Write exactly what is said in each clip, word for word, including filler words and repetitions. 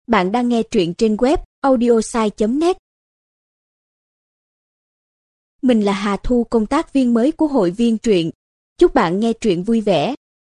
Bạn đang nghe truyện trên web audiosai chấm net. Mình là Hà Thu, công tác viên mới của hội viên truyện. Chúc bạn nghe truyện vui vẻ.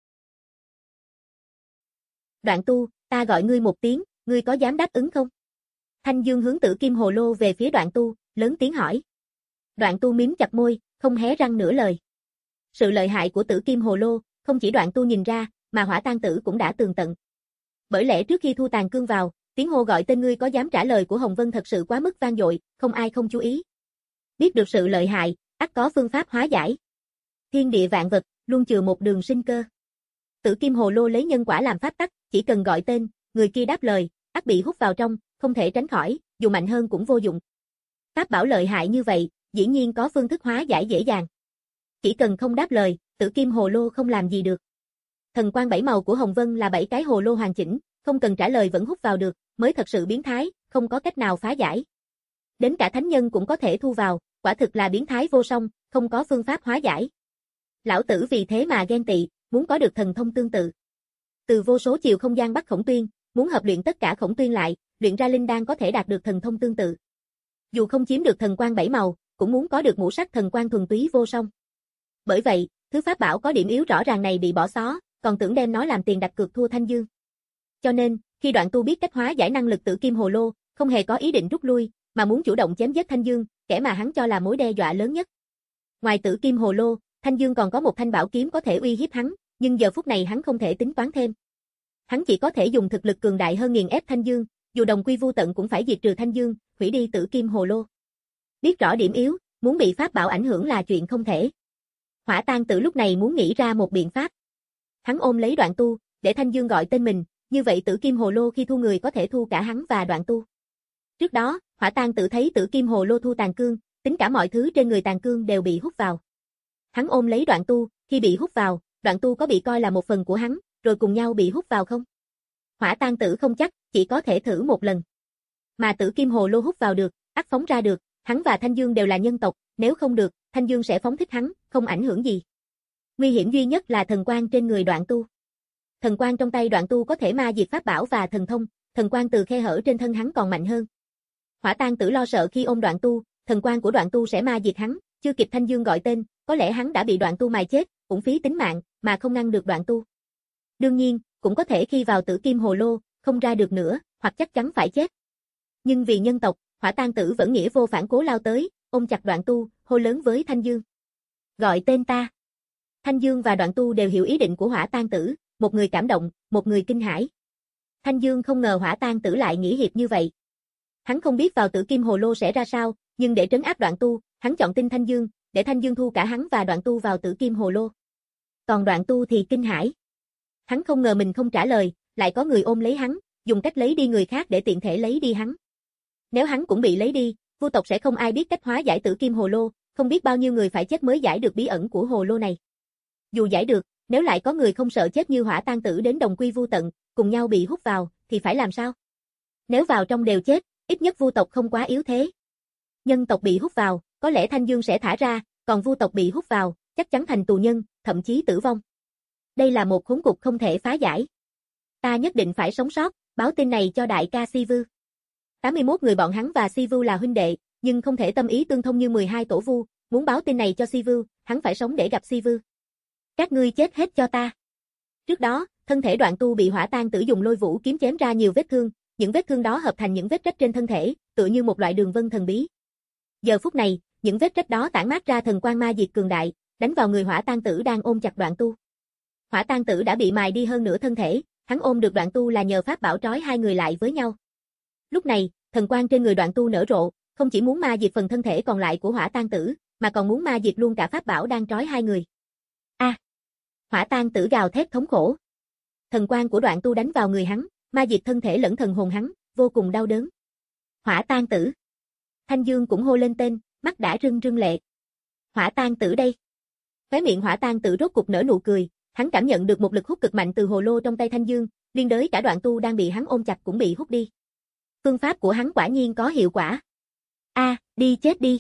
Đoạn Tu, ta gọi ngươi một tiếng, ngươi có dám đáp ứng không? Thanh Dương hướng Tử Kim Hồ Lô về phía Đoạn Tu, lớn tiếng hỏi. Đoạn Tu mím chặt môi, không hé răng nửa lời. Sự lợi hại của Tử Kim Hồ Lô, không chỉ Đoạn Tu nhìn ra, mà Hỏa Tang Tử cũng đã tường tận. Bởi lẽ trước khi Thu Tàn Cương vào, tiếng hô gọi tên ngươi có dám trả lời của Hồng Vân thật sự quá mức vang dội, không ai không chú ý. Biết được sự lợi hại, ắt có phương pháp hóa giải. Thiên địa vạn vật, luôn chừa một đường sinh cơ. Tử Kim Hồ Lô lấy nhân quả làm pháp tắc, chỉ cần gọi tên, người kia đáp lời, ắt bị hút vào trong, không thể tránh khỏi, dù mạnh hơn cũng vô dụng. Pháp bảo lợi hại như vậy, dĩ nhiên có phương thức hóa giải dễ dàng. Chỉ cần không đáp lời, Tử Kim Hồ Lô không làm gì được. Thần quang bảy màu của Hồng Vân là bảy cái hồ lô hoàn chỉnh, không cần trả lời vẫn hút vào được, mới thật sự biến thái, không có cách nào phá giải. Đến cả thánh nhân cũng có thể thu vào, quả thực là biến thái vô song, không có phương pháp hóa giải. Lão tử vì thế mà ghen tị, muốn có được thần thông tương tự. Từ vô số chiều không gian bắt Khổng Tuyên, muốn hợp luyện tất cả Khổng Tuyên lại, luyện ra linh đan có thể đạt được thần thông tương tự. Dù không chiếm được thần quang bảy màu, cũng muốn có được ngũ sắc thần quang thuần túy vô song. Bởi vậy, thứ pháp bảo có điểm yếu rõ ràng này bị bỏ xó, còn tưởng đem nó làm tiền đặt cược thua Thanh Dương. Cho nên, khi Đoạn Tu biết cách hóa giải năng lực Tử Kim Hồ Lô, không hề có ý định rút lui, mà muốn chủ động chém giết Thanh Dương, kẻ mà hắn cho là mối đe dọa lớn nhất. Ngoài Tử Kim Hồ Lô, Thanh Dương còn có một thanh bảo kiếm có thể uy hiếp hắn, nhưng giờ phút này hắn không thể tính toán thêm. Hắn chỉ có thể dùng thực lực cường đại hơn nghiền ép Thanh Dương, dù đồng quy vu tận cũng phải diệt trừ Thanh Dương, hủy đi Tử Kim Hồ Lô. Biết rõ điểm yếu, muốn bị pháp bảo ảnh hưởng là chuyện không thể. Hỏa Tang Tử lúc này muốn nghĩ ra một biện pháp. Hắn ôm lấy Đoạn Tu, để Thanh Dương gọi tên mình, như vậy Tử Kim Hồ Lô khi thu người có thể thu cả hắn và Đoạn Tu. Trước đó, Hỏa Tang Tử thấy Tử Kim Hồ Lô thu Tàn Cương, tính cả mọi thứ trên người Tàn Cương đều bị hút vào. Hắn ôm lấy Đoạn Tu, khi bị hút vào, Đoạn Tu có bị coi là một phần của hắn, rồi cùng nhau bị hút vào không? Hỏa Tang Tử không chắc, chỉ có thể thử một lần. Mà Tử Kim Hồ Lô hút vào được, ắt phóng ra được, hắn và Thanh Dương đều là nhân tộc, nếu không được, Thanh Dương sẽ phóng thích hắn, không ảnh hưởng gì. Nguy hiểm duy nhất là thần quang trên người Đoạn Tu. Thần quang trong tay Đoạn Tu có thể ma diệt pháp bảo và thần thông, thần quang từ khe hở trên thân hắn còn mạnh hơn. Hỏa Tang Tử lo sợ khi ôm Đoạn Tu, thần quang của Đoạn Tu sẽ ma diệt hắn, chưa kịp Thanh Dương gọi tên, có lẽ hắn đã bị Đoạn Tu mài chết, uổng phí tính mạng, mà không ngăn được Đoạn Tu. Đương nhiên, cũng có thể khi vào Tử Kim Hồ Lô, không ra được nữa, hoặc chắc chắn phải chết. Nhưng vì nhân tộc, Hỏa Tang Tử vẫn nghĩa vô phản cố lao tới, ôm chặt Đoạn Tu, hô lớn với Thanh Dương. Gọi tên ta. Thanh Dương và Đoạn Tu đều hiểu ý định của Hỏa Tang Tử, một người cảm động, một người kinh hãi. Thanh Dương không ngờ Hỏa Tang Tử lại nghĩa hiệp như vậy. Hắn không biết vào Tử Kim Hồ Lô sẽ ra sao, nhưng để trấn áp Đoạn Tu, hắn chọn tin Thanh Dương, để Thanh Dương thu cả hắn và Đoạn Tu vào Tử Kim Hồ Lô. Còn Đoạn Tu thì kinh hãi. Hắn không ngờ mình không trả lời, lại có người ôm lấy hắn, dùng cách lấy đi người khác để tiện thể lấy đi hắn. Nếu hắn cũng bị lấy đi, vu tộc sẽ không ai biết cách hóa giải Tử Kim Hồ Lô, không biết bao nhiêu người phải chết mới giải được bí ẩn của hồ lô này. Dù giải được, nếu lại có người không sợ chết như Hỏa Tang Tử đến đồng quy vu tận, cùng nhau bị hút vào, thì phải làm sao? Nếu vào trong đều chết, ít nhất vu tộc không quá yếu thế. Nhân tộc bị hút vào, có lẽ Thanh Dương sẽ thả ra, còn vu tộc bị hút vào, chắc chắn thành tù nhân, thậm chí tử vong. Đây là một khốn cục không thể phá giải. Ta nhất định phải sống sót, báo tin này cho đại ca Si Vưu. tám mươi mốt người bọn hắn và Si Vưu là huynh đệ, nhưng không thể tâm ý tương thông như mười hai tổ vu, muốn báo tin này cho Si Vưu, hắn phải sống để gặp Si Vưu. Các ngươi chết hết cho ta. Trước đó, thân thể Đoạn Tu bị Hỏa Tang Tử dùng lôi vũ kiếm chém ra nhiều vết thương, những vết thương đó hợp thành những vết rách trên thân thể, tựa như một loại đường vân thần bí. Giờ phút này, những vết rách đó tản mát ra thần quang ma diệt cường đại, đánh vào người Hỏa Tang Tử đang ôm chặt Đoạn Tu. Hỏa Tang Tử đã bị mài đi hơn nửa thân thể, hắn ôm được Đoạn Tu là nhờ pháp bảo trói hai người lại với nhau. Lúc này, thần quang trên người Đoạn Tu nở rộ, không chỉ muốn ma diệt phần thân thể còn lại của Hỏa Tang Tử, mà còn muốn ma diệt luôn cả pháp bảo đang trói hai người. A! À, Hỏa Tang Tử gào thét thống khổ. Thần quang của Đoạn Tu đánh vào người hắn, ma diệt thân thể lẫn thần hồn hắn, vô cùng đau đớn. Hỏa Tang Tử. Thanh Dương cũng hô lên tên, mắt đã rưng rưng lệ. Hỏa Tang Tử đây. Khóe miệng Hỏa Tang Tử rốt cục nở nụ cười, hắn cảm nhận được một lực hút cực mạnh từ hồ lô trong tay Thanh Dương, liên đới cả Đoạn Tu đang bị hắn ôm chặt cũng bị hút đi. Phương pháp của hắn quả nhiên có hiệu quả. A, à, đi chết đi.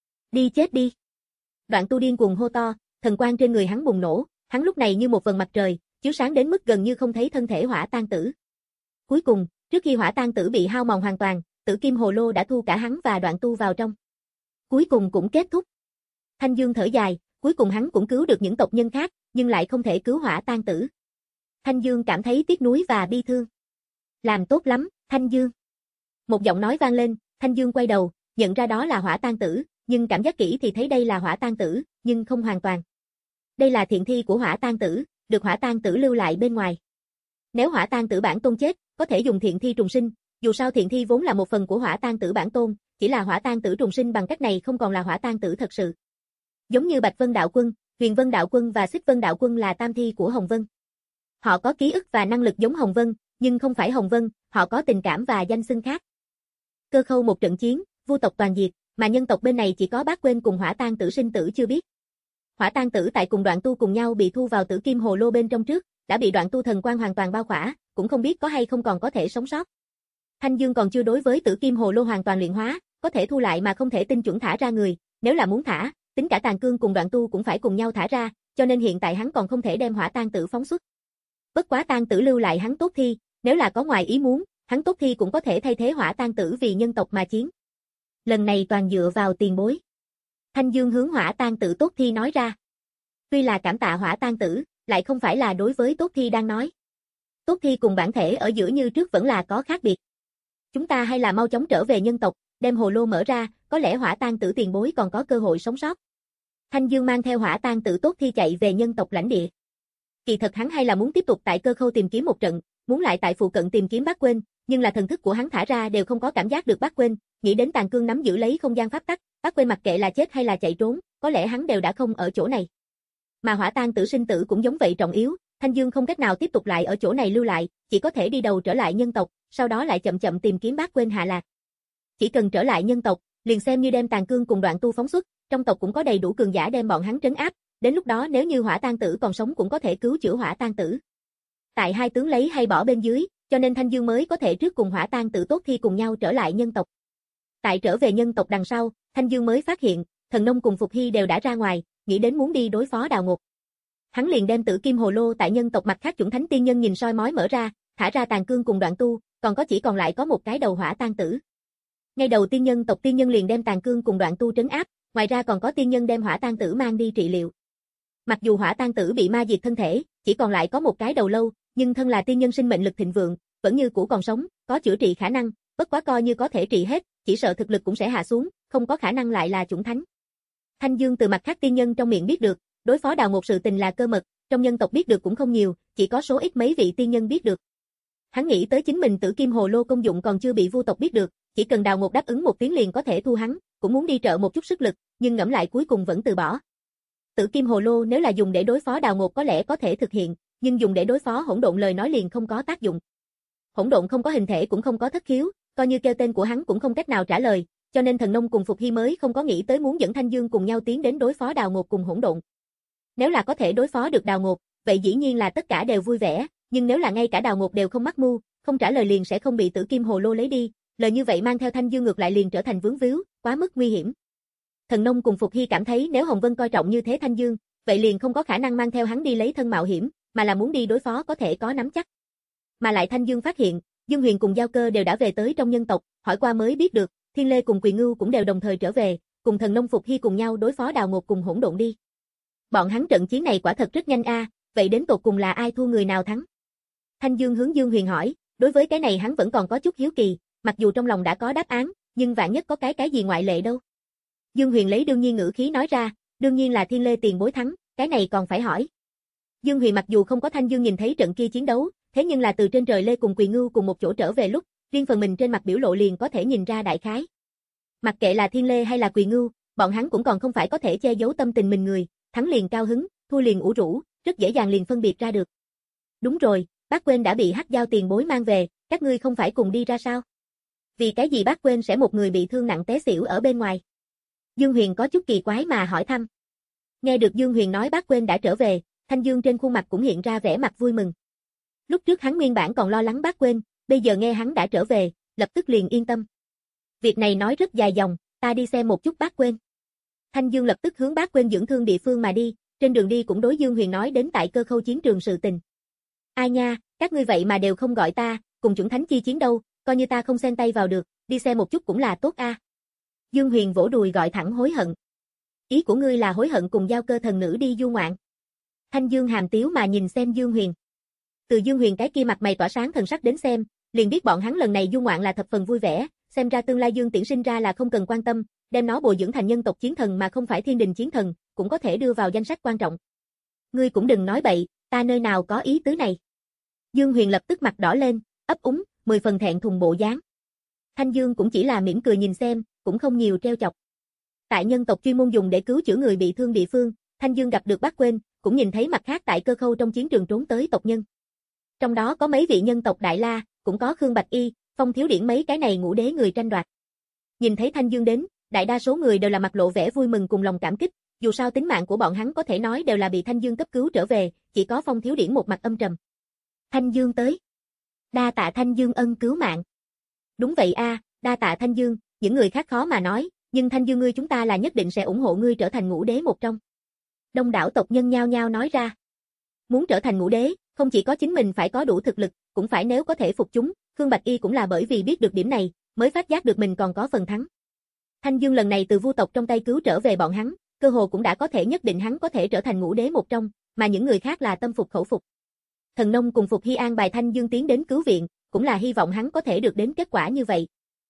Đi chết đi. Đoạn Tu điên cuồng hô to, thần quang trên người hắn bùng nổ, hắn lúc này như một vầng mặt trời, chiếu sáng đến mức gần như không thấy thân thể Hỏa Tang Tử. Cuối cùng, Trước khi hỏa tang tử bị hao mòn hoàn toàn, Tử Kim Hồ Lô đã thu cả hắn và Đoạn Tu vào trong. Cuối cùng cũng kết thúc. Thanh Dương thở dài, cuối cùng hắn cũng cứu được những tộc nhân khác, nhưng lại không thể cứu hỏa tang tử. Thanh Dương cảm thấy tiếc nuối và bi thương. Làm tốt lắm, Thanh Dương. Một giọng nói vang lên, Thanh Dương quay đầu, nhận ra đó là hỏa tang tử, nhưng cảm giác kỹ thì thấy đây là hỏa tang tử, nhưng không hoàn toàn. Đây là thiện thi của hỏa tang tử, được hỏa tang tử lưu lại bên ngoài. Nếu hỏa tang tử bản tôn chết, có thể dùng thiện thi trùng sinh, dù sao thiện thi vốn là một phần của hỏa tang tử bản tôn, chỉ là hỏa tang tử trùng sinh bằng cách này không còn là hỏa tang tử thật sự. Giống như Bạch Vân Đạo Quân, Huyền Vân Đạo Quân và Xích Vân Đạo Quân là tam thi của Hồng Vân. Họ có ký ức và năng lực giống Hồng Vân, nhưng không phải Hồng Vân, họ có tình cảm và danh xưng khác. Cơ khâu một trận chiến, vu tộc toàn diệt, mà nhân tộc bên này chỉ có Bác Quên cùng hỏa tang tử sinh tử chưa biết. Hỏa tang tử tại cùng Đoạn Tu cùng nhau bị thu vào Tử Kim Hồ Lô bên trong trước, đã bị Đoạn Tu thần quang hoàn toàn bao khỏa, cũng không biết có hay không còn có thể sống sót. Thanh Dương còn chưa đối với Tử Kim Hồ Lô hoàn toàn luyện hóa, có thể thu lại mà không thể tinh chuẩn thả ra người, nếu là muốn thả, tính cả Tàn Cương cùng Đoạn Tu cũng phải cùng nhau thả ra, cho nên hiện tại hắn còn không thể đem hỏa tang tử phóng xuất. Bất quá tang tử lưu lại hắn tốt thi, nếu là có ngoài ý muốn, hắn tốt thi cũng có thể thay thế hỏa tang tử vì nhân tộc mà chiến. Lần này toàn dựa vào tiền bối. Thanh Dương hướng hỏa tang tử tốt thi nói ra. Tuy là cảm tạ hỏa tang tử, lại không phải là đối với tốt thi đang nói. Tốt thi cùng bản thể ở giữa như trước vẫn là có khác biệt. Chúng ta hay là mau chóng trở về nhân tộc, đem hồ lô mở ra, có lẽ hỏa tang tử tiền bối còn có cơ hội sống sót. Thanh Dương mang theo hỏa tang tử tốt thi chạy về nhân tộc lãnh địa. Kỳ thật hắn hay là muốn tiếp tục tại cơ khâu tìm kiếm một trận, muốn lại tại phụ cận tìm kiếm Bác Quên, nhưng là thần thức của hắn thả ra đều không có cảm giác được Bác Quên, nghĩ đến Tàn Cương nắm giữ lấy không gian pháp tắc, Bác Quên mặc kệ là chết hay là chạy trốn, có lẽ hắn đều đã không ở chỗ này. Mà hỏa tang tử sinh tử cũng giống vậy trọng yếu, Thanh Dương không cách nào tiếp tục lại ở chỗ này lưu lại, chỉ có thể đi đầu trở lại nhân tộc, sau đó lại chậm chậm tìm kiếm Bác Quên hạ lạc. Chỉ cần trở lại nhân tộc, liền xem như đem Tàn Cương cùng Đoạn Tu phóng xuất, trong tộc cũng có đầy đủ cường giả đem bọn hắn trấn áp, đến lúc đó nếu như hỏa tang tử còn sống cũng có thể cứu chữa hỏa tang tử. Tại hai tướng lấy hay bỏ bên dưới, cho nên Thanh Dương mới có thể trước cùng hỏa tang tử tốt thi cùng nhau trở lại nhân tộc. Tại trở về nhân tộc đằng sau, Thanh Dương mới phát hiện, Thần Nông cùng Phục Hy đều đã ra ngoài, nghĩ đến muốn đi đối phó Đào Ngột. Hắn liền đem Tử Kim Hồ Lô tại nhân tộc mặt khác chuẩn thánh tiên nhân nhìn soi mói mở ra, thả ra Tàn Cương cùng Đoạn Tu, còn có chỉ còn lại có một cái đầu hỏa tang tử. Ngay đầu tiên nhân tộc tiên nhân liền đem Tàn Cương cùng Đoạn Tu trấn áp, ngoài ra còn có tiên nhân đem hỏa tang tử mang đi trị liệu. Mặc dù hỏa tang tử bị ma diệt thân thể, chỉ còn lại có một cái đầu lâu, nhưng thân là tiên nhân sinh mệnh lực thịnh vượng, vẫn như cũ còn sống, có chữa trị khả năng, bất quá coi như có thể trị hết, chỉ sợ thực lực cũng sẽ hạ xuống, không có khả năng lại là chủng thánh. Thanh Dương từ mặt khác tiên nhân trong miệng biết được, đối phó Đào Ngột sự tình là cơ mật, trong nhân tộc biết được cũng không nhiều, chỉ có số ít mấy vị tiên nhân biết được. Hắn nghĩ tới chính mình Tử Kim Hồ Lô công dụng còn chưa bị vu tộc biết được, chỉ cần Đào Ngột đáp ứng một tiếng liền có thể thu hắn, cũng muốn đi trợ một chút sức lực, nhưng ngẫm lại cuối cùng vẫn từ bỏ. Tử Kim Hồ Lô nếu là dùng để đối phó Đào Ngột có lẽ có thể thực hiện, nhưng dùng để đối phó hỗn độn lời nói liền không có tác dụng. Hỗn độn không có hình thể cũng không có thất khiếu, coi như kêu tên của hắn cũng không cách nào trả lời, cho nên Thần Nông cùng Phục Hy mới không có nghĩ tới muốn dẫn Thanh Dương cùng nhau tiến đến đối phó Đào Ngột cùng hỗn độn. Nếu là có thể đối phó được Đào Ngột, vậy dĩ nhiên là tất cả đều vui vẻ, nhưng nếu là ngay cả Đào Ngột đều không mắc mưu, không trả lời liền sẽ không bị Tử Kim Hồ Lô lấy đi, lời như vậy mang theo Thanh Dương ngược lại liền trở thành vướng víu, quá mức nguy hiểm. Thần Nông cùng Phục Hy cảm thấy nếu Hồng Vân coi trọng như thế Thanh Dương, vậy liền không có khả năng mang theo hắn đi lấy thân mạo hiểm, mà là muốn đi đối phó có thể có nắm chắc. Mà lại Thanh Dương phát hiện, Dương Huyền cùng Giao Cơ đều đã về tới trong nhân tộc, hỏi qua mới biết được, Thiên Lê cùng Quỳ Ngưu cũng đều đồng thời trở về, cùng Thần Nông Phục Hy cùng nhau đối phó Đào Ngột cùng hỗn độn đi. Bọn hắn trận chiến này quả thật rất nhanh a, à, vậy đến tột cùng là ai thua người nào thắng? Thanh Dương hướng Dương Huyền hỏi, đối với cái này hắn vẫn còn có chút hiếu kỳ, mặc dù trong lòng đã có đáp án, nhưng vạn nhất có cái cái gì ngoại lệ đâu. Dương Huyền lấy đương nhiên ngữ khí nói ra, đương nhiên là Thiên Lê tiền bối thắng, cái này còn phải hỏi. Dương Huyền mặc dù không có Thanh Dương nhìn thấy trận kia chiến đấu, thế nhưng là từ trên trời Lê cùng Quỳ Ngưu cùng một chỗ trở về lúc, riêng phần mình trên mặt biểu lộ liền có thể nhìn ra đại khái. Mặc kệ là Thiên Lê hay là Quỳ Ngưu, bọn hắn cũng còn không phải có thể che giấu tâm tình mình người, thắng liền cao hứng, thua liền ủ rũ, rất dễ dàng liền phân biệt ra được. Đúng rồi, Bác Quên đã bị Hắc Giao tiền bối mang về, các ngươi không phải cùng đi ra sao? Vì cái gì Bác Quên sẽ một người bị thương nặng té xỉu ở bên ngoài? Dương Huyền có chút kỳ quái mà hỏi thăm. Nghe được Dương Huyền nói Bác Quên đã trở về, Thanh Dương trên khuôn mặt cũng hiện ra vẻ mặt vui mừng. Lúc trước hắn nguyên bản còn lo lắng Bác Quên, bây giờ nghe hắn đã trở về, lập tức liền yên tâm. Việc này nói rất dài dòng, ta đi xem một chút Bác Quên. Thanh Dương lập tức hướng Bác Quên dưỡng thương địa phương mà đi, trên đường đi cũng đối Dương Huyền nói đến tại cơ khâu chiến trường sự tình. Ai nha, các ngươi vậy mà đều không gọi ta, cùng chuẩn thánh chi chiến đâu, coi như ta không xen tay vào được, đi xem một chút cũng là tốt a. Dương Huyền vỗ đùi gọi thẳng hối hận. Ý của ngươi là hối hận cùng giao cơ thần nữ đi du ngoạn. Thanh Dương hàm tiếu mà nhìn xem Dương Huyền. Từ Dương Huyền cái kia mặt mày tỏa sáng thần sắc đến xem, liền biết bọn hắn lần này du ngoạn là thập phần vui vẻ, xem ra tương lai Dương Tiễn sinh ra là không cần quan tâm, đem nó bồi dưỡng thành nhân tộc chiến thần mà không phải thiên đình chiến thần, cũng có thể đưa vào danh sách quan trọng. Ngươi cũng đừng nói bậy, ta nơi nào có ý tứ này. Dương Huyền lập tức mặt đỏ lên, ấp úng, mười phần thẹn thùng bộ dáng. Thanh Dương cũng chỉ là mỉm cười nhìn xem, cũng không nhiều treo chọc. Tại nhân tộc chuyên môn dùng để cứu chữa người bị thương địa phương, Thanh Dương gặp được Bác Quên, cũng nhìn thấy mặt khác tại Cơ Khâu trong chiến trường trốn tới tộc nhân. Trong đó có mấy vị nhân tộc Đại La, cũng có Khương Bạch Y, Phong Thiếu Điển mấy cái này ngũ đế người tranh đoạt. Nhìn thấy Thanh Dương đến, đại đa số người đều là mặt lộ vẻ vui mừng cùng lòng cảm kích, dù sao tính mạng của bọn hắn có thể nói đều là bị Thanh Dương cấp cứu trở về, chỉ có Phong Thiếu Điển một mặt âm trầm. Thanh Dương tới. Đa tạ Thanh Dương ân cứu mạng. Đúng vậy a, à, đa tạ Thanh Dương, những người khác khó mà nói, nhưng Thanh Dương ngươi chúng ta là nhất định sẽ ủng hộ ngươi trở thành ngũ đế một trong. Đông đảo tộc nhân nhao nhao nói ra. Muốn trở thành ngũ đế, không chỉ có chính mình phải có đủ thực lực, cũng phải nếu có thể phục chúng, Khương Bạch Y cũng là bởi vì biết được điểm này, mới phát giác được mình còn có phần thắng. Thanh Dương lần này từ Vu tộc trong tay cứu trở về bọn hắn, cơ hồ cũng đã có thể nhất định hắn có thể trở thành ngũ đế một trong, mà những người khác là tâm phục khẩu phục. Thần Nông cùng Phục Hy an bài Thanh Dương tiến đến cứu viện, cũng là hy vọng hắn có thể được đến kết quả như vậy.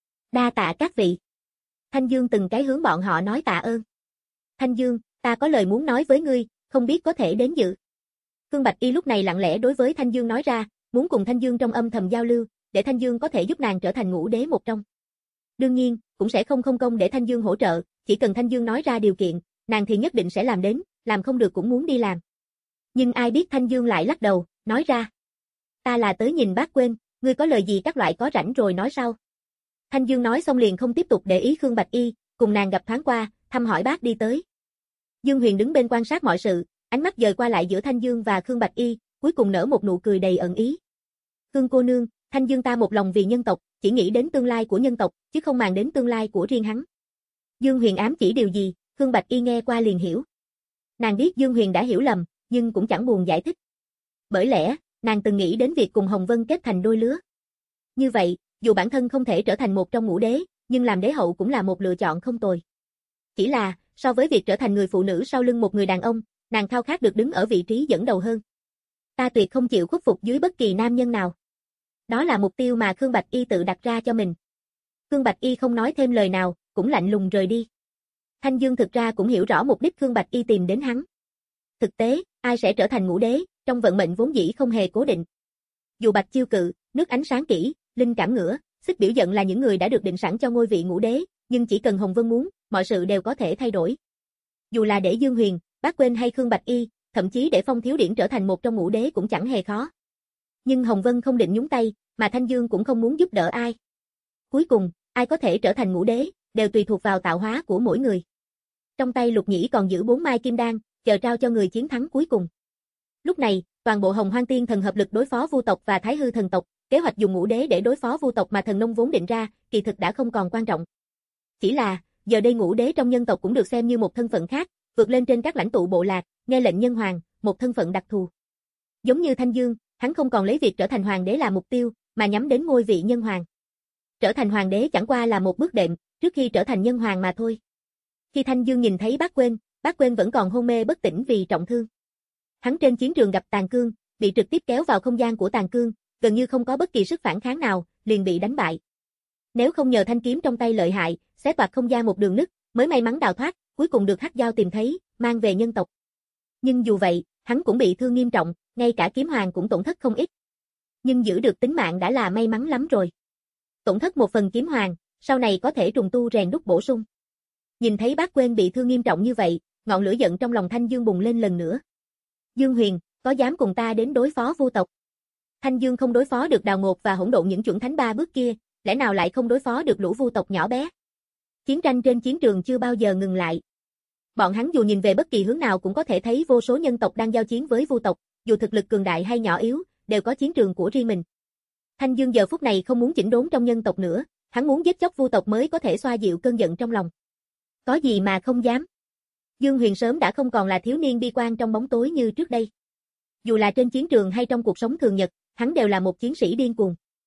Đa tạ các vị. Thanh Dương từng cái hướng bọn họ nói tạ ơn. Thanh Dương, ta có lời muốn nói với ngươi, không biết có thể đến dự. Khương Bạch Y lúc này lặng lẽ đối với Thanh Dương nói ra, muốn cùng Thanh Dương trong âm thầm giao lưu, để Thanh Dương có thể giúp nàng trở thành ngũ đế một trong. Đương nhiên, cũng sẽ không không công để Thanh Dương hỗ trợ, chỉ cần Thanh Dương nói ra điều kiện, nàng thì nhất định sẽ làm đến, làm không được cũng muốn đi làm. Nhưng ai biết Thanh Dương lại lắc đầu, nói ra. Ta là tới nhìn Bác Quên, ngươi có lời gì các loại có rảnh rồi nói sau. Thanh Dương nói xong liền không tiếp tục để ý Khương Bạch Y, cùng nàng gặp thoáng qua, thăm hỏi bác đi tới. Dương Huyền đứng bên quan sát mọi sự, ánh mắt dời qua lại giữa Thanh Dương và Khương Bạch Y, cuối cùng nở một nụ cười đầy ẩn ý. Khương cô nương, Thanh Dương ta một lòng vì nhân tộc, chỉ nghĩ đến tương lai của nhân tộc, chứ không màng đến tương lai của riêng hắn. Dương Huyền ám chỉ điều gì, Khương Bạch Y nghe qua liền hiểu. Nàng biết Dương Huyền đã hiểu lầm, nhưng cũng chẳng buồn giải thích. Bởi lẽ, nàng từng nghĩ đến việc cùng Hồng Vân kết thành đôi lứa. Như vậy, dù bản thân không thể trở thành một trong ngũ đế, nhưng làm đế hậu cũng là một lựa chọn không tồi. Chỉ là, so với việc trở thành người phụ nữ sau lưng một người đàn ông, nàng khao khát được đứng ở vị trí dẫn đầu hơn. Ta tuyệt không chịu khuất phục dưới bất kỳ nam nhân nào. Đó là mục tiêu mà Khương Bạch Y tự đặt ra cho mình. Khương Bạch Y không nói thêm lời nào, cũng lạnh lùng rời đi. Thanh Dương thực ra cũng hiểu rõ mục đích Khương Bạch Y tìm đến hắn. Thực tế, ai sẽ trở thành ngũ đế, trong vận mệnh vốn dĩ không hề cố định. Dù Bạch Chiêu Cự, Nước Ánh Sáng Kỹ, Linh Cảm Ngửa, Xích Biểu Giận là những người đã được định sẵn cho ngôi vị ngũ đế, nhưng chỉ cần Hồng Vân muốn, mọi sự đều có thể thay đổi. Dù là để Dương Huyền, Bác Quên hay Khương Bạch Y, thậm chí để Phong Thiếu Điển trở thành một trong ngũ đế cũng chẳng hề khó. Nhưng Hồng Vân không định nhúng tay, mà Thanh Dương cũng không muốn giúp đỡ ai. Cuối cùng, ai có thể trở thành ngũ đế, đều tùy thuộc vào tạo hóa của mỗi người. Trong tay Lục Nhĩ còn giữ bốn mai kim đan, chờ trao cho người chiến thắng cuối cùng. Lúc này, toàn bộ Hồng Hoang Tiên Thần hợp lực đối phó Vu tộc và Thái Hư thần tộc, kế hoạch dùng ngũ đế để đối phó Vu tộc mà Thần Nông vốn định ra, kỳ thực đã không còn quan trọng. Chỉ là, giờ đây ngũ đế trong nhân tộc cũng được xem như một thân phận khác, vượt lên trên các lãnh tụ bộ lạc, nghe lệnh nhân hoàng, một thân phận đặc thù. Giống như Thanh Dương, hắn không còn lấy việc trở thành hoàng đế là mục tiêu, mà nhắm đến ngôi vị nhân hoàng. Trở thành hoàng đế chẳng qua là một bước đệm, trước khi trở thành nhân hoàng mà thôi. Khi Thanh Dương nhìn thấy Bác Quên, Bác Quên vẫn còn hôn mê bất tỉnh vì trọng thương. Hắn trên chiến trường gặp Tàn Cương, bị trực tiếp kéo vào không gian của Tàn Cương, gần như không có bất kỳ sức phản kháng nào, liền bị đánh bại. Nếu không nhờ thanh kiếm trong tay lợi hại, xé toạc không gian một đường nứt, mới may mắn đào thoát, cuối cùng được Hắc Giao tìm thấy, mang về nhân tộc. Nhưng dù vậy, hắn cũng bị thương nghiêm trọng, ngay cả kiếm hoàng cũng tổn thất không ít. Nhưng giữ được tính mạng đã là may mắn lắm rồi. Tổn thất một phần kiếm hoàng, sau này có thể trùng tu rèn đúc bổ sung. Nhìn thấy Bác Quên bị thương nghiêm trọng như vậy, ngọn lửa giận trong lòng Thanh Dương bùng lên lần nữa. Dương Huyền, có dám cùng ta đến đối phó Vu tộc? Thanh Dương không đối phó được Đào Ngột và Hỗn Độn những chuẩn thánh ba bước kia, lẽ nào lại không đối phó được lũ Vu tộc nhỏ bé? Chiến tranh trên chiến trường chưa bao giờ ngừng lại. Bọn hắn dù nhìn về bất kỳ hướng nào cũng có thể thấy vô số nhân tộc đang giao chiến với Vu tộc, dù thực lực cường đại hay nhỏ yếu, đều có chiến trường của riêng mình. Thanh Dương giờ phút này không muốn chỉnh đốn trong nhân tộc nữa, hắn muốn giết chóc Vu tộc mới có thể xoa dịu cơn giận trong lòng. Có gì mà không dám? Dương Huyền sớm đã không còn là thiếu niên bi quan trong bóng tối như trước đây. Dù là trên chiến trường hay trong cuộc sống thường nhật, hắn đều là một chiến sĩ điên cuồng.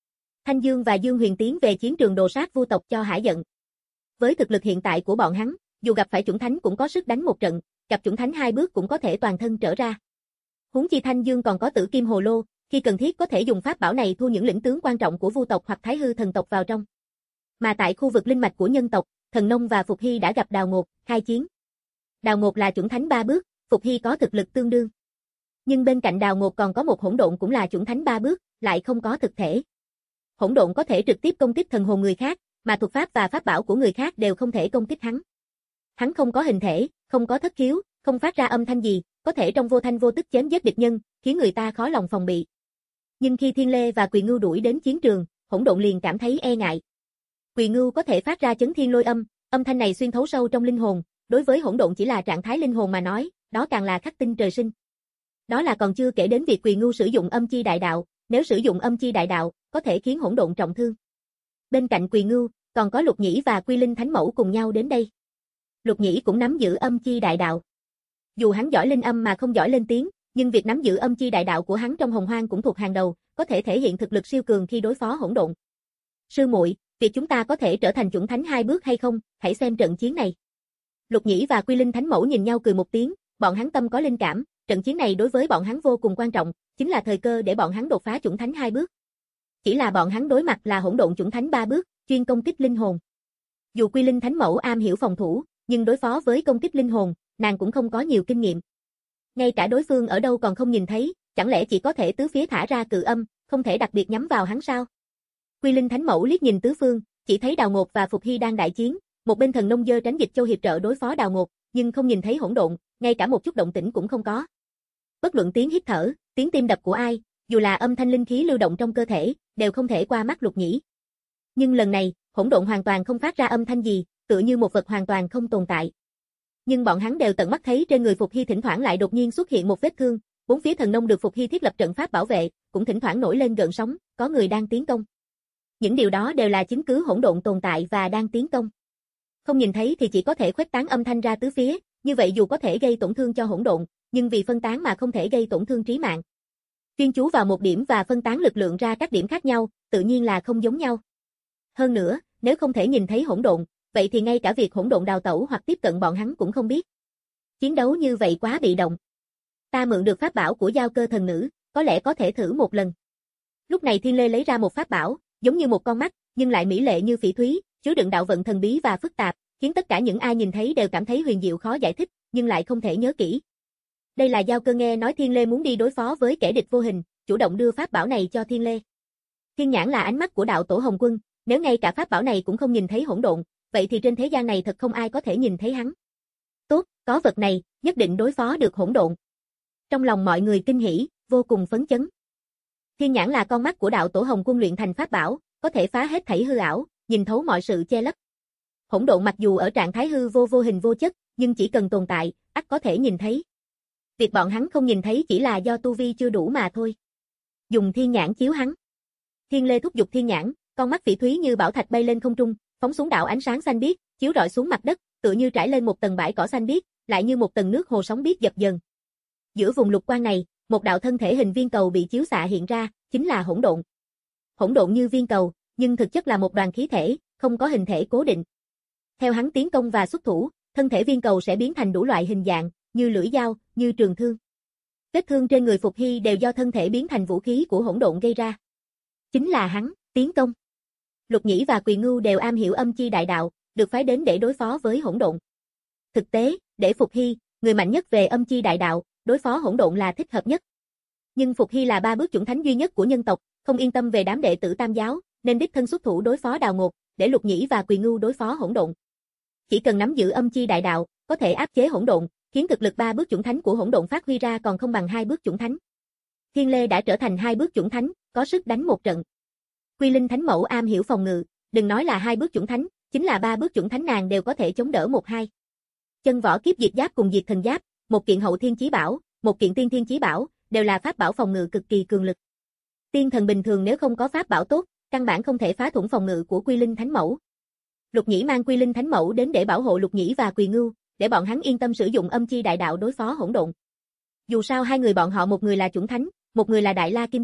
Thanh Dương và Dương Huyền tiến về chiến trường đồ sát vu tộc cho hả giận. Với thực lực hiện tại của bọn hắn, dù gặp phải chủng thánh cũng có sức đánh một trận, gặp chủng thánh hai bước cũng có thể toàn thân trở ra. Huống chi Thanh Dương còn có Tử Kim Hồ Lô, khi cần thiết có thể dùng pháp bảo này thu những lĩnh tướng quan trọng của vu tộc hoặc Thái Hư thần tộc vào trong. Mà tại khu vực linh mạch của nhân tộc, Thần Nông và Phục Hy đã gặp Đào Ngột, khai chiến. Đào Ngột là chủng thánh ba bước, Phục Hy có thực lực tương đương. Nhưng bên cạnh Đào Ngột còn có một hỗn độn cũng là chủng thánh ba bước, lại không có thực thể. Hỗn độn có thể trực tiếp công kích thần hồn người khác, mà thuật pháp và pháp bảo của người khác đều không thể công kích hắn. Hắn không có hình thể, không có thất khiếu, không phát ra âm thanh gì, có thể trong vô thanh vô tức chém giết địch nhân, khiến người ta khó lòng phòng bị. Nhưng khi Thiên Lê và Quỳ Ngưu đuổi đến chiến trường, hỗn độn liền cảm thấy e ngại. Quỳ Ngưu có thể phát ra chấn thiên lôi âm, âm thanh này xuyên thấu sâu trong linh hồn, đối với hỗn độn chỉ là trạng thái linh hồn mà nói, đó càng là khắc tinh trời sinh. Đó là còn chưa kể đến việc Quỳ Ngưu sử dụng âm chi đại đạo, nếu sử dụng âm chi đại đạo, có thể khiến hỗn độn trọng thương. Bên cạnh Quỳ Ngưu, còn có Lục Nhĩ và Quy Linh Thánh Mẫu cùng nhau đến đây. Lục Nhĩ cũng nắm giữ âm chi đại đạo. Dù hắn giỏi linh âm mà không giỏi lên tiếng, nhưng việc nắm giữ âm chi đại đạo của hắn trong Hồng Hoang cũng thuộc hàng đầu, có thể thể hiện thực lực siêu cường khi đối phó hỗn độn. Sư muội, việc chúng ta có thể trở thành chủng thánh hai bước hay không, hãy xem trận chiến này. Lục Nhĩ và Quy Linh Thánh Mẫu nhìn nhau cười một tiếng, bọn hắn tâm có linh cảm, trận chiến này đối với bọn hắn vô cùng quan trọng, chính là thời cơ để bọn hắn đột phá chủng thánh hai bước. Chỉ là bọn hắn đối mặt là hỗn độn chủng thánh ba bước, chuyên công kích linh hồn. Dù Quy Linh Thánh Mẫu am hiểu phòng thủ, nhưng đối phó với công kích linh hồn, nàng cũng không có nhiều kinh nghiệm. Ngay cả đối phương ở đâu còn không nhìn thấy, chẳng lẽ chỉ có thể tứ phía thả ra cự âm, không thể đặc biệt nhắm vào hắn sao? Quy Linh Thánh Mẫu liếc nhìn tứ phương, chỉ thấy Đào Ngột và Phục Hy đang đại chiến, một bên Thần Nông giơ tránh dịch châu hiệp trợ đối phó Đào Ngột, nhưng không nhìn thấy hỗn độn, ngay cả một chút động tĩnh cũng không có. Bất luận tiếng hít thở, tiếng tim đập của ai, dù là âm thanh linh khí lưu động trong cơ thể, đều không thể qua mắt Lục Nhĩ. Nhưng lần này, hỗn độn hoàn toàn không phát ra âm thanh gì, tựa như một vật hoàn toàn không tồn tại. Nhưng bọn hắn đều tận mắt thấy trên người Phục Hy thỉnh thoảng lại đột nhiên xuất hiện một vết thương, bốn phía Thần Nông được Phục Hy thiết lập trận pháp bảo vệ, cũng thỉnh thoảng nổi lên gợn sóng, có người đang tiến công. Những điều đó đều là chứng cứ hỗn độn tồn tại và đang tiến công. Không nhìn thấy thì chỉ có thể khuếch tán âm thanh ra tứ phía, như vậy dù có thể gây tổn thương cho hỗn độn, nhưng vì phân tán mà không thể gây tổn thương trí mạng. Chuyên chú vào một điểm và phân tán lực lượng ra các điểm khác nhau, tự nhiên là không giống nhau. Hơn nữa, nếu không thể nhìn thấy hỗn độn, vậy thì ngay cả việc hỗn độn đào tẩu hoặc tiếp cận bọn hắn cũng không biết. Chiến đấu như vậy quá bị động. Ta mượn được pháp bảo của Giao Cơ thần nữ, có lẽ có thể thử một lần. Lúc này Thiên Lê lấy ra một pháp bảo, giống như một con mắt, nhưng lại mỹ lệ như phỉ thúy, chứa đựng đạo vận thần bí và phức tạp, khiến tất cả những ai nhìn thấy đều cảm thấy huyền diệu khó giải thích, nhưng lại không thể nhớ kỹ. Đây là Giao Cơ nghe nói Thiên Lê muốn đi đối phó với kẻ địch vô hình, chủ động đưa pháp bảo này cho Thiên Lê. Thiên nhãn là ánh mắt của đạo tổ Hồng Quân, nếu ngay cả pháp bảo này cũng không nhìn thấy hỗn độn, vậy thì trên thế gian này thật không ai có thể nhìn thấy hắn. Tốt, có vật này, nhất định đối phó được hỗn độn. Trong lòng mọi người kinh hỉ, vô cùng phấn chấn. Thiên nhãn là con mắt của đạo tổ Hồng Quân luyện thành pháp bảo, có thể phá hết thảy hư ảo, nhìn thấu mọi sự che lấp. Hỗn độn mặc dù ở trạng thái hư vô vô hình vô chất, nhưng chỉ cần tồn tại, ắt có thể nhìn thấy. Việc bọn hắn không nhìn thấy chỉ là do tu vi chưa đủ mà thôi. Dùng thiên nhãn chiếu hắn. Thiên Lê thúc giục thiên nhãn, con mắt phỉ thúy như bảo thạch bay lên không trung, phóng xuống đạo ánh sáng xanh biếc, chiếu rọi xuống mặt đất, tựa như trải lên một tầng bãi cỏ xanh biếc, lại như một tầng nước hồ sóng biếc dập dần. Giữa vùng lục quang này, một đạo thân thể hình viên cầu bị chiếu xạ hiện ra, chính là hỗn độn. Hỗn độn như viên cầu, nhưng thực chất là một đoàn khí thể, không có hình thể cố định. Theo hắn tiến công và xuất thủ, thân thể viên cầu sẽ biến thành đủ loại hình dạng, như lưỡi dao, như trường thương. Vết thương trên người Phục Hy đều do thân thể biến thành vũ khí của hỗn độn gây ra. Chính là hắn, tiến công. Lục Nhĩ và Quỳ Ngưu đều am hiểu âm chi đại đạo, được phái đến để đối phó với hỗn độn. Thực tế, để Phục Hy, người mạnh nhất về âm chi đại đạo, đối phó hỗn độn là thích hợp nhất. Nhưng Phục Hy là ba bước chủng thánh duy nhất của nhân tộc, không yên tâm về đám đệ tử Tam giáo, nên đích thân xuất thủ đối phó Đào Ngột, để Lục Nhĩ và Quỳ Ngưu đối phó hỗn độn. Chỉ cần nắm giữ âm chi đại đạo, có thể áp chế hỗn độn, khiến thực lực ba bước chủng thánh của hỗn độn phát huy ra còn không bằng hai bước chủng thánh. Thiên Lê đã trở thành hai bước chủng thánh, có sức đánh một trận. Quy Linh Thánh Mẫu am hiểu phòng ngự, đừng nói là hai bước chủng thánh, chính là ba bước chủng thánh nàng đều có thể chống đỡ một hai. Chân võ kiếp diệt giáp cùng diệt thần giáp, một kiện hậu thiên chí bảo, một kiện tiên thiên chí bảo, đều là pháp bảo phòng ngự cực kỳ cường lực. Tiên thần bình thường nếu không có pháp bảo tốt, căn bản không thể phá thủng phòng ngự của Quy Linh Thánh Mẫu. Lục Nhĩ mang Quy Linh Thánh Mẫu đến để bảo hộ Lục Nhĩ và Quỳ Ngưu, để bọn hắn yên tâm sử dụng âm chi đại đạo đối phó hỗn độn. Dù sao hai người bọn họ một người là chủng thánh, một người là đại la kim tiên,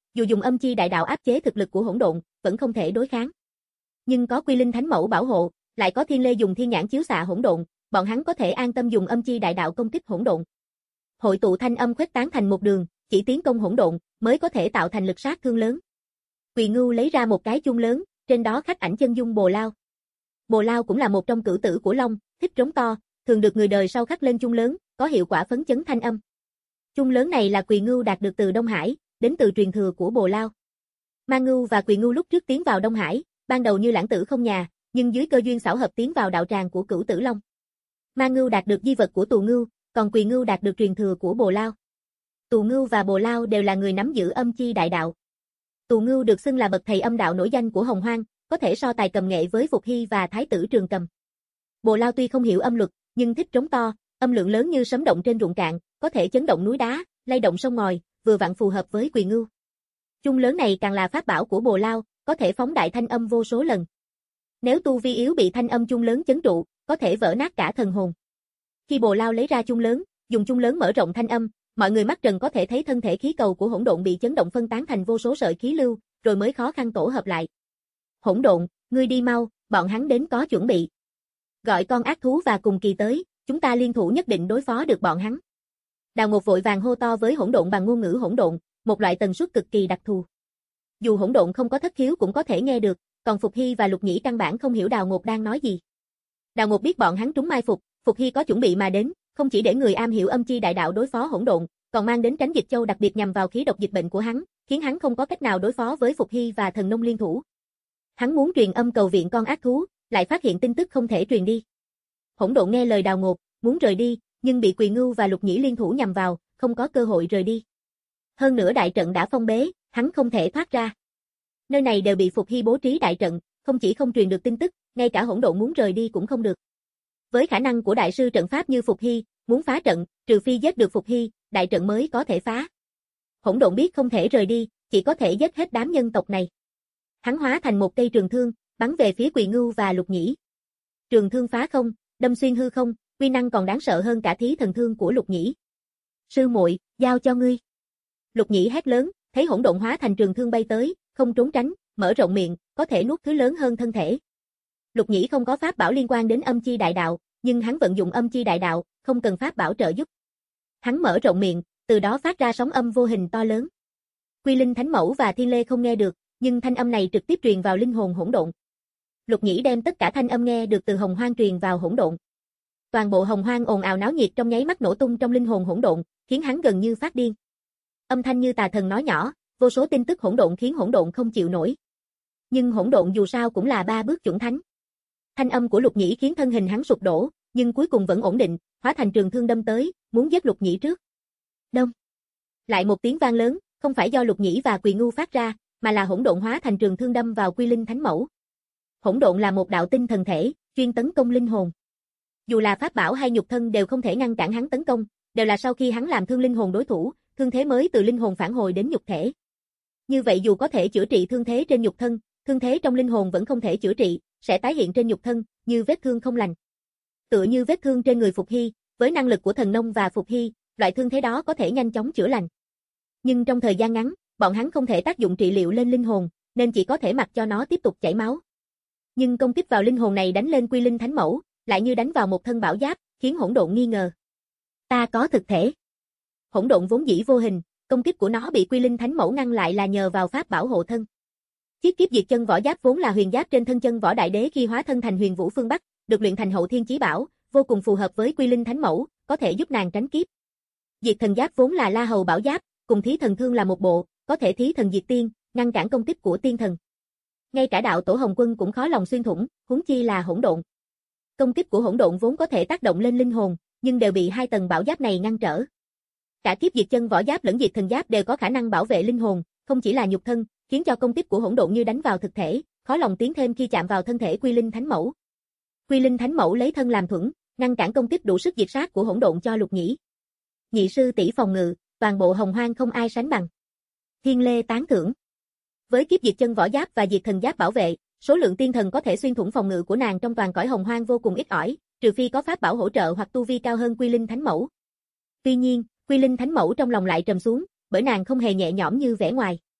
Dù dùng âm chi đại đạo áp chế thực lực của hỗn độn, vẫn không thể đối kháng. Nhưng có Quy Linh Thánh Mẫu bảo hộ, lại có Thiên Lê dùng thiên nhãn chiếu xạ hỗn độn, bọn hắn có thể an tâm dùng âm chi đại đạo công kích hỗn độn. Hội tụ thanh âm khuếch tán thành một đường, chỉ tiến công hỗn độn mới có thể tạo thành lực sát thương lớn. Quỳ Ngưu lấy ra một cái chung lớn, trên đó khắc ảnh chân dung Bồ Lao. Bồ Lao cũng là một trong cửu tử của Long, thích trống to, thường được người đời sau khắc lên chung lớn, có hiệu quả phấn chấn thanh âm. Chung lớn này là Quỳ Ngưu đạt được từ Đông Hải, đến từ truyền thừa của Bồ Lao. Ma Ngưu và Quỳ Ngưu lúc trước tiến vào Đông Hải, ban đầu như lãng tử không nhà, nhưng dưới cơ duyên xảo hợp tiến vào đạo tràng của Cửu Tử Long. Ma Ngưu đạt được di vật của Tù Ngưu, còn Quỳ Ngưu đạt được truyền thừa của Bồ Lao. Tù Ngưu và Bồ Lao đều là người nắm giữ âm chi đại đạo. Tù Ngưu được xưng là bậc thầy âm đạo nổi danh của Hồng Hoang, có thể so tài cầm nghệ với Phục Hy và Thái tử Trường Cầm. Bồ Lao tuy không hiểu âm luật, nhưng thích trống to, âm lượng lớn như sấm động trên ruộng cạn, có thể chấn động núi đá, lay động sông ngòi, vừa vặn phù hợp với Quỳ Ngưu. Chung lớn này càng là pháp bảo của Bồ Lao, có thể phóng đại thanh âm vô số lần. Nếu tu vi yếu bị thanh âm chung lớn chấn trụ, có thể vỡ nát cả thần hồn. Khi Bồ Lao lấy ra chung lớn, dùng chung lớn mở rộng thanh âm, mọi người mắt trần có thể thấy thân thể khí cầu của hỗn độn bị chấn động phân tán thành vô số sợi khí lưu, rồi mới khó khăn tổ hợp lại. Hỗn độn, ngươi đi mau, bọn hắn đến có chuẩn bị. Gọi con ác thú và cùng kỳ tới, chúng ta liên thủ nhất định đối phó được bọn hắn. Đào Ngột vội vàng hô to với hỗn độn bằng ngôn ngữ hỗn độn, một loại tần suất cực kỳ đặc thù. Dù hỗn độn không có thất khiếu cũng có thể nghe được, còn Phục Hy và Lục Nhĩ căn bản không hiểu Đào Ngột đang nói gì. Đào Ngột biết bọn hắn trúng mai phục, Phục Hy có chuẩn bị mà đến, không chỉ để người am hiểu âm chi đại đạo đối phó hỗn độn, còn mang đến Tránh Dịch Châu đặc biệt nhằm vào khí độc dịch bệnh của hắn, khiến hắn không có cách nào đối phó với Phục Hy và Thần Nông liên thủ. Hắn muốn truyền âm cầu viện con ác thú, lại phát hiện tin tức không thể truyền đi. Hỗn độn nghe lời Đào Ngột, muốn rời đi, nhưng bị Quỳ Ngưu và Lục Nhĩ liên thủ nhằm vào, không có cơ hội rời đi. Hơn nữa đại trận đã phong bế, hắn không thể thoát ra. Nơi này đều bị Phục Hy bố trí đại trận, không chỉ không truyền được tin tức, ngay cả hỗn độn muốn rời đi cũng không được. Với khả năng của đại sư trận pháp như Phục Hy, muốn phá trận, trừ phi giết được Phục Hy, đại trận mới có thể phá. Hỗn độn biết không thể rời đi, chỉ có thể giết hết đám nhân tộc này. Hắn hóa thành một cây trường thương, bắn về phía Quỳ Ngưu và Lục Nhĩ. Trường thương phá không, đâm xuyên hư không, uy năng còn đáng sợ hơn cả thí thần thương của Lục Nhĩ. Sư muội, giao cho ngươi. Lục Nhĩ hét lớn, thấy hỗn độn hóa thành trường thương bay tới, không trốn tránh, mở rộng miệng, có thể nuốt thứ lớn hơn thân thể. Lục Nhĩ không có pháp bảo liên quan đến âm chi đại đạo, nhưng hắn vận dụng âm chi đại đạo, không cần pháp bảo trợ giúp. Hắn mở rộng miệng, từ đó phát ra sóng âm vô hình to lớn. Quy Linh Thánh Mẫu và Thiên Lê không nghe được, nhưng thanh âm này trực tiếp truyền vào linh hồn hỗn độn. Lục Nhĩ đem tất cả thanh âm nghe được từ Hồng Hoang truyền vào hỗn độn. Toàn bộ Hồng Hoang ồn ào náo nhiệt trong nháy mắt nổ tung trong linh hồn hỗn độn, khiến hắn gần như phát điên. Âm thanh như tà thần nói nhỏ, vô số tin tức hỗn độn khiến hỗn độn không chịu nổi. Nhưng hỗn độn dù sao cũng là ba bước chuẩn thánh. Thanh âm của Lục Nhĩ khiến thân hình hắn sụp đổ, nhưng cuối cùng vẫn ổn định, hóa thành trường thương đâm tới, muốn giết Lục Nhĩ trước. Đông. Lại một tiếng vang lớn, không phải do Lục Nhĩ và Quỳ Ngưu phát ra, mà là hỗn độn hóa thành trường thương đâm vào Quy Linh Thánh Mẫu. Hỗn độn là một đạo tinh thần thể, chuyên tấn công linh hồn. Dù là pháp bảo hay nhục thân đều không thể ngăn cản hắn tấn công, đều là sau khi hắn làm thương linh hồn đối thủ, thương thế mới từ linh hồn phản hồi đến nhục thể. Như vậy dù có thể chữa trị thương thế trên nhục thân, thương thế trong linh hồn vẫn không thể chữa trị, sẽ tái hiện trên nhục thân, như vết thương không lành. Tựa như vết thương trên người Phục Hy, với năng lực của Thần Nông và Phục Hy, loại thương thế đó có thể nhanh chóng chữa lành. Nhưng trong thời gian ngắn, bọn hắn không thể tác dụng trị liệu lên linh hồn, nên chỉ có thể mặc cho nó tiếp tục chảy máu. Nhưng công kích vào linh hồn này đánh lên Quy Linh Thánh Mẫu, lại như đánh vào một thân bảo giáp, khiến hỗn độn nghi ngờ. Ta có thực thể. Hỗn độn vốn dĩ vô hình, công kích của nó bị Quy Linh Thánh Mẫu ngăn lại là nhờ vào pháp bảo hộ thân. Chiếc kiếp diệt chân võ giáp vốn là huyền giáp trên thân chân võ đại đế khi hóa thân thành Huyền Vũ phương Bắc, được luyện thành hậu thiên chí bảo, vô cùng phù hợp với Quy Linh Thánh Mẫu, có thể giúp nàng tránh kiếp. Diệt thần giáp vốn là La Hầu bảo giáp, cùng thí thần thương là một bộ, có thể thí thần diệt tiên, ngăn cản công kích của tiên thần. Ngay cả đạo tổ Hồng Quân cũng khó lòng xuyên thủng, huống chi là hỗn độn. Công kích của hỗn độn vốn có thể tác động lên linh hồn, nhưng đều bị hai tầng bảo giáp này ngăn trở. Cả kiếp diệt chân võ giáp lẫn diệt thần giáp đều có khả năng bảo vệ linh hồn, không chỉ là nhục thân, khiến cho công kích của hỗn độn như đánh vào thực thể, khó lòng tiến thêm khi chạm vào thân thể Quy Linh Thánh Mẫu. Quy Linh Thánh Mẫu lấy thân làm thuẫn, ngăn cản công kích đủ sức diệt sát của hỗn độn cho Lục Nhĩ. Nhị sư tỷ phòng ngự, toàn bộ Hồng Hoang không ai sánh bằng. Thiên Lê tán thưởng. Với kiếp diệt chân võ giáp và diệt thần giáp bảo vệ, số lượng tiên thần có thể xuyên thủng phòng ngự của nàng trong toàn cõi Hồng Hoang vô cùng ít ỏi, trừ phi có pháp bảo hỗ trợ hoặc tu vi cao hơn Quy Linh Thánh Mẫu. Tuy nhiên, Quy Linh Thánh Mẫu trong lòng lại trầm xuống, bởi nàng không hề nhẹ nhõm như vẻ ngoài.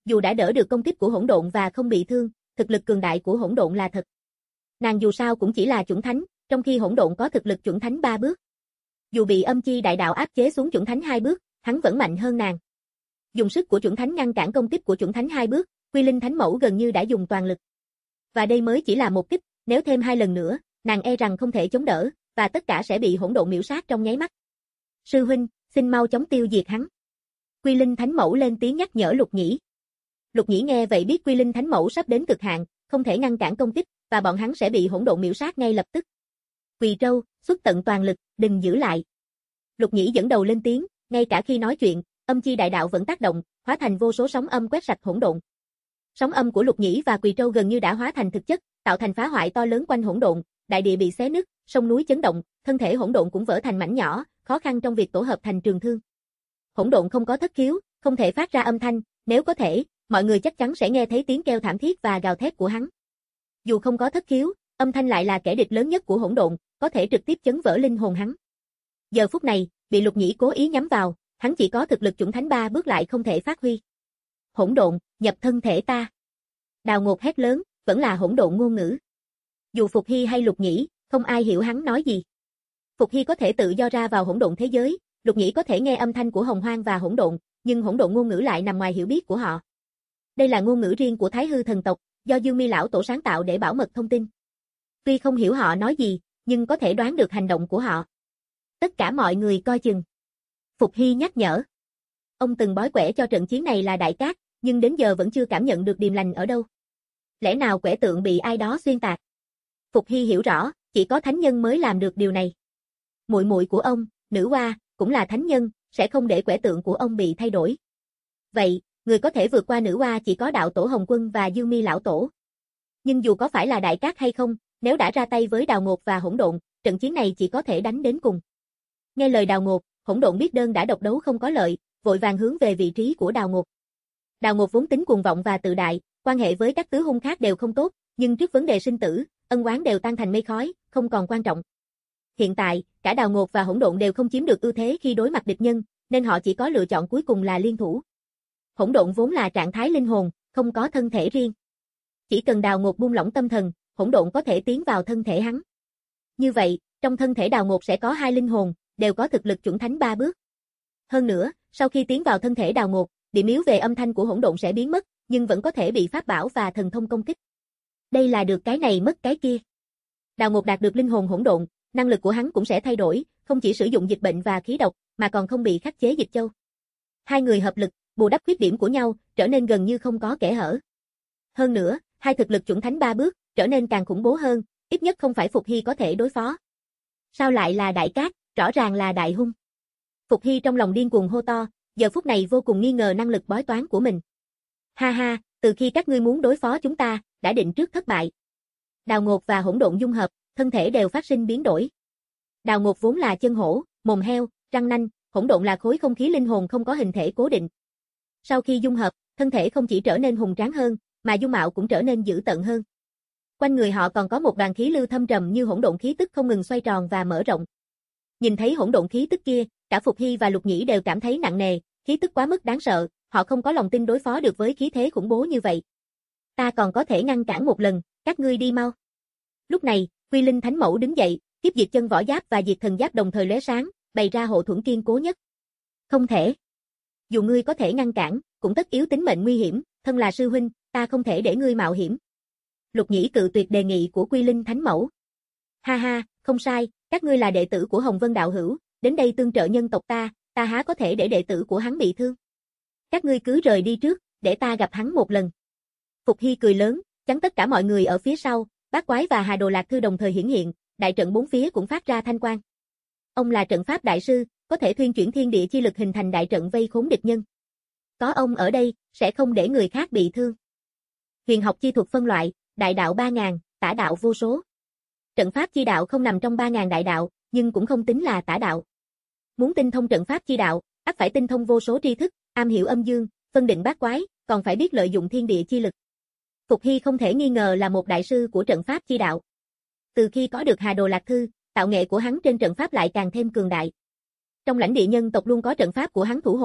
Dù đã đỡ được công kích của hỗn độn và không bị thương, thực lực cường đại của hỗn độn là thật. Nàng dù sao cũng chỉ là chuẩn thánh, trong khi hỗn độn có thực lực chuẩn thánh ba bước. Dù bị âm chi đại đạo áp chế xuống chuẩn thánh hai bước, hắn vẫn mạnh hơn nàng. Dùng sức của chuẩn thánh ngăn cản công kích của chuẩn thánh hai bước, Quy Linh Thánh Mẫu gần như đã dùng toàn lực. Và đây mới chỉ là một kích, nếu thêm hai lần nữa, nàng e rằng không thể chống đỡ, và tất cả sẽ bị hỗn độn miểu sát trong nháy mắt. Sư huynh, xin mau chóng tiêu diệt hắn. Quy Linh Thánh Mẫu lên tiếng nhắc nhở Lục Nhĩ. Lục Nhĩ nghe vậy biết Quy Linh Thánh Mẫu sắp đến cực hạn, không thể ngăn cản công kích, và bọn hắn sẽ bị hỗn độn miểu sát ngay lập tức. Quỳ Trâu, xuất tận toàn lực, đừng giữ lại. Lục Nhĩ dẫn đầu lên tiếng, ngay cả khi nói chuyện, âm chi đại đạo vẫn tác động, hóa thành vô số sóng âm quét sạch hỗn độn. Sóng âm của Lục Nhĩ và Quỳ Trâu gần như đã hóa thành thực chất, tạo thành phá hoại to lớn quanh hỗn độn, đại địa bị xé nứt, sông núi chấn động, thân thể hỗn độn cũng vỡ thành mảnh nhỏ, khó khăn trong việc tổ hợp thành trường thương. Hỗn độn không có thất khiếu, không thể phát ra âm thanh, nếu có thể, mọi người chắc chắn sẽ nghe thấy tiếng kêu thảm thiết và gào thét của hắn. Dù không có thất khiếu, âm thanh lại là kẻ địch lớn nhất của hỗn độn, có thể trực tiếp chấn vỡ linh hồn hắn. Giờ phút này, bị Lục Nhĩ cố ý nhắm vào, hắn chỉ có thực lực chuẩn thánh ba bước lại không thể phát huy. Hỗn độn, nhập thân thể ta. Đào Ngột hét lớn, vẫn là hỗn độn ngôn ngữ. Dù Phục Hy hay Lục Nhĩ, không ai hiểu hắn nói gì. Phục Hy có thể tự do ra vào hỗn độn thế giới, Lục Nhĩ có thể nghe âm thanh của Hồng Hoang và hỗn độn, nhưng hỗn độn ngôn ngữ lại nằm ngoài hiểu biết của họ. Đây là ngôn ngữ riêng của Thái Hư thần tộc, do Dương Mi lão tổ sáng tạo để bảo mật thông tin. Tuy không hiểu họ nói gì, nhưng có thể đoán được hành động của họ. Tất cả mọi người coi chừng. Phục Hy nhắc nhở. Ông từng bói quẻ cho trận chiến này là Đại Cát, nhưng đến giờ vẫn chưa cảm nhận được điềm lành ở đâu. Lẽ nào quẻ tượng bị ai đó xuyên tạc? Phục Hy hiểu rõ, chỉ có thánh nhân mới làm được điều này. Muội muội của ông, Nữ Hoa, cũng là thánh nhân, sẽ không để quẻ tượng của ông bị thay đổi. Vậy, người có thể vượt qua Nữ Hoa chỉ có đạo tổ Hồng Quân và Dương Mi lão tổ. Nhưng dù có phải là Đại Cát hay không, nếu đã ra tay với Đào Ngột và hỗn độn, trận chiến này chỉ có thể đánh đến cùng. Nghe lời Đào Ngột, hỗn độn biết đơn đã độc đấu không có lợi, vội vàng hướng về vị trí của Đào Ngột. Đào Ngột vốn tính cuồng vọng và tự đại, quan hệ với các tứ hung khác đều không tốt, nhưng trước vấn đề sinh tử, ân oán đều tan thành mây khói, không còn quan trọng. Hiện tại, cả Đào Ngột và hỗn độn đều không chiếm được ưu thế khi đối mặt địch nhân, nên họ chỉ có lựa chọn cuối cùng là liên thủ. Hỗn độn vốn là trạng thái linh hồn, không có thân thể riêng. Chỉ cần Đào Ngột buông lỏng tâm thần, hỗn độn có thể tiến vào thân thể hắn. Như vậy, trong thân thể Đào Ngột sẽ có hai linh hồn, đều có thực lực chuẩn thánh ba bước. Hơn nữa, sau khi tiến vào thân thể Đào Ngột, điểm yếu về âm thanh của hỗn độn sẽ biến mất, nhưng vẫn có thể bị pháp bảo và thần thông công kích. Đây là được cái này mất cái kia. Đào Ngột đạt được linh hồn hỗn độn, năng lực của hắn cũng sẽ thay đổi, không chỉ sử dụng dịch bệnh và khí độc, mà còn không bị khắc chế dịch châu. Hai người hợp lực, bù đắp khuyết điểm của nhau, trở nên gần như không có kẽ hở. Hơn nữa, hai thực lực chuẩn thánh ba bước, trở nên càng khủng bố hơn, ít nhất không phải Phục Hy có thể đối phó. Sao lại là Đại Cát, rõ ràng là đại hung. Phục Hy trong lòng điên cuồng hô to, giờ phút này vô cùng nghi ngờ năng lực bói toán của mình. Ha ha, từ khi các ngươi muốn đối phó chúng ta, đã định trước thất bại. Đào Ngột và hỗn độn dung hợp, thân thể đều phát sinh biến đổi. Đào Ngột vốn là chân hổ, mồm heo, răng nanh, hỗn độn là khối không khí linh hồn không có hình thể cố định. Sau khi dung hợp, thân thể không chỉ trở nên hùng tráng hơn, mà dung mạo cũng trở nên dữ tợn hơn. Quanh người họ còn có một đoàn khí lưu thâm trầm như hỗn độn khí tức không ngừng xoay tròn và mở rộng. Nhìn thấy hỗn độn khí tức kia, cả Phục Hy và Lục Nhĩ đều cảm thấy nặng nề, khí tức quá mức đáng sợ, họ không có lòng tin đối phó được với khí thế khủng bố như vậy. Ta còn có thể ngăn cản một lần, các ngươi đi mau. Lúc này, Quy Linh Thánh Mẫu đứng dậy, kiếp diệt chân võ giáp và diệt thần giáp đồng thời lóe sáng, bày ra hộ thuẫn kiên cố nhất. Không thể. Dù ngươi có thể ngăn cản, cũng tất yếu tính mệnh nguy hiểm, thân là sư huynh, ta không thể để ngươi mạo hiểm. Lục Nhĩ cự tuyệt đề nghị của Quy Linh Thánh Mẫu. Ha ha, không sai, các ngươi là đệ tử của Hồng Vân đạo hữu, đến đây tương trợ nhân tộc ta, ta há có thể để đệ tử của hắn bị thương. Các ngươi cứ rời đi trước, để ta gặp hắn một lần. Phục Hy cười lớn, chắn tất cả mọi người ở phía sau, Bát Quái và Hà Đồ Lạc Thư đồng thời hiển hiện, đại trận bốn phía cũng phát ra thanh quang. Ông là trận pháp đại sư, có thể thuyên chuyển thiên địa chi lực hình thành đại trận vây khốn địch nhân. Có ông ở đây, sẽ không để người khác bị thương. Huyền học chi thuật phân loại, đại đạo ba ngàn, tả đạo vô số. Trận pháp chi đạo không nằm trong ba ngàn đại đạo, nhưng cũng không tính là tả đạo. Muốn tinh thông trận pháp chi đạo, ắt phải tinh thông vô số tri thức, am hiểu âm dương, phân định bát quái, còn phải biết lợi dụng thiên địa chi lực. Phục Hy không thể nghi ngờ là một đại sư của trận pháp chi đạo. Từ khi có được Hà Đồ Lạc Thư, tạo nghệ của hắn trên trận pháp lại càng thêm cường đại. Trong lãnh địa nhân tộc luôn có trận pháp của hắn thủ hộ,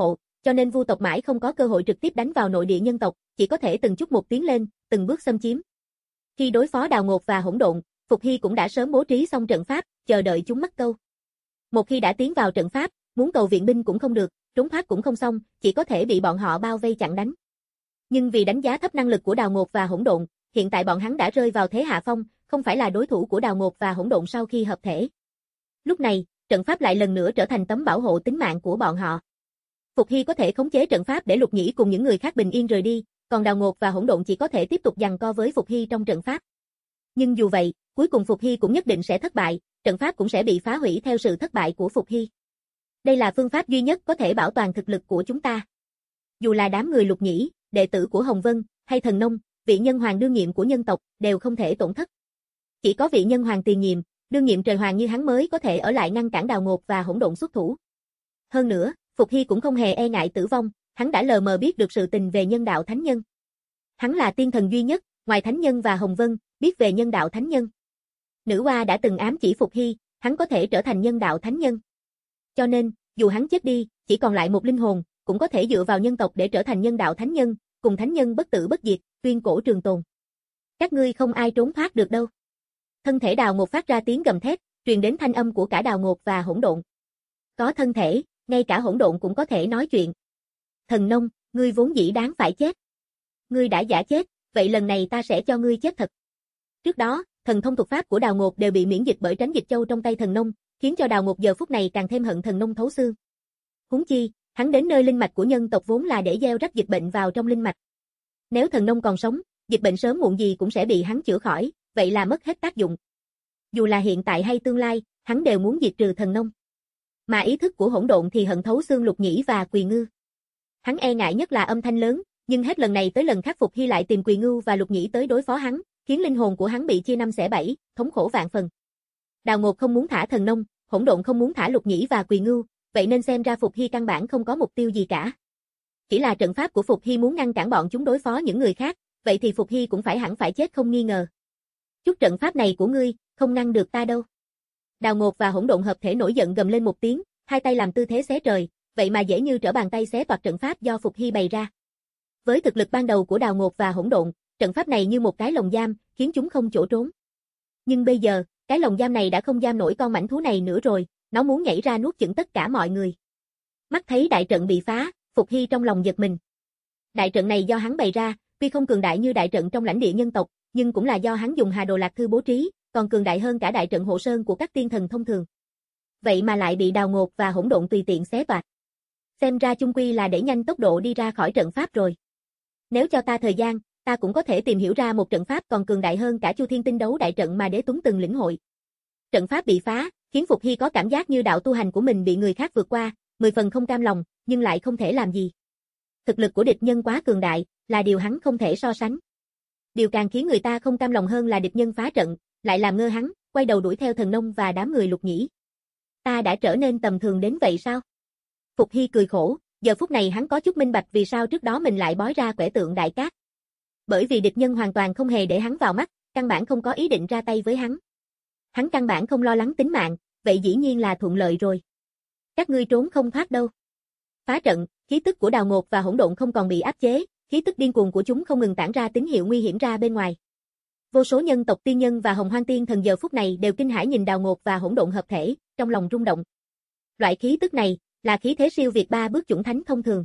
cho nên Vu tộc mãi không có cơ hội trực tiếp đánh vào nội địa nhân tộc, chỉ có thể từng chút một tiến lên, từng bước xâm chiếm. Khi đối phó Đào Ngột và Hỗn Độn, Phục Hy cũng đã sớm bố trí xong trận pháp, chờ đợi chúng mắc câu. Một khi đã tiến vào trận pháp, muốn cầu viện binh cũng không được, trốn thoát cũng không xong, chỉ có thể bị bọn họ bao vây chặn đánh. Nhưng vì đánh giá thấp năng lực của Đào Ngột và Hỗn Độn, hiện tại bọn hắn đã rơi vào thế hạ phong, không phải là đối thủ của Đào Ngột và Hỗn Độn sau khi hợp thể. Lúc này, trận pháp lại lần nữa trở thành tấm bảo hộ tính mạng của bọn họ. Phục Hy có thể khống chế trận pháp để Lục Nhĩ cùng những người khác bình yên rời đi, còn Đào Ngột và Hỗn Độn chỉ có thể tiếp tục giằng co với Phục Hy trong trận pháp. Nhưng dù vậy, cuối cùng Phục Hy cũng nhất định sẽ thất bại, trận pháp cũng sẽ bị phá hủy theo sự thất bại của Phục Hy. Đây là phương pháp duy nhất có thể bảo toàn thực lực của chúng ta. Dù là đám người Lục Nhĩ, đệ tử của Hồng Vân, hay Thần Nông, vị nhân hoàng đương nhiệm của nhân tộc, đều không thể tổn thất. Chỉ có vị nhân hoàng tiền nhiệm, đương nhiệm trời hoàng như hắn mới có thể ở lại ngăn cản Đào Ngột và Hỗn Độn xuất thủ. Hơn nữa, Phục Hy cũng không hề e ngại tử vong, hắn đã lờ mờ biết được sự tình về nhân đạo thánh nhân. Hắn là tiên thần duy nhất, ngoài thánh nhân và Hồng Vân, biết về nhân đạo thánh nhân. Nữ oa đã từng ám chỉ Phục Hy, hắn có thể trở thành nhân đạo thánh nhân. Cho nên, dù hắn chết đi, chỉ còn lại một linh hồn, cũng có thể dựa vào nhân tộc để trở thành nhân đạo thánh nhân, cùng thánh nhân bất tử bất diệt, tuyên cổ trường tồn. Các ngươi không ai trốn thoát được đâu. Thân thể Đào Ngột phát ra tiếng gầm thét, truyền đến thanh âm của cả Đào Ngột và Hỗn Độn. Có thân thể, ngay cả Hỗn Độn cũng có thể nói chuyện. Thần Nông, ngươi vốn dĩ đáng phải chết. Ngươi đã giả chết, vậy lần này ta sẽ cho ngươi chết thật. Trước đó, thần thông thuật pháp của Đào Ngột đều bị miễn dịch bởi Tránh Dịch Châu trong tay Thần Nông, khiến cho Đào Ngột giờ phút này càng thêm hận Thần Nông thấu xương. Huống chi, hắn đến nơi linh mạch của nhân tộc vốn là để gieo rắc dịch bệnh vào trong linh mạch. Nếu Thần Nông còn sống, dịch bệnh sớm muộn gì cũng sẽ bị hắn chữa khỏi, vậy là mất hết tác dụng. Dù là hiện tại hay tương lai, hắn đều muốn diệt trừ Thần Nông. Mà ý thức của Hỗn Độn thì hận thấu xương Lục Nhĩ và Quỳ Ngư. Hắn e ngại nhất là âm thanh lớn, nhưng hết lần này tới lần khác Phục Hy lại tìm Quỳ Ngưu và Lục Nhĩ tới đối phó hắn, khiến linh hồn của hắn bị chia năm xẻ bảy, thống khổ vạn phần. Đào Ngột không muốn thả Thần Nông, Hỗn Độn không muốn thả Lục Nhĩ và Quỳ Ngưu, vậy nên xem ra Phục Hy căn bản không có mục tiêu gì cả. Chỉ là trận pháp của Phục Hy muốn ngăn cản bọn chúng đối phó những người khác, vậy thì Phục Hy cũng phải hẳn phải chết không nghi ngờ. Chút trận pháp này của ngươi, không ngăn được ta đâu. Đào Ngột và Hỗn Độn hợp thể nổi giận gầm lên một tiếng, hai tay làm tư thế xé trời, vậy mà dễ như trở bàn tay xé toạc trận pháp do Phục Hy bày ra. Với thực lực ban đầu của Đào Ngột và Hỗn Độn, trận pháp này như một cái lồng giam, khiến chúng không chỗ trốn. Nhưng bây giờ, cái lồng giam này đã không giam nổi con mãnh thú này nữa rồi, nó muốn nhảy ra nuốt chửng tất cả mọi người. Mắt thấy đại trận bị phá, Phục Hy trong lòng giật mình. Đại trận này do hắn bày ra, tuy không cường đại như đại trận trong lãnh địa nhân tộc, nhưng cũng là do hắn dùng Hà Đồ Lạc Thư bố trí, còn cường đại hơn cả đại trận hộ sơn của các tiên thần thông thường. Vậy mà lại bị Đào Ngột và Hỗn Độn tùy tiện xé toạc. Xem ra chung quy là đẩy nhanh tốc độ đi ra khỏi trận pháp rồi. Nếu cho ta thời gian, ta cũng có thể tìm hiểu ra một trận pháp còn cường đại hơn cả Chu Thiên Tinh Đấu đại trận mà Đế Tuấn từng lĩnh hội. Trận pháp bị phá, khiến Phục Hy có cảm giác như đạo tu hành của mình bị người khác vượt qua, mười phần không cam lòng, nhưng lại không thể làm gì. Thực lực của địch nhân quá cường đại, là điều hắn không thể so sánh. Điều càng khiến người ta không cam lòng hơn là địch nhân phá trận, lại làm ngơ hắn, quay đầu đuổi theo Thần Nông và đám người Lục Nhĩ. Ta đã trở nên tầm thường đến vậy sao? Phục Hy cười khổ, giờ phút này hắn có chút minh bạch vì sao trước đó mình lại bói ra quẻ tượng đại cát. Bởi vì địch nhân hoàn toàn không hề để hắn vào mắt, căn bản không có ý định ra tay với hắn. Hắn căn bản không lo lắng tính mạng, vậy dĩ nhiên là thuận lợi rồi. Các ngươi trốn không thoát đâu. Phá trận, khí tức của Đào Ngột và Hỗn Độn không còn bị áp chế, khí tức điên cuồng của chúng không ngừng tản ra tín hiệu nguy hiểm ra bên ngoài. Vô số nhân tộc tiên nhân và Hồng Hoang Tiên Thần giờ phút này đều kinh hãi nhìn Đào Ngột và Hỗn Độn hợp thể, trong lòng rung động. Loại khí tức này là khí thế siêu việt ba bước chuẩn thánh thông thường.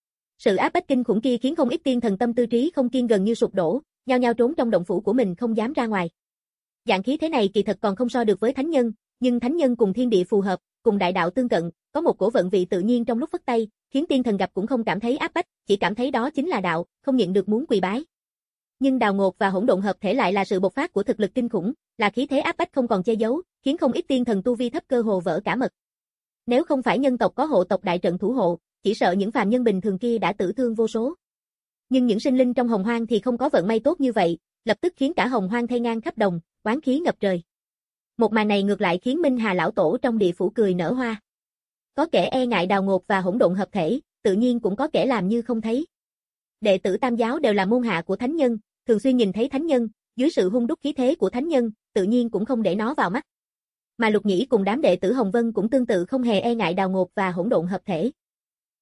Sự áp bách kinh khủng kia khiến không ít tiên thần tâm tư trí không kiên gần như sụp đổ, nhao nhao trốn trong động phủ của mình không dám ra ngoài. Dạng khí thế này kỳ thật còn không so được với thánh nhân, nhưng thánh nhân cùng thiên địa phù hợp, cùng đại đạo tương cận, có một cổ vận vị tự nhiên trong lúc phất tay, khiến tiên thần gặp cũng không cảm thấy áp bách, chỉ cảm thấy đó chính là đạo, không nhịn được muốn quỳ bái. Nhưng Đào Ngột và Hỗn Độn hợp thể lại là sự bộc phát của thực lực kinh khủng, là khí thế áp bách không còn che giấu, khiến không ít tiên thần tu vi thấp cơ hồ vỡ cả mật. Nếu không phải nhân tộc có hộ tộc đại trận thủ hộ, chỉ sợ những phàm nhân bình thường kia đã tử thương vô số. Nhưng những sinh linh trong Hồng Hoang thì không có vận may tốt như vậy, lập tức khiến cả Hồng Hoang thay ngang khắp đồng, oán khí ngập trời. Một màn này ngược lại khiến Minh Hà lão tổ trong địa phủ cười nở hoa. Có kẻ e ngại Đào Ngột và Hỗn Độn hợp thể, tự nhiên cũng có kẻ làm như không thấy. Đệ tử Tam giáo đều là môn hạ của thánh nhân, thường xuyên nhìn thấy thánh nhân, dưới sự hung đúc khí thế của thánh nhân, tự nhiên cũng không để nó vào mắt. Mà Lục Nhĩ cùng đám đệ tử Hồng Vân cũng tương tự không hề e ngại Đào Ngột và Hỗn Độn hợp thể.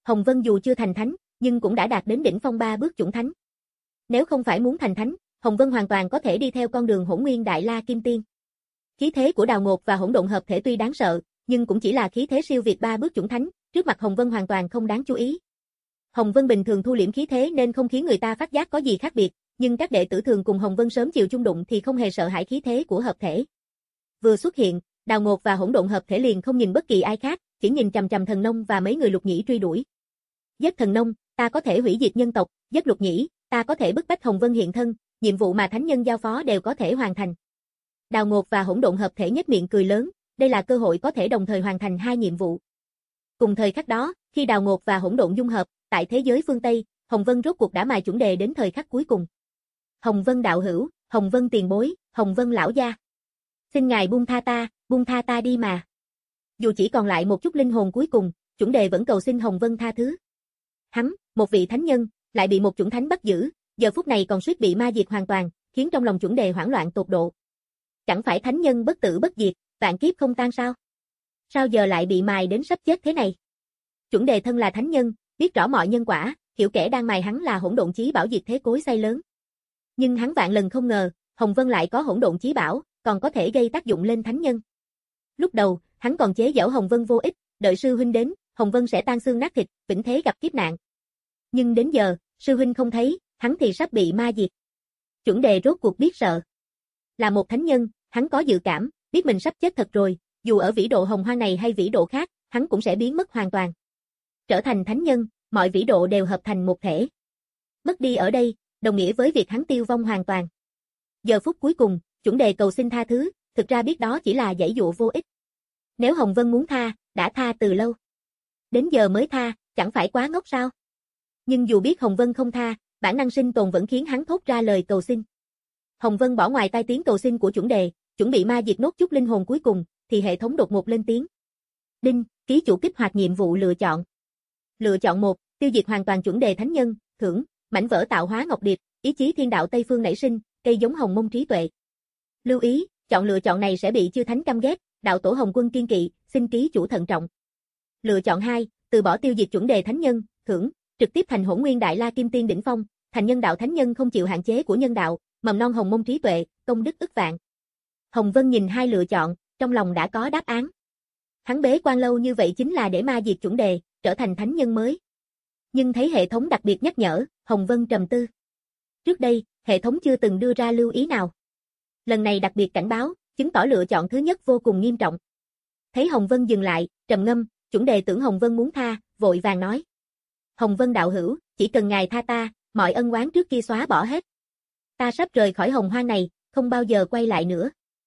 Hồng Vân dù chưa thành thánh, nhưng cũng đã đạt đến đỉnh phong ba bước chủng thánh. Nếu không phải muốn thành thánh, Hồng Vân hoàn toàn có thể đi theo con đường Hỗn Nguyên Đại La Kim Tiên. Khí thế của Đào Ngột và Hỗn Độn hợp thể tuy đáng sợ, nhưng cũng chỉ là khí thế siêu việt ba bước chủng thánh, trước mặt Hồng Vân hoàn toàn không đáng chú ý. Hồng Vân bình thường thu liễm khí thế nên không khiến người ta phát giác có gì khác biệt, nhưng các đệ tử thường cùng Hồng Vân sớm chiều chung đụng thì không hề sợ hãi khí thế của hợp thể. Vừa xuất hiện, Đào Ngột và Hỗn Độn hợp thể liền không nhìn bất kỳ ai khác, chỉ nhìn chằm chằm Thần Nông và mấy người Lục Nhĩ truy đuổi. Giết Thần Nông, ta có thể hủy diệt nhân tộc, giết Lục Nhĩ, ta có thể bức bách Hồng Vân hiện thân, nhiệm vụ mà thánh nhân giao phó đều có thể hoàn thành. Đào Ngột và Hỗn Độn hợp thể nhếch miệng cười lớn, đây là cơ hội có thể đồng thời hoàn thành hai nhiệm vụ. Cùng thời khắc đó, khi Đào Ngột và Hỗn Độn dung hợp, tại thế giới phương Tây, Hồng Vân rốt cuộc đã mài chuẩn đề đến thời khắc cuối cùng. Hồng Vân đạo hữu, Hồng Vân tiền bối, Hồng Vân lão gia. Xin ngài buông tha ta, buông tha ta đi mà. Dù chỉ còn lại một chút linh hồn cuối cùng, chuẩn đề vẫn cầu xin Hồng Vân tha thứ. Hắn, một vị thánh nhân, lại bị một chủng thánh bắt giữ, giờ phút này còn suýt bị ma diệt hoàn toàn, khiến trong lòng chuẩn đề hoảng loạn tột độ. Chẳng phải thánh nhân bất tử bất diệt, vạn kiếp không tan sao? Sao giờ lại bị mài đến sắp chết thế này? Chuẩn đề thân là thánh nhân, biết rõ mọi nhân quả, hiểu kẻ đang mài hắn là hỗn độn chí bảo diệt thế cối xay lớn. Nhưng hắn vạn lần không ngờ, Hồng Vân lại có hỗn độn chí bảo, còn có thể gây tác dụng lên thánh nhân. Lúc đầu, hắn còn chế giễu Hồng Vân vô ích, đợi sư huynh đến, Hồng Vân sẽ tan xương nát thịt, vĩnh thế gặp kiếp nạn. Nhưng đến giờ, sư huynh không thấy, hắn thì sắp bị ma diệt. Chuẩn đề rốt cuộc biết sợ. Là một thánh nhân, hắn có dự cảm, biết mình sắp chết thật rồi, dù ở vĩ độ hồng hoang này hay vĩ độ khác, hắn cũng sẽ biến mất hoàn toàn. Trở thành thánh nhân, mọi vĩ độ đều hợp thành một thể. Mất đi ở đây, đồng nghĩa với việc hắn tiêu vong hoàn toàn. Giờ phút cuối cùng, chuẩn đề cầu xin tha thứ, thực ra biết đó chỉ là giãy dụa vô ích. Nếu Hồng Vân muốn tha, đã tha từ lâu. Đến giờ mới tha, chẳng phải quá ngốc sao? Nhưng dù biết Hồng Vân không tha, bản năng sinh tồn vẫn khiến hắn thốt ra lời cầu xin. Hồng Vân bỏ ngoài tai tiếng cầu xin của chuẩn đề, chuẩn bị ma diệt nốt chút linh hồn cuối cùng, thì hệ thống đột ngột lên tiếng. Đinh, ký chủ kích hoạt nhiệm vụ lựa chọn. Lựa chọn một, tiêu diệt hoàn toàn chuẩn đề thánh nhân, thưởng, mảnh vỡ tạo hóa ngọc điệp, ý chí thiên đạo Tây phương nảy sinh, cây giống hồng mông trí tuệ. Lưu ý, chọn lựa chọn này sẽ bị chư thánh căm ghét, đạo tổ Hồng Quân kiên kỵ, xin ký chủ thận trọng. Lựa chọn hai, từ bỏ tiêu diệt chuẩn đề thánh nhân, thưởng, trực tiếp thành Hỗn Nguyên Đại La Kim Tiên đỉnh phong, thành nhân đạo thánh nhân không chịu hạn chế của nhân đạo, mầm non hồng mông trí tuệ, công đức ức vạn. Hồng Vân nhìn hai lựa chọn, trong lòng đã có đáp án. Hắn bế quan lâu như vậy chính là để ma diệt chuẩn đề, trở thành thánh nhân mới. Nhưng thấy hệ thống đặc biệt nhắc nhở, Hồng Vân trầm tư. Trước đây, hệ thống chưa từng đưa ra lưu ý nào. Lần này đặc biệt cảnh báo, chứng tỏ lựa chọn thứ nhất vô cùng nghiêm trọng. Thấy Hồng Vân dừng lại, trầm ngâm, chuẩn đề tưởng Hồng Vân muốn tha, vội vàng nói. Hồng Vân đạo hữu, chỉ cần ngài tha ta, mọi ân oán trước kia xóa bỏ hết. Ta sắp rời khỏi hồng hoang này, không bao giờ quay lại nữa.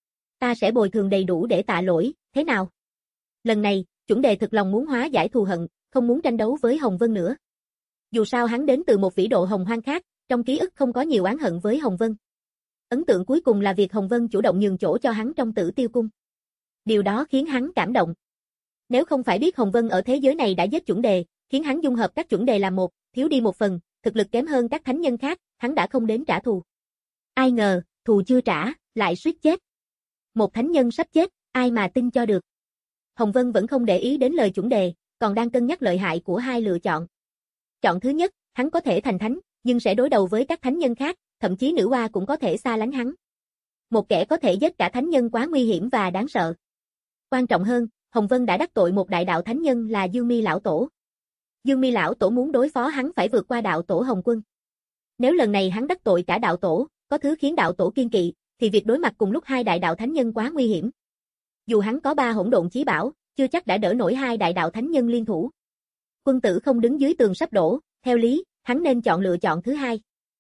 Ta sẽ bồi thường đầy đủ để tạ lỗi, thế nào? Lần này, chuẩn đề thực lòng muốn hóa giải thù hận, không muốn tranh đấu với Hồng Vân nữa. Dù sao hắn đến từ một vĩ độ hồng hoang khác, trong ký ức không có nhiều oán hận với Hồng Vân. Ấn tượng cuối cùng là việc Hồng Vân chủ động nhường chỗ cho hắn trong Tử Tiêu Cung. Điều đó khiến hắn cảm động. Nếu không phải biết Hồng Vân ở thế giới này đã giết chuẩn đề, khiến hắn dung hợp các chuẩn đề làm một, thiếu đi một phần, thực lực kém hơn các thánh nhân khác, hắn đã không đến trả thù. Ai ngờ, thù chưa trả, lại suýt chết. Một thánh nhân sắp chết, ai mà tin cho được. Hồng Vân vẫn không để ý đến lời chuẩn đề, còn đang cân nhắc lợi hại của hai lựa chọn. Chọn thứ nhất, hắn có thể thành thánh, nhưng sẽ đối đầu với các thánh nhân khác, thậm chí nữ oa cũng có thể xa lánh hắn. Một kẻ có thể giết cả thánh nhân quá nguy hiểm và đáng sợ. Quan trọng hơn, Hồng Vân đã đắc tội một đại đạo thánh nhân là Dương Mi lão tổ. Dương Mi lão tổ muốn đối phó hắn phải vượt qua đạo tổ Hồng Quân. Nếu lần này hắn đắc tội cả đạo tổ, có thứ khiến đạo tổ kiên kỵ, thì việc đối mặt cùng lúc hai đại đạo thánh nhân quá nguy hiểm. Dù hắn có ba hỗn độn chí bảo, chưa chắc đã đỡ nổi hai đại đạo thánh nhân liên thủ. Quân tử không đứng dưới tường sắp đổ, theo lý, hắn nên chọn lựa chọn thứ hai.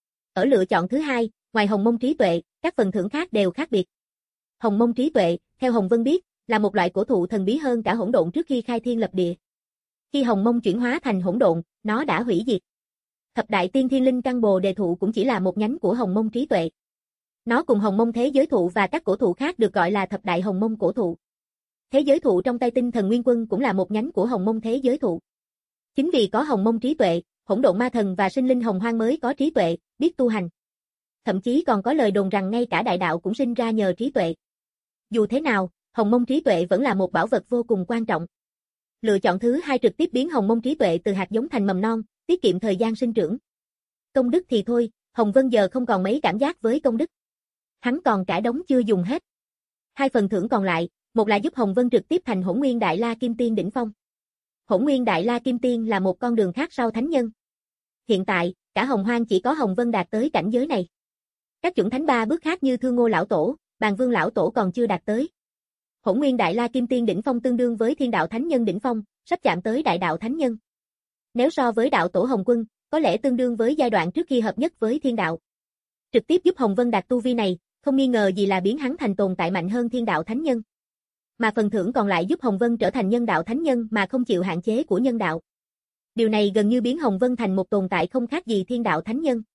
Ở lựa chọn thứ hai, ngoài hồng mông trí tuệ, các phần thưởng khác đều khác biệt. Hồng mông trí tuệ, theo Hồng Vân biết, là một loại cổ thụ thần bí hơn cả hỗn độn trước khi khai thiên lập địa. Khi hồng mông chuyển hóa thành hỗn độn, nó đã hủy diệt. Thập đại tiên thiên linh căn bồ đề thụ cũng chỉ là một nhánh của hồng mông trí tuệ. Nó cùng hồng mông thế giới thụ và các cổ thụ khác được gọi là thập đại hồng mông cổ thụ. Thế giới thụ trong tay tinh thần nguyên quân cũng là một nhánh của hồng mông thế giới thụ. Chính vì có hồng mông trí tuệ, hỗn độn ma thần và sinh linh hồng hoang mới có trí tuệ, biết tu hành. Thậm chí còn có lời đồn rằng ngay cả đại đạo cũng sinh ra nhờ trí tuệ. Dù thế nào, hồng mông trí tuệ vẫn là một bảo vật vô cùng quan trọng. Lựa chọn thứ hai trực tiếp biến hồng mông trí tuệ từ hạt giống thành mầm non, tiết kiệm thời gian sinh trưởng. Công đức thì thôi, Hồng Vân giờ không còn mấy cảm giác với công đức. Hắn còn cả đống chưa dùng hết. Hai phần thưởng còn lại, một là giúp Hồng Vân trực tiếp thành Hỗn Nguyên Đại La Kim Tiên đỉnh phong. Hỗn Nguyên Đại La Kim Tiên là một con đường khác sau thánh nhân. Hiện tại, cả Hồng Hoang chỉ có Hồng Vân đạt tới cảnh giới này. Các chuẩn thánh ba bước khác như Thương Ngô lão tổ, Bàn Vương lão tổ còn chưa đạt tới. Hỗn Nguyên Đại La Kim Tiên đỉnh phong tương đương với Thiên Đạo Thánh Nhân đỉnh phong, sắp chạm tới Đại Đạo Thánh Nhân. Nếu so với đạo tổ Hồng Quân, có lẽ tương đương với giai đoạn trước khi hợp nhất với Thiên Đạo. Trực tiếp giúp Hồng Vân đạt tu vi này, không nghi ngờ gì là biến hắn thành tồn tại mạnh hơn Thiên Đạo Thánh Nhân. Mà phần thưởng còn lại giúp Hồng Vân trở thành nhân đạo thánh nhân mà không chịu hạn chế của nhân đạo. Điều này gần như biến Hồng Vân thành một tồn tại không khác gì Thiên Đạo Thánh Nhân.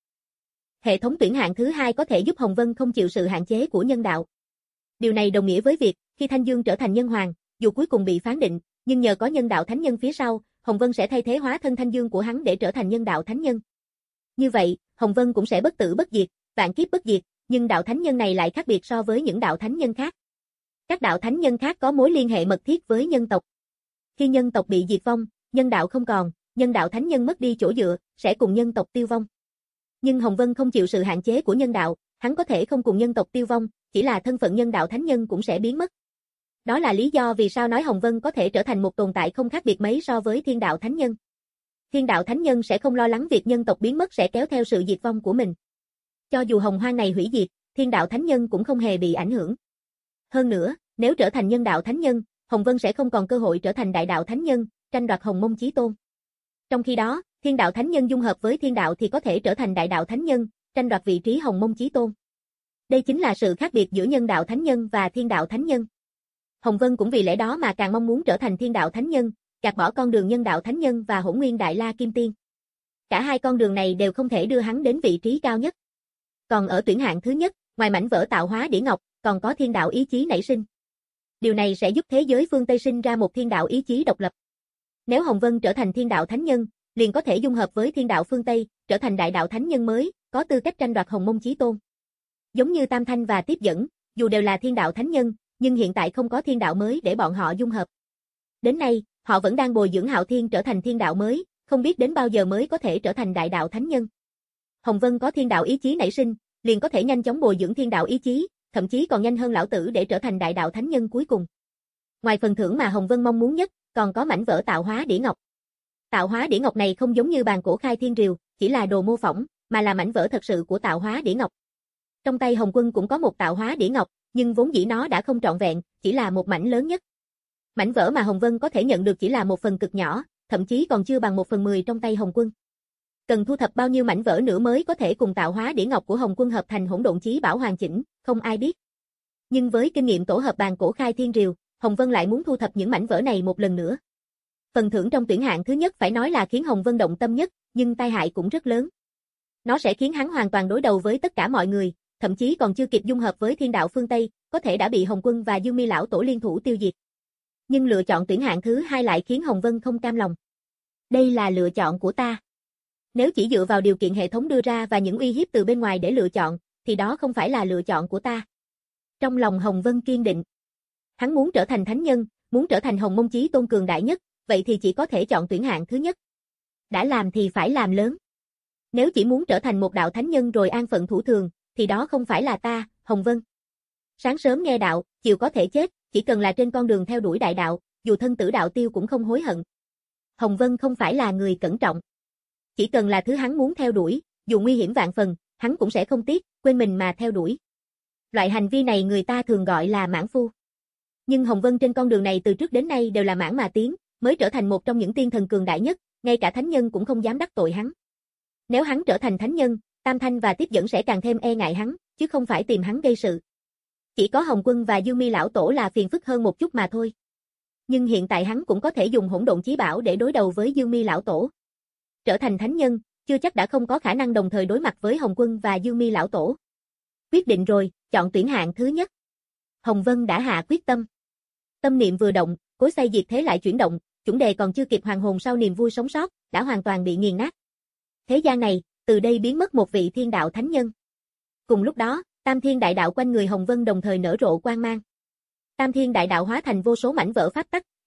Hệ thống tuyển hạng thứ hai có thể giúp Hồng Vân không chịu sự hạn chế của nhân đạo. Điều này đồng nghĩa với việc, khi Thanh Dương trở thành nhân hoàng, dù cuối cùng bị phán định, nhưng nhờ có nhân đạo thánh nhân phía sau, Hồng Vân sẽ thay thế hóa thân Thanh Dương của hắn để trở thành nhân đạo thánh nhân. Như vậy, Hồng Vân cũng sẽ bất tử bất diệt, vạn kiếp bất diệt, nhưng đạo thánh nhân này lại khác biệt so với những đạo thánh nhân khác. Các đạo thánh nhân khác có mối liên hệ mật thiết với nhân tộc. Khi nhân tộc bị diệt vong, nhân đạo không còn, nhân đạo thánh nhân mất đi chỗ dựa, sẽ cùng nhân tộc tiêu vong. Nhưng Hồng Vân không chịu sự hạn chế của nhân đạo, hắn có thể không cùng nhân tộc tiêu vong, chỉ là thân phận nhân đạo thánh nhân cũng sẽ biến mất. Đó là lý do vì sao nói Hồng Vân có thể trở thành một tồn tại không khác biệt mấy so với thiên đạo thánh nhân. Thiên đạo thánh nhân sẽ không lo lắng việc nhân tộc biến mất sẽ kéo theo sự diệt vong của mình. Cho dù Hồng Hoang này hủy diệt, thiên đạo thánh nhân cũng không hề bị ảnh hưởng. Hơn nữa, nếu trở thành nhân đạo thánh nhân, Hồng Vân sẽ không còn cơ hội trở thành đại đạo thánh nhân, tranh đoạt hồng mông chí tôn. Trong khi đó, thiên đạo thánh nhân dung hợp với thiên đạo thì có thể trở thành đại đạo thánh nhân, tranh đoạt vị trí hồng mông chí tôn. Đây chính là sự khác biệt giữa nhân đạo thánh nhân và thiên đạo thánh nhân. Hồng Vân cũng vì lẽ đó mà càng mong muốn trở thành thiên đạo thánh nhân, gạt bỏ con đường nhân đạo thánh nhân và hỗn nguyên đại la kim tiên. Cả hai con đường này đều không thể đưa hắn đến vị trí cao nhất. Còn ở tuyển hạng thứ nhất, ngoài mảnh vỡ tạo hóa đĩa ngọc, còn có thiên đạo ý chí nảy sinh. Điều này sẽ giúp thế giới phương Tây sinh ra một thiên đạo ý chí độc lập. Nếu Hồng Vân trở thành thiên đạo thánh nhân, liền có thể dung hợp với thiên đạo phương Tây, trở thành đại đạo thánh nhân mới, có tư cách tranh đoạt hồng mông chí tôn. Giống như Tam Thanh và Tiếp Dẫn, dù đều là thiên đạo thánh nhân, nhưng hiện tại không có thiên đạo mới để bọn họ dung hợp. Đến nay, họ vẫn đang bồi dưỡng Hạo Thiên trở thành thiên đạo mới, không biết đến bao giờ mới có thể trở thành đại đạo thánh nhân. Hồng Vân có thiên đạo ý chí nảy sinh, liền có thể nhanh chóng bồi dưỡng thiên đạo ý chí, thậm chí còn nhanh hơn lão tử để trở thành đại đạo thánh nhân cuối cùng. Ngoài phần thưởng mà Hồng Vân mong muốn nhất, còn có mảnh vỡ tạo hóa đĩa ngọc. Tạo hóa đĩa ngọc này không giống như bàn cổ khai thiên rìu, chỉ là đồ mô phỏng, mà là mảnh vỡ thật sự của tạo hóa đĩa ngọc. Trong tay Hồng Quân cũng có một tạo hóa đĩa ngọc, nhưng vốn dĩ nó đã không trọn vẹn, chỉ là một mảnh lớn nhất. Mảnh vỡ mà Hồng Vân có thể nhận được chỉ là một phần cực nhỏ, thậm chí còn chưa bằng một phần mười trong tay Hồng Quân. Cần thu thập bao nhiêu mảnh vỡ nữa mới có thể cùng tạo hóa đĩa ngọc của Hồng Quân hợp thành hỗn độn chí bảo hoàn chỉnh, không ai biết. Nhưng với kinh nghiệm tổ hợp bàn cổ khai thiên rìu, Hồng Vân lại muốn thu thập những mảnh vỡ này một lần nữa. Phần thưởng trong tuyển hạng thứ nhất phải nói là khiến Hồng Vân động tâm nhất, nhưng tai hại cũng rất lớn. Nó sẽ khiến hắn hoàn toàn đối đầu với tất cả mọi người, thậm chí còn chưa kịp dung hợp với thiên đạo phương Tây, có thể đã bị Hồng Quân và Dương Mi lão tổ liên thủ tiêu diệt. Nhưng lựa chọn tuyển hạng thứ hai lại khiến Hồng Vân không cam lòng. Đây là lựa chọn của ta. Nếu chỉ dựa vào điều kiện hệ thống đưa ra và những uy hiếp từ bên ngoài để lựa chọn, thì đó không phải là lựa chọn của ta. Trong lòng Hồng Vân kiên định. Hắn muốn trở thành thánh nhân, muốn trở thành hồng mông chí tôn cường đại nhất, vậy thì chỉ có thể chọn tuyển hạng thứ nhất. Đã làm thì phải làm lớn. Nếu chỉ muốn trở thành một đạo thánh nhân rồi an phận thủ thường, thì đó không phải là ta, Hồng Vân. Sáng sớm nghe đạo, chiều có thể chết, chỉ cần là trên con đường theo đuổi đại đạo, dù thân tử đạo tiêu cũng không hối hận. Hồng Vân không phải là người cẩn trọng. Chỉ cần là thứ hắn muốn theo đuổi, dù nguy hiểm vạn phần, hắn cũng sẽ không tiếc, quên mình mà theo đuổi. Loại hành vi này người ta thường gọi là mãn phu. Nhưng Hồng Vân trên con đường này từ trước đến nay đều là mãn mà tiến, mới trở thành một trong những tiên thần cường đại nhất, ngay cả thánh nhân cũng không dám đắc tội hắn. Nếu hắn trở thành thánh nhân, Tam Thanh và Tiếp Dẫn sẽ càng thêm e ngại hắn, chứ không phải tìm hắn gây sự. Chỉ có Hồng Quân và Dương Mi lão tổ là phiền phức hơn một chút mà thôi. Nhưng hiện tại hắn cũng có thể dùng hỗn độn chí bảo để đối đầu với Dương Mi lão tổ. Trở thành thánh nhân, chưa chắc đã không có khả năng đồng thời đối mặt với Hồng Quân và Dương Mi lão tổ. Quyết định rồi, chọn tuyển hạng thứ nhất. Hồng Vân đã hạ quyết tâm. Tâm niệm vừa động, cối xay diệt thế lại chuyển động, chuẩn đề còn chưa kịp hoàn hồn sau niềm vui sống sót, đã hoàn toàn bị nghiền nát. Thế gian này, từ đây biến mất một vị thiên đạo thánh nhân. Cùng lúc đó, Tam Thiên Đại Đạo quanh người Hồng Vân đồng thời nở rộ quang mang. Tam Thiên Đại Đạo hóa thành vô số mảnh vỡ pháp tắc,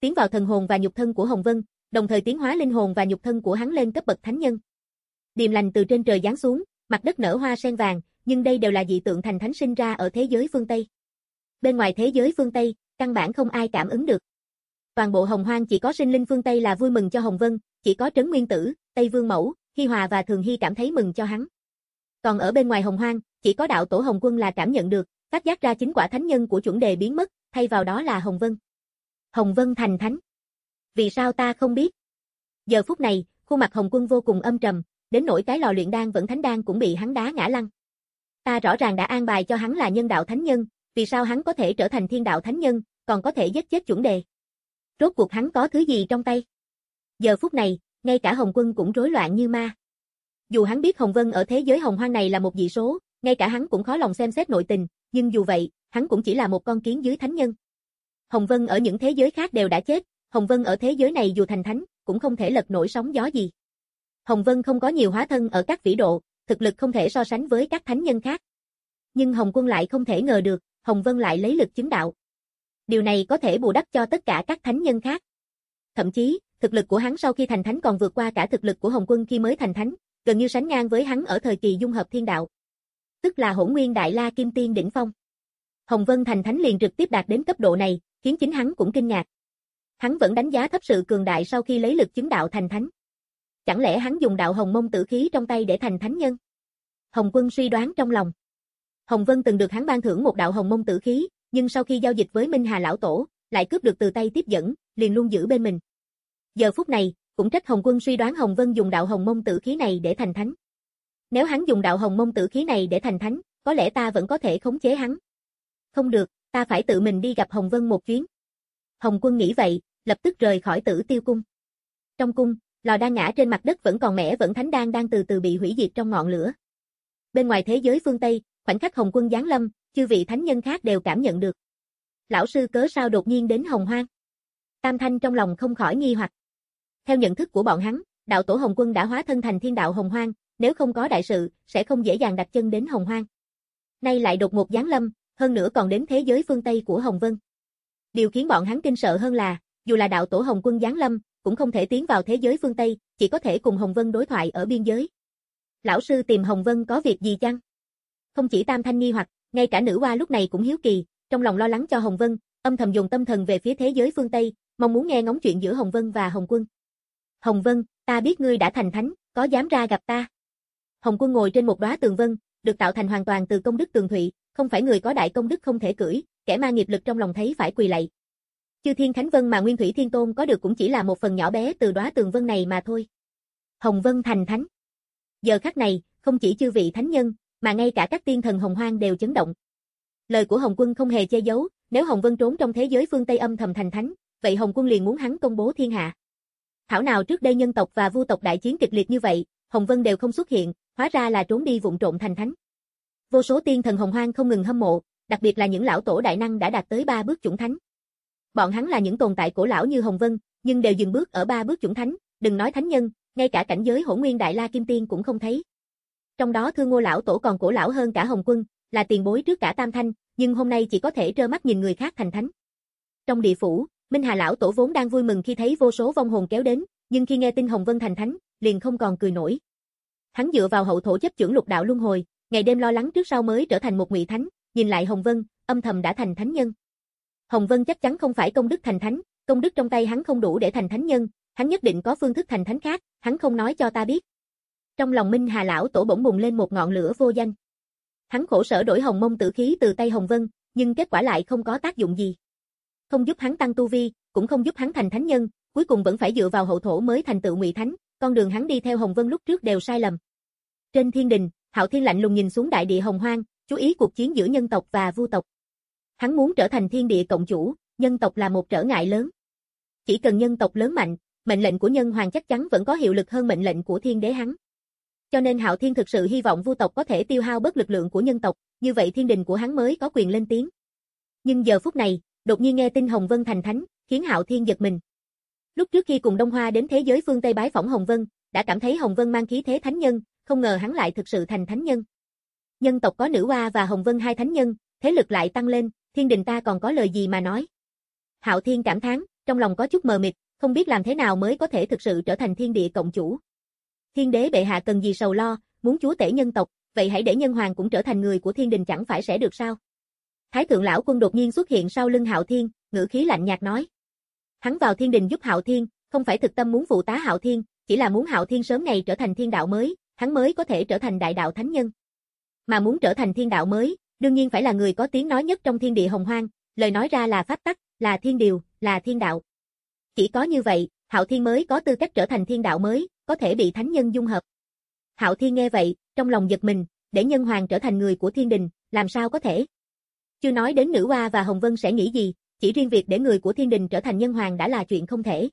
tiến vào thần hồn và nhục thân của Hồng Vân, đồng thời tiến hóa linh hồn và nhục thân của hắn lên cấp bậc thánh nhân. Điềm lành từ trên trời giáng xuống, mặt đất nở hoa sen vàng, nhưng đây đều là dị tượng thành thánh sinh ra ở thế giới phương Tây. Bên ngoài thế giới phương Tây, căn bản không ai cảm ứng được. Toàn bộ Hồng Hoang chỉ có sinh linh phương Tây là vui mừng cho Hồng Vân, chỉ có Trấn Nguyên Tử, Tây Vương Mẫu, Hi Hòa và Thường Hy cảm thấy mừng cho hắn. Còn ở bên ngoài Hồng Hoang, chỉ có đạo tổ Hồng Quân là cảm nhận được, phát giác ra chính quả thánh nhân của chuẩn đề biến mất, thay vào đó là Hồng Vân. Hồng Vân thành thánh. Vì sao ta không biết? Giờ phút này, khuôn mặt Hồng Quân vô cùng âm trầm, đến nỗi cái lò luyện đan vẫn thánh đan cũng bị hắn đá ngã lăn. Ta rõ ràng đã an bài cho hắn là nhân đạo thánh nhân, vì sao hắn có thể trở thành thiên đạo thánh nhân, còn có thể giết chết chuẩn đề? Rốt cuộc hắn có thứ gì trong tay? Giờ phút này, ngay cả Hồng Quân cũng rối loạn như ma. Dù hắn biết Hồng Vân ở thế giới Hồng Hoang này là một dị số, ngay cả hắn cũng khó lòng xem xét nội tình, nhưng dù vậy, hắn cũng chỉ là một con kiến dưới thánh nhân. Hồng Vân ở những thế giới khác đều đã chết, Hồng Vân ở thế giới này dù thành thánh, cũng không thể lật nổi sóng gió gì. Hồng Vân không có nhiều hóa thân ở các vĩ độ, thực lực không thể so sánh với các thánh nhân khác. Nhưng Hồng Quân lại không thể ngờ được, Hồng Vân lại lấy lực chứng đạo. Điều này có thể bù đắp cho tất cả các thánh nhân khác. Thậm chí, thực lực của hắn sau khi thành thánh còn vượt qua cả thực lực của Hồng Quân khi mới thành thánh, gần như sánh ngang với hắn ở thời kỳ dung hợp thiên đạo. Tức là Hỗn Nguyên Đại La Kim Tiên đỉnh phong. Hồng Vân thành thánh liền trực tiếp đạt đến cấp độ này, khiến chính hắn cũng kinh ngạc. Hắn vẫn đánh giá thấp sự cường đại sau khi lấy lực chứng đạo thành thánh. Chẳng lẽ hắn dùng đạo hồng mông tử khí trong tay để thành thánh nhân? Hồng Quân suy đoán trong lòng. Hồng Vân từng được hắn ban thưởng một đạo hồng mông tử khí, nhưng sau khi giao dịch với Minh Hà lão tổ, lại cướp được từ tay tiếp dẫn, liền luôn giữ bên mình. Giờ phút này, cũng trách Hồng Quân suy đoán Hồng Vân dùng đạo hồng mông tử khí này để thành thánh. Nếu hắn dùng đạo hồng mông tử khí này để thành thánh, có lẽ ta vẫn có thể khống chế hắn. Không được, ta phải tự mình đi gặp Hồng Vân một chuyến. Hồng Quân nghĩ vậy, lập tức rời khỏi Tử Tiêu cung. Trong cung, lò đan ngã trên mặt đất vẫn còn mẻ vẫn thánh đan đang từ từ bị hủy diệt trong ngọn lửa. Bên ngoài thế giới phương Tây, khoảnh khắc Hồng Quân giáng lâm, chư vị thánh nhân khác đều cảm nhận được. Lão sư cớ sao đột nhiên đến Hồng Hoang? Tam Thanh trong lòng không khỏi nghi hoặc. Theo nhận thức của bọn hắn, đạo tổ Hồng Quân đã hóa thân thành thiên đạo Hồng Hoang, nếu không có đại sự, sẽ không dễ dàng đặt chân đến Hồng Hoang. Nay lại đột ngột giáng lâm, hơn nữa còn đến thế giới phương Tây của Hồng Vân. Điều khiến bọn hắn kinh sợ hơn là, dù là đạo tổ Hồng Quân giáng lâm, cũng không thể tiến vào thế giới phương Tây, chỉ có thể cùng Hồng Vân đối thoại ở biên giới. Lão sư tìm Hồng Vân có việc gì chăng? Không chỉ Tam Thanh nghi hoặc, ngay cả nữ hoa lúc này cũng hiếu kỳ, trong lòng lo lắng cho Hồng Vân, âm thầm dùng tâm thần về phía thế giới phương Tây, mong muốn nghe ngóng chuyện giữa Hồng Vân và Hồng Quân. Hồng Vân, ta biết ngươi đã thành thánh, có dám ra gặp ta? Hồng Quân ngồi trên một đóa tường vân, được tạo thành hoàn toàn từ công đức tường thụy, không phải người có đại công đức không thể cưỡi, kẻ ma nghiệp lực trong lòng thấy phải quỳ lạy. Chư Thiên Khánh Vân mà Nguyên Thủy Thiên Tôn có được cũng chỉ là một phần nhỏ bé từ đóa tường vân này mà thôi. Hồng Vân thành thánh. Giờ khắc này, không chỉ chư vị thánh nhân, mà ngay cả các tiên thần Hồng Hoang đều chấn động. Lời của Hồng Quân không hề che giấu, nếu Hồng Vân trốn trong thế giới phương Tây âm thầm thành thánh, vậy Hồng Quân liền muốn hắn công bố thiên hạ. Thảo nào trước đây nhân tộc và vu tộc đại chiến kịch liệt như vậy, Hồng Vân đều không xuất hiện, hóa ra là trốn đi vụng trộm thành thánh. Vô số tiên thần Hồng Hoang không ngừng hâm mộ, đặc biệt là những lão tổ đại năng đã đạt tới ba bước chủng thánh. Bọn hắn là những tồn tại cổ lão như Hồng Vân, nhưng đều dừng bước ở ba bước chủng thánh, đừng nói thánh nhân, ngay cả cảnh giới Hỗn Nguyên Đại La Kim Tiên cũng không thấy. Trong đó Thương Ngô lão tổ còn cổ lão hơn cả Hồng Quân, là tiền bối trước cả Tam Thanh, nhưng hôm nay chỉ có thể trơ mắt nhìn người khác thành thánh. Trong địa phủ, Minh Hà lão tổ vốn đang vui mừng khi thấy vô số vong hồn kéo đến, nhưng khi nghe tin Hồng Vân thành thánh, liền không còn cười nổi. Hắn dựa vào hậu thổ chấp chưởng lục đạo luân hồi, ngày đêm lo lắng trước sau mới trở thành một ngụy thánh, nhìn lại Hồng Vân, âm thầm đã thành thánh nhân. Hồng Vân chắc chắn không phải công đức thành thánh, công đức trong tay hắn không đủ để thành thánh nhân, hắn nhất định có phương thức thành thánh khác, hắn không nói cho ta biết. Trong lòng Minh Hà lão tổ bỗng bùng lên một ngọn lửa vô danh. Hắn khổ sở đổi hồng mông tử khí từ tay Hồng Vân, nhưng kết quả lại không có tác dụng gì. Không giúp hắn tăng tu vi, cũng không giúp hắn thành thánh nhân, cuối cùng vẫn phải dựa vào hậu thổ mới thành tựu ngụy thánh, con đường hắn đi theo Hồng Vân lúc trước đều sai lầm. Trên thiên đình, Hạo Thiên lạnh lùng nhìn xuống đại địa Hồng Hoang, chú ý cuộc chiến giữa nhân tộc và vu tộc. Hắn muốn trở thành thiên địa cộng chủ, nhân tộc là một trở ngại lớn. Chỉ cần nhân tộc lớn mạnh, mệnh lệnh của nhân hoàng chắc chắn vẫn có hiệu lực hơn mệnh lệnh của thiên đế hắn. Cho nên Hạo Thiên thực sự hy vọng vu tộc có thể tiêu hao bớt lực lượng của nhân tộc, như vậy thiên đình của hắn mới có quyền lên tiếng. Nhưng giờ phút này, đột nhiên nghe tin Hồng Vân thành thánh, khiến Hạo Thiên giật mình. Lúc trước khi cùng Đông Hoa đến thế giới phương Tây bái phỏng Hồng Vân, đã cảm thấy Hồng Vân mang khí thế thánh nhân, không ngờ hắn lại thực sự thành thánh nhân. Nhân tộc có nữ hoa và Hồng Vân hai thánh nhân, thế lực lại tăng lên, thiên đình ta còn có lời gì mà nói. Hạo Thiên cảm thán, trong lòng có chút mờ mịt, không biết làm thế nào mới có thể thực sự trở thành thiên địa cộng chủ. Thiên đế bệ hạ cần gì sầu lo, muốn chúa tể nhân tộc, vậy hãy để nhân hoàng cũng trở thành người của thiên đình chẳng phải sẽ được sao? Thái thượng lão quân đột nhiên xuất hiện sau lưng Hạo Thiên, ngữ khí lạnh nhạt nói. Hắn vào thiên đình giúp Hạo Thiên, không phải thực tâm muốn phụ tá Hạo Thiên, chỉ là muốn Hạo Thiên sớm ngày trở thành thiên đạo mới, hắn mới có thể trở thành đại đạo thánh nhân. Mà muốn trở thành thiên đạo mới, đương nhiên phải là người có tiếng nói nhất trong thiên địa hồng hoang, lời nói ra là pháp tắc, là thiên điều, là thiên đạo. Chỉ có như vậy, Hạo Thiên mới có tư cách trở thành thiên đạo mới, có thể bị thánh nhân dung hợp. Hạo Thiên nghe vậy, trong lòng giật mình, để nhân hoàng trở thành người của thiên đình, làm sao có thể? Chưa nói đến nữ oa và Hồng Vân sẽ nghĩ gì, chỉ riêng việc để người của thiên đình trở thành nhân hoàng đã là chuyện không thể.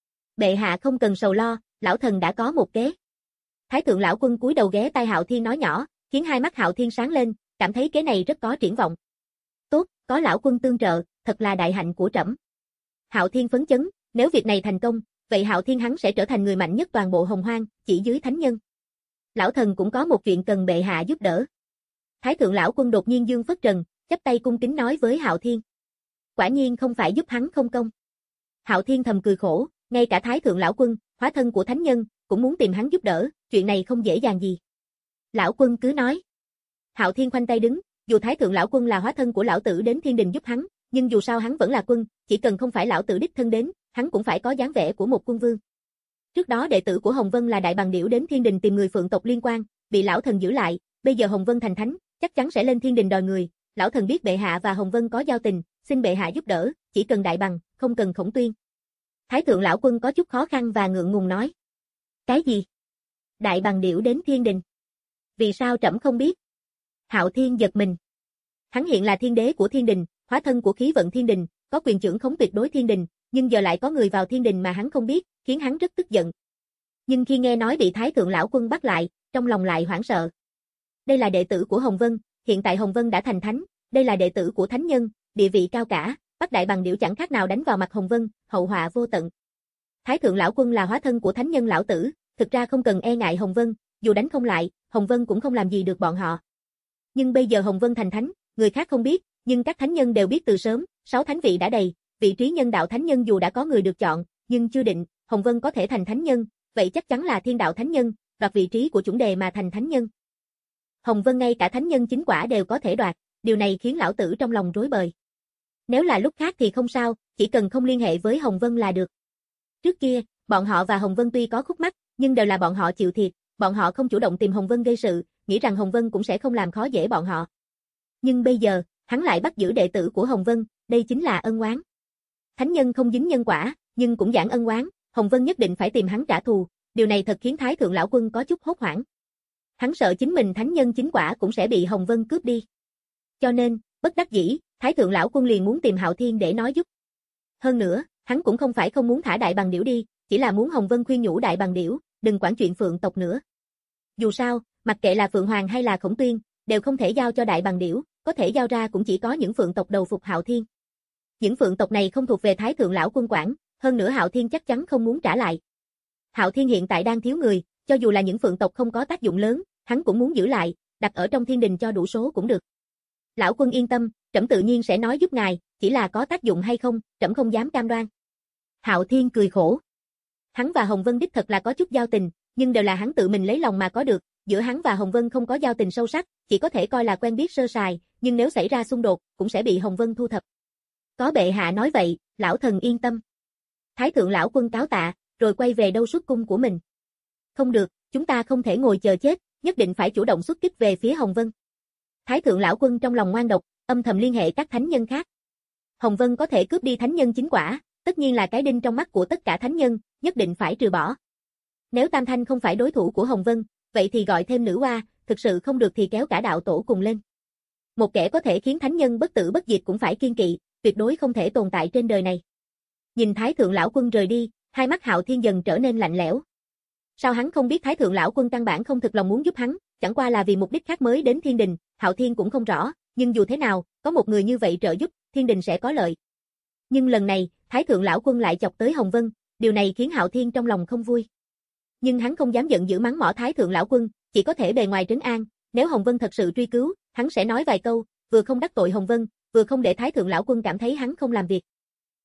Bệ hạ không cần sầu lo, lão thần đã có một kế. Thái thượng lão quân cúi đầu ghé tai Hạo Thiên nói nhỏ, khiến hai mắt Hạo Thiên sáng lên, cảm thấy kế này rất có triển vọng. Tốt, có lão quân tương trợ, thật là đại hạnh của trẫm. Hạo Thiên phấn chấn, nếu việc này thành công, vậy Hạo Thiên hắn sẽ trở thành người mạnh nhất toàn bộ hồng hoang, chỉ dưới thánh nhân. Lão thần cũng có một chuyện cần bệ hạ giúp đỡ. Thái thượng lão quân đột nhiên dương phất trần, chắp tay cung kính nói với Hạo Thiên. Quả nhiên không phải giúp hắn không công. Hạo Thiên thầm cười khổ, ngay cả Thái thượng lão quân, hóa thân của thánh nhân, cũng muốn tìm hắn giúp đỡ, chuyện này không dễ dàng gì. Lão quân cứ nói. Hạo Thiên khoanh tay đứng, dù Thái thượng lão quân là hóa thân của lão tử đến thiên đình giúp hắn, nhưng dù sao hắn vẫn là quân, chỉ cần không phải lão tử đích thân đến, hắn cũng phải có dáng vẻ của một quân vương. Trước đó đệ tử của Hồng Vân là Đại Bằng Điểu đến thiên đình tìm người phượng tộc liên quan, bị lão thần giữ lại, bây giờ Hồng Vân thành thánh, chắc chắn sẽ lên thiên đình đòi người, lão thần biết bệ hạ và Hồng Vân có giao tình, xin bệ hạ giúp đỡ, chỉ cần Đại Bằng, không cần Khổng Tuyên. Thái thượng lão quân có chút khó khăn và ngượng ngùng nói. Cái gì? Đại Bằng Điểu đến thiên đình? Vì sao trẫm không biết? Hạo Thiên giật mình. Hắn hiện là thiên đế của thiên đình, hóa thân của khí vận thiên đình, có quyền trưởng khống tuyệt đối thiên đình, nhưng giờ lại có người vào thiên đình mà hắn không biết, khiến hắn rất tức giận. Nhưng khi nghe nói bị Thái thượng lão quân bắt lại, trong lòng lại hoảng sợ. Đây là đệ tử của Hồng Vân, hiện tại Hồng Vân đã thành thánh, đây là đệ tử của thánh nhân, địa vị cao cả, bắt Đại Bằng Điểu chẳng khác nào đánh vào mặt Hồng Vân, hậu họa vô tận. Thái thượng lão quân là hóa thân của thánh nhân lão tử, thực ra không cần e ngại Hồng Vân, dù đánh không lại, Hồng Vân cũng không làm gì được bọn họ. Nhưng bây giờ Hồng Vân thành thánh, người khác không biết, nhưng các thánh nhân đều biết từ sớm, sáu thánh vị đã đầy, vị trí nhân đạo thánh nhân dù đã có người được chọn, nhưng chưa định, Hồng Vân có thể thành thánh nhân, vậy chắc chắn là thiên đạo thánh nhân, đoạt vị trí của chuẩn đề mà thành thánh nhân. Hồng Vân ngay cả thánh nhân chính quả đều có thể đoạt, điều này khiến lão tử trong lòng rối bời. Nếu là lúc khác thì không sao, chỉ cần không liên hệ với Hồng Vân là được. Trước kia, bọn họ và Hồng Vân tuy có khúc mắc, nhưng đều là bọn họ chịu thiệt, bọn họ không chủ động tìm Hồng Vân gây sự, nghĩ rằng Hồng Vân cũng sẽ không làm khó dễ bọn họ. Nhưng bây giờ, hắn lại bắt giữ đệ tử của Hồng Vân, đây chính là ân oán. Thánh nhân không dính nhân quả, nhưng cũng giảng ân oán, Hồng Vân nhất định phải tìm hắn trả thù, điều này thật khiến Thái thượng lão quân có chút hốt hoảng. Hắn sợ chính mình thánh nhân chính quả cũng sẽ bị Hồng Vân cướp đi. Cho nên, bất đắc dĩ, Thái thượng lão quân liền muốn tìm Hạo Thiên để nói giúp. Hơn nữa, hắn cũng không phải không muốn thả Đại Bằng Điểu đi, chỉ là muốn Hồng Vân khuyên nhủ Đại Bằng Điểu, đừng quản chuyện phượng tộc nữa. Dù sao, mặc kệ là Phượng Hoàng hay là Khổng Tuyên, đều không thể giao cho Đại Bằng Điểu, có thể giao ra cũng chỉ có những phượng tộc đầu phục Hạo Thiên. Những phượng tộc này không thuộc về Thái thượng lão quân quản, hơn nữa Hạo Thiên chắc chắn không muốn trả lại. Hạo Thiên hiện tại đang thiếu người, cho dù là những phượng tộc không có tác dụng lớn, hắn cũng muốn giữ lại, đặt ở trong thiên đình cho đủ số cũng được. Lão quân yên tâm, trẫm tự nhiên sẽ nói giúp ngài, chỉ là có tác dụng hay không, trẫm không dám cam đoan. Hạo Thiên cười khổ. Hắn và Hồng Vân đích thật là có chút giao tình, nhưng đều là hắn tự mình lấy lòng mà có được, giữa hắn và Hồng Vân không có giao tình sâu sắc, chỉ có thể coi là quen biết sơ sài, nhưng nếu xảy ra xung đột, cũng sẽ bị Hồng Vân thu thập. Có bệ hạ nói vậy, lão thần yên tâm. Thái thượng lão quân cáo tạ, rồi quay về đâu xuất cung của mình. Không được, chúng ta không thể ngồi chờ chết, nhất định phải chủ động xuất kích về phía Hồng Vân. Thái thượng lão quân trong lòng ngoan độc, âm thầm liên hệ các thánh nhân khác. Hồng Vân có thể cướp đi thánh nhân chính quả, tất nhiên là cái đinh trong mắt của tất cả thánh nhân, nhất định phải trừ bỏ. Nếu Tam Thanh không phải đối thủ của Hồng Vân, vậy thì gọi thêm nữ oa, thực sự không được thì kéo cả đạo tổ cùng lên. Một kẻ có thể khiến thánh nhân bất tử bất diệt cũng phải kiên kỵ, tuyệt đối không thể tồn tại trên đời này. Nhìn Thái thượng lão quân rời đi, hai mắt Hạo Thiên dần trở nên lạnh lẽo. Sao hắn không biết Thái thượng lão quân căn bản không thực lòng muốn giúp hắn, chẳng qua là vì mục đích khác mới đến thiên đình, Hạo Thiên cũng không rõ, nhưng dù thế nào, có một người như vậy trợ giúp, thiên đình sẽ có lợi. Nhưng lần này, Thái thượng lão quân lại chọc tới Hồng Vân, điều này khiến Hạo Thiên trong lòng không vui. Nhưng hắn không dám giận dữ mắng mỏ Thái thượng lão quân, chỉ có thể bề ngoài trấn an, nếu Hồng Vân thật sự truy cứu, hắn sẽ nói vài câu, vừa không đắc tội Hồng Vân, vừa không để Thái thượng lão quân cảm thấy hắn không làm việc.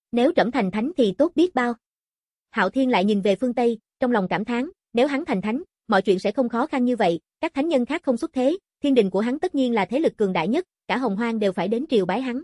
Nếu trẫm thành thánh thì tốt biết bao. Hạo Thiên lại nhìn về phương Tây, trong lòng cảm thán, nếu hắn thành thánh, mọi chuyện sẽ không khó khăn như vậy, các thánh nhân khác không xuất thế, thiên đình của hắn tất nhiên là thế lực cường đại nhất, cả Hồng Hoang đều phải đến triều bái hắn.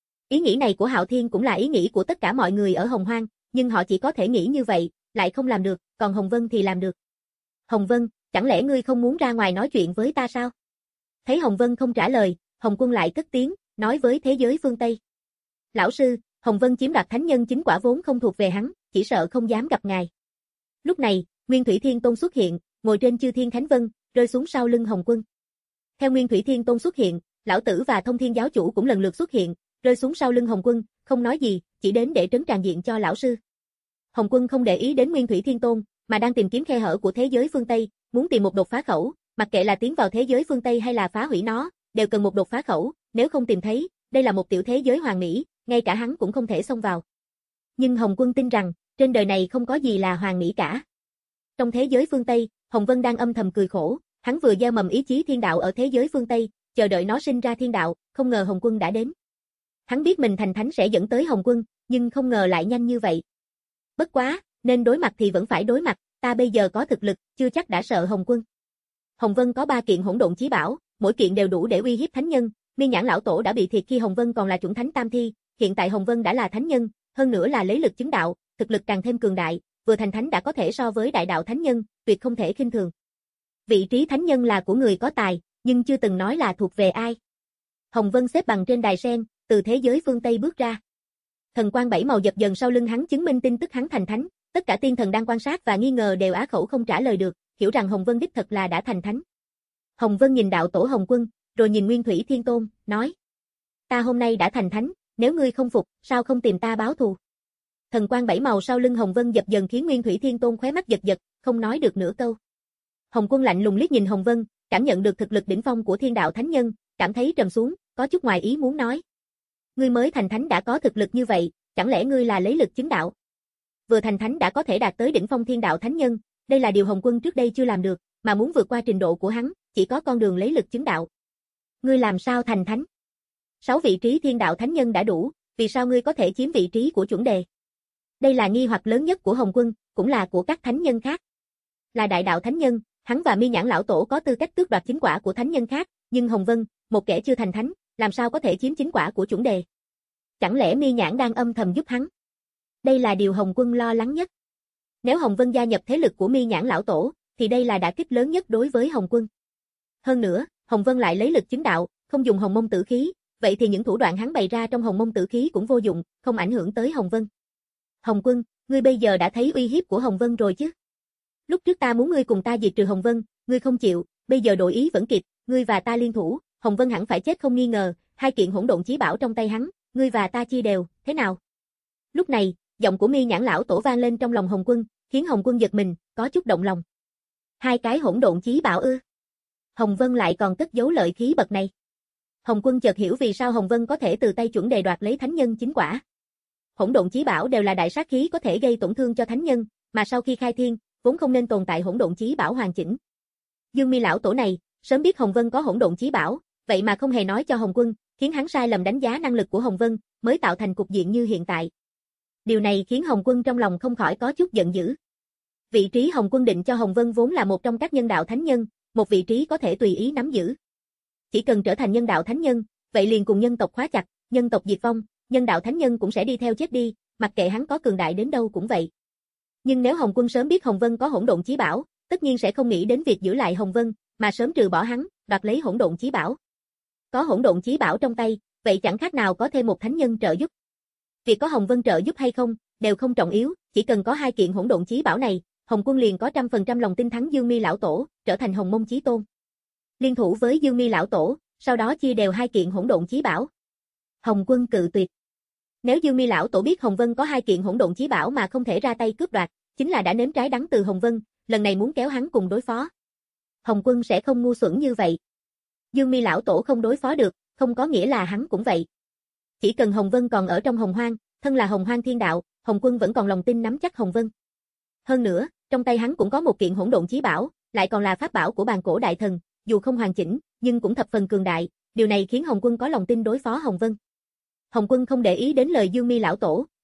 Ý nghĩ này của Hạo Thiên cũng là ý nghĩ của tất cả mọi người ở Hồng Hoang, nhưng họ chỉ có thể nghĩ như vậy, lại không làm được, còn Hồng Vân thì làm được. Hồng Vân, chẳng lẽ ngươi không muốn ra ngoài nói chuyện với ta sao? Thấy Hồng Vân không trả lời, Hồng Quân lại cất tiếng, nói với thế giới phương Tây. Lão sư, Hồng Vân chiếm đoạt thánh nhân chính quả vốn không thuộc về hắn, chỉ sợ không dám gặp ngài. Lúc này, Nguyên Thủy Thiên Tôn xuất hiện, ngồi trên Chư Thiên Khánh Vân, rơi xuống sau lưng Hồng Quân. Theo Nguyên Thủy Thiên Tôn xuất hiện, Lão Tử và Thông Thiên Giáo Chủ cũng lần lượt xuất hiện, rơi xuống sau lưng Hồng Quân, không nói gì, chỉ đến để trấn tràng diện cho lão sư. Hồng Quân không để ý đến Nguyên Thủy Thiên Tôn, mà đang tìm kiếm khe hở của thế giới phương Tây, muốn tìm một đột phá khẩu, mặc kệ là tiến vào thế giới phương Tây hay là phá hủy nó, đều cần một đột phá khẩu, nếu không tìm thấy, đây là một tiểu thế giới hoàn mỹ, ngay cả hắn cũng không thể xông vào. Nhưng Hồng Quân tin rằng, trên đời này không có gì là hoàn mỹ cả. Trong thế giới phương Tây, Hồng Vân đang âm thầm cười khổ, hắn vừa gieo mầm ý chí thiên đạo ở thế giới phương Tây, chờ đợi nó sinh ra thiên đạo, không ngờ Hồng Quân đã đến. Hắn biết mình thành thánh sẽ dẫn tới Hồng Quân, nhưng không ngờ lại nhanh như vậy. Bất quá, nên đối mặt thì vẫn phải đối mặt, ta bây giờ có thực lực, chưa chắc đã sợ Hồng Quân. Hồng Vân có ba kiện hỗn độn chí bảo, mỗi kiện đều đủ để uy hiếp thánh nhân, Miên Nhãn lão tổ đã bị thiệt khi Hồng Vân còn là chuẩn thánh tam thi, hiện tại Hồng Vân đã là thánh nhân, hơn nữa là lấy lực chứng đạo, thực lực càng thêm cường đại, vừa thành thánh đã có thể so với đại đạo thánh nhân, tuyệt không thể khinh thường. Vị trí thánh nhân là của người có tài, nhưng chưa từng nói là thuộc về ai. Hồng Vân xếp bằng trên đài sen, từ thế giới phương Tây bước ra. Thần quang bảy màu dập dần sau lưng hắn chứng minh tin tức hắn thành thánh, tất cả tiên thần đang quan sát và nghi ngờ đều á khẩu không trả lời được, hiểu rằng Hồng Vân đích thật là đã thành thánh. Hồng Vân nhìn đạo tổ Hồng Quân, rồi nhìn Nguyên Thủy Thiên Tôn, nói: "Ta hôm nay đã thành thánh, nếu ngươi không phục, sao không tìm ta báo thù?" Thần quang bảy màu sau lưng Hồng Vân dập dần khiến Nguyên Thủy Thiên Tôn khóe mắt giật giật, không nói được nửa câu. Hồng Quân lạnh lùng liếc nhìn Hồng Vân, cảm nhận được thực lực đỉnh phong của Thiên Đạo Thánh Nhân, cảm thấy trầm xuống, có chút ngoài ý muốn nói: "Ngươi mới thành thánh đã có thực lực như vậy, chẳng lẽ ngươi là lấy lực chứng đạo?" Vừa thành thánh đã có thể đạt tới đỉnh phong Thiên Đạo Thánh Nhân, đây là điều Hồng Quân trước đây chưa làm được, mà muốn vượt qua trình độ của hắn, chỉ có con đường lấy lực chứng đạo. Ngươi làm sao thành thánh? Sáu vị trí Thiên Đạo Thánh Nhân đã đủ, vì sao ngươi có thể chiếm vị trí của chuẩn đề? Đây là nghi hoặc lớn nhất của Hồng Quân, cũng là của các thánh nhân khác. Là đại đạo thánh nhân, hắn và Miên Nhãn lão tổ có tư cách tước đoạt chính quả của thánh nhân khác, nhưng Hồng Vân, một kẻ chưa thành thánh, làm sao có thể chiếm chính quả của chuẩn đề? Chẳng lẽ Miên Nhãn đang âm thầm giúp hắn? Đây là điều Hồng Quân lo lắng nhất. Nếu Hồng Vân gia nhập thế lực của Miên Nhãn lão tổ, thì đây là đả kích lớn nhất đối với Hồng Quân. Hơn nữa, Hồng Vân lại lấy lực chứng đạo, không dùng Hồng Mông Tử Khí, vậy thì những thủ đoạn hắn bày ra trong Hồng Mông Tử Khí cũng vô dụng, không ảnh hưởng tới Hồng Vân. Hồng Quân, ngươi bây giờ đã thấy uy hiếp của Hồng Vân rồi chứ? Lúc trước ta muốn ngươi cùng ta diệt trừ Hồng Vân, ngươi không chịu, bây giờ đổi ý vẫn kịp, ngươi và ta liên thủ, Hồng Vân hẳn phải chết không nghi ngờ, hai kiện hỗn độn chí bảo trong tay hắn, ngươi và ta chia đều, thế nào? Lúc này, giọng của Miên Nhãn lão tổ vang lên trong lòng Hồng Quân, khiến Hồng Quân giật mình, có chút động lòng. Hai cái hỗn độn chí bảo ư? Hồng Vân lại còn cất giấu lợi khí bậc này. Hồng Quân chợt hiểu vì sao Hồng Vân có thể từ tay chuẩn đề đoạt lấy thánh nhân chính quả. Hỗn độn chí bảo đều là đại sát khí có thể gây tổn thương cho thánh nhân, mà sau khi khai thiên, vốn không nên tồn tại hỗn độn chí bảo hoàn chỉnh. Dương Mi lão tổ này, sớm biết Hồng Vân có hỗn độn chí bảo, vậy mà không hề nói cho Hồng Quân, khiến hắn sai lầm đánh giá năng lực của Hồng Vân, mới tạo thành cục diện như hiện tại. Điều này khiến Hồng Quân trong lòng không khỏi có chút giận dữ. Vị trí Hồng Quân định cho Hồng Vân vốn là một trong các nhân đạo thánh nhân, một vị trí có thể tùy ý nắm giữ. Chỉ cần trở thành nhân đạo thánh nhân, vậy liền cùng nhân tộc khóa chặt, nhân tộc diệt vong, nhân đạo thánh nhân cũng sẽ đi theo chết đi, mặc kệ hắn có cường đại đến đâu cũng vậy. Nhưng nếu Hồng Quân sớm biết Hồng Vân có hỗn độn chí bảo, tất nhiên sẽ không nghĩ đến việc giữ lại Hồng Vân, mà sớm trừ bỏ hắn, đoạt lấy hỗn độn chí bảo. Có hỗn độn chí bảo trong tay, vậy chẳng khác nào có thêm một thánh nhân trợ giúp. Việc có Hồng Vân trợ giúp hay không, đều không trọng yếu, chỉ cần có hai kiện hỗn độn chí bảo này, Hồng Quân liền có trăm phần trăm lòng tin thắng Dương Mi lão tổ, trở thành Hồng Mông chí tôn. Liên thủ với Dương Mi lão tổ, sau đó chia đều hai kiện hỗn độn chí bảo. Hồng Quân cự tuyệt. Nếu Dương Mi lão tổ biết Hồng Vân có hai kiện hỗn độn chí bảo mà không thể ra tay cướp đoạt, chính là đã nếm trái đắng từ Hồng Vân, lần này muốn kéo hắn cùng đối phó. Hồng Quân sẽ không ngu xuẩn như vậy. Dương Mi lão tổ không đối phó được, không có nghĩa là hắn cũng vậy. Chỉ cần Hồng Vân còn ở trong Hồng Hoang, thân là Hồng Hoang thiên đạo, Hồng Quân vẫn còn lòng tin nắm chắc Hồng Vân. Hơn nữa, trong tay hắn cũng có một kiện hỗn độn chí bảo, lại còn là pháp bảo của bàn cổ đại thần, dù không hoàn chỉnh, nhưng cũng thập phần cường đại, điều này khiến Hồng Quân có lòng tin đối phó Hồng Vân. Hồng Quân không để ý đến lời Dương Mi lão tổ,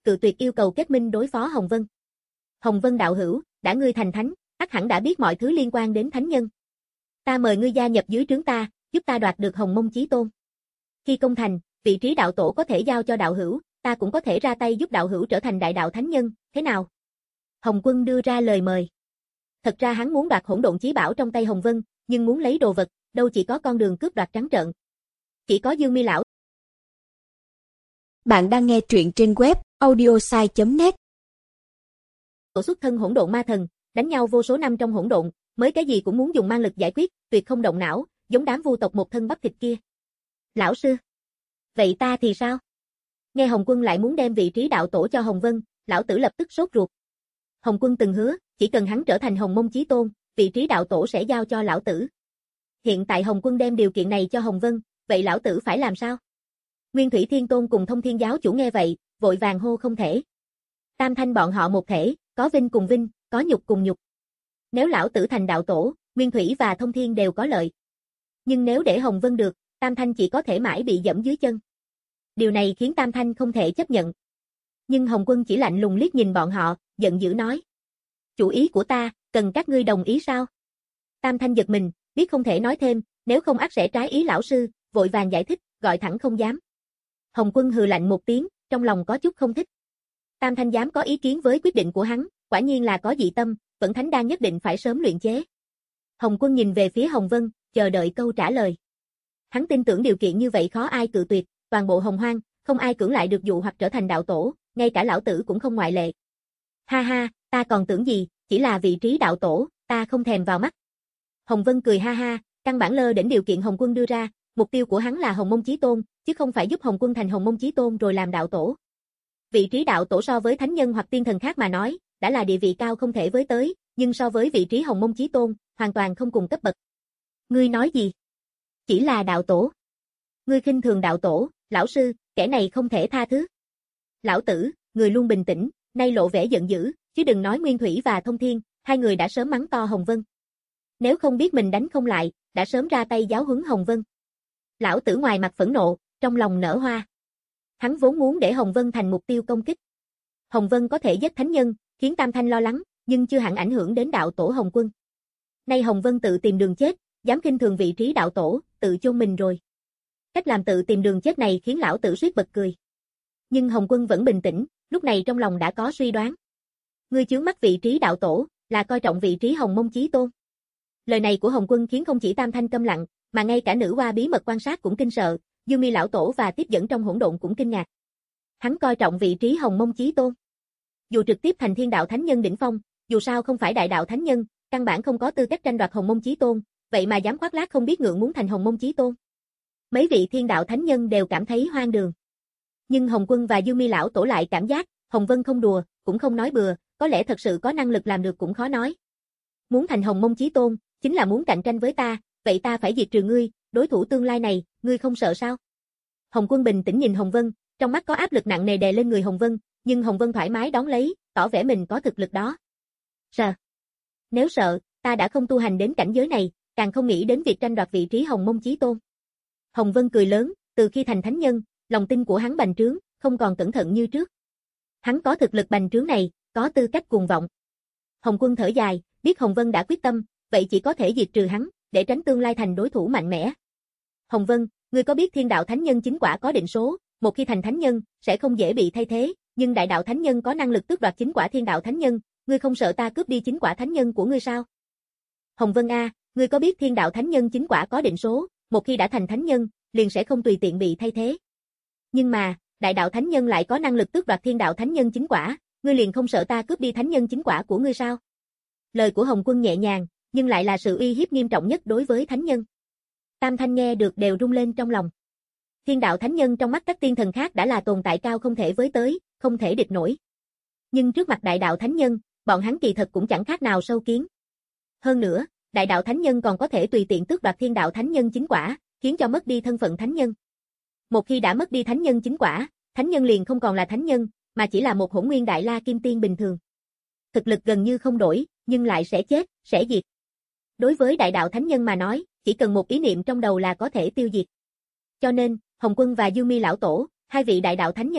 cự tuyệt yêu cầu kết minh đối phó Hồng Vân. Hồng Vân đạo hữu, đã ngươi thành thánh, ắt hẳn đã biết mọi thứ liên quan đến thánh nhân. Ta mời ngươi gia nhập dưới trướng ta, giúp ta đoạt được Hồng Mông Chí Tôn. Khi công thành, vị trí đạo tổ có thể giao cho đạo hữu, ta cũng có thể ra tay giúp đạo hữu trở thành đại đạo thánh nhân, thế nào? Hồng Quân đưa ra lời mời. Thật ra hắn muốn đoạt hỗn độn chí bảo trong tay Hồng Vân, nhưng muốn lấy đồ vật, đâu chỉ có con đường cướp đoạt trắng trợn. Chỉ có Dương Mi lão. Bạn đang nghe truyện trên web audiosai chấm net. Tổ xuất thân hỗn độn ma thần, đánh nhau vô số năm trong hỗn độn, mới cái gì cũng muốn dùng mang lực giải quyết, tuyệt không động não, giống đám vu tộc một thân bắp thịt kia. Lão sư. Vậy ta thì sao? Nghe Hồng Quân lại muốn đem vị trí đạo tổ cho Hồng Vân, lão tử lập tức sốt ruột. Hồng Quân từng hứa, chỉ cần hắn trở thành Hồng Mông Chí Tôn, vị trí đạo tổ sẽ giao cho lão tử. Hiện tại Hồng Quân đem điều kiện này cho Hồng Vân, vậy lão tử phải làm sao? Nguyên Thủy Thiên Tôn cùng Thông Thiên giáo chủ nghe vậy, vội vàng hô không thể. Tam thanh bọn họ một thể, có vinh cùng vinh, có nhục cùng nhục. Nếu lão tử thành đạo tổ, Nguyên Thủy và Thông Thiên đều có lợi. Nhưng nếu để Hồng Vân được, Tam thanh chỉ có thể mãi bị dẫm dưới chân. Điều này khiến Tam thanh không thể chấp nhận. Nhưng Hồng Quân chỉ lạnh lùng liếc nhìn bọn họ, giận dữ nói. Chủ ý của ta, cần các ngươi đồng ý sao? Tam thanh giật mình, biết không thể nói thêm, nếu không ắt sẽ trái ý lão sư, vội vàng giải thích, gọi thẳng không dám. Hồng Quân hừ lạnh một tiếng, trong lòng có chút không thích. Tam thanh dám có ý kiến với quyết định của hắn, quả nhiên là có dị tâm, vẫn thánh đan nhất định phải sớm luyện chế. Hồng Quân nhìn về phía Hồng Vân, chờ đợi câu trả lời. Hắn tin tưởng điều kiện như vậy khó ai cự tuyệt, toàn bộ Hồng Hoang, không ai cưỡng lại được dụ hoặc trở thành đạo tổ, ngay cả lão tử cũng không ngoại lệ. Ha ha, ta còn tưởng gì, chỉ là vị trí đạo tổ, ta không thèm vào mắt. Hồng Vân cười ha ha, căn bản lơ đễnh điều kiện Hồng Quân đưa ra, mục tiêu của hắn là Hồng Mông Chí Tôn, chứ không phải giúp Hồng Quân thành Hồng Mông Chí Tôn rồi làm đạo tổ. Vị trí đạo tổ so với thánh nhân hoặc tiên thần khác mà nói, đã là địa vị cao không thể với tới, nhưng so với vị trí Hồng Mông Chí Tôn, hoàn toàn không cùng cấp bậc. Ngươi nói gì? Chỉ là đạo tổ. Ngươi khinh thường đạo tổ, lão sư, kẻ này không thể tha thứ. Lão tử, người luôn bình tĩnh, nay lộ vẻ giận dữ, chứ đừng nói Nguyên Thủy và Thông Thiên, hai người đã sớm mắng to Hồng Vân. Nếu không biết mình đánh không lại, đã sớm ra tay giáo huấn Hồng Vân. Lão tử ngoài mặt phẫn nộ, trong lòng nở hoa. Hắn vốn muốn để Hồng Vân thành mục tiêu công kích. Hồng Vân có thể giết thánh nhân, khiến Tam Thanh lo lắng, nhưng chưa hẳn ảnh hưởng đến đạo tổ Hồng Quân. Nay Hồng Vân tự tìm đường chết, dám khinh thường vị trí đạo tổ, tự chôn mình rồi. Cách làm tự tìm đường chết này khiến lão tử suýt bật cười. Nhưng Hồng Quân vẫn bình tĩnh, lúc này trong lòng đã có suy đoán. Ngươi chướng mắt vị trí đạo tổ, là coi trọng vị trí Hồng Mông Chí Tôn. Lời này của Hồng Quân khiến không chỉ Tam Thanh câm lặng, mà ngay cả nữ hoa bí mật quan sát cũng kinh sợ, Dương Mi lão tổ và tiếp dẫn trong hỗn độn cũng kinh ngạc. Hắn coi trọng vị trí Hồng Mông Chí Tôn. Dù trực tiếp thành thiên đạo thánh nhân đỉnh phong, dù sao không phải đại đạo thánh nhân, căn bản không có tư cách tranh đoạt Hồng Mông Chí Tôn, vậy mà dám khoác lác không biết ngượng muốn thành Hồng Mông Chí Tôn. Mấy vị thiên đạo thánh nhân đều cảm thấy hoang đường. Nhưng Hồng Quân và Dương Mi lão tổ lại cảm giác, Hồng Vân không đùa, cũng không nói bừa, có lẽ thật sự có năng lực làm được cũng khó nói. Muốn thành Hồng Mông Chí Tôn, chính là muốn cạnh tranh với ta, vậy ta phải diệt trừ ngươi, đối thủ tương lai này, ngươi không sợ sao? Hồng Quân bình tĩnh nhìn Hồng Vân, trong mắt có áp lực nặng nề đè lên người Hồng Vân, nhưng Hồng Vân thoải mái đón lấy, tỏ vẻ mình có thực lực đó. Sợ? Nếu sợ, ta đã không tu hành đến cảnh giới này, càng không nghĩ đến việc tranh đoạt vị trí Hồng Mông Chí Tôn. Hồng Vân cười lớn, từ khi thành thánh nhân, lòng tin của hắn bành trướng, không còn cẩn thận như trước. Hắn có thực lực bành trướng này, có tư cách cuồng vọng. Hồng Quân thở dài, biết Hồng Vân đã quyết tâm, vậy chỉ có thể diệt trừ hắn, để tránh tương lai thành đối thủ mạnh mẽ. Hồng Vân, ngươi có biết thiên đạo thánh nhân chính quả có định số, một khi thành thánh nhân, sẽ không dễ bị thay thế, nhưng đại đạo thánh nhân có năng lực tước đoạt chính quả thiên đạo thánh nhân, ngươi không sợ ta cướp đi chính quả thánh nhân của ngươi sao? Hồng Vân a, ngươi có biết thiên đạo thánh nhân chính quả có định số, một khi đã thành thánh nhân, liền sẽ không tùy tiện bị thay thế. Nhưng mà, đại đạo thánh nhân lại có năng lực tước đoạt thiên đạo thánh nhân chính quả, ngươi liền không sợ ta cướp đi thánh nhân chính quả của ngươi sao? Lời của Hồng Quân nhẹ nhàng, nhưng lại là sự uy hiếp nghiêm trọng nhất đối với thánh nhân. Tam Thanh nghe được đều rung lên trong lòng. Thiên đạo thánh nhân trong mắt các tiên thần khác đã là tồn tại cao không thể với tới, không thể địch nổi. Nhưng trước mặt đại đạo thánh nhân, bọn hắn kỳ thật cũng chẳng khác nào sâu kiến. Hơn nữa, đại đạo thánh nhân còn có thể tùy tiện tước đoạt thiên đạo thánh nhân chính quả, khiến cho mất đi thân phận thánh nhân. Một khi đã mất đi thánh nhân chính quả, thánh nhân liền không còn là thánh nhân, mà chỉ là một hỗn nguyên đại la kim tiên bình thường. Thực lực gần như không đổi, nhưng lại sẽ chết, sẽ diệt. Đối với đại đạo thánh nhân mà nói, chỉ cần một ý niệm trong đầu là có thể tiêu diệt. Cho nên, Hồng Quân và Dương Mi lão tổ, hai vị đại đạo thánh nhân này,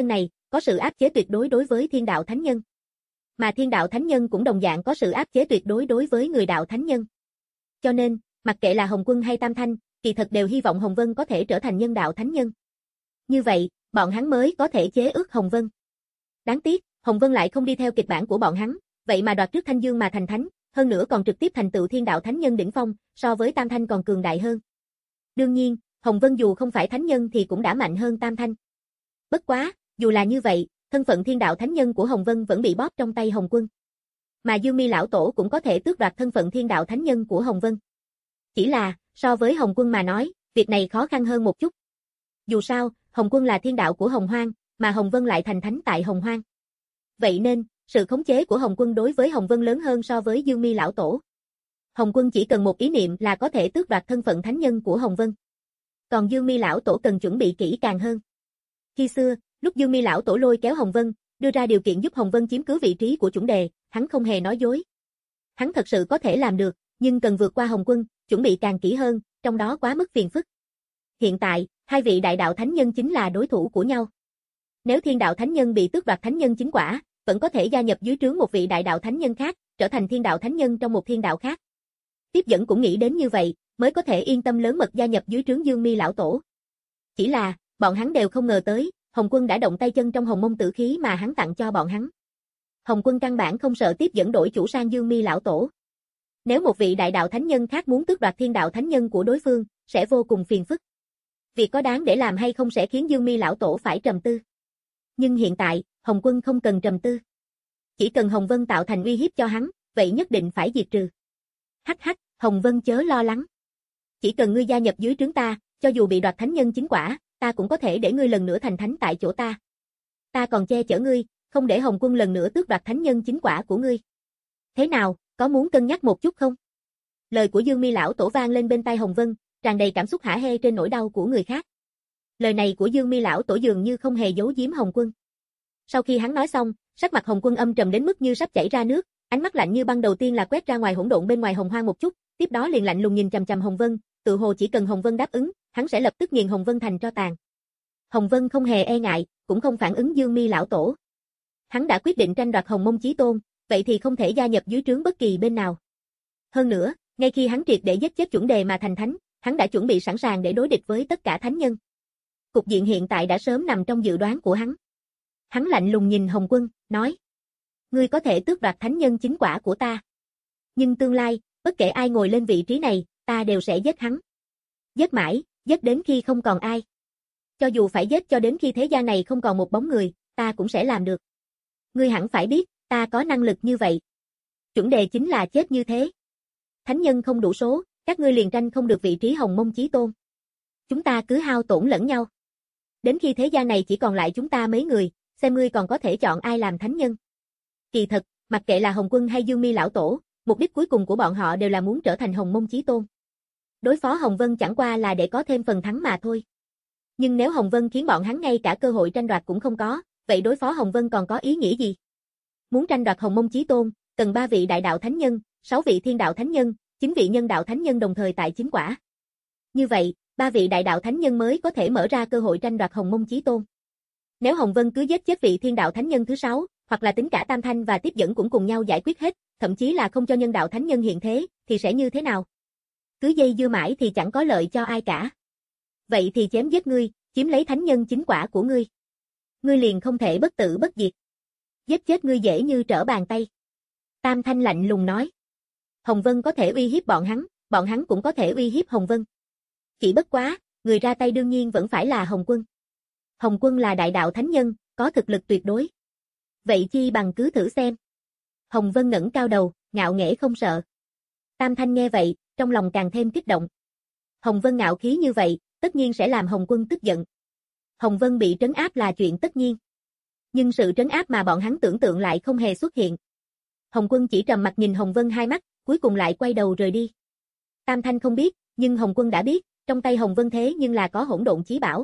có sự áp chế tuyệt đối đối với thiên đạo thánh nhân. Mà thiên đạo thánh nhân cũng đồng dạng có sự áp chế tuyệt đối đối với người đạo thánh nhân. Cho nên, mặc kệ là Hồng Quân hay Tam Thanh, kỳ thật đều hy vọng Hồng Vân có thể trở thành nhân đạo thánh nhân. Như vậy, bọn hắn mới có thể chế ước Hồng Vân. Đáng tiếc, Hồng Vân lại không đi theo kịch bản của bọn hắn, vậy mà đoạt trước Thanh Dương mà thành thánh, hơn nữa còn trực tiếp thành tựu thiên đạo thánh nhân đỉnh phong, so với Tam Thanh còn cường đại hơn. Đương nhiên, Hồng Vân dù không phải thánh nhân thì cũng đã mạnh hơn Tam Thanh. Bất quá, dù là như vậy, thân phận thiên đạo thánh nhân của Hồng Vân vẫn bị bóp trong tay Hồng Quân. Mà Dương Mi lão tổ cũng có thể tước đoạt thân phận thiên đạo thánh nhân của Hồng Vân. Chỉ là, so với Hồng Quân mà nói, việc này khó khăn hơn một chút. Dù sao, Hồng Quân là thiên đạo của Hồng Hoang, mà Hồng Vân lại thành thánh tại Hồng Hoang. Vậy nên, sự khống chế của Hồng Quân đối với Hồng Vân lớn hơn so với Dương Mi lão tổ. Hồng Quân chỉ cần một ý niệm là có thể tước đoạt thân phận thánh nhân của Hồng Vân. Còn Dương Mi lão tổ cần chuẩn bị kỹ càng hơn. Khi xưa, lúc Dương Mi lão tổ lôi kéo Hồng Vân, đưa ra điều kiện giúp Hồng Vân chiếm cứ vị trí của chuẩn đề, hắn không hề nói dối. Hắn thật sự có thể làm được, nhưng cần vượt qua Hồng Quân, chuẩn bị càng kỹ hơn, trong đó quá mức phiền phức. Hiện tại, hai vị đại đạo thánh nhân chính là đối thủ của nhau. Nếu thiên đạo thánh nhân bị tước đoạt thánh nhân chính quả, vẫn có thể gia nhập dưới trướng một vị đại đạo thánh nhân khác, trở thành thiên đạo thánh nhân trong một thiên đạo khác. Tiếp dẫn cũng nghĩ đến như vậy, mới có thể yên tâm lớn mật gia nhập dưới trướng Dương Mi lão tổ. Chỉ là, bọn hắn đều không ngờ tới, Hồng Quân đã động tay chân trong hồng mông tử khí mà hắn tặng cho bọn hắn. Hồng Quân căn bản không sợ tiếp dẫn đổi chủ sang Dương Mi lão tổ. Nếu một vị đại đạo thánh nhân khác muốn tước đoạt thiên đạo thánh nhân của đối phương, sẽ vô cùng phiền phức. Việc có đáng để làm hay không sẽ khiến Dương Mi lão tổ phải trầm tư. Nhưng hiện tại, Hồng Quân không cần trầm tư. Chỉ cần Hồng Vân tạo thành uy hiếp cho hắn, vậy nhất định phải diệt trừ. Hắc hắc, Hồng Vân chớ lo lắng. Chỉ cần ngươi gia nhập dưới trướng ta, cho dù bị đoạt thánh nhân chính quả, ta cũng có thể để ngươi lần nữa thành thánh tại chỗ ta. Ta còn che chở ngươi, không để Hồng Quân lần nữa tước đoạt thánh nhân chính quả của ngươi. Thế nào, có muốn cân nhắc một chút không? Lời của Dương Mi lão tổ vang lên bên tai Hồng Vân, tràn đầy cảm xúc hả hê trên nỗi đau của người khác. Lời này của Dương Mi lão tổ dường như không hề giấu giếm Hồng Quân. Sau khi hắn nói xong, sắc mặt Hồng Quân âm trầm đến mức như sắp chảy ra nước, ánh mắt lạnh như băng đầu tiên là quét ra ngoài hỗn độn bên ngoài Hồng Hoang một chút, tiếp đó liền lạnh lùng nhìn chằm chằm Hồng Vân, tự hồ chỉ cần Hồng Vân đáp ứng, hắn sẽ lập tức nghiền Hồng Vân thành tro tàn. Hồng Vân không hề e ngại, cũng không phản ứng Dương Mi lão tổ. Hắn đã quyết định tranh đoạt Hồng Mông Chí Tôn, vậy thì không thể gia nhập dưới trướng bất kỳ bên nào. Hơn nữa, ngay khi hắn triệt để giết chết chuẩn đề mà thành thánh, hắn đã chuẩn bị sẵn sàng để đối địch với tất cả thánh nhân. Cục diện hiện tại đã sớm nằm trong dự đoán của hắn. Hắn lạnh lùng nhìn Hồng Quân, nói: ngươi có thể tước đoạt thánh nhân chính quả của ta. Nhưng tương lai, bất kể ai ngồi lên vị trí này, ta đều sẽ giết hắn. Giết mãi, giết đến khi không còn ai. Cho dù phải giết cho đến khi thế gian này không còn một bóng người, ta cũng sẽ làm được. Ngươi hẳn phải biết, ta có năng lực như vậy. Chuẩn đề chính là chết như thế. Thánh nhân không đủ số, các ngươi liền tranh không được vị trí Hồng Mông Chí Tôn. Chúng ta cứ hao tổn lẫn nhau. Đến khi thế gian này chỉ còn lại chúng ta mấy người, xem ngươi còn có thể chọn ai làm thánh nhân. Kỳ thật, mặc kệ là Hồng Quân hay Dương Mi lão tổ, mục đích cuối cùng của bọn họ đều là muốn trở thành Hồng Mông Chí Tôn. Đối phó Hồng Vân chẳng qua là để có thêm phần thắng mà thôi. Nhưng nếu Hồng Vân khiến bọn hắn ngay cả cơ hội tranh đoạt cũng không có, vậy đối phó Hồng Vân còn có ý nghĩa gì? Muốn tranh đoạt Hồng Mông Chí Tôn, cần ba vị đại đạo thánh nhân, sáu vị thiên đạo thánh nhân, chín vị nhân đạo thánh nhân đồng thời tại chính quả. Như vậy, ba vị đại đạo thánh nhân mới có thể mở ra cơ hội tranh đoạt Hồng Mông Chí Tôn. Nếu Hồng Vân cứ giết chết vị thiên đạo thánh nhân thứ sáu, hoặc là tính cả Tam Thanh và Tiếp Dẫn cũng cùng nhau giải quyết hết, thậm chí là không cho nhân đạo thánh nhân hiện thế, thì sẽ như thế nào? Cứ dây dưa mãi thì chẳng có lợi cho ai cả. Vậy thì chém giết ngươi, chiếm lấy thánh nhân chính quả của ngươi. Ngươi liền không thể bất tử bất diệt. Giết chết ngươi dễ như trở bàn tay. Tam Thanh lạnh lùng nói. Hồng Vân có thể uy hiếp bọn hắn, bọn hắn cũng có thể uy hiếp Hồng Vân. Chỉ bất quá, người ra tay đương nhiên vẫn phải là Hồng Quân. Hồng Quân là đại đạo thánh nhân, có thực lực tuyệt đối. Vậy chi bằng cứ thử xem. Hồng Vân ngẩng cao đầu, ngạo nghễ không sợ. Tam Thanh nghe vậy, trong lòng càng thêm kích động. Hồng Vân ngạo khí như vậy, tất nhiên sẽ làm Hồng Quân tức giận. Hồng Vân bị trấn áp là chuyện tất nhiên. Nhưng sự trấn áp mà bọn hắn tưởng tượng lại không hề xuất hiện. Hồng Quân chỉ trầm mặt nhìn Hồng Vân hai mắt, cuối cùng lại quay đầu rời đi. Tam Thanh không biết, nhưng Hồng Quân đã biết, trong tay Hồng Vân thế nhưng là có hỗn độn chí bảo.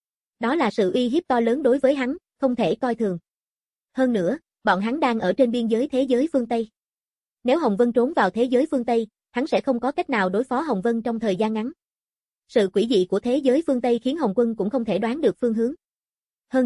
Đó là sự uy hiếp to lớn đối với hắn, không thể coi thường. Hơn nữa, bọn hắn đang ở trên biên giới thế giới phương Tây. Nếu Hồng Vân trốn vào thế giới phương Tây, hắn sẽ không có cách nào đối phó Hồng Vân trong thời gian ngắn. Sự quỷ dị của thế giới phương Tây khiến Hồng Quân cũng không thể đoán được phương hướng. Hơn nữa,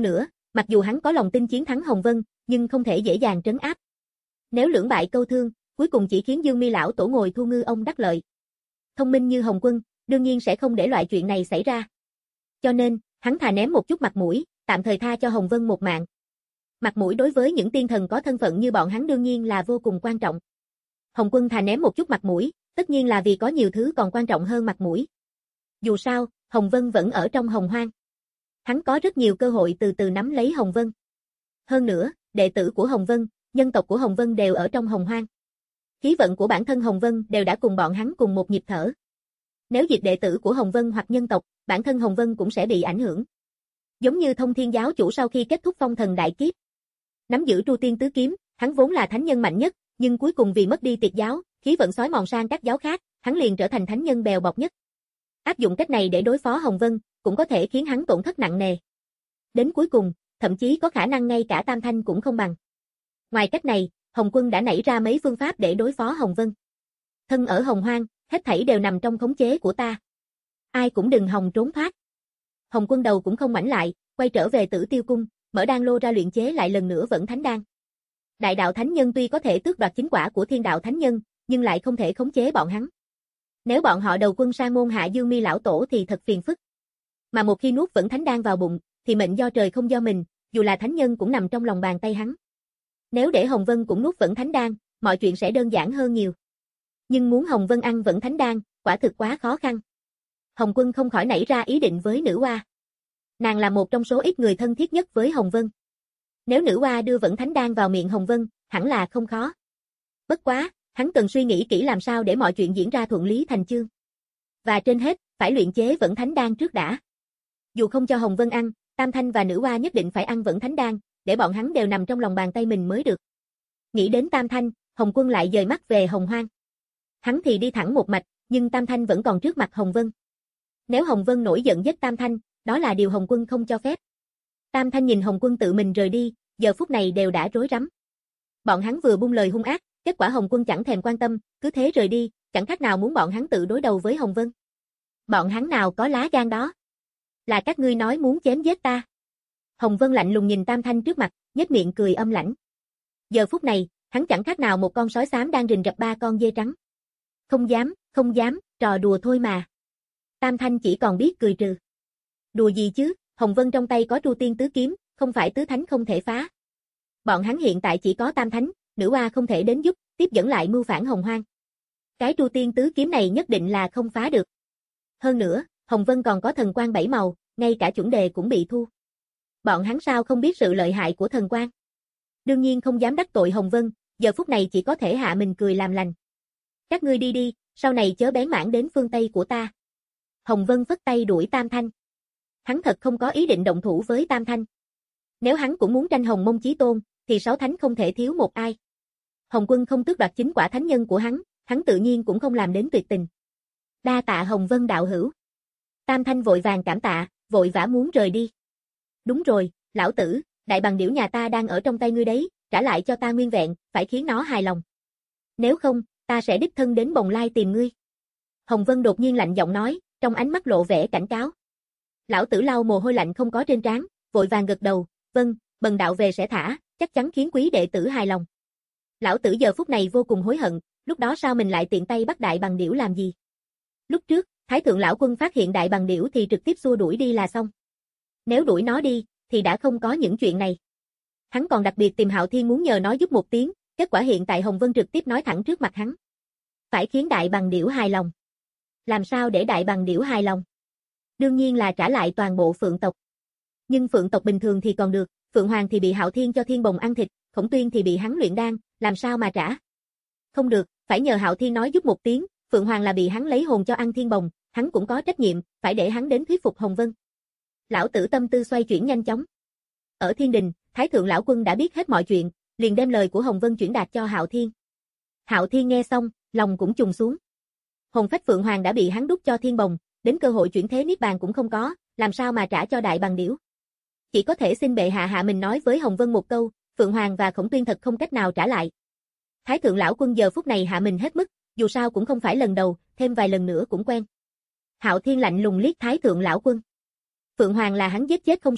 mặc dù hắn có lòng tin chiến thắng Hồng Vân, nhưng không thể dễ dàng trấn áp. Nếu lưỡng bại câu thương, cuối cùng chỉ khiến Dương Mi lão tổ ngồi thu ngư ông đắc lợi. Thông minh như Hồng Quân, đương nhiên sẽ không để loại chuyện này xảy ra. Cho nên, hắn thà ném một chút mặt mũi, tạm thời tha cho Hồng Vân một mạng. Mặt mũi đối với những tiên thần có thân phận như bọn hắn đương nhiên là vô cùng quan trọng. Hồng Quân thà ném một chút mặt mũi, tất nhiên là vì có nhiều thứ còn quan trọng hơn mặt mũi. Dù sao, Hồng Vân vẫn ở trong Hồng Hoang. Hắn có rất nhiều cơ hội từ từ nắm lấy Hồng Vân. Hơn nữa, đệ tử của Hồng Vân, nhân tộc của Hồng Vân đều ở trong Hồng Hoang. Khí vận của bản thân Hồng Vân đều đã cùng bọn hắn cùng một nhịp thở. Nếu diệt đệ tử của Hồng Vân hoặc nhân tộc, bản thân Hồng Vân cũng sẽ bị ảnh hưởng. Giống như Thông Thiên giáo chủ sau khi kết thúc phong thần đại kiếp, nắm giữ Tru Tiên tứ kiếm, hắn vốn là thánh nhân mạnh nhất, nhưng cuối cùng vì mất đi Tiệt giáo, khí vận xói mòn sang các giáo khác, hắn liền trở thành thánh nhân bèo bọt nhất. Áp dụng cách này để đối phó Hồng Vân, cũng có thể khiến hắn tổn thất nặng nề. Đến cuối cùng, thậm chí có khả năng ngay cả Tam Thanh cũng không bằng. Ngoài cách này, Hồng Quân đã nảy ra mấy phương pháp để đối phó Hồng Vân. Thân ở Hồng Hoang, hết thảy đều nằm trong khống chế của ta. Ai cũng đừng hòng trốn thoát. Hồng Quân đầu cũng không ngoảnh lại, quay trở về Tử Tiêu cung, mở đan lô ra luyện chế lại lần nữa vẫn thánh đan. Đại đạo thánh nhân tuy có thể tước đoạt chính quả của thiên đạo thánh nhân, nhưng lại không thể khống chế bọn hắn. Nếu bọn họ đầu quân sang môn hạ Dương Mi lão tổ thì thật phiền phức. Mà một khi nuốt vẫn thánh đan vào bụng, thì mệnh do trời không do mình, dù là thánh nhân cũng nằm trong lòng bàn tay hắn. Nếu để Hồng Vân cũng nuốt vẫn thánh đan, mọi chuyện sẽ đơn giản hơn nhiều. Nhưng muốn Hồng Vân ăn vẫn thánh đan, quả thực quá khó khăn. Hồng Quân không khỏi nảy ra ý định với nữ oa. Nàng là một trong số ít người thân thiết nhất với Hồng Vân. Nếu nữ oa đưa vẫn thánh đan vào miệng Hồng Vân, hẳn là không khó. Bất quá, hắn cần suy nghĩ kỹ làm sao để mọi chuyện diễn ra thuận lý thành chương. Và trên hết, phải luyện chế vẫn thánh đan trước đã. Dù không cho Hồng Vân ăn, Tam Thanh và nữ oa nhất định phải ăn vẫn thánh đan, để bọn hắn đều nằm trong lòng bàn tay mình mới được. Nghĩ đến Tam Thanh, Hồng Quân lại dời mắt về Hồng Hoang. Hắn thì đi thẳng một mạch, nhưng Tam Thanh vẫn còn trước mặt Hồng Vân. Nếu Hồng Vân nổi giận giết Tam Thanh, đó là điều Hồng Quân không cho phép. Tam Thanh nhìn Hồng Quân tự mình rời đi, giờ phút này đều đã rối rắm. Bọn hắn vừa buông lời hung ác, kết quả Hồng Quân chẳng thèm quan tâm, cứ thế rời đi, chẳng khác nào muốn bọn hắn tự đối đầu với Hồng Vân. Bọn hắn nào có lá gan đó? Là các ngươi nói muốn chém giết ta. Hồng Vân lạnh lùng nhìn Tam Thanh trước mặt, nhếch miệng cười âm lãnh. Giờ phút này, hắn chẳng khác nào một con sói xám đang rình rập ba con dê trắng. Không dám, không dám, trò đùa thôi mà. Tam Thanh chỉ còn biết cười trừ. Đùa gì chứ, Hồng Vân trong tay có Tru Tiên tứ kiếm, không phải tứ thánh không thể phá. Bọn hắn hiện tại chỉ có Tam Thánh, nữ oa không thể đến giúp, tiếp dẫn lại mưu phản Hồng Hoang. Cái Tru Tiên tứ kiếm này nhất định là không phá được. Hơn nữa, Hồng Vân còn có thần quang bảy màu, ngay cả chuẩn đề cũng bị thu. Bọn hắn sao không biết sự lợi hại của thần quang? Đương nhiên không dám đắc tội Hồng Vân, giờ phút này chỉ có thể hạ mình cười làm lành. Các ngươi đi đi, sau này chớ bén mảng đến phương Tây của ta. Hồng Vân phất tay đuổi Tam Thanh. Hắn thật không có ý định động thủ với Tam Thanh. Nếu hắn cũng muốn tranh Hồng Mông chí tôn, thì sáu thánh không thể thiếu một ai. Hồng Quân không tước đoạt chính quả thánh nhân của hắn, hắn tự nhiên cũng không làm đến tuyệt tình. Đa tạ Hồng Vân đạo hữu. Tam Thanh vội vàng cảm tạ, vội vã muốn rời đi. Đúng rồi, lão tử, đại bằng điểu nhà ta đang ở trong tay ngươi đấy, trả lại cho ta nguyên vẹn, phải khiến nó hài lòng. Nếu không, ta sẽ đích thân đến Bồng Lai tìm ngươi. Hồng Vân đột nhiên lạnh giọng nói, trong ánh mắt lộ vẻ cảnh cáo. Lão tử lau mồ hôi lạnh không có trên trán, vội vàng gật đầu, vâng, bần đạo về sẽ thả, chắc chắn khiến quý đệ tử hài lòng. Lão tử giờ phút này vô cùng hối hận, lúc đó sao mình lại tiện tay bắt đại bằng điểu làm gì? Lúc trước, Thái thượng lão quân phát hiện đại bằng điểu thì trực tiếp xua đuổi đi là xong. Nếu đuổi nó đi, thì đã không có những chuyện này. Hắn còn đặc biệt tìm Hạo Thiên muốn nhờ nó giúp một tiếng, kết quả hiện tại Hồng Vân trực tiếp nói thẳng trước mặt hắn. Phải khiến đại bằng điểu hài lòng. Làm sao để đại bằng điểu hài lòng? Đương nhiên là trả lại toàn bộ phượng tộc. Nhưng phượng tộc bình thường thì còn được, Phượng Hoàng thì bị Hạo Thiên cho Thiên Bồng ăn thịt, Khổng Tuyên thì bị hắn luyện đan, làm sao mà trả? Không được, phải nhờ Hạo Thiên nói giúp một tiếng, Phượng Hoàng là bị hắn lấy hồn cho ăn Thiên Bồng, hắn cũng có trách nhiệm, phải để hắn đến thuyết phục Hồng Vân. Lão tử tâm tư xoay chuyển nhanh chóng. Ở Thiên Đình, Thái thượng lão quân đã biết hết mọi chuyện, liền đem lời của Hồng Vân chuyển đạt cho Hạo Thiên. Hạo Thiên nghe xong, lòng cũng trùng xuống. Hồn phách Phượng Hoàng đã bị hắn đút cho Thiên Bồng, đến cơ hội chuyển thế niết bàn cũng không có, làm sao mà trả cho đại bằng điểu? Chỉ có thể xin bệ hạ hạ mình nói với Hồng Vân một câu, Phượng Hoàng và Khổng Tuyên thật không cách nào trả lại. Thái thượng lão quân giờ phút này hạ mình hết mức, dù sao cũng không phải lần đầu, thêm vài lần nữa cũng quen. Hạo Thiên lạnh lùng liếc Thái thượng lão quân. Phượng Hoàng là hắn giết chết không sai,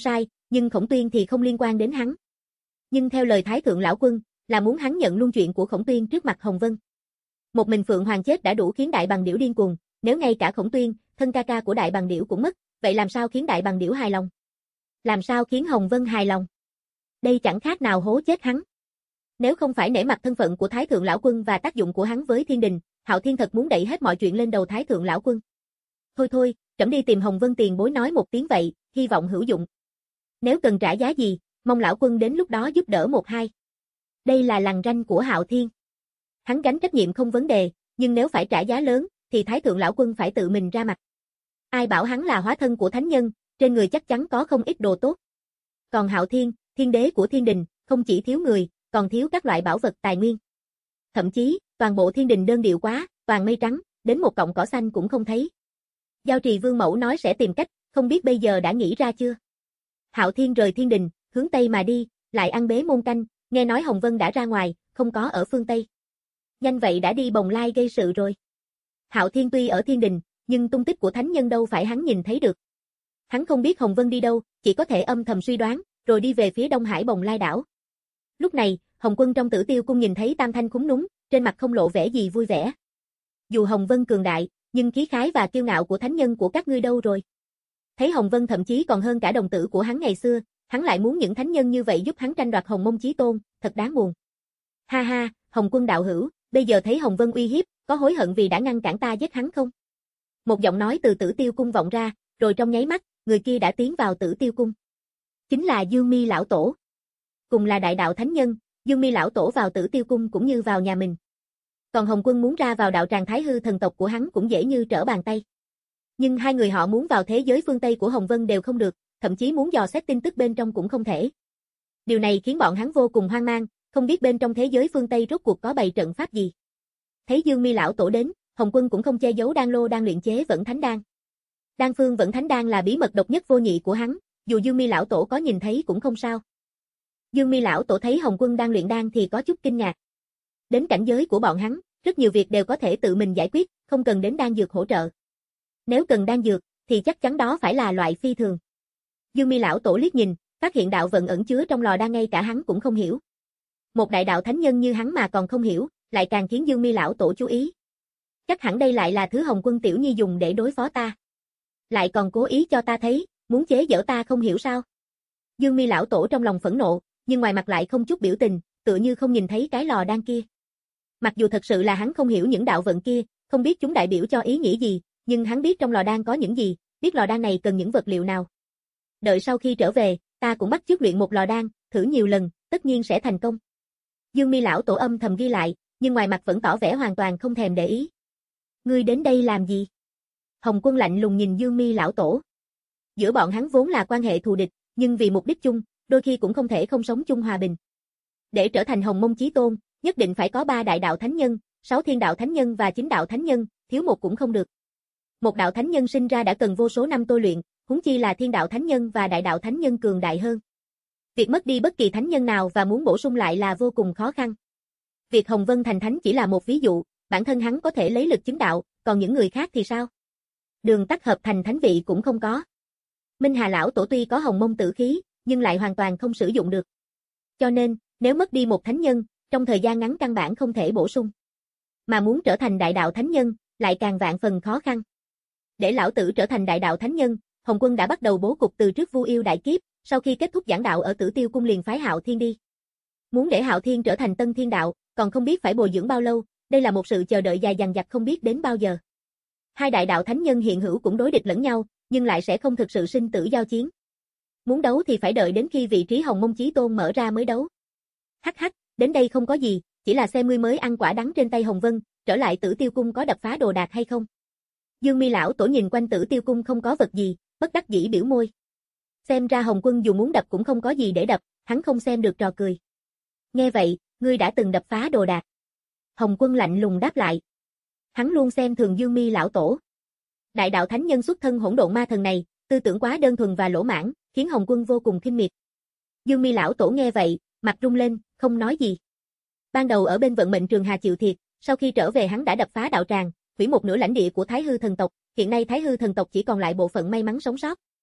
nhưng Khổng Tuyên thì không liên quan đến hắn. Nhưng theo lời Thái thượng lão quân, là muốn hắn nhận luôn chuyện của Khổng Tuyên trước mặt Hồng Vân. Một mình Phượng Hoàng chết đã đủ khiến Đại Bằng Điểu điên cuồng, nếu ngay cả Khổng Tuyên, thân ca ca của Đại Bằng Điểu cũng mất, vậy làm sao khiến Đại Bằng Điểu hài lòng? Làm sao khiến Hồng Vân hài lòng? Đây chẳng khác nào hố chết hắn. Nếu không phải nể mặt thân phận của Thái thượng lão quân và tác dụng của hắn với thiên đình, Hạo Thiên thật muốn đẩy hết mọi chuyện lên đầu Thái thượng lão quân. Thôi thôi, trẫm đi tìm Hồng Vân tiền bối nói một tiếng vậy, hy vọng hữu dụng. Nếu cần trả giá gì, mong lão quân đến lúc đó giúp đỡ một hai. Đây là lằn ranh của Hạo Thiên. Hắn gánh trách nhiệm không vấn đề, nhưng nếu phải trả giá lớn, thì Thái thượng lão quân phải tự mình ra mặt. Ai bảo hắn là hóa thân của thánh nhân, trên người chắc chắn có không ít đồ tốt. Còn Hạo Thiên, thiên đế của thiên đình, không chỉ thiếu người, còn thiếu các loại bảo vật tài nguyên. Thậm chí, toàn bộ thiên đình đơn điệu quá, toàn mây trắng, đến một cọng cỏ xanh cũng không thấy. Giao Trì Vương Mẫu nói sẽ tìm cách, không biết bây giờ đã nghĩ ra chưa? Hạo Thiên rời thiên đình, hướng Tây mà đi, lại ăn bế môn canh, nghe nói Hồng Vân đã ra ngoài, không có ở phương Tây. Nhanh vậy đã đi Bồng Lai gây sự rồi. Hạo Thiên tuy ở thiên đình, nhưng tung tích của thánh nhân đâu phải hắn nhìn thấy được. Hắn không biết Hồng Vân đi đâu, chỉ có thể âm thầm suy đoán, rồi đi về phía Đông Hải Bồng Lai đảo. Lúc này, Hồng Quân trong Tử Tiêu cung nhìn thấy Tam Thanh khúm núm, trên mặt không lộ vẻ gì vui vẻ. Dù Hồng Vân cường đại, nhưng khí khái và kiêu ngạo của thánh nhân của các ngươi đâu rồi? Thấy Hồng Vân thậm chí còn hơn cả đồng tử của hắn ngày xưa, hắn lại muốn những thánh nhân như vậy giúp hắn tranh đoạt Hồng Mông Chí Tôn, thật đáng buồn. Ha ha, Hồng Quân đạo hữu, bây giờ thấy Hồng Vân uy hiếp, có hối hận vì đã ngăn cản ta giết hắn không? Một giọng nói từ Tử Tiêu cung vọng ra, rồi trong nháy mắt, người kia đã tiến vào Tử Tiêu cung. Chính là Dương Mi lão tổ. Cùng là đại đạo thánh nhân, Dương Mi lão tổ vào Tử Tiêu cung cũng như vào nhà mình. Còn Hồng Quân muốn ra vào đạo tràng Thái Hư thần tộc của hắn cũng dễ như trở bàn tay. Nhưng hai người họ muốn vào thế giới phương Tây của Hồng Vân đều không được, thậm chí muốn dò xét tin tức bên trong cũng không thể. Điều này khiến bọn hắn vô cùng hoang mang, không biết bên trong thế giới phương Tây rốt cuộc có bày trận pháp gì. Thấy Dương Mi lão tổ đến, Hồng Quân cũng không che giấu đan lô đang luyện chế Vẫn Thánh đan. Đan phương Vẫn Thánh đan là bí mật độc nhất vô nhị của hắn, dù Dương Mi lão tổ có nhìn thấy cũng không sao. Dương Mi lão tổ thấy Hồng Quân đang luyện đan thì có chút kinh ngạc. Đến cảnh giới của bọn hắn, rất nhiều việc đều có thể tự mình giải quyết, không cần đến đan dược hỗ trợ. Nếu cần đan dược, thì chắc chắn đó phải là loại phi thường. Dương Mi lão tổ liếc nhìn, phát hiện đạo vận ẩn chứa trong lò đan ngay cả hắn cũng không hiểu. Một đại đạo thánh nhân như hắn mà còn không hiểu, lại càng khiến Dương Mi lão tổ chú ý. Chắc hẳn đây lại là thứ Hồng Quân tiểu nhi dùng để đối phó ta. Lại còn cố ý cho ta thấy, muốn chế giễu ta không hiểu sao? Dương Mi lão tổ trong lòng phẫn nộ, nhưng ngoài mặt lại không chút biểu tình, tựa như không nhìn thấy cái lò đan kia. Mặc dù thật sự là hắn không hiểu những đạo vận kia, không biết chúng đại biểu cho ý nghĩa gì, nhưng hắn biết trong lò đan có những gì, biết lò đan này cần những vật liệu nào. Đợi sau khi trở về, ta cũng bắt chước luyện một lò đan, thử nhiều lần, tất nhiên sẽ thành công. Dương Mi lão tổ âm thầm ghi lại, nhưng ngoài mặt vẫn tỏ vẻ hoàn toàn không thèm để ý. Ngươi đến đây làm gì? Hồng Quân lạnh lùng nhìn Dương Mi lão tổ. Giữa bọn hắn vốn là quan hệ thù địch, nhưng vì mục đích chung, đôi khi cũng không thể không sống chung hòa bình. Để trở thành Hồng Mông Chí Tôn, nhất định phải có ba đại đạo thánh nhân, sáu thiên đạo thánh nhân và chín đạo thánh nhân, thiếu một cũng không được. Một đạo thánh nhân sinh ra đã cần vô số năm tôi luyện, huống chi là thiên đạo thánh nhân và đại đạo thánh nhân cường đại hơn. Việc mất đi bất kỳ thánh nhân nào và muốn bổ sung lại là vô cùng khó khăn. Việc Hồng Vân thành thánh chỉ là một ví dụ, bản thân hắn có thể lấy lực chứng đạo, còn những người khác thì sao? Đường tắt hợp thành thánh vị cũng không có. Minh Hà lão tổ tuy có Hồng Mông tử khí, nhưng lại hoàn toàn không sử dụng được. Cho nên, nếu mất đi một thánh nhân, trong thời gian ngắn căn bản không thể bổ sung. Mà muốn trở thành đại đạo thánh nhân, lại càng vạn phần khó khăn. Để lão tử trở thành đại đạo thánh nhân, Hồng Quân đã bắt đầu bố cục từ trước Vu Yêu đại kiếp, sau khi kết thúc giảng đạo ở Tử Tiêu cung liền phái Hạo Thiên đi. Muốn để Hạo Thiên trở thành tân thiên đạo, còn không biết phải bồi dưỡng bao lâu, đây là một sự chờ đợi dài dằng dặc không biết đến bao giờ. Hai đại đạo thánh nhân hiện hữu cũng đối địch lẫn nhau, nhưng lại sẽ không thực sự sinh tử giao chiến. Muốn đấu thì phải đợi đến khi vị trí Hồng Mông Chí Tôn mở ra mới đấu. Hắc hắc, đến đây không có gì, chỉ là xem ngươi mới ăn quả đắng trên tay Hồng Vân, trở lại Tử Tiêu cung có đập phá đồ đạc hay không. Dương Mi lão tổ nhìn quanh Tử Tiêu cung không có vật gì, bất đắc dĩ biểu môi. Xem ra Hồng Quân dù muốn đập cũng không có gì để đập, hắn không xem được trò cười. Nghe vậy, ngươi đã từng đập phá đồ đạc. Hồng Quân lạnh lùng đáp lại. Hắn luôn xem thường Dương Mi lão tổ. Đại đạo thánh nhân xuất thân hỗn độn ma thần này, tư tưởng quá đơn thuần và lỗ mãng, khiến Hồng Quân vô cùng khinh miệt. Dương Mi lão tổ nghe vậy, mặt rung lên, không nói gì. Ban đầu ở bên vận mệnh trường hà chịu thiệt, sau khi trở về hắn đã đập phá đạo tràng, hủy một nửa lãnh địa của Thái Hư thần tộc, hiện nay Thái Hư thần tộc chỉ còn lại bộ phận may mắn sống sót.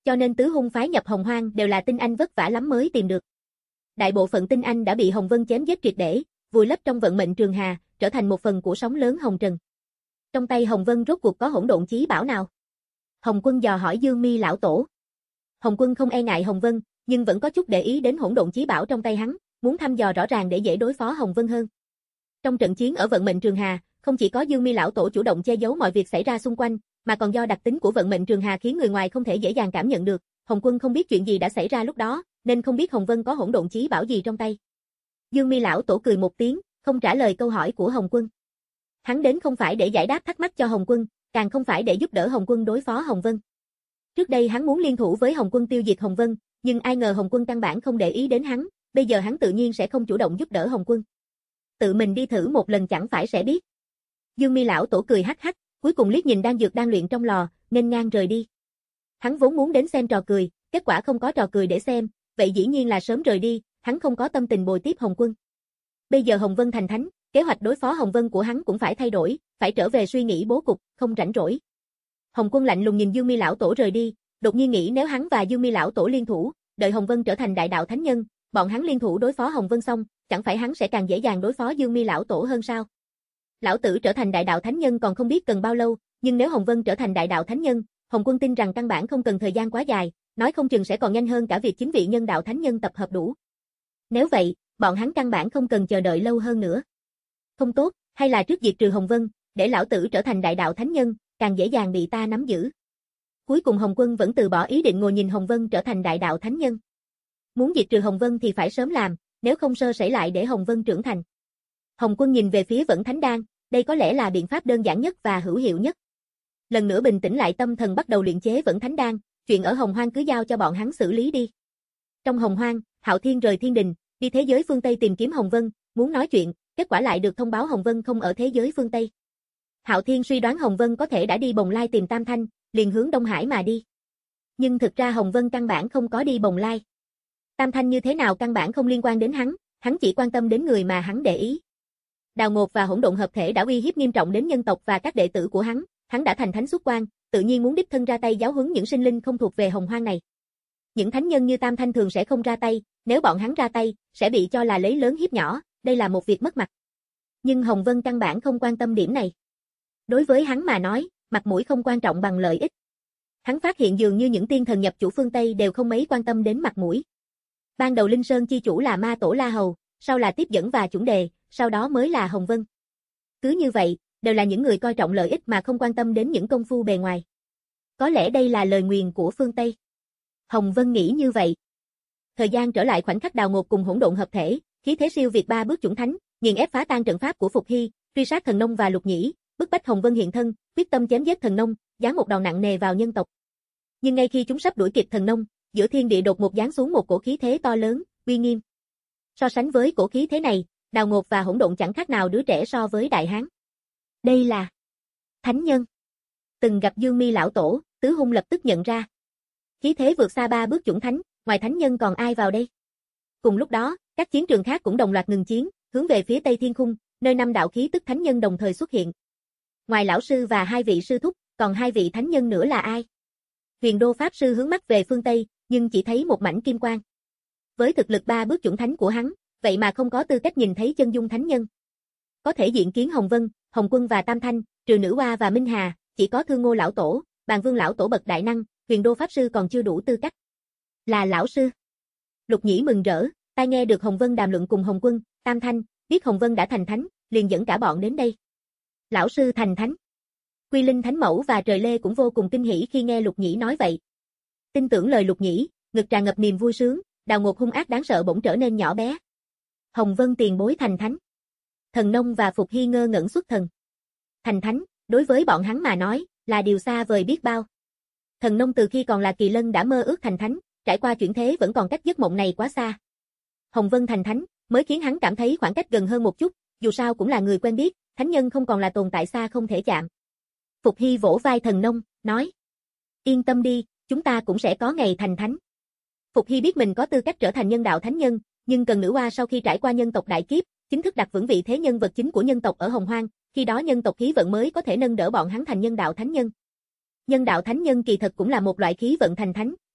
Cho nên tứ hung phái nhập Hồng Hoang đều là tinh anh vất vả lắm mới tìm được. Đại bộ phận tinh anh đã bị Hồng Vân chém giết triệt để, vùi lấp trong vận mệnh trường hà, trở thành một phần của sóng lớn hồng trần. Trong tay Hồng Vân rốt cuộc có hỗn độn chí bảo nào? Hồng Quân dò hỏi Dương Mi lão tổ. Hồng Quân không e ngại Hồng Vân, nhưng vẫn có chút để ý đến hỗn độn chí bảo trong tay hắn, muốn thăm dò rõ ràng để dễ đối phó Hồng Vân hơn. Trong trận chiến ở vận mệnh trường hà, không chỉ có Dương Mi lão tổ chủ động che giấu mọi việc xảy ra xung quanh, mà còn do đặc tính của vận mệnh trường hà khiến người ngoài không thể dễ dàng cảm nhận được. Hồng Quân không biết chuyện gì đã xảy ra lúc đó, nên không biết Hồng Vân có hỗn độn chí bảo gì trong tay. Dương Mi lão tổ cười một tiếng, không trả lời câu hỏi của Hồng Quân. Hắn đến không phải để giải đáp thắc mắc cho Hồng Quân, càng không phải để giúp đỡ Hồng Quân đối phó Hồng Vân. Trước đây hắn muốn liên thủ với Hồng Quân tiêu diệt Hồng Vân, nhưng ai ngờ Hồng Quân căn bản không để ý đến hắn, bây giờ hắn tự nhiên sẽ không chủ động giúp đỡ Hồng Quân. Tự mình đi thử một lần chẳng phải sẽ biết. Dương Mi lão tổ cười hắc hắc, cuối cùng liếc nhìn đan dược đang luyện trong lò, nên ngang rời đi. Hắn vốn muốn đến xem trò cười, kết quả không có trò cười để xem, vậy dĩ nhiên là sớm rời đi, hắn không có tâm tình bồi tiếp Hồng Quân. Bây giờ Hồng Vân thành thánh, kế hoạch đối phó Hồng Vân của hắn cũng phải thay đổi, phải trở về suy nghĩ bố cục, không rảnh rỗi. Hồng Quân lạnh lùng nhìn Dương Mi lão tổ rời đi, đột nhiên nghĩ nếu hắn và Dương Mi lão tổ liên thủ, đợi Hồng Vân trở thành đại đạo thánh nhân, bọn hắn liên thủ đối phó Hồng Vân xong, chẳng phải hắn sẽ càng dễ dàng đối phó Dương Mi lão tổ hơn sao? Lão tử trở thành đại đạo thánh nhân còn không biết cần bao lâu, nhưng nếu Hồng Vân trở thành đại đạo thánh nhân, Hồng Quân tin rằng căn bản không cần thời gian quá dài, nói không chừng sẽ còn nhanh hơn cả việc chính vị nhân đạo thánh nhân tập hợp đủ. Nếu vậy, bọn hắn căn bản không cần chờ đợi lâu hơn nữa. Không tốt, hay là trước diệt trừ Hồng Vân, để lão tử trở thành đại đạo thánh nhân, càng dễ dàng bị ta nắm giữ. Cuối cùng Hồng Quân vẫn từ bỏ ý định ngồi nhìn Hồng Vân trở thành đại đạo thánh nhân. Muốn diệt trừ Hồng Vân thì phải sớm làm, nếu không sơ sẩy lại để Hồng Vân trưởng thành. Hồng Quân nhìn về phía Vẫn Thánh Đan, đây có lẽ là biện pháp đơn giản nhất và hữu hiệu nhất. Lần nữa bình tĩnh lại tâm thần bắt đầu luyện chế Vẫn Thánh Đan, chuyện ở Hồng Hoang cứ giao cho bọn hắn xử lý đi. Trong Hồng Hoang, Hạo Thiên rời thiên đình, đi thế giới phương Tây tìm kiếm Hồng Vân, muốn nói chuyện, kết quả lại được thông báo Hồng Vân không ở thế giới phương Tây. Hạo Thiên suy đoán Hồng Vân có thể đã đi Bồng Lai tìm Tam Thanh, liền hướng Đông Hải mà đi. Nhưng thực ra Hồng Vân căn bản không có đi Bồng Lai. Tam Thanh như thế nào căn bản không liên quan đến hắn, hắn chỉ quan tâm đến người mà hắn để ý. Đào Ngột và Hỗn Độn hợp thể đã uy hiếp nghiêm trọng đến nhân tộc và các đệ tử của hắn, hắn đã thành thánh xuất quan, tự nhiên muốn đích thân ra tay giáo huấn những sinh linh không thuộc về Hồng Hoang này. Những thánh nhân như Tam Thanh thường sẽ không ra tay, nếu bọn hắn ra tay, sẽ bị cho là lấy lớn hiếp nhỏ, đây là một việc mất mặt. Nhưng Hồng Vân căn bản không quan tâm điểm này. Đối với hắn mà nói, mặt mũi không quan trọng bằng lợi ích. Hắn phát hiện dường như những tiên thần nhập chủ phương Tây đều không mấy quan tâm đến mặt mũi. Ban đầu Linh Sơn chi chủ là Ma Tổ La Hầu, sau là Tiếp Dẫn và Chuẩn Đề, sau đó mới là Hồng Vân. Cứ như vậy, đều là những người coi trọng lợi ích mà không quan tâm đến những công phu bề ngoài. Có lẽ đây là lời nguyền của phương Tây. Hồng Vân nghĩ như vậy. Thời gian trở lại khoảnh khắc Đào Ngột cùng Hỗn Độn hợp thể, khí thế siêu việt ba bước chuẩn thánh, nghiền ép phá tan trận pháp của Phục Hy, truy sát Thần Nông và Lục Nhĩ, bức bách Hồng Vân hiện thân, quyết tâm chém giết Thần Nông, giáng một đòn nặng nề vào nhân tộc. Nhưng ngay khi chúng sắp đuổi kịp Thần Nông, giữa thiên địa đột ngột giáng xuống một cổ khí thế to lớn, uy nghiêm. So sánh với cổ khí thế này, Đào Ngột và Hỗn Độn chẳng khác nào đứa trẻ so với đại hán. Đây là thánh nhân. Từng gặp Dương Mi lão tổ, Tứ Hung lập tức nhận ra. Khí thế vượt xa ba bước chuẩn thánh, ngoài thánh nhân còn ai vào đây? Cùng lúc đó, các chiến trường khác cũng đồng loạt ngừng chiến, hướng về phía Tây Thiên Khung, nơi năm đạo khí tức thánh nhân đồng thời xuất hiện. Ngoài lão sư và hai vị sư thúc, còn hai vị thánh nhân nữa là ai? Huyền Đô pháp sư hướng mắt về phương Tây, nhưng chỉ thấy một mảnh kim quang. Với thực lực ba bước chuẩn thánh của hắn, vậy mà không có tư cách nhìn thấy chân dung thánh nhân. Có thể diện kiến Hồng Vân, Hồng Quân và Tam Thanh, trừ Nữ Hoa và Minh Hà, chỉ có Thương Ngô lão tổ, Bàn Vương lão tổ bậc đại năng, Huyền Đô pháp sư còn chưa đủ tư cách. Là lão sư. Lục Nhĩ mừng rỡ, tai nghe được Hồng Vân đàm luận cùng Hồng Quân, Tam Thanh, biết Hồng Vân đã thành thánh, liền dẫn cả bọn đến đây. Lão sư thành thánh. Quy Linh Thánh Mẫu và Trời Lê cũng vô cùng kinh hỉ khi nghe Lục Nhĩ nói vậy. Tin tưởng lời Lục Nhĩ, ngực tràn ngập niềm vui sướng, Đào Ngột hung ác đáng sợ bỗng trở nên nhỏ bé. Hồng Vân tiền bối thành thánh. Thần Nông và Phục Hy ngơ ngẩn xuất thần. Thành thánh, đối với bọn hắn mà nói, là điều xa vời biết bao. Thần Nông từ khi còn là kỳ lân đã mơ ước thành thánh, trải qua chuyển thế vẫn còn cách giấc mộng này quá xa. Hồng Vân thành thánh, mới khiến hắn cảm thấy khoảng cách gần hơn một chút, dù sao cũng là người quen biết, thánh nhân không còn là tồn tại xa không thể chạm. Phục Hy vỗ vai Thần Nông, nói: Yên tâm đi, chúng ta cũng sẽ có ngày thành thánh. Phục Hy biết mình có tư cách trở thành nhân đạo thánh nhân, nhưng cần Nữ Hoa sau khi trải qua nhân tộc đại kiếp, chính thức đặt vững vị thế nhân vật chính của nhân tộc ở Hồng Hoang, khi đó nhân tộc khí vận mới có thể nâng đỡ bọn hắn thành nhân đạo thánh nhân. Nhân đạo thánh nhân kỳ thật cũng là một loại khí vận thành thánh,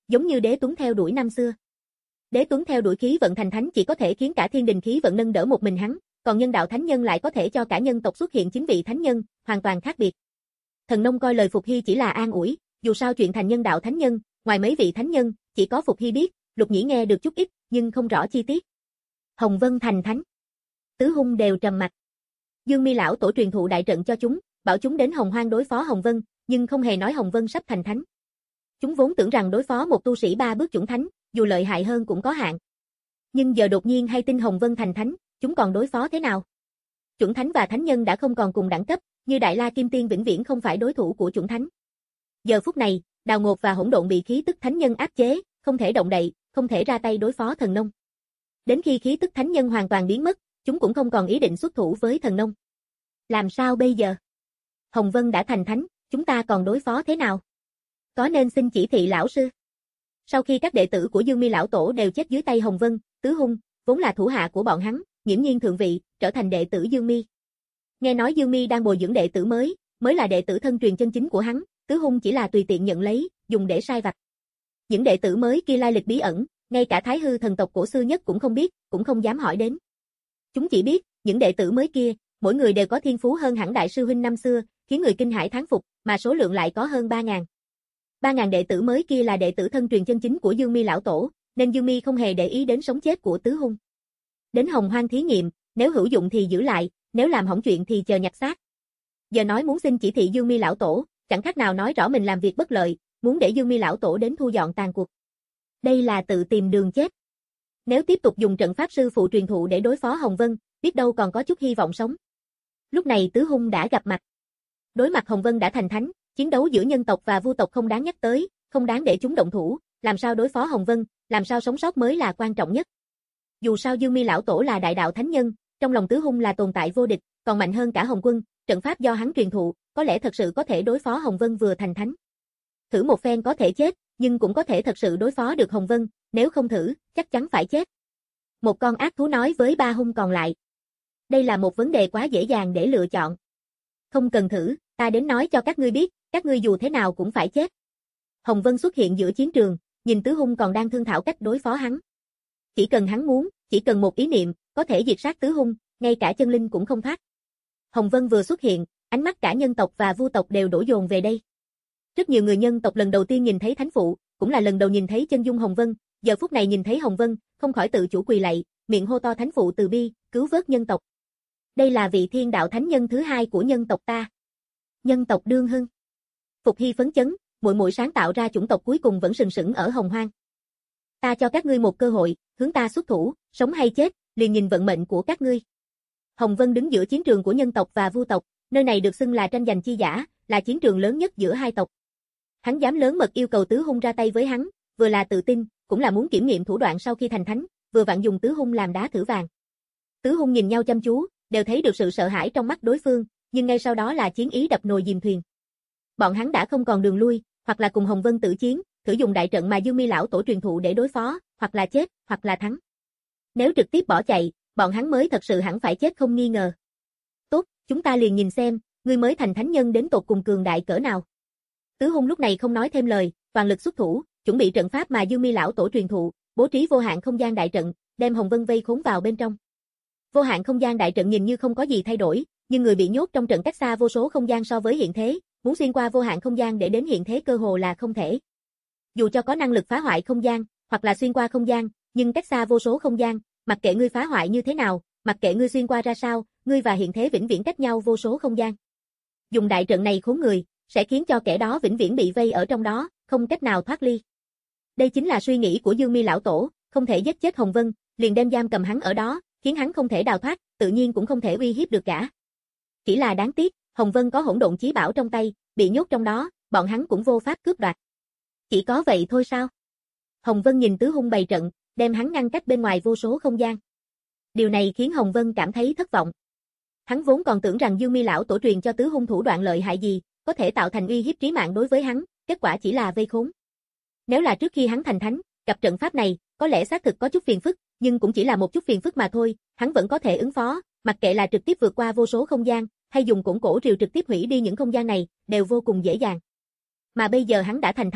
Giống như Đế Tuấn theo đuổi năm xưa. Đế Tuấn theo đuổi khí vận thành thánh chỉ có thể khiến cả thiên đình khí vận nâng đỡ một mình hắn, còn nhân đạo thánh nhân lại có thể cho cả nhân tộc xuất hiện chính vị thánh nhân, hoàn toàn khác biệt. Thần Nông coi lời Phục Hy chỉ là an ủi, dù sao chuyện thành nhân đạo thánh nhân, ngoài mấy vị thánh nhân, chỉ có Phục Hy biết, Lục Nhĩ nghe được chút ít, nhưng không rõ chi tiết. Hồng Vân thành thánh. Tứ Hung đều trầm mặt. Dương Mi lão tổ truyền thụ đại trận cho chúng, bảo chúng đến Hồng Hoang đối phó Hồng Vân, nhưng không hề nói Hồng Vân sắp thành thánh. Chúng vốn tưởng rằng đối phó một tu sĩ ba bước chuẩn thánh, dù lợi hại hơn cũng có hạn. Nhưng giờ đột nhiên hay tin Hồng Vân thành thánh, chúng còn đối phó thế nào? Chuẩn thánh và thánh nhân đã không còn cùng đẳng cấp, như Đại La Kim Tiên vĩnh viễn không phải đối thủ của chuẩn thánh. Giờ phút này, Đào Ngột và Hỗn Độn bị khí tức thánh nhân áp chế, không thể động đậy, không thể ra tay đối phó Thần Nông. Đến khi khí tức thánh nhân hoàn toàn biến mất, chúng cũng không còn ý định xuất thủ với Thần Nông. Làm sao bây giờ? Hồng Vân đã thành thánh, chúng ta còn đối phó thế nào? Có nên xin chỉ thị lão sư? Sau khi các đệ tử của Dương Mi lão tổ đều chết dưới tay Hồng Vân, Tứ Hung, vốn là thủ hạ của bọn hắn, nghiễm nhiên thượng vị, trở thành đệ tử Dương Mi. Nghe nói Dương Mi đang bồi dưỡng đệ tử mới, mới là đệ tử thân truyền chân chính của hắn, Tứ Hung chỉ là tùy tiện nhận lấy, dùng để sai vặt. Những đệ tử mới kia lai lịch bí ẩn, ngay cả Thái Hư thần tộc cổ xưa nhất cũng không biết, cũng không dám hỏi đến. Chúng chỉ biết, những đệ tử mới kia, mỗi người đều có thiên phú hơn hẳn đại sư huynh năm xưa, khiến người kinh hãi thán phục, mà số lượng lại có hơn ba ngàn. ba ngàn đệ tử mới kia là đệ tử thân truyền chân chính của Dương Mi lão tổ, nên Dương Mi không hề để ý đến sống chết của Tứ Hung. Đến Hồng Hoang thí nghiệm, nếu hữu dụng thì giữ lại, nếu làm hỏng chuyện thì chờ nhặt xác. Giờ nói muốn xin chỉ thị Dương Mi lão tổ, chẳng khác nào nói rõ mình làm việc bất lợi, muốn để Dương Mi lão tổ đến thu dọn tàn cuộc. Đây là tự tìm đường chết. Nếu tiếp tục dùng trận pháp sư phụ truyền thụ để đối phó Hồng Vân, biết đâu còn có chút hy vọng sống. Lúc này Tứ Hung đã gặp mặt. Đối mặt Hồng Vân đã thành thánh, chiến đấu giữa nhân tộc và vu tộc không đáng nhắc tới, không đáng để chúng động thủ, làm sao đối phó Hồng Vân, làm sao sống sót mới là quan trọng nhất. Dù sao Dương Mi lão tổ là đại đạo thánh nhân, trong lòng Tứ Hung là tồn tại vô địch, còn mạnh hơn cả Hồng Quân, trận pháp do hắn truyền thụ, có lẽ thật sự có thể đối phó Hồng Vân vừa thành thánh. Thử một phen có thể chết, nhưng cũng có thể thật sự đối phó được Hồng Vân, nếu không thử, chắc chắn phải chết. Một con ác thú nói với ba hung còn lại. Đây là một vấn đề quá dễ dàng để lựa chọn. Không cần thử, ta đến nói cho các ngươi biết, các ngươi dù thế nào cũng phải chết. Hồng Vân xuất hiện giữa chiến trường, nhìn Tứ Hung còn đang thương thảo cách đối phó hắn. Chỉ cần hắn muốn, chỉ cần một ý niệm, có thể diệt sát Tứ Hung, ngay cả chân linh cũng không thoát. Hồng Vân vừa xuất hiện, ánh mắt cả nhân tộc và vu tộc đều đổ dồn về đây. Rất nhiều người nhân tộc lần đầu tiên nhìn thấy thánh phụ, cũng là lần đầu nhìn thấy chân dung Hồng Vân, giờ phút này nhìn thấy Hồng Vân, không khỏi tự chủ quỳ lạy, miệng hô to thánh phụ từ bi, cứu vớt nhân tộc. Đây là vị thiên đạo thánh nhân thứ hai của nhân tộc ta. Nhân tộc đương hưng. Phục Hy phấn chấn, muội muội sáng tạo ra chủng tộc cuối cùng vẫn sừng sững ở Hồng Hoang. Ta cho các ngươi một cơ hội, hướng ta xuất thủ, sống hay chết, liền nhìn vận mệnh của các ngươi. Hồng Vân đứng giữa chiến trường của nhân tộc và vu tộc, nơi này được xưng là tranh giành chi giả, là chiến trường lớn nhất giữa hai tộc. Hắn dám lớn mật yêu cầu Tứ Hung ra tay với hắn, vừa là tự tin, cũng là muốn kiểm nghiệm thủ đoạn sau khi thành thánh, vừa vặn dùng Tứ Hung làm đá thử vàng. Tứ Hung nhìn nhau chăm chú, đều thấy được sự sợ hãi trong mắt đối phương, nhưng ngay sau đó là chiến ý đập nồi dìm thuyền. Bọn hắn đã không còn đường lui, hoặc là cùng Hồng Vân tử chiến, thử dùng đại trận mà Dương Mi lão tổ truyền thụ để đối phó, hoặc là chết, hoặc là thắng. Nếu trực tiếp bỏ chạy, bọn hắn mới thật sự hẳn phải chết không nghi ngờ. Tốt, chúng ta liền nhìn xem, ngươi mới thành thánh nhân đến tột cùng cường đại cỡ nào. Tứ Hung lúc này không nói thêm lời, toàn lực xuất thủ, chuẩn bị trận pháp mà Dương Mi lão tổ truyền thụ, bố trí vô hạn không gian đại trận, đem Hồng Vân vây khốn vào bên trong. Vô hạn không gian đại trận nhìn như không có gì thay đổi, nhưng người bị nhốt trong trận cách xa vô số không gian so với hiện thế, muốn xuyên qua vô hạn không gian để đến hiện thế cơ hồ là không thể. Dù cho có năng lực phá hoại không gian, hoặc là xuyên qua không gian, nhưng cách xa vô số không gian, mặc kệ ngươi phá hoại như thế nào, mặc kệ ngươi xuyên qua ra sao, ngươi và hiện thế vĩnh viễn cách nhau vô số không gian. Dùng đại trận này khốn người, sẽ khiến cho kẻ đó vĩnh viễn bị vây ở trong đó, không cách nào thoát ly. Đây chính là suy nghĩ của Dương Mi lão tổ, không thể giết chết Hồng Vân, liền đem giam cầm hắn ở đó, khiến hắn không thể đào thoát, tự nhiên cũng không thể uy hiếp được cả. Chỉ là đáng tiếc, Hồng Vân có hỗn độn chí bảo trong tay, bị nhốt trong đó, bọn hắn cũng vô pháp cướp đoạt. Chỉ có vậy thôi sao? Hồng Vân nhìn Tứ Hung bày trận, đem hắn ngăn cách bên ngoài vô số không gian. Điều này khiến Hồng Vân cảm thấy thất vọng. Hắn vốn còn tưởng rằng Dương Mi lão tổ truyền cho Tứ Hung thủ đoạn lợi hại gì, có thể tạo thành uy hiếp trí mạng đối với hắn, kết quả chỉ là vây khốn. Nếu là trước khi hắn thành thánh, gặp trận pháp này, có lẽ xác thực có chút phiền phức, nhưng cũng chỉ là một chút phiền phức mà thôi, hắn vẫn có thể ứng phó, mặc kệ là trực tiếp vượt qua vô số không gian, hay dùng cổn cổ rìu trực tiếp hủy đi những không gian này, đều vô cùng dễ dàng. Mà bây giờ hắn đã thành thánh,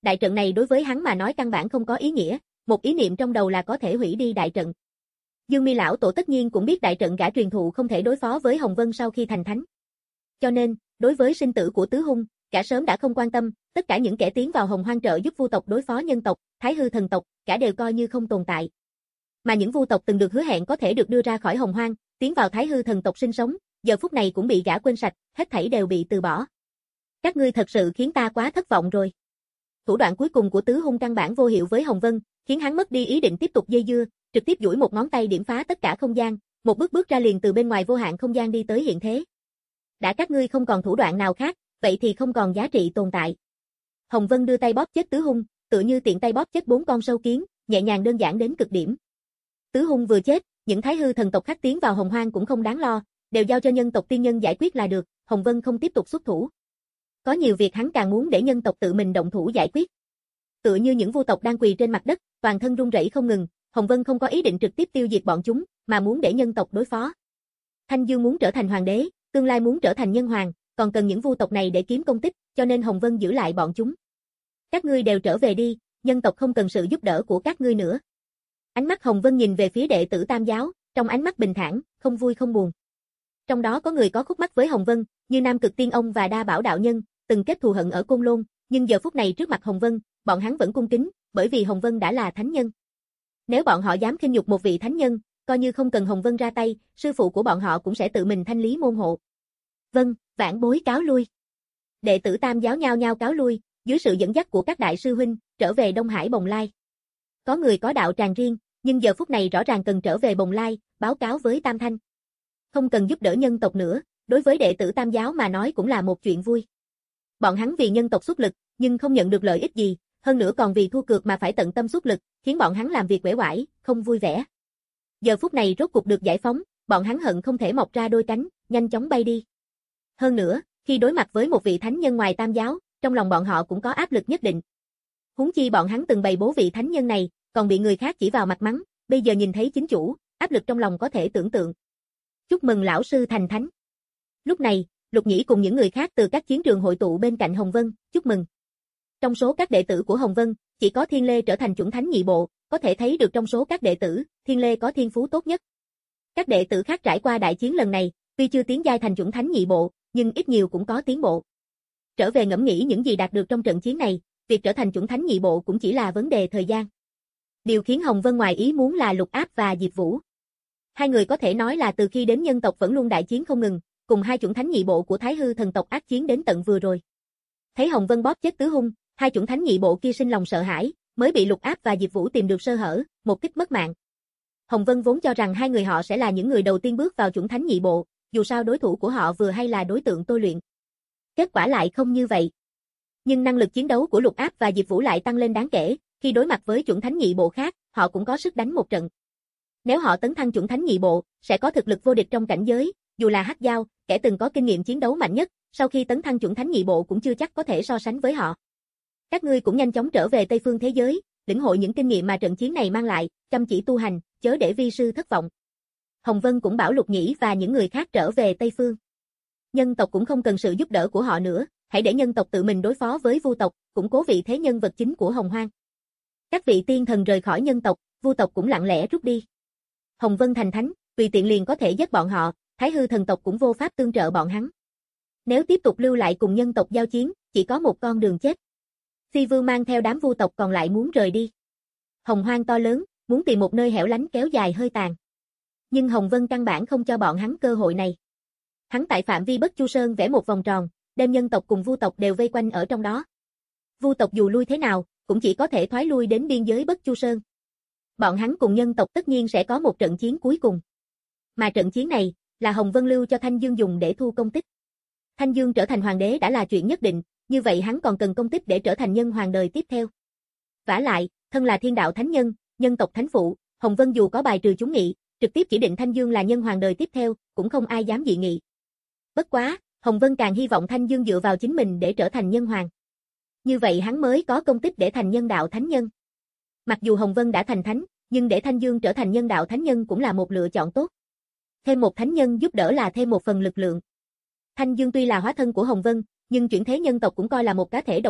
đại trận này đối với hắn mà nói căn bản không có ý nghĩa, một ý niệm trong đầu là có thể hủy đi đại trận. Dương Mi lão tổ tất nhiên cũng biết đại trận gã truyền thụ không thể đối phó với Hồng Vân sau khi thành thánh. Cho nên, đối với sinh tử của tứ hung, cả sớm đã không quan tâm, tất cả những kẻ tiến vào Hồng Hoang trợ giúp vu tộc đối phó nhân tộc, Thái Hư thần tộc, cả đều coi như không tồn tại. Mà những vu tộc từng được hứa hẹn có thể được đưa ra khỏi Hồng Hoang, tiến vào Thái Hư thần tộc sinh sống, giờ phút này cũng bị gã quên sạch, hết thảy đều bị từ bỏ. Các ngươi thật sự khiến ta quá thất vọng rồi. Thủ đoạn cuối cùng của tứ hung căn bản vô hiệu với Hồng Vân, khiến hắn mất đi ý định tiếp tục dây dưa, trực tiếp duỗi một ngón tay điểm phá tất cả không gian, một bước bước ra liền từ bên ngoài vô hạn không gian đi tới hiện thế. Đã các ngươi không còn thủ đoạn nào khác, vậy thì không còn giá trị tồn tại. Hồng Vân đưa tay bóp chết tứ hung, tựa như tiện tay bóp chết bốn con sâu kiến, nhẹ nhàng đơn giản đến cực điểm. Tứ hung vừa chết, những Thái Hư thần tộc khác tiến vào Hồng Hoang cũng không đáng lo, đều giao cho nhân tộc tiên nhân giải quyết là được, Hồng Vân không tiếp tục xuất thủ. Có nhiều việc hắn càng muốn để nhân tộc tự mình động thủ giải quyết. Tựa như những vu tộc đang quỳ trên mặt đất, toàn thân run rẩy không ngừng, Hồng Vân không có ý định trực tiếp tiêu diệt bọn chúng, mà muốn để nhân tộc đối phó. Thanh Dương muốn trở thành hoàng đế, tương lai muốn trở thành nhân hoàng, còn cần những vu tộc này để kiếm công tích, cho nên Hồng Vân giữ lại bọn chúng. Các ngươi đều trở về đi, nhân tộc không cần sự giúp đỡ của các ngươi nữa. Ánh mắt Hồng Vân nhìn về phía đệ tử Tam giáo, trong ánh mắt bình thản, không vui không buồn. Trong đó có người có khúc mắc với Hồng Vân, như Nam Cực Tiên Ông và Đa Bảo đạo nhân, từng kết thù hận ở Côn Lôn, nhưng giờ phút này trước mặt Hồng Vân, bọn hắn vẫn cung kính, bởi vì Hồng Vân đã là thánh nhân. Nếu bọn họ dám khinh nhục một vị thánh nhân, coi như không cần Hồng Vân ra tay, sư phụ của bọn họ cũng sẽ tự mình thanh lý môn hộ. Vâng, vãn bối cáo lui. Đệ tử Tam giáo nhao nhao cáo lui, dưới sự dẫn dắt của các đại sư huynh, trở về Đông Hải Bồng Lai. Có người có đạo tràng riêng, nhưng giờ phút này rõ ràng cần trở về Bồng Lai, báo cáo với Tam Thanh. Không cần giúp đỡ nhân tộc nữa, đối với đệ tử Tam giáo mà nói cũng là một chuyện vui. Bọn hắn vì nhân tộc xuất lực, nhưng không nhận được lợi ích gì, hơn nữa còn vì thua cược mà phải tận tâm xuất lực, khiến bọn hắn làm việc uể oải, không vui vẻ. Giờ phút này rốt cục được giải phóng, bọn hắn hận không thể mọc ra đôi cánh, nhanh chóng bay đi. Hơn nữa, khi đối mặt với một vị thánh nhân ngoài Tam giáo, trong lòng bọn họ cũng có áp lực nhất định. Huống chi bọn hắn từng bày bố vị thánh nhân này, còn bị người khác chỉ vào mặt mắng, bây giờ nhìn thấy chính chủ, áp lực trong lòng có thể tưởng tượng. Chúc mừng lão sư thành thánh. Lúc này, Lục Nhĩ cùng những người khác từ các chiến trường hội tụ bên cạnh Hồng Vân, chúc mừng. Trong số các đệ tử của Hồng Vân, chỉ có Thiên Lê trở thành chuẩn thánh nhị bộ, có thể thấy được trong số các đệ tử, Thiên Lê có thiên phú tốt nhất. Các đệ tử khác trải qua đại chiến lần này, tuy chưa tiến giai thành chuẩn thánh nhị bộ, nhưng ít nhiều cũng có tiến bộ. Trở về ngẫm nghĩ những gì đạt được trong trận chiến này, việc trở thành chuẩn thánh nhị bộ cũng chỉ là vấn đề thời gian. Điều khiến Hồng Vân ngoài ý muốn là Lục Áp và Diệp Vũ. Hai người có thể nói là từ khi đến nhân tộc vẫn luôn đại chiến không ngừng, cùng hai chuẩn thánh nhị bộ của Thái Hư thần tộc ác chiến đến tận vừa rồi. Thấy Hồng Vân bóp chết tứ hung, hai chuẩn thánh nhị bộ kia sinh lòng sợ hãi, mới bị Lục Áp và Diệp Vũ tìm được sơ hở, một kích mất mạng. Hồng Vân vốn cho rằng hai người họ sẽ là những người đầu tiên bước vào chuẩn thánh nhị bộ, dù sao đối thủ của họ vừa hay là đối tượng tôi luyện. Kết quả lại không như vậy. Nhưng năng lực chiến đấu của Lục Áp và Diệp Vũ lại tăng lên đáng kể, khi đối mặt với chuẩn thánh nhị bộ khác, họ cũng có sức đánh một trận. Nếu họ tấn thăng chuẩn thánh nhị bộ, sẽ có thực lực vô địch trong cảnh giới, dù là Hắc Giao, kẻ từng có kinh nghiệm chiến đấu mạnh nhất, sau khi tấn thăng chuẩn thánh nhị bộ cũng chưa chắc có thể so sánh với họ. Các ngươi cũng nhanh chóng trở về Tây phương thế giới, lĩnh hội những kinh nghiệm mà trận chiến này mang lại, chăm chỉ tu hành, chớ để vi sư thất vọng. Hồng Vân cũng bảo Lục Nhĩ và những người khác trở về Tây phương. Nhân tộc cũng không cần sự giúp đỡ của họ nữa, hãy để nhân tộc tự mình đối phó với vu tộc, củng cố vị thế nhân vật chính của Hồng Hoang. Các vị tiên thần rời khỏi nhân tộc, vu tộc cũng lặng lẽ rút đi. Hồng Vân thành thánh, tùy tiện liền có thể giết bọn họ, Thái Hư thần tộc cũng vô pháp tương trợ bọn hắn. Nếu tiếp tục lưu lại cùng nhân tộc giao chiến, chỉ có một con đường chết. Phi Vương mang theo đám vu tộc còn lại muốn rời đi. Hồng Hoang to lớn, muốn tìm một nơi hẻo lánh kéo dài hơi tàn. Nhưng Hồng Vân căn bản không cho bọn hắn cơ hội này. Hắn tại phạm vi Bất Chu Sơn vẽ một vòng tròn, đem nhân tộc cùng vu tộc đều vây quanh ở trong đó. Vu tộc dù lui thế nào, cũng chỉ có thể thoái lui đến biên giới Bất Chu Sơn. Bọn hắn cùng nhân tộc tất nhiên sẽ có một trận chiến cuối cùng. Mà trận chiến này, là Hồng Vân lưu cho Thanh Dương dùng để thu công tích. Thanh Dương trở thành hoàng đế đã là chuyện nhất định, như vậy hắn còn cần công tích để trở thành nhân hoàng đời tiếp theo. Vả lại, thân là thiên đạo thánh nhân, nhân tộc thánh phụ, Hồng Vân dù có bài trừ chúng nghị, trực tiếp chỉ định Thanh Dương là nhân hoàng đời tiếp theo, cũng không ai dám dị nghị. Bất quá, Hồng Vân càng hy vọng Thanh Dương dựa vào chính mình để trở thành nhân hoàng. Như vậy hắn mới có công tích để thành nhân đạo thánh nhân. Mặc dù Hồng Vân đã thành thánh, nhưng để Thanh Dương trở thành nhân đạo thánh nhân cũng là một lựa chọn tốt. Thêm một thánh nhân giúp đỡ là thêm một phần lực lượng. Thanh Dương tuy là hóa thân của Hồng Vân, nhưng chuyển thế nhân tộc cũng coi là một cá thể độc lập,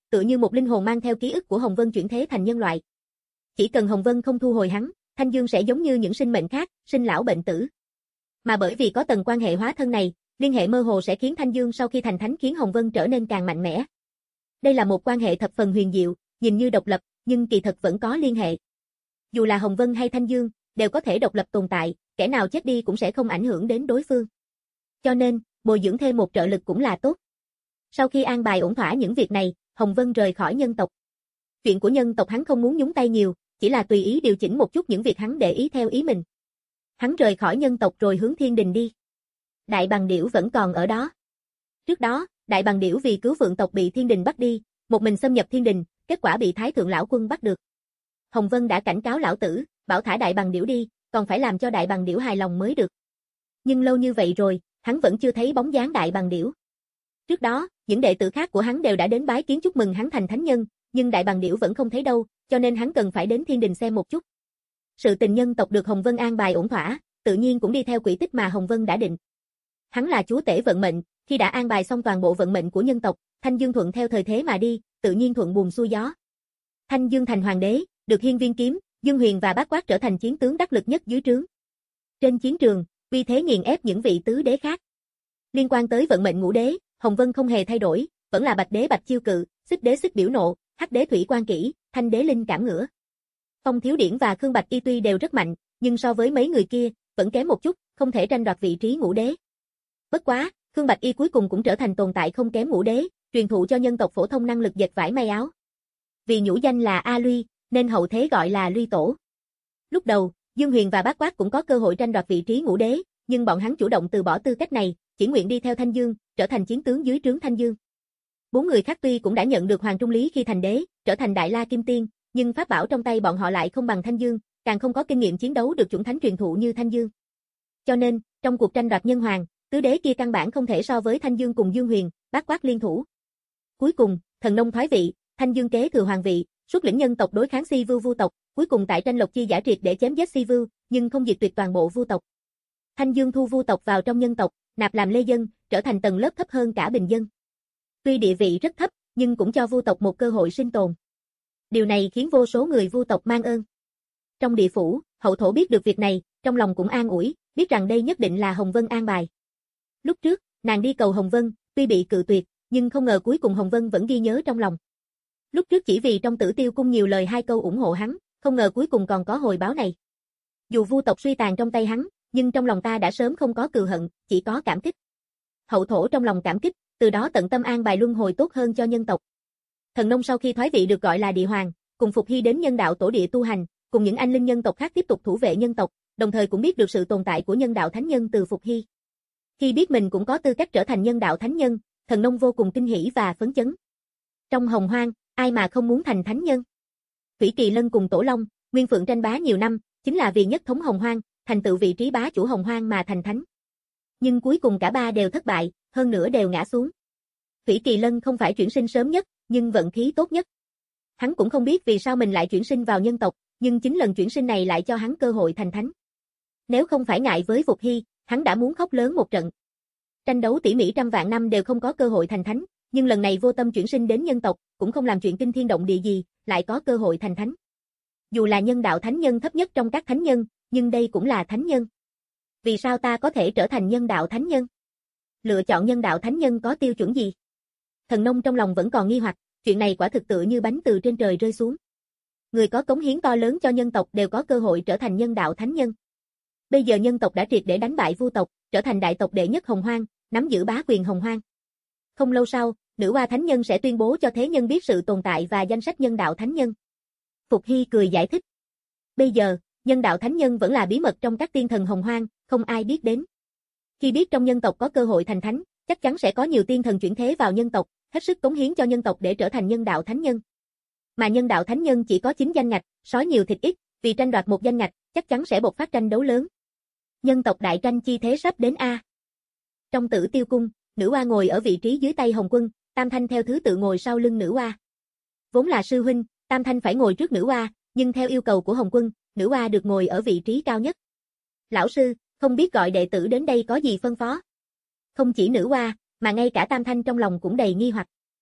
tựa như một linh hồn mang theo ký ức của Hồng Vân chuyển thế thành nhân loại. Chỉ cần Hồng Vân không thu hồi hắn, Thanh Dương sẽ giống như những sinh mệnh khác, sinh lão bệnh tử. Mà bởi vì có tầng quan hệ hóa thân này, liên hệ mơ hồ sẽ khiến Thanh Dương sau khi thành thánh khiến Hồng Vân trở nên càng mạnh mẽ. Đây là một quan hệ thập phần huyền diệu, nhìn như độc lập, nhưng kỳ thực vẫn có liên hệ. Dù là Hồng Vân hay Thanh Dương, đều có thể độc lập tồn tại, kẻ nào chết đi cũng sẽ không ảnh hưởng đến đối phương. Cho nên, bồi dưỡng thêm một trợ lực cũng là tốt. Sau khi an bài ổn thỏa những việc này, Hồng Vân rời khỏi nhân tộc. Chuyện của nhân tộc hắn không muốn nhúng tay nhiều, chỉ là tùy ý điều chỉnh một chút những việc hắn để ý theo ý mình. Hắn rời khỏi nhân tộc rồi hướng thiên đình đi. Đại Bằng Điểu vẫn còn ở đó. Trước đó, Đại Bằng Điểu vì cứu Phượng tộc bị thiên đình bắt đi, một mình xâm nhập thiên đình, kết quả bị Thái Thượng Lão Quân bắt được. Hồng Vân đã cảnh cáo lão tử, bảo thả Đại Bằng Điểu đi, còn phải làm cho Đại Bằng Điểu hài lòng mới được. Nhưng lâu như vậy rồi, hắn vẫn chưa thấy bóng dáng Đại Bằng Điểu. Trước đó, những đệ tử khác của hắn đều đã đến bái kiến chúc mừng hắn thành thánh nhân, nhưng Đại Bằng Điểu vẫn không thấy đâu, cho nên hắn cần phải đến thiên đình xem một chút. Sự tình nhân tộc được Hồng Vân an bài ổn thỏa, tự nhiên cũng đi theo quỹ tích mà Hồng Vân đã định. Hắn là chúa tể vận mệnh, khi đã an bài xong toàn bộ vận mệnh của nhân tộc, Thanh Dương thuận theo thời thế mà đi, tự nhiên thuận buồm xuôi gió. Thanh Dương thành hoàng đế, được Hiên Viên Kiếm, Dương Huyền và Bát Quát trở thành chiến tướng đắc lực nhất dưới trướng. Trên chiến trường, uy thế nghiền ép những vị tứ đế khác. Liên quan tới vận mệnh ngũ đế, Hồng Vân không hề thay đổi, vẫn là Bạch đế Bạch Chiêu Cự, Xích đế Xích Biểu Nộ, Hắc đế Thủy Quan Kỷ, Thanh đế Linh Cảm Ngửa. Phong Thiếu Điển và Khương Bạch Y tuy đều rất mạnh, nhưng so với mấy người kia, vẫn kém một chút, không thể tranh đoạt vị trí ngũ đế. Bất quá, Khương Bạch Y cuối cùng cũng trở thành tồn tại không kém ngũ đế, truyền thụ cho nhân tộc phổ thông năng lực dệt vải may áo. Vì nhũ danh là A Luy, nên hậu thế gọi là Luy Tổ. Lúc đầu, Dương Huyền và Bát Quát cũng có cơ hội tranh đoạt vị trí ngũ đế, nhưng bọn hắn chủ động từ bỏ tư cách này, chỉ nguyện đi theo Thanh Dương, trở thành chiến tướng dưới trướng Thanh Dương. Bốn người khác tuy cũng đã nhận được Hoàng Trung Lý khi thành đế, trở thành Đại La Kim Tiên, nhưng pháp bảo trong tay bọn họ lại không bằng Thanh Dương, càng không có kinh nghiệm chiến đấu được chuẩn thánh truyền thụ như Thanh Dương. Cho nên, trong cuộc tranh đoạt nhân hoàng, tứ đế kia căn bản không thể so với Thanh Dương cùng Dương Huyền, Bát Quát liên thủ. Cuối cùng, Thần Nông thoái vị, Thanh Dương kế thừa hoàng vị, xuất lĩnh nhân tộc đối kháng Si Vưu Vu tộc, cuối cùng tại tranh lộc chi giả triệt để chém giết Si Vưu, nhưng không diệt tuyệt toàn bộ Vu tộc. Thanh Dương thu Vu tộc vào trong nhân tộc, nạp làm lê dân, trở thành tầng lớp thấp hơn cả bình dân. Tuy địa vị rất thấp, nhưng cũng cho Vu tộc một cơ hội sinh tồn. Điều này khiến vô số người Vu tộc mang ơn. Trong địa phủ, hậu thổ biết được việc này, trong lòng cũng an ủi, biết rằng đây nhất định là Hồng Vân an bài. Lúc trước, nàng đi cầu Hồng Vân, tuy bị cự tuyệt, nhưng không ngờ cuối cùng Hồng Vân vẫn ghi nhớ trong lòng. Lúc trước chỉ vì trong Tử Tiêu cung nhiều lời hai câu ủng hộ hắn, không ngờ cuối cùng còn có hồi báo này. Dù Vu tộc suy tàn trong tay hắn, nhưng trong lòng ta đã sớm không có cừu hận, chỉ có cảm kích. Hậu thổ trong lòng cảm kích, từ đó tận tâm an bài luân hồi tốt hơn cho nhân tộc. Thần Nông sau khi thoái vị được gọi là địa hoàng, cùng Phục Hy đến nhân đạo tổ địa tu hành, cùng những anh linh nhân tộc khác tiếp tục thủ vệ nhân tộc, đồng thời cũng biết được sự tồn tại của nhân đạo thánh nhân từ Phục Hy. Khi biết mình cũng có tư cách trở thành nhân đạo thánh nhân, Thần Nông vô cùng kinh hỉ và phấn chấn. Trong hồng hoang, ai mà không muốn thành thánh nhân? Thủy Kỳ Lân cùng Tổ Long, Nguyên Phượng tranh bá nhiều năm, chính là vì nhất thống hồng hoang, thành tựu vị trí bá chủ hồng hoang mà thành thánh. Nhưng cuối cùng cả ba đều thất bại, hơn nữa đều ngã xuống. Thủy Kỳ Lân không phải chuyển sinh sớm nhất, nhưng vận khí tốt nhất. Hắn cũng không biết vì sao mình lại chuyển sinh vào nhân tộc, nhưng chính lần chuyển sinh này lại cho hắn cơ hội thành thánh. Nếu không phải ngại với Phục Hy, hắn đã muốn khóc lớn một trận. Tranh đấu tỉ mỉ trăm vạn năm đều không có cơ hội thành thánh, nhưng lần này vô tâm chuyển sinh đến nhân tộc, cũng không làm chuyện kinh thiên động địa gì, lại có cơ hội thành thánh. Dù là nhân đạo thánh nhân thấp nhất trong các thánh nhân, nhưng đây cũng là thánh nhân. Vì sao ta có thể trở thành nhân đạo thánh nhân? Lựa chọn nhân đạo thánh nhân có tiêu chuẩn gì? Thần Nông trong lòng vẫn còn nghi hoặc, chuyện này quả thực tựa như bánh từ trên trời rơi xuống. Người có cống hiến to lớn cho nhân tộc đều có cơ hội trở thành nhân đạo thánh nhân. Bây giờ nhân tộc đã triệt để đánh bại Vu tộc, trở thành đại tộc đệ nhất hồng hoang, nắm giữ bá quyền hồng hoang. Không lâu sau, nữ hoa thánh nhân sẽ tuyên bố cho thế nhân biết sự tồn tại và danh sách nhân đạo thánh nhân. Phục Hy cười giải thích. Bây giờ, nhân đạo thánh nhân vẫn là bí mật trong các tiên thần hồng hoang, không ai biết đến. Khi biết trong nhân tộc có cơ hội thành thánh, chắc chắn sẽ có nhiều tiên thần chuyển thế vào nhân tộc, hết sức cống hiến cho nhân tộc để trở thành nhân đạo thánh nhân. Mà nhân đạo thánh nhân chỉ có chín danh ngạch, sói nhiều thịt ít, vì tranh đoạt một danh ngạch, chắc chắn sẽ bộc phát tranh đấu lớn. Nhân tộc đại tranh chi thế sắp đến a. Trong Tử Tiêu cung, nữ oa ngồi ở vị trí dưới tay Hồng Quân, Tam Thanh theo thứ tự ngồi sau lưng nữ oa. Vốn là sư huynh, Tam Thanh phải ngồi trước nữ oa, nhưng theo yêu cầu của Hồng Quân, nữ oa được ngồi ở vị trí cao nhất. Lão sư, không biết gọi đệ tử đến đây có gì phân phó? Không chỉ nữ oa, mà ngay cả Tam Thanh trong lòng cũng đầy nghi hoặc.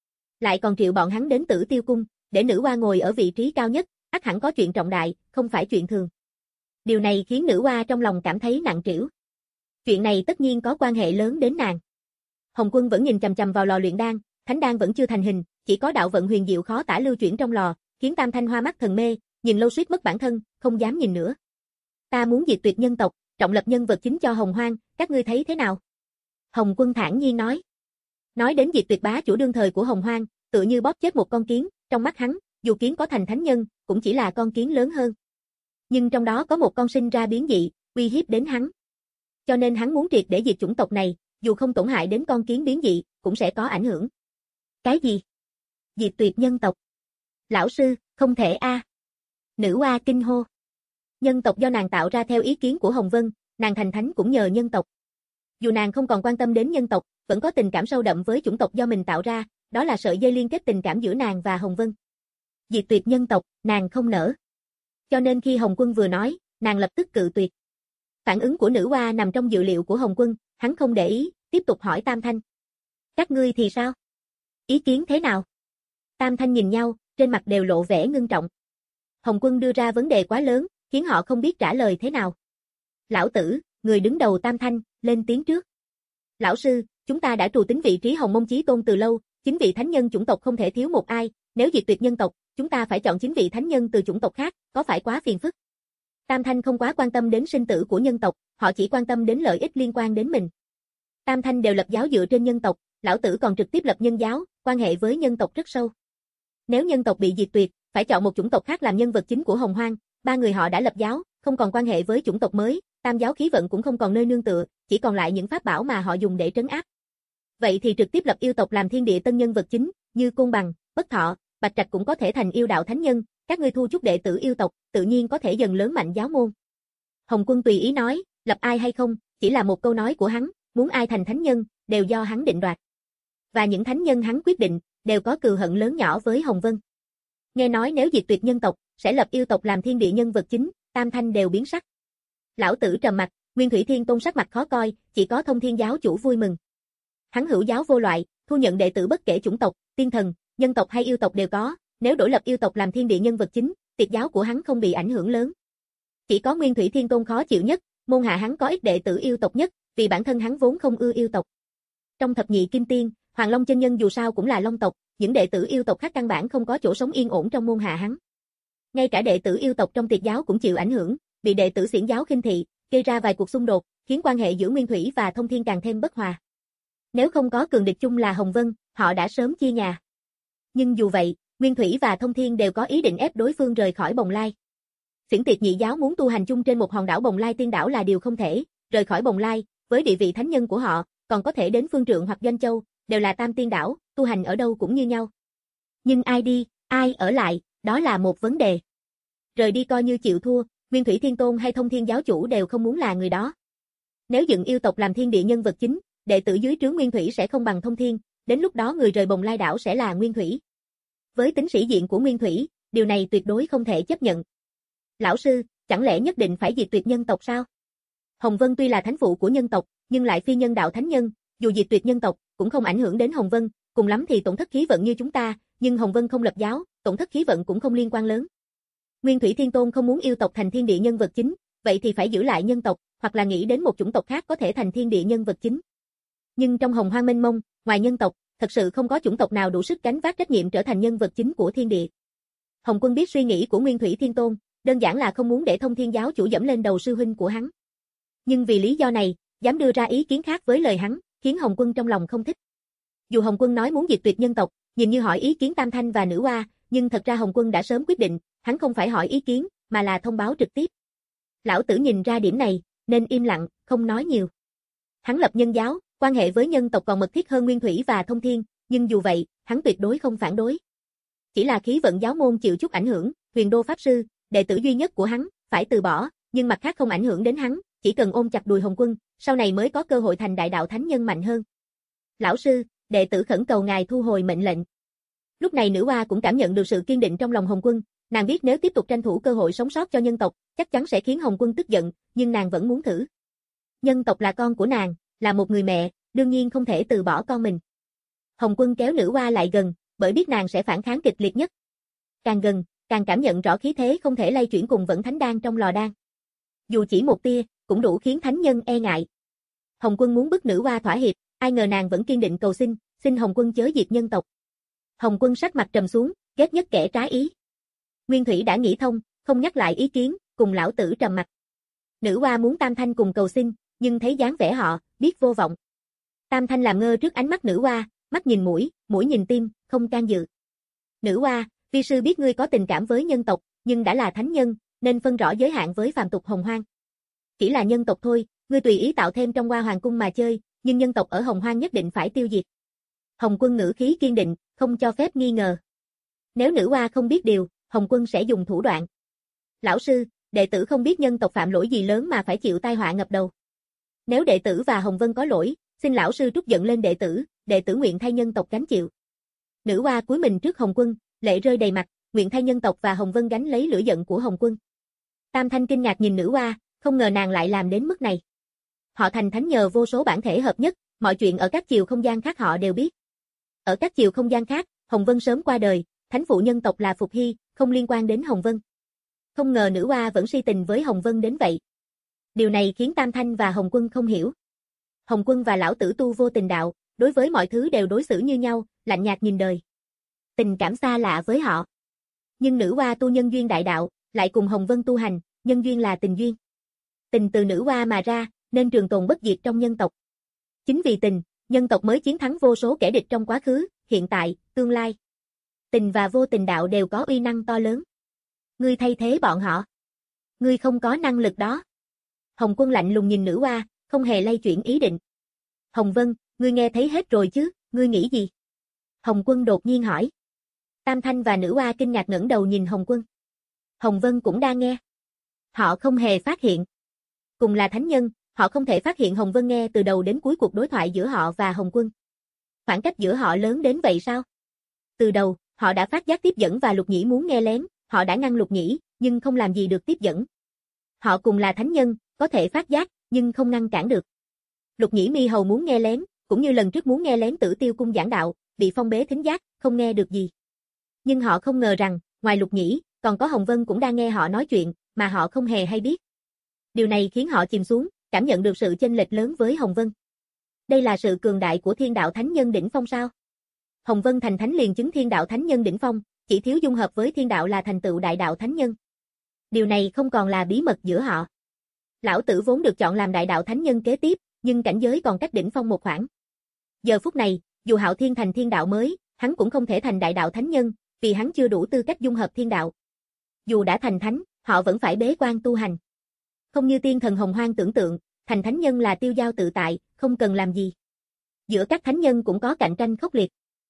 Lại còn triệu bọn hắn đến Tử Tiêu cung, để nữ oa ngồi ở vị trí cao nhất, ắt hẳn có chuyện trọng đại, không phải chuyện thường. Điều này khiến nữ oa trong lòng cảm thấy nặng trĩu. Chuyện này tất nhiên có quan hệ lớn đến nàng. Hồng Quân vẫn nhìn chằm chằm vào lò luyện đan, thánh đan vẫn chưa thành hình, chỉ có đạo vận huyền diệu khó tả lưu chuyển trong lò, khiến Tam Thanh hoa mắt thần mê, nhìn lâu suýt mất bản thân, không dám nhìn nữa. Ta muốn diệt tuyệt nhân tộc, trọng lập nhân vật chính cho Hồng Hoang, các ngươi thấy thế nào? Hồng Quân thản nhiên nói. Nói đến diệt tuyệt bá chủ đương thời của Hồng Hoang, tự như bóp chết một con kiến, trong mắt hắn, dù kiến có thành thánh nhân, cũng chỉ là con kiến lớn hơn. Nhưng trong đó có một con sinh ra biến dị, uy hiếp đến hắn. Cho nên hắn muốn triệt để diệt chủng tộc này, dù không tổn hại đến con kiến biến dị, cũng sẽ có ảnh hưởng. Cái gì? Diệt tuyệt nhân tộc? Lão sư, không thể a. À. Nữ oa kinh hô. Nhân tộc do nàng tạo ra theo ý kiến của Hồng Vân, nàng thành thánh cũng nhờ nhân tộc. Dù nàng không còn quan tâm đến nhân tộc, vẫn có tình cảm sâu đậm với chủng tộc do mình tạo ra, đó là sợi dây liên kết tình cảm giữa nàng và Hồng Vân. Diệt tuyệt nhân tộc, nàng không nỡ. Cho nên khi Hồng Quân vừa nói, nàng lập tức cự tuyệt. Phản ứng của nữ oa nằm trong dự liệu của Hồng Quân, hắn không để ý, tiếp tục hỏi Tam Thanh. Các ngươi thì sao? Ý kiến thế nào? Tam Thanh nhìn nhau, trên mặt đều lộ vẻ ngưng trọng. Hồng Quân đưa ra vấn đề quá lớn, khiến họ không biết trả lời thế nào. Lão tử, người đứng đầu Tam Thanh, lên tiếng trước. Lão sư, chúng ta đã trù tính vị trí Hồng Mông Chí Tôn từ lâu, chính vị thánh nhân chủng tộc không thể thiếu một ai, nếu diệt tuyệt nhân tộc, chúng ta phải chọn chính vị thánh nhân từ chủng tộc khác, có phải quá phiền phức? Tam Thanh không quá quan tâm đến sinh tử của nhân tộc, họ chỉ quan tâm đến lợi ích liên quan đến mình. Tam Thanh đều lập giáo dựa trên nhân tộc, lão tử còn trực tiếp lập nhân giáo, quan hệ với nhân tộc rất sâu. Nếu nhân tộc bị diệt tuyệt, phải chọn một chủng tộc khác làm nhân vật chính của Hồng Hoang, ba người họ đã lập giáo, không còn quan hệ với chủng tộc mới, tam giáo khí vận cũng không còn nơi nương tựa, chỉ còn lại những pháp bảo mà họ dùng để trấn áp. Vậy thì trực tiếp lập yêu tộc làm thiên địa tân nhân vật chính, như Côn Bằng, Bất Thọ, Bạch Trạch cũng có thể thành yêu đạo thánh nhân, các ngươi thu chút đệ tử yêu tộc, tự nhiên có thể dần lớn mạnh giáo môn. Hồng Quân tùy ý nói, lập ai hay không, chỉ là một câu nói của hắn, muốn ai thành thánh nhân, đều do hắn định đoạt. Và những thánh nhân hắn quyết định, đều có cừu hận lớn nhỏ với Hồng Vân. Nghe nói nếu diệt tuyệt nhân tộc, sẽ lập yêu tộc làm thiên địa nhân vật chính, Tam Thanh đều biến sắc. Lão tử trầm mặt, Nguyên Thủy Thiên Tôn sắc mặt khó coi, chỉ có Thông Thiên giáo chủ vui mừng. Hắn hữu giáo vô loại, thu nhận đệ tử bất kể chủng tộc, tiên thần, nhân tộc hay yêu tộc đều có, nếu đổi lập yêu tộc làm thiên địa nhân vật chính, tiệt giáo của hắn không bị ảnh hưởng lớn. Chỉ có Nguyên Thủy Thiên Tôn khó chịu nhất, môn hạ hắn có ít đệ tử yêu tộc nhất, vì bản thân hắn vốn không ưa yêu tộc. Trong thập nhị kim tiên, Hoàng Long chân nhân dù sao cũng là Long tộc, những đệ tử yêu tộc khác căn bản không có chỗ sống yên ổn trong môn hạ hắn. Ngay cả đệ tử yêu tộc trong tiệt giáo cũng chịu ảnh hưởng, bị đệ tử xiển giáo khinh thị, gây ra vài cuộc xung đột, khiến quan hệ giữa Nguyên Thủy và Thông Thiên càng thêm bất hòa. Nếu không có cường địch chung là Hồng Vân, họ đã sớm chia nhà. Nhưng dù vậy, Nguyên Thủy và Thông Thiên đều có ý định ép đối phương rời khỏi Bồng Lai. Xiển Tiệt nhị giáo muốn tu hành chung trên một hòn đảo Bồng Lai tiên đảo là điều không thể, rời khỏi Bồng Lai, với địa vị thánh nhân của họ, còn có thể đến Phương Trượng hoặc Doanh Châu, đều là tam tiên đảo, tu hành ở đâu cũng như nhau. Nhưng ai đi, ai ở lại, đó là một vấn đề. Rời đi coi như chịu thua, Nguyên Thủy Thiên Tôn hay Thông Thiên giáo chủ đều không muốn là người đó. Nếu dựng yêu tộc làm thiên địa nhân vật chính, đệ tử dưới trướng Nguyên Thủy sẽ không bằng Thông Thiên, đến lúc đó người rời Bồng Lai đảo sẽ là Nguyên Thủy. Với tính sĩ diện của Nguyên Thủy, điều này tuyệt đối không thể chấp nhận. Lão sư, chẳng lẽ nhất định phải diệt tuyệt nhân tộc sao? Hồng Vân tuy là thánh phụ của nhân tộc, nhưng lại phi nhân đạo thánh nhân, dù diệt tuyệt nhân tộc, cũng không ảnh hưởng đến Hồng Vân, cùng lắm thì tổn thất khí vận như chúng ta, nhưng Hồng Vân không lập giáo, tổn thất khí vận cũng không liên quan lớn. Nguyên Thủy Thiên Tôn không muốn yêu tộc thành thiên địa nhân vật chính, vậy thì phải giữ lại nhân tộc, hoặc là nghĩ đến một chủng tộc khác có thể thành thiên địa nhân vật chính. Nhưng trong Hồng Hoang mênh mông, ngoài nhân tộc, thật sự không có chủng tộc nào đủ sức gánh vác trách nhiệm trở thành nhân vật chính của thiên địa. Hồng Quân biết suy nghĩ của Nguyên Thủy Thiên Tôn, đơn giản là không muốn để Thông Thiên giáo chủ dẫm lên đầu sư huynh của hắn. Nhưng vì lý do này, dám đưa ra ý kiến khác với lời hắn, khiến Hồng Quân trong lòng không thích. Dù Hồng Quân nói muốn diệt tuyệt nhân tộc, nhìn như hỏi ý kiến Tam Thanh và Nữ Oa, nhưng thật ra Hồng Quân đã sớm quyết định, hắn không phải hỏi ý kiến, mà là thông báo trực tiếp. Lão tử nhìn ra điểm này, nên im lặng, không nói nhiều. Hắn lập nhân giáo, quan hệ với nhân tộc còn mật thiết hơn Nguyên Thủy và Thông Thiên, nhưng dù vậy, hắn tuyệt đối không phản đối. Chỉ là khí vận giáo môn chịu chút ảnh hưởng, Huyền Đô Pháp Sư, đệ tử duy nhất của hắn, phải từ bỏ, nhưng mặt khác không ảnh hưởng đến hắn, chỉ cần ôm chặt đùi Hồng Quân, sau này mới có cơ hội thành đại đạo thánh nhân mạnh hơn. Lão sư, đệ tử khẩn cầu ngài thu hồi mệnh lệnh. Lúc này Nữ Oa cũng cảm nhận được sự kiên định trong lòng Hồng Quân, nàng biết nếu tiếp tục tranh thủ cơ hội sống sót cho nhân tộc, chắc chắn sẽ khiến Hồng Quân tức giận, nhưng nàng vẫn muốn thử. Nhân tộc là con của nàng, là một người mẹ, đương nhiên không thể từ bỏ con mình. Hồng Quân kéo Nữ Oa lại gần, bởi biết nàng sẽ phản kháng kịch liệt nhất. Càng gần, càng cảm nhận rõ khí thế không thể lay chuyển cùng vẫn thánh đan trong lò đan. Dù chỉ một tia, cũng đủ khiến thánh nhân e ngại. Hồng Quân muốn bức nữ hoa thỏa hiệp, ai ngờ nàng vẫn kiên định cầu xin, xin Hồng Quân chớ diệt nhân tộc. Hồng Quân sắc mặt trầm xuống, ghét nhất kẻ trái ý. Nguyên Thủy đã nghĩ thông, không nhắc lại ý kiến, cùng lão tử trầm mặt. Nữ hoa muốn Tam Thanh cùng cầu xin, nhưng thấy dáng vẻ họ, biết vô vọng. Tam Thanh làm ngơ trước ánh mắt nữ hoa, mắt nhìn mũi, mũi nhìn tim, không can dự. Nữ hoa, vi sư biết ngươi có tình cảm với nhân tộc, nhưng đã là thánh nhân, nên phân rõ giới hạn với phàm tục Hồng Hoang. Chỉ là nhân tộc thôi, ngươi tùy ý tạo thêm trong Hoa Hoàng cung mà chơi, nhưng nhân tộc ở Hồng Hoang nhất định phải tiêu diệt. Hồng Quân ngữ khí kiên định, không cho phép nghi ngờ. Nếu nữ hoa không biết điều, Hồng Quân sẽ dùng thủ đoạn. Lão sư, đệ tử không biết nhân tộc phạm lỗi gì lớn mà phải chịu tai họa ngập đầu. Nếu đệ tử và Hồng Vân có lỗi, xin lão sư trút giận lên đệ tử, đệ tử nguyện thay nhân tộc gánh chịu. Nữ hoa cúi mình trước Hồng Quân, lệ rơi đầy mặt, nguyện thay nhân tộc và Hồng Vân gánh lấy lửa giận của Hồng Quân. Tam Thanh kinh ngạc nhìn nữ hoa, không ngờ nàng lại làm đến mức này. Họ thành thánh nhờ vô số bản thể hợp nhất, mọi chuyện ở các chiều không gian khác họ đều biết. Ở các chiều không gian khác, Hồng Vân sớm qua đời, thánh phụ nhân tộc là Phục Hy, không liên quan đến Hồng Vân. Không ngờ nữ hoa vẫn si tình với Hồng Vân đến vậy. Điều này khiến Tam Thanh và Hồng Quân không hiểu. Hồng Quân và lão tử tu vô tình đạo, đối với mọi thứ đều đối xử như nhau, lạnh nhạt nhìn đời. Tình cảm xa lạ với họ. Nhưng nữ hoa tu nhân duyên đại đạo, lại cùng Hồng Vân tu hành, nhân duyên là tình duyên. Tình từ nữ hoa mà ra, nên trường tồn bất diệt trong nhân tộc. Chính vì tình, nhân tộc mới chiến thắng vô số kẻ địch trong quá khứ, hiện tại, tương lai. Tình và vô tình đạo đều có uy năng to lớn. Ngươi thay thế bọn họ. Ngươi không có năng lực đó. Hồng Quân lạnh lùng nhìn nữ hoa, không hề lay chuyển ý định. Hồng Vân, ngươi nghe thấy hết rồi chứ, ngươi nghĩ gì? Hồng Quân đột nhiên hỏi. Tam Thanh và nữ hoa kinh ngạc ngẩng đầu nhìn Hồng Quân. Hồng Vân cũng đang nghe. Họ không hề phát hiện. Cùng là thánh nhân, họ không thể phát hiện Hồng Vân nghe từ đầu đến cuối cuộc đối thoại giữa họ và Hồng Quân. Khoảng cách giữa họ lớn đến vậy sao? Từ đầu, họ đã phát giác tiếp dẫn và Lục Nhĩ muốn nghe lén, họ đã ngăn Lục Nhĩ, nhưng không làm gì được tiếp dẫn. Họ cùng là thánh nhân, có thể phát giác, nhưng không ngăn cản được. Lục Nhĩ Mi Hầu muốn nghe lén, cũng như lần trước muốn nghe lén Tử Tiêu cung giảng đạo, bị phong bế thính giác, không nghe được gì. Nhưng họ không ngờ rằng, ngoài Lục Nhĩ, còn có Hồng Vân cũng đang nghe họ nói chuyện, mà họ không hề hay biết. Điều này khiến họ chìm xuống, cảm nhận được sự chênh lệch lớn với Hồng Vân. Đây là sự cường đại của thiên đạo thánh nhân đỉnh phong sao? Hồng Vân thành thánh liền chứng thiên đạo thánh nhân đỉnh phong, chỉ thiếu dung hợp với thiên đạo là thành tựu đại đạo thánh nhân. Điều này không còn là bí mật giữa họ. Lão tử vốn được chọn làm đại đạo thánh nhân kế tiếp, nhưng cảnh giới còn cách đỉnh phong một khoảng. Giờ phút này, dù Hạo Thiên thành thiên đạo mới, hắn cũng không thể thành đại đạo thánh nhân, vì hắn chưa đủ tư cách dung hợp thiên đạo. Dù đã thành thánh, họ vẫn phải bế quan tu hành. Không như tiên thần Hồng Hoang tưởng tượng, thành thánh nhân là tiêu dao tự tại, không cần làm gì. Giữa các thánh nhân cũng có cạnh tranh khốc liệt.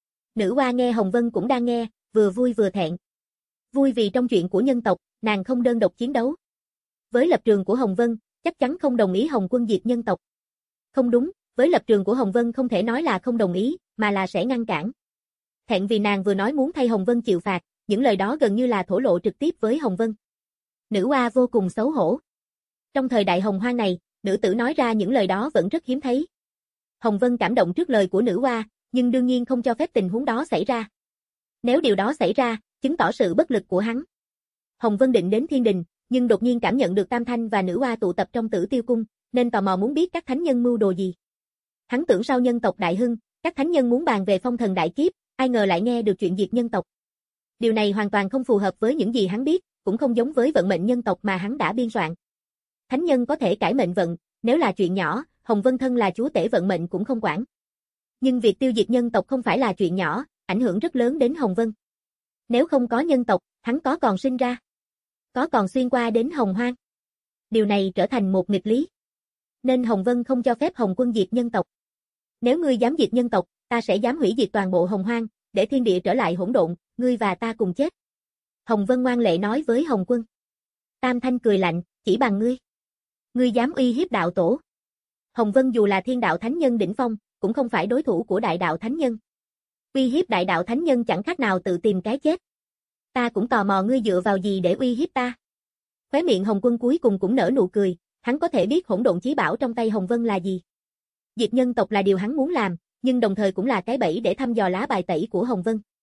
Nữ hoa nghe Hồng Vân cũng đang nghe, vừa vui vừa thẹn. Vui vì trong chuyện của nhân tộc, nàng không đơn độc chiến đấu. Với lập trường của Hồng Vân, chắc chắn không đồng ý Hồng Quân diệt nhân tộc. Không đúng, với lập trường của Hồng Vân không thể nói là không đồng ý, mà là sẽ ngăn cản. Thẹn vì nàng vừa nói muốn thay Hồng Vân chịu phạt, những lời đó gần như là thổ lộ trực tiếp với Hồng Vân. Nữ hoa vô cùng xấu hổ. Trong thời đại Hồng Hoang này, nữ tử nói ra những lời đó vẫn rất hiếm thấy. Hồng Vân cảm động trước lời của nữ hoa, nhưng đương nhiên không cho phép tình huống đó xảy ra. Nếu điều đó xảy ra, chứng tỏ sự bất lực của hắn. Hồng Vân định đến thiên đình, nhưng đột nhiên cảm nhận được Tam Thanh và nữ hoa tụ tập trong Tử Tiêu cung, nên tò mò muốn biết các thánh nhân mưu đồ gì. Hắn tưởng sau nhân tộc đại hưng, các thánh nhân muốn bàn về phong thần đại kiếp, ai ngờ lại nghe được chuyện diệt nhân tộc. Điều này hoàn toàn không phù hợp với những gì hắn biết, cũng không giống với vận mệnh nhân tộc mà hắn đã biên soạn. Thánh nhân có thể cải mệnh vận, nếu là chuyện nhỏ, Hồng Vân thân là chúa tể vận mệnh cũng không quản. Nhưng việc tiêu diệt nhân tộc không phải là chuyện nhỏ, ảnh hưởng rất lớn đến Hồng Vân. Nếu không có nhân tộc, hắn có còn sinh ra? Có còn xuyên qua đến Hồng Hoang? Điều này trở thành một nghịch lý. Nên Hồng Vân không cho phép Hồng Quân diệt nhân tộc. Nếu ngươi dám diệt nhân tộc, ta sẽ dám hủy diệt toàn bộ Hồng Hoang, để thiên địa trở lại hỗn độn, ngươi và ta cùng chết. Hồng Vân ngoan lệ nói với Hồng Quân. Tam Thanh cười lạnh, chỉ bằng ngươi. Ngươi dám uy hiếp đạo tổ. Hồng Vân dù là thiên đạo thánh nhân đỉnh phong, cũng không phải đối thủ của đại đạo thánh nhân. Uy hiếp đại đạo thánh nhân chẳng khác nào tự tìm cái chết. Ta cũng tò mò ngươi dựa vào gì để uy hiếp ta. Khóe miệng Hồng Quân cuối cùng cũng nở nụ cười, hắn có thể biết hỗn độn chí bảo trong tay Hồng Vân là gì. Diệt nhân tộc là điều hắn muốn làm, nhưng đồng thời cũng là cái bẫy để thăm dò lá bài tẩy của Hồng Vân.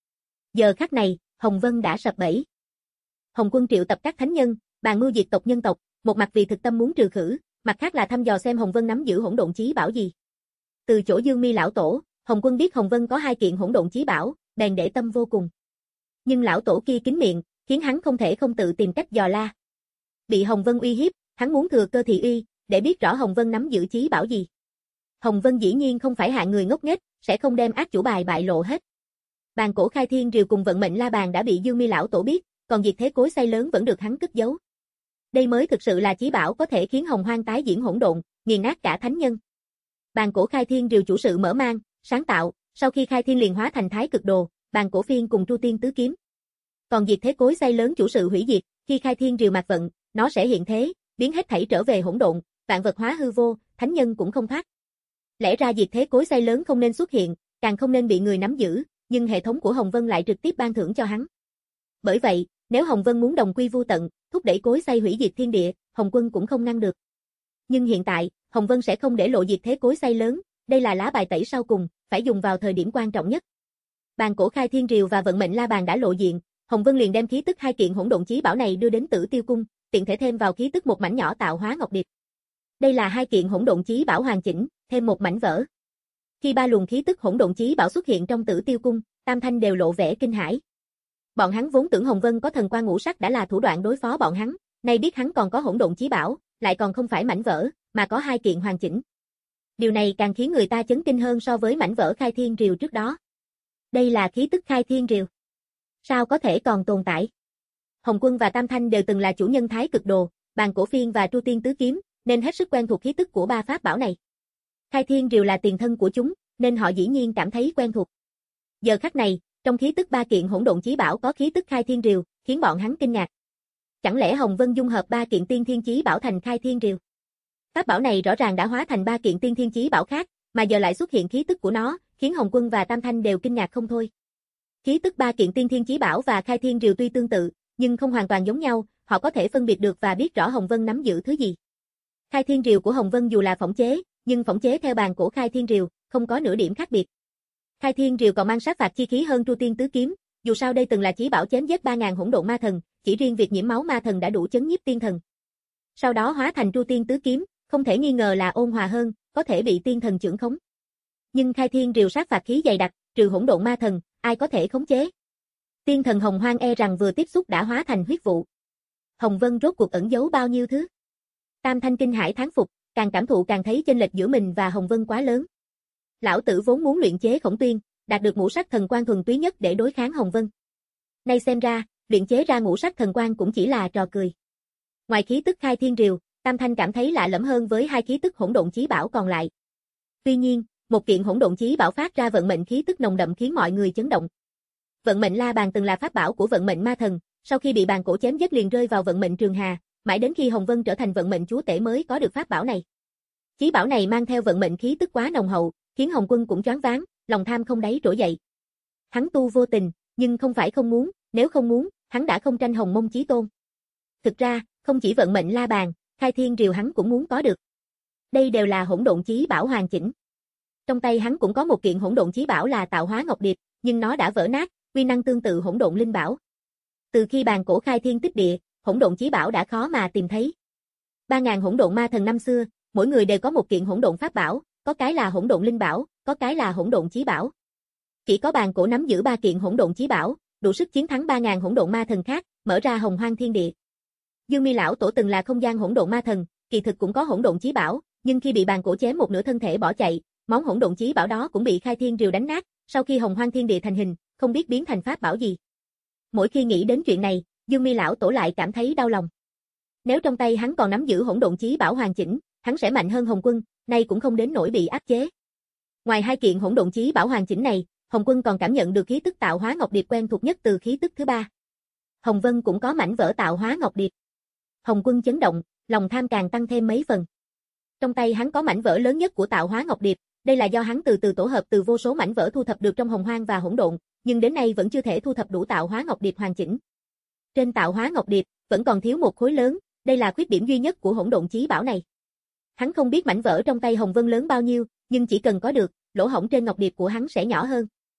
Giờ khắc này, Hồng Vân đã sập bẫy. Hồng Quân triệu tập các thánh nhân, bàn mưu diệt tộc nhân tộc, một mặt vì thực tâm muốn trừ khử, mặt khác là thăm dò xem Hồng Vân nắm giữ hỗn độn chí bảo gì. Từ chỗ Dương Mi lão tổ, Hồng Quân biết Hồng Vân có hai kiện hỗn độn chí bảo, bèn để tâm vô cùng. Nhưng lão tổ kia kín miệng, khiến hắn không thể không tự tìm cách dò la. Bị Hồng Vân uy hiếp, hắn muốn thừa cơ thị uy, để biết rõ Hồng Vân nắm giữ chí bảo gì. Hồng Vân dĩ nhiên không phải hạng người ngốc nghếch, sẽ không đem ác chủ bài bại lộ hết. Bàn cổ khai thiên rìu cùng vận mệnh la bàn đã bị Dương Mi lão tổ biết, còn diệt thế cối xay lớn vẫn được hắn cất giấu. Đây mới thực sự là chí bảo có thể khiến Hồng Hoang tái diễn hỗn độn, nghiền nát cả thánh nhân. Bàn cổ khai thiên rìu chủ sự mở mang, sáng tạo, sau khi khai thiên liền hóa thành thái cực đồ, bàn cổ phiên cùng Tru Tiên tứ kiếm. Còn diệt thế cối xay lớn chủ sự hủy diệt, khi khai thiên rìu mạt vận, nó sẽ hiện thế, biến hết thảy trở về hỗn độn, vạn vật hóa hư vô, thánh nhân cũng không thoát. Lẽ ra diệt thế cối xay lớn không nên xuất hiện, càng không nên bị người nắm giữ, nhưng hệ thống của Hồng Vân lại trực tiếp ban thưởng cho hắn. Bởi vậy, nếu Hồng Vân muốn đồng quy vu tận, thúc đẩy cối xay hủy diệt thiên địa, Hồng Quân cũng không ngăn được. Nhưng hiện tại, Hồng Vân sẽ không để lộ diệt thế cối xay lớn, đây là lá bài tẩy sau cùng, phải dùng vào thời điểm quan trọng nhất. Bàn cổ khai thiên rìu và vận mệnh la bàn đã lộ diện, Hồng Vân liền đem khí tức hai kiện hỗn độn chí bảo này đưa đến Tử Tiêu cung, tiện thể thêm vào khí tức một mảnh nhỏ tạo hóa ngọc điệp. Đây là hai kiện hỗn độn chí bảo hoàn chỉnh, thêm một mảnh vỡ. Khi ba luồng khí tức hỗn độn chí bảo xuất hiện trong Tử Tiêu cung, Tam Thanh đều lộ vẻ kinh hãi. Bọn hắn vốn tưởng Hồng Vân có thần quan ngũ sắc đã là thủ đoạn đối phó bọn hắn, nay biết hắn còn có hỗn độn chí bảo, lại còn không phải mảnh vỡ, mà có hai kiện hoàn chỉnh. Điều này càng khiến người ta chấn kinh hơn so với mảnh vỡ khai thiên rìu trước đó. Đây là khí tức khai thiên rìu. Sao có thể còn tồn tại? Hồng Quân và Tam Thanh đều từng là chủ nhân thái cực đồ, bàn cổ phiên và Tru Tiên tứ kiếm, nên hết sức quen thuộc khí tức của ba pháp bảo này. Khai thiên rìu là tiền thân của chúng, nên họ dĩ nhiên cảm thấy quen thuộc. Giờ khắc này, trong khí tức ba kiện hỗn độn chí bảo có khí tức khai thiên rìu, khiến bọn hắn kinh ngạc. Chẳng lẽ Hồng Vân dung hợp ba kiện tiên thiên chí bảo thành khai thiên rìu? Pháp bảo này rõ ràng đã hóa thành ba kiện tiên thiên chí bảo khác, mà giờ lại xuất hiện khí tức của nó, khiến Hồng Quân và Tam Thanh đều kinh ngạc không thôi. Khí tức ba kiện tiên thiên chí bảo và khai thiên rìu tuy tương tự, nhưng không hoàn toàn giống nhau, họ có thể phân biệt được và biết rõ Hồng Vân nắm giữ thứ gì. Khai thiên rìu của Hồng Vân dù là phỏng chế, nhưng phỏng chế theo bàn cổ khai thiên rìu, không có nửa điểm khác biệt. Khai thiên rìu còn mang sát phạt chi khí hơn Tru Tiên tứ kiếm, dù sao đây từng là chí bảo chém giết ba ngàn hỗn độn ma thần, chỉ riêng việc nhiễm máu ma thần đã đủ chấn nhiếp tiên thần. Sau đó hóa thành Tru Tiên tứ kiếm, không thể nghi ngờ là ôn hòa hơn, có thể bị tiên thần chưởng khống. Nhưng khai thiên rìu sát phạt khí dày đặc, trừ hỗn độn ma thần, ai có thể khống chế? Tiên thần Hồng Hoang e rằng vừa tiếp xúc đã hóa thành huyết vụ. Hồng Vân rốt cuộc ẩn giấu bao nhiêu thứ? Tam Thanh kinh hãi thán phục, càng cảm thụ càng thấy chênh lệch giữa mình và Hồng Vân quá lớn. Lão tử vốn muốn luyện chế Khổng Tuyên, đạt được ngũ sắc thần quan thuần túy nhất để đối kháng Hồng Vân. Nay xem ra, luyện chế ra ngũ sắc thần quan cũng chỉ là trò cười. Ngoài khí tức khai thiên rìu, Tam Thanh cảm thấy lạ lẫm hơn với hai khí tức hỗn độn chí bảo còn lại. Tuy nhiên, một kiện hỗn độn chí bảo phát ra vận mệnh khí tức nồng đậm khiến mọi người chấn động. Vận mệnh la bàn từng là pháp bảo của vận mệnh ma thần, sau khi bị bàn cổ chém giết liền rơi vào vận mệnh trường hà, mãi đến khi Hồng Vân trở thành vận mệnh chúa tể mới có được pháp bảo này. Chí bảo này mang theo vận mệnh khí tức quá nồng hậu, khiến Hồng Quân cũng choáng váng, lòng tham không đáy trỗi dậy. Hắn tu vô tình, nhưng không phải không muốn, nếu không muốn, hắn đã không tranh Hồng Mông chí tôn. Thực ra, không chỉ vận mệnh la bàn, khai thiên rìu hắn cũng muốn có được. Đây đều là hỗn độn chí bảo hoàn chỉnh. Trong tay hắn cũng có một kiện hỗn độn chí bảo là tạo hóa ngọc điệp, nhưng nó đã vỡ nát, uy năng tương tự hỗn độn linh bảo. Từ khi bàn cổ khai thiên tích địa, hỗn độn chí bảo đã khó mà tìm thấy. Ba ngàn hỗn độn ma thần năm xưa, mỗi người đều có một kiện hỗn độn pháp bảo, có cái là hỗn độn linh bảo, có cái là hỗn độn chí bảo. Chỉ có bàn cổ nắm giữ ba kiện hỗn độn chí bảo, đủ sức chiến thắng ba ngàn hỗn độn ma thần khác, mở ra hồng hoang thiên địa. Dương Mi lão tổ từng là không gian hỗn độn ma thần, kỳ thực cũng có hỗn độn chí bảo, nhưng khi bị bàn cổ chém một nửa thân thể bỏ chạy, món hỗn độn chí bảo đó cũng bị khai thiên rìu đánh nát, sau khi hồng hoang thiên địa thành hình, không biết biến thành pháp bảo gì. Mỗi khi nghĩ đến chuyện này, Dương Mi lão tổ lại cảm thấy đau lòng. Nếu trong tay hắn còn nắm giữ hỗn độn chí bảo hoàn chỉnh, hắn sẽ mạnh hơn Hồng Quân, nay cũng không đến nỗi bị áp chế. Ngoài hai kiện hỗn độn chí bảo hoàn chỉnh này, Hồng Quân còn cảm nhận được khí tức tạo hóa ngọc điệp quen thuộc nhất từ khí tức thứ ba. Hồng Vân cũng có mảnh vỡ tạo hóa ngọc điệp. Hồng Quân chấn động, lòng tham càng tăng thêm mấy phần. Trong tay hắn có mảnh vỡ lớn nhất của tạo hóa ngọc điệp, đây là do hắn từ từ tổ hợp từ vô số mảnh vỡ thu thập được trong hồng hoang và hỗn độn, nhưng đến nay vẫn chưa thể thu thập đủ tạo hóa ngọc điệp hoàn chỉnh. Trên tạo hóa ngọc điệp vẫn còn thiếu một khối lớn, đây là khuyết điểm duy nhất của hỗn độn chí bảo này. Hắn không biết mảnh vỡ trong tay Hồng Vân lớn bao nhiêu, nhưng chỉ cần có được, lỗ hổng trên ngọc điệp của hắn sẽ nhỏ hơn.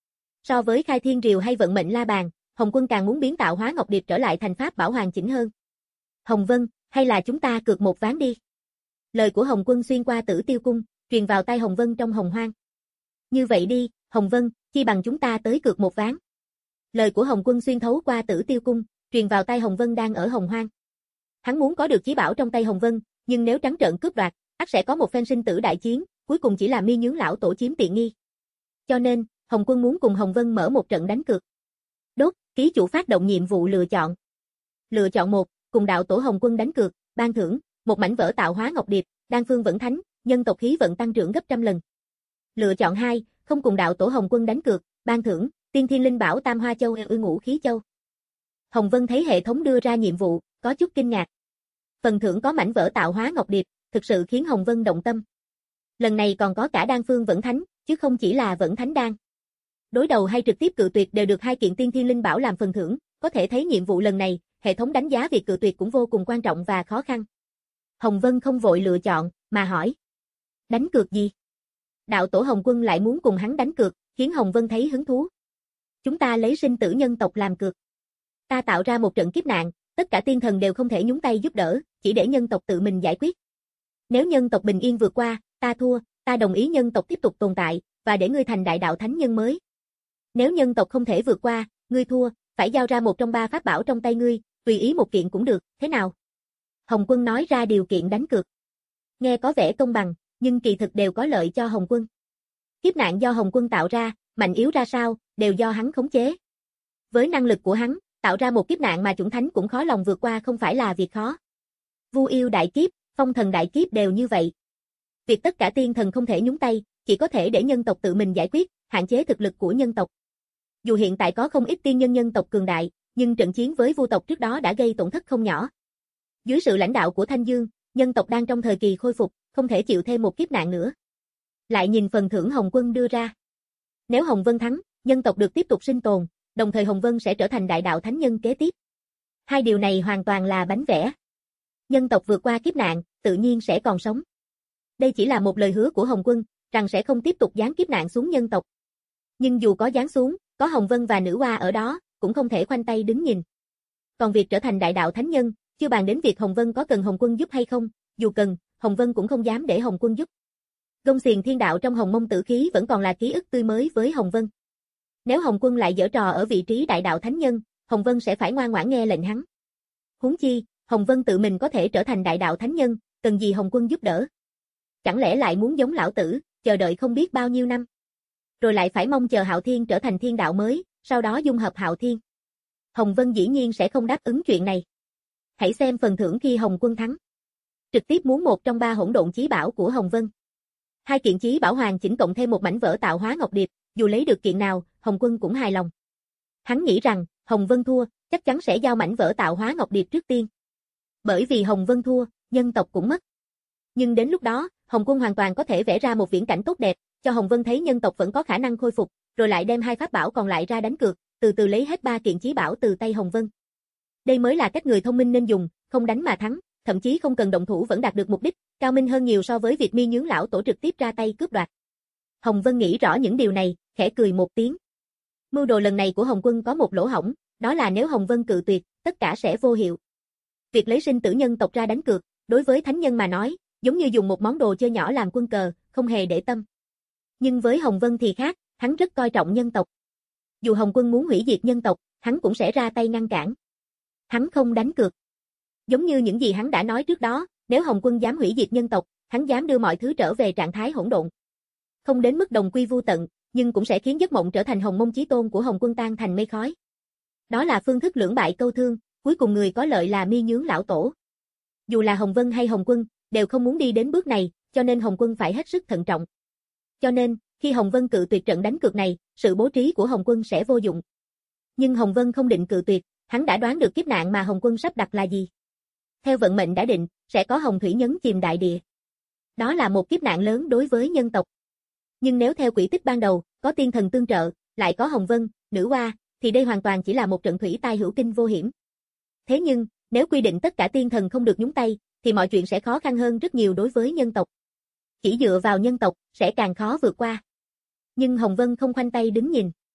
So với khai thiên rìu hay vận mệnh la bàn, Hồng Quân càng muốn biến tạo hóa ngọc điệp trở lại thành pháp bảo hoàn chỉnh hơn. Hồng Vân, hay là chúng ta cược một ván đi. Lời của Hồng Quân xuyên qua Tử Tiêu cung, truyền vào tai Hồng Vân trong hồng hoang. Như vậy đi, Hồng Vân, chi bằng chúng ta tới cược một ván. Lời của Hồng Quân xuyên thấu qua Tử Tiêu cung, truyền vào tai Hồng Vân đang ở hồng hoang. Hắn muốn có được chí bảo trong tay Hồng Vân, nhưng nếu trắng trợn cướp đoạt, ắt sẽ có một phen sinh tử đại chiến, cuối cùng chỉ là Mi Nhướng lão tổ chiếm tiện nghi. Cho nên, Hồng Quân muốn cùng Hồng Vân mở một trận đánh cược. Đốt, ký chủ phát động nhiệm vụ lựa chọn. Lựa chọn một, cùng đạo tổ Hồng Quân đánh cược, ban thưởng, một mảnh vỡ tạo hóa ngọc điệp, đan phương vẫn thánh, nhân tộc khí vận tăng trưởng gấp trăm lần. Lựa chọn hai, không cùng đạo tổ Hồng Quân đánh cược, ban thưởng, tiên thiên linh bảo tam hoa châu ư ngũ khí châu. Hồng Vân thấy hệ thống đưa ra nhiệm vụ, có chút kinh ngạc. Phần thưởng có mảnh vỡ tạo hóa ngọc điệp, thực sự khiến Hồng Vân động tâm. Lần này còn có cả đan phương vẫn thánh, chứ không chỉ là vẫn thánh đan. Đối đầu hay trực tiếp cự tuyệt đều được hai kiện tiên thiên linh bảo làm phần thưởng, có thể thấy nhiệm vụ lần này, hệ thống đánh giá việc cự tuyệt cũng vô cùng quan trọng và khó khăn. Hồng Vân không vội lựa chọn, mà hỏi. Đánh cược gì? Đạo tổ Hồng Quân lại muốn cùng hắn đánh cược, khiến Hồng Vân thấy hứng thú. Chúng ta lấy sinh tử nhân tộc làm cược. Ta tạo ra một trận kiếp nạn, tất cả tiên thần đều không thể nhúng tay giúp đỡ, chỉ để nhân tộc tự mình giải quyết. Nếu nhân tộc bình yên vượt qua, ta thua, ta đồng ý nhân tộc tiếp tục tồn tại, và để ngươi thành đại đạo thánh nhân mới. Nếu nhân tộc không thể vượt qua, ngươi thua, phải giao ra một trong ba pháp bảo trong tay ngươi, tùy ý một kiện cũng được, thế nào? Hồng Quân nói ra điều kiện đánh cược. Nghe có vẻ công bằng, nhưng kỳ thực đều có lợi cho Hồng Quân. Kiếp nạn do Hồng Quân tạo ra, mạnh yếu ra sao, đều do hắn khống chế. Với năng lực của hắn, tạo ra một kiếp nạn mà chủng thánh cũng khó lòng vượt qua không phải là việc khó. Vu yêu đại kiếp, phong thần đại kiếp đều như vậy. Việc tất cả tiên thần không thể nhúng tay, chỉ có thể để nhân tộc tự mình giải quyết, hạn chế thực lực của nhân tộc. Dù hiện tại có không ít tiên nhân nhân tộc cường đại, nhưng trận chiến với Vu tộc trước đó đã gây tổn thất không nhỏ. Dưới sự lãnh đạo của Thanh Dương, nhân tộc đang trong thời kỳ khôi phục, không thể chịu thêm một kiếp nạn nữa. Lại nhìn phần thưởng Hồng Quân đưa ra. Nếu Hồng Vân thắng, nhân tộc được tiếp tục sinh tồn, đồng thời Hồng Vân sẽ trở thành đại đạo thánh nhân kế tiếp. Hai điều này hoàn toàn là bánh vẽ. Nhân tộc vượt qua kiếp nạn, tự nhiên sẽ còn sống. Đây chỉ là một lời hứa của Hồng Quân, rằng sẽ không tiếp tục giáng kiếp nạn xuống nhân tộc. Nhưng dù có giáng xuống, có Hồng Vân và Nữ Hoa ở đó, cũng không thể khoanh tay đứng nhìn. Còn việc trở thành đại đạo thánh nhân, chưa bàn đến việc Hồng Vân có cần Hồng Quân giúp hay không, dù cần, Hồng Vân cũng không dám để Hồng Quân giúp. Gông xiềng thiên đạo trong Hồng Mông Tử Khí vẫn còn là ký ức tươi mới với Hồng Vân. Nếu Hồng Quân lại giở trò ở vị trí đại đạo thánh nhân, Hồng Vân sẽ phải ngoan ngoãn nghe lệnh hắn. Huống chi, Hồng Vân tự mình có thể trở thành đại đạo thánh nhân, cần gì Hồng Quân giúp đỡ? Chẳng lẽ lại muốn giống lão tử, chờ đợi không biết bao nhiêu năm? Rồi lại phải mong chờ Hạo Thiên trở thành thiên đạo mới, sau đó dung hợp Hạo Thiên. Hồng Vân dĩ nhiên sẽ không đáp ứng chuyện này. Hãy xem phần thưởng khi Hồng Quân thắng. Trực tiếp muốn một trong ba hỗn độn chí bảo của Hồng Vân. Hai kiện chí bảo hoàn chỉnh cộng thêm một mảnh vỡ tạo hóa ngọc điệp, dù lấy được kiện nào, Hồng Quân cũng hài lòng. Hắn nghĩ rằng, Hồng Vân thua, chắc chắn sẽ giao mảnh vỡ tạo hóa ngọc điệp trước tiên. Bởi vì Hồng Vân thua, nhân tộc cũng mất. Nhưng đến lúc đó, Hồng Quân hoàn toàn có thể vẽ ra một viễn cảnh tốt đẹp, cho Hồng Vân thấy nhân tộc vẫn có khả năng khôi phục, rồi lại đem hai pháp bảo còn lại ra đánh cược, từ từ lấy hết ba kiện chí bảo từ tay Hồng Vân. Đây mới là cách người thông minh nên dùng, không đánh mà thắng, thậm chí không cần động thủ vẫn đạt được mục đích, cao minh hơn nhiều so với việc Mi Nhướng lão tổ trực tiếp ra tay cướp đoạt. Hồng Vân nghĩ rõ những điều này, khẽ cười một tiếng. Mưu đồ lần này của Hồng Quân có một lỗ hổng, đó là nếu Hồng Vân cự tuyệt, tất cả sẽ vô hiệu. Việc lấy sinh tử nhân tộc ra đánh cược, đối với thánh nhân mà nói, giống như dùng một món đồ chơi nhỏ làm quân cờ, không hề để tâm. Nhưng với Hồng Vân thì khác, hắn rất coi trọng nhân tộc. Dù Hồng Quân muốn hủy diệt nhân tộc, hắn cũng sẽ ra tay ngăn cản. Hắn không đánh cược. Giống như những gì hắn đã nói trước đó, nếu Hồng Quân dám hủy diệt nhân tộc, hắn dám đưa mọi thứ trở về trạng thái hỗn độn. Không đến mức đồng quy vu tận, nhưng cũng sẽ khiến giấc mộng trở thành Hồng Mông chí tôn của Hồng Quân tan thành mây khói. Đó là phương thức lưỡng bại câu thương, cuối cùng người có lợi là Mi Nhướng lão tổ. Dù là Hồng Vân hay Hồng Quân, đều không muốn đi đến bước này, cho nên Hồng Quân phải hết sức thận trọng. Cho nên, khi Hồng Vân cự tuyệt trận đánh cược này, sự bố trí của Hồng Quân sẽ vô dụng. Nhưng Hồng Vân không định cự tuyệt, hắn đã đoán được kiếp nạn mà Hồng Quân sắp đặt là gì. Theo vận mệnh đã định, sẽ có hồng thủy nhấn chìm đại địa. Đó là một kiếp nạn lớn đối với nhân tộc. Nhưng nếu theo quỹ tích ban đầu, có tiên thần tương trợ, lại có Hồng Vân, Nữ Hoa, thì đây hoàn toàn chỉ là một trận thủy tai hữu kinh vô hiểm. Thế nhưng, nếu quy định tất cả tiên thần không được nhúng tay, thì mọi chuyện sẽ khó khăn hơn rất nhiều đối với nhân tộc. Chỉ dựa vào nhân tộc, sẽ càng khó vượt qua. Nhưng Hồng Vân không khoanh tay đứng nhìn.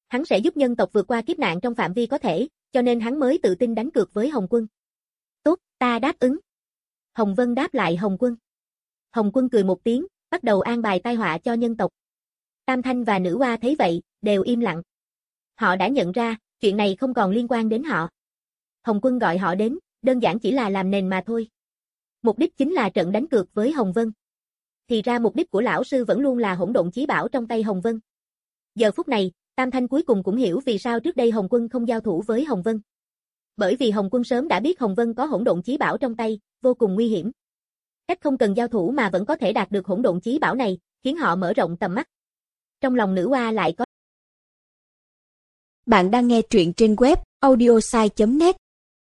Hắn sẽ giúp nhân tộc vượt qua kiếp nạn trong phạm vi có thể, cho nên hắn mới tự tin đánh cược với Hồng Quân. Tốt, ta đáp ứng. Hồng Vân đáp lại Hồng Quân. Hồng Quân cười một tiếng, bắt đầu an bài tai họa cho nhân tộc. Tam Thanh và Nữ Hoa thấy vậy, đều im lặng. Họ đã nhận ra, chuyện này không còn liên quan đến họ. Hồng Quân gọi họ đến, đơn giản chỉ là làm nền mà thôi. Mục đích chính là trận đánh cược với Hồng Vân. Thì ra mục đích của lão sư vẫn luôn là hỗn độn chí bảo trong tay Hồng Vân. Giờ phút này, Tam Thanh cuối cùng cũng hiểu vì sao trước đây Hồng Quân không giao thủ với Hồng Vân. Bởi vì Hồng Quân sớm đã biết Hồng Vân có hỗn độn chí bảo trong tay, vô cùng nguy hiểm. Cách không cần giao thủ mà vẫn có thể đạt được hỗn độn chí bảo này, khiến họ mở rộng tầm mắt. Trong lòng Nữ Hoa lại có. Bạn đang nghe truyện trên web audiosai chấm net.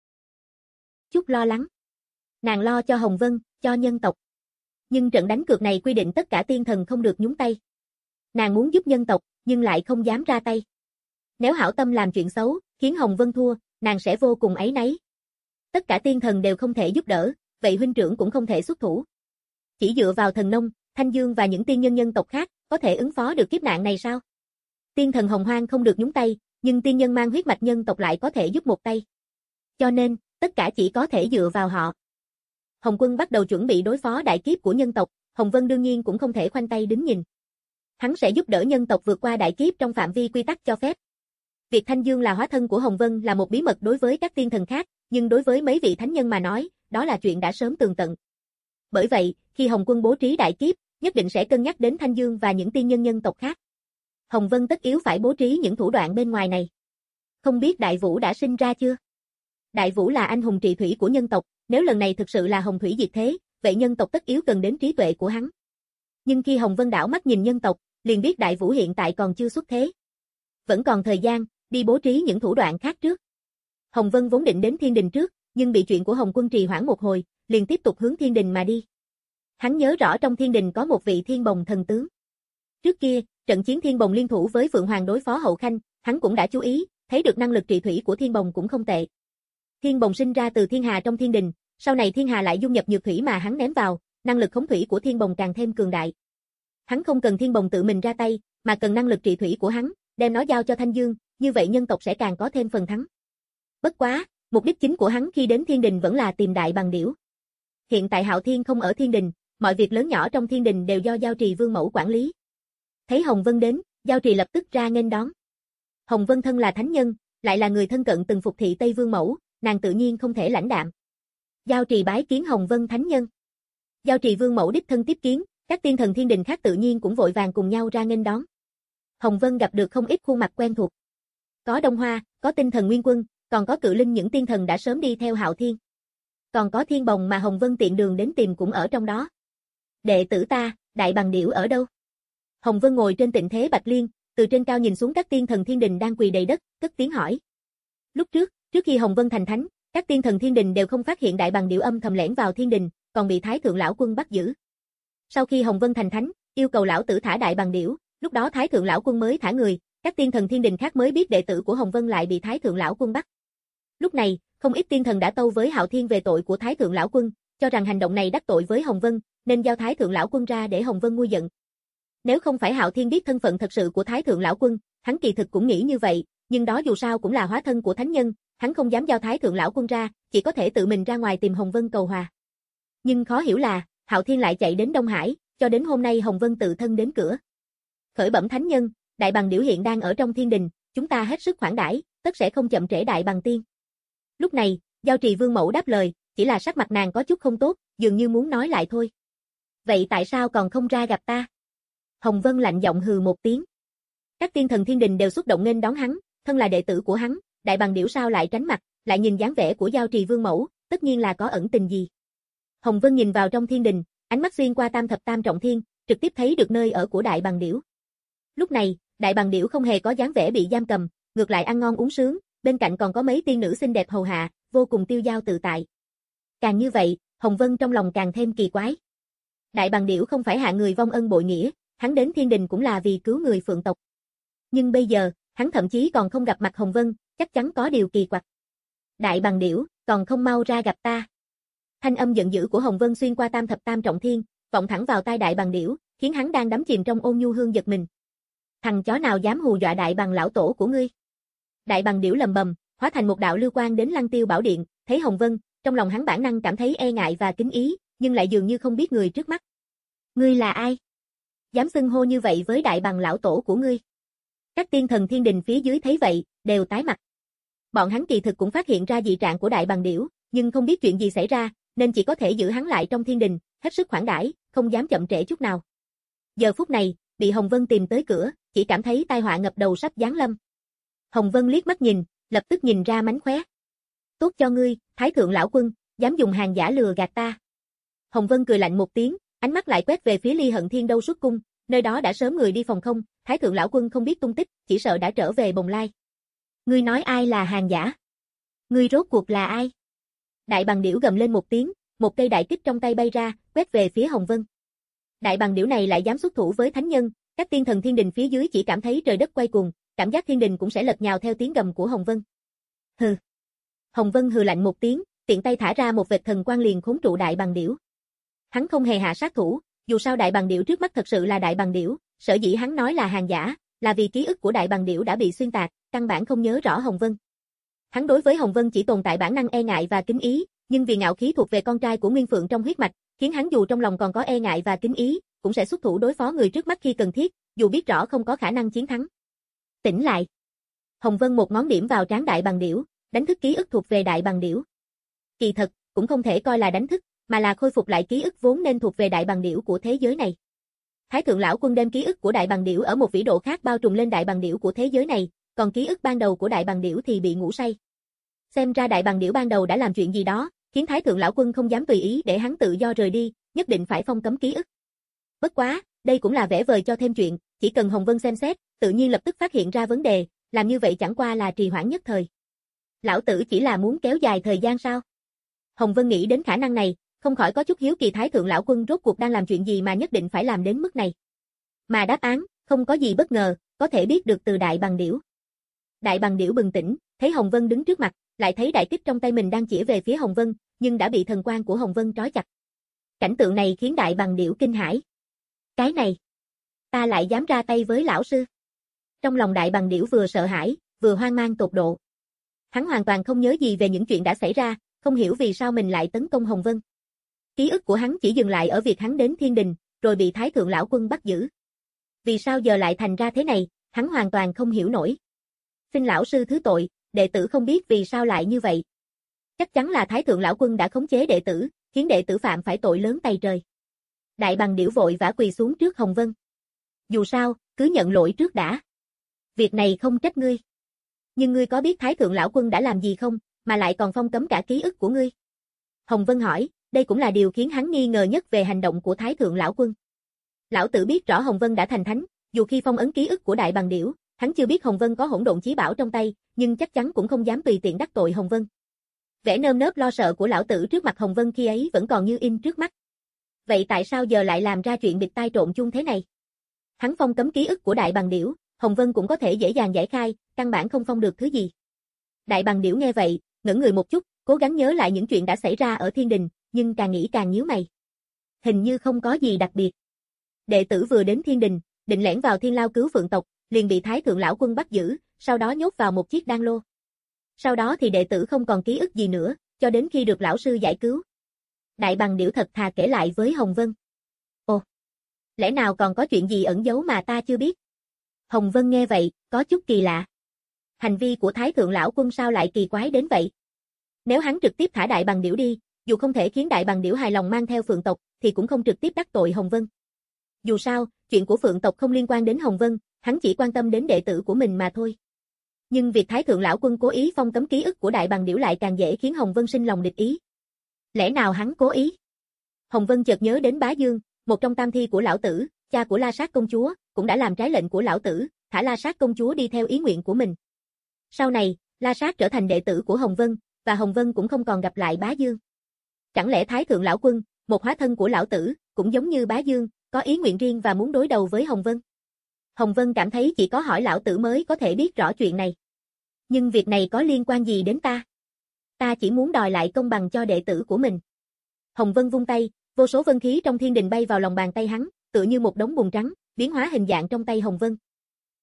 Chút lo lắng. Nàng lo cho Hồng Vân, cho nhân tộc. Nhưng trận đánh cược này quy định tất cả tiên thần không được nhúng tay. Nàng muốn giúp nhân tộc, nhưng lại không dám ra tay. Nếu hảo tâm làm chuyện xấu, khiến Hồng Vân thua, nàng sẽ vô cùng áy náy. Tất cả tiên thần đều không thể giúp đỡ, vậy huynh trưởng cũng không thể xuất thủ. Chỉ dựa vào thần nông, Thanh Dương và những tiên nhân nhân tộc khác, có thể ứng phó được kiếp nạn này sao? Tiên thần Hồng Hoang không được nhúng tay, nhưng tiên nhân mang huyết mạch nhân tộc lại có thể giúp một tay. Cho nên, tất cả chỉ có thể dựa vào họ. Hồng Quân bắt đầu chuẩn bị đối phó đại kiếp của nhân tộc, Hồng Vân đương nhiên cũng không thể khoanh tay đứng nhìn. Hắn sẽ giúp đỡ nhân tộc vượt qua đại kiếp trong phạm vi quy tắc cho phép. Việc Thanh Dương là hóa thân của Hồng Vân là một bí mật đối với các tiên thần khác, nhưng đối với mấy vị thánh nhân mà nói, đó là chuyện đã sớm tường tận. Bởi vậy, khi Hồng Quân bố trí đại kiếp, nhất định sẽ cân nhắc đến Thanh Dương và những tiên nhân nhân tộc khác. Hồng Vân tất yếu phải bố trí những thủ đoạn bên ngoài này. Không biết Đại Vũ đã sinh ra chưa? Đại Vũ là anh hùng trị thủy của nhân tộc, nếu lần này thực sự là hồng thủy diệt thế, vậy nhân tộc tất yếu cần đến trí tuệ của hắn. Nhưng khi Hồng Vân đảo mắt nhìn nhân tộc, liền biết Đại Vũ hiện tại còn chưa xuất thế. Vẫn còn thời gian, đi bố trí những thủ đoạn khác trước. Hồng Vân vốn định đến Thiên Đình trước, nhưng bị chuyện của Hồng Quân trì hoãn một hồi, liền tiếp tục hướng Thiên Đình mà đi. Hắn nhớ rõ trong Thiên Đình có một vị Thiên Bồng thần tướng. Trước kia, trận chiến Thiên Bồng liên thủ với Phượng Hoàng đối phó Hậu Khanh, hắn cũng đã chú ý, thấy được năng lực trị thủy của Thiên Bồng cũng không tệ. Thiên Bồng sinh ra từ Thiên Hà trong Thiên Đình, sau này Thiên Hà lại dung nhập nhược thủy mà hắn ném vào, năng lực khống thủy của Thiên Bồng càng thêm cường đại. Hắn không cần Thiên Bồng tự mình ra tay, mà cần năng lực trị thủy của hắn, đem nó giao cho Thanh Dương, như vậy nhân tộc sẽ càng có thêm phần thắng. Bất quá, mục đích chính của hắn khi đến Thiên Đình vẫn là tìm Đại Bằng Điểu. Hiện tại Hạo Thiên không ở Thiên Đình, mọi việc lớn nhỏ trong Thiên Đình đều do Giao Trì Vương Mẫu quản lý. Thấy Hồng Vân đến, Giao Trì lập tức ra nghênh đón. Hồng Vân thân là thánh nhân, lại là người thân cận từng phục thị Tây Vương Mẫu, nàng tự nhiên không thể lãnh đạm. Giao Trì bái kiến Hồng Vân thánh nhân. Giao Trì Vương Mẫu đích thân tiếp kiến, các tiên thần Thiên Đình khác tự nhiên cũng vội vàng cùng nhau ra nghênh đón. Hồng Vân gặp được không ít khuôn mặt quen thuộc. Có Đông Hoa, có Tinh Thần Nguyên Quân, còn có Cự Linh những tiên thần đã sớm đi theo Hạo Thiên. Còn có Thiên Bồng mà Hồng Vân tiện đường đến tìm cũng ở trong đó. Đệ tử ta, Đại Bằng Điểu ở đâu? Hồng Vân ngồi trên tịnh thế Bạch Liên, từ trên cao nhìn xuống các tiên thần Thiên Đình đang quỳ đầy đất, cất tiếng hỏi. Lúc trước, trước khi Hồng Vân thành thánh, các tiên thần Thiên Đình đều không phát hiện Đại Bằng Điểu âm thầm lẻn vào Thiên Đình, còn bị Thái Thượng Lão Quân bắt giữ. Sau khi Hồng Vân thành thánh, yêu cầu lão tử thả Đại Bằng Điểu, lúc đó Thái Thượng Lão Quân mới thả người, các tiên thần Thiên Đình khác mới biết đệ tử của Hồng Vân lại bị Thái Thượng Lão Quân bắt. Lúc này, không ít tiên thần đã tâu với Hạo Thiên về tội của Thái Thượng Lão Quân, cho rằng hành động này đắc tội với Hồng Vân, nên giao Thái Thượng Lão Quân ra để Hồng Vân nguôi giận. Nếu không phải Hạo Thiên biết thân phận thật sự của Thái Thượng Lão Quân, hắn kỳ thực cũng nghĩ như vậy, nhưng đó dù sao cũng là hóa thân của thánh nhân, hắn không dám giao Thái Thượng Lão Quân ra, chỉ có thể tự mình ra ngoài tìm Hồng Vân cầu hòa. Nhưng khó hiểu là, Hạo Thiên lại chạy đến Đông Hải, cho đến hôm nay Hồng Vân tự thân đến cửa. Khởi bẩm thánh nhân, Đại Bằng Điểu hiện đang ở trong Thiên Đình, chúng ta hết sức khoản đãi, tất sẽ không chậm trễ Đại Bằng Tiên. Lúc này, Giao Trì Vương Mẫu đáp lời, chỉ là sắc mặt nàng có chút không tốt, dường như muốn nói lại thôi. Vậy tại sao còn không ra gặp ta? Hồng Vân lạnh giọng hừ một tiếng. Các tiên thần Thiên Đình đều xúc động nghênh đón hắn, thân là đệ tử của hắn, Đại Bằng Điểu sao lại tránh mặt, lại nhìn dáng vẻ của Giao Trì Vương Mẫu, tất nhiên là có ẩn tình gì. Hồng Vân nhìn vào trong Thiên Đình, ánh mắt xuyên qua tam thập tam trọng thiên, trực tiếp thấy được nơi ở của Đại Bằng Điểu. Lúc này, Đại Bằng Điểu không hề có dáng vẻ bị giam cầm, ngược lại ăn ngon uống sướng, bên cạnh còn có mấy tiên nữ xinh đẹp hầu hạ, vô cùng tiêu dao tự tại. Càng như vậy, Hồng Vân trong lòng càng thêm kỳ quái. Đại Bằng Điểu không phải hạ người vong ân bội nghĩa, hắn đến Thiên Đình cũng là vì cứu người Phượng tộc. Nhưng bây giờ, hắn thậm chí còn không gặp mặt Hồng Vân, chắc chắn có điều kỳ quặc. Đại Bằng Điểu, còn không mau ra gặp ta. Thanh âm giận dữ của Hồng Vân xuyên qua tam thập tam trọng thiên, vọng thẳng vào tai Đại Bằng Điểu, khiến hắn đang đắm chìm trong ôn nhu hương giật mình. Thằng chó nào dám hù dọa đại bằng lão tổ của ngươi? Đại bằng điểu lầm bầm, hóa thành một đạo lưu quang đến Lăng Tiêu Bảo Điện, thấy Hồng Vân, trong lòng hắn bản năng cảm thấy e ngại và kính ý, nhưng lại dường như không biết người trước mắt. Ngươi là ai? Dám xưng hô như vậy với đại bằng lão tổ của ngươi? Các tiên thần thiên đình phía dưới thấy vậy, đều tái mặt. Bọn hắn kỳ thực cũng phát hiện ra dị trạng của đại bằng điểu, nhưng không biết chuyện gì xảy ra, nên chỉ có thể giữ hắn lại trong thiên đình, hết sức khoản đãi, không dám chậm trễ chút nào. Giờ phút này, bị Hồng Vân tìm tới cửa, chỉ cảm thấy tai họa ngập đầu sắp giáng lâm. Hồng Vân liếc mắt nhìn, lập tức nhìn ra mánh khóe. Tốt cho ngươi, Thái thượng lão quân, dám dùng hàng giả lừa gạt ta. Hồng Vân cười lạnh một tiếng, ánh mắt lại quét về phía Ly Hận Thiên Đâu Xuất Cung, nơi đó đã sớm người đi phòng không, Thái thượng lão quân không biết tung tích, chỉ sợ đã trở về Bồng Lai. Ngươi nói ai là hàng giả? Ngươi rốt cuộc là ai? Đại bằng điểu gầm lên một tiếng, một cây đại kích trong tay bay ra, quét về phía Hồng Vân. Đại bằng điểu này lại dám xuất thủ với thánh nhân, các tiên thần thiên đình phía dưới chỉ cảm thấy trời đất quay cuồng, cảm giác thiên đình cũng sẽ lật nhào theo tiếng gầm của Hồng Vân. Hừ. Hồng Vân hừ lạnh một tiếng, tiện tay thả ra một vệt thần quang liền khốn trụ đại bằng điểu. Hắn không hề hạ sát thủ, dù sao đại bằng điểu trước mắt thật sự là đại bằng điểu, sở dĩ hắn nói là hàng giả, là vì ký ức của đại bằng điểu đã bị xuyên tạc, căn bản không nhớ rõ Hồng Vân. Hắn đối với Hồng Vân chỉ tồn tại bản năng e ngại và kính ý, nhưng vì ngạo khí thuộc về con trai của Nguyên Phượng trong huyết mạch, khiến hắn dù trong lòng còn có e ngại và kính ý, cũng sẽ xuất thủ đối phó người trước mắt khi cần thiết, dù biết rõ không có khả năng chiến thắng. Tỉnh lại. Hồng Vân một ngón điểm vào trán đại bằng điểu, đánh thức ký ức thuộc về đại bằng điểu. Kỳ thật, cũng không thể coi là đánh thức, mà là khôi phục lại ký ức vốn nên thuộc về đại bằng điểu của thế giới này. Thái thượng lão quân đem ký ức của đại bằng điểu ở một vĩ độ khác bao trùm lên đại bằng điểu của thế giới này, còn ký ức ban đầu của đại bằng điểu thì bị ngủ say. Xem ra đại bằng điểu ban đầu đã làm chuyện gì đó, khiến Thái thượng lão quân không dám tùy ý để hắn tự do rời đi, nhất định phải phong cấm ký ức. Bất quá, đây cũng là vẽ vời cho thêm chuyện, chỉ cần Hồng Vân xem xét, tự nhiên lập tức phát hiện ra vấn đề, làm như vậy chẳng qua là trì hoãn nhất thời. Lão tử chỉ là muốn kéo dài thời gian sao? Hồng Vân nghĩ đến khả năng này, không khỏi có chút hiếu kỳ Thái thượng lão quân rốt cuộc đang làm chuyện gì mà nhất định phải làm đến mức này. Mà đáp án, không có gì bất ngờ, có thể biết được từ đại bằng điểu. Đại bằng điểu bừng tỉnh, thấy Hồng Vân đứng trước mặt, lại thấy đại kích trong tay mình đang chĩa về phía Hồng Vân, nhưng đã bị thần quang của Hồng Vân trói chặt. Cảnh tượng này khiến đại bằng điểu kinh hãi. Cái này, ta lại dám ra tay với lão sư. Trong lòng đại bằng điểu vừa sợ hãi, vừa hoang mang tột độ. Hắn hoàn toàn không nhớ gì về những chuyện đã xảy ra, không hiểu vì sao mình lại tấn công Hồng Vân. Ký ức của hắn chỉ dừng lại ở việc hắn đến thiên đình, rồi bị Thái thượng lão quân bắt giữ. Vì sao giờ lại thành ra thế này, hắn hoàn toàn không hiểu nổi. Xin lão sư thứ tội, đệ tử không biết vì sao lại như vậy. Chắc chắn là Thái thượng lão quân đã khống chế đệ tử, khiến đệ tử phạm phải tội lớn tày trời. Đại bằng điểu vội vã quỳ xuống trước Hồng Vân. Dù sao, cứ nhận lỗi trước đã. Việc này không trách ngươi. Nhưng ngươi có biết Thái thượng lão quân đã làm gì không, mà lại còn phong cấm cả ký ức của ngươi? Hồng Vân hỏi, đây cũng là điều khiến hắn nghi ngờ nhất về hành động của Thái thượng lão quân. Lão tử biết rõ Hồng Vân đã thành thánh, dù khi phong ấn ký ức của đại bằng điểu, hắn chưa biết Hồng Vân có hỗn độn chí bảo trong tay, nhưng chắc chắn cũng không dám tùy tiện đắc tội Hồng Vân. Vẻ nơm nớp lo sợ của lão tử trước mặt Hồng Vân khi ấy vẫn còn như in trước mắt. Vậy tại sao giờ lại làm ra chuyện bịt tai trộn chung thế này? Hắn phong cấm ký ức của đại bằng điểu, Hồng Vân cũng có thể dễ dàng giải khai, căn bản không phong được thứ gì. Đại bằng điểu nghe vậy, ngẩn người một chút, cố gắng nhớ lại những chuyện đã xảy ra ở thiên đình, nhưng càng nghĩ càng nhíu mày. Hình như không có gì đặc biệt. Đệ tử vừa đến thiên đình, định lẻn vào thiên lao cứu phượng tộc, liền bị Thái thượng lão quân bắt giữ, sau đó nhốt vào một chiếc đan lô. Sau đó thì đệ tử không còn ký ức gì nữa, cho đến khi được lão sư giải cứu. Đại bằng điểu thật thà kể lại với Hồng Vân. Ồ, lẽ nào còn có chuyện gì ẩn giấu mà ta chưa biết? Hồng Vân nghe vậy, có chút kỳ lạ. Hành vi của Thái thượng lão quân sao lại kỳ quái đến vậy? Nếu hắn trực tiếp thả đại bằng điểu đi, dù không thể khiến đại bằng điểu hài lòng mang theo phượng tộc, thì cũng không trực tiếp đắc tội Hồng Vân. Dù sao, chuyện của phượng tộc không liên quan đến Hồng Vân, hắn chỉ quan tâm đến đệ tử của mình mà thôi. Nhưng việc Thái thượng lão quân cố ý phong cấm ký ức của đại bằng điểu lại càng dễ khiến Hồng Vân sinh lòng địch ý. Lẽ nào hắn cố ý? Hồng Vân chợt nhớ đến Bá Dương, một trong tam thi của lão tử, cha của La Sát công chúa, cũng đã làm trái lệnh của lão tử, thả La Sát công chúa đi theo ý nguyện của mình. Sau này, La Sát trở thành đệ tử của Hồng Vân, và Hồng Vân cũng không còn gặp lại Bá Dương. Chẳng lẽ Thái thượng lão quân, một hóa thân của lão tử, cũng giống như Bá Dương, có ý nguyện riêng và muốn đối đầu với Hồng Vân? Hồng Vân cảm thấy chỉ có hỏi lão tử mới có thể biết rõ chuyện này. Nhưng việc này có liên quan gì đến ta? Ta chỉ muốn đòi lại công bằng cho đệ tử của mình. Hồng Vân vung tay, vô số vân khí trong thiên đình bay vào lòng bàn tay hắn, tựa như một đống bùn trắng, biến hóa hình dạng trong tay Hồng Vân.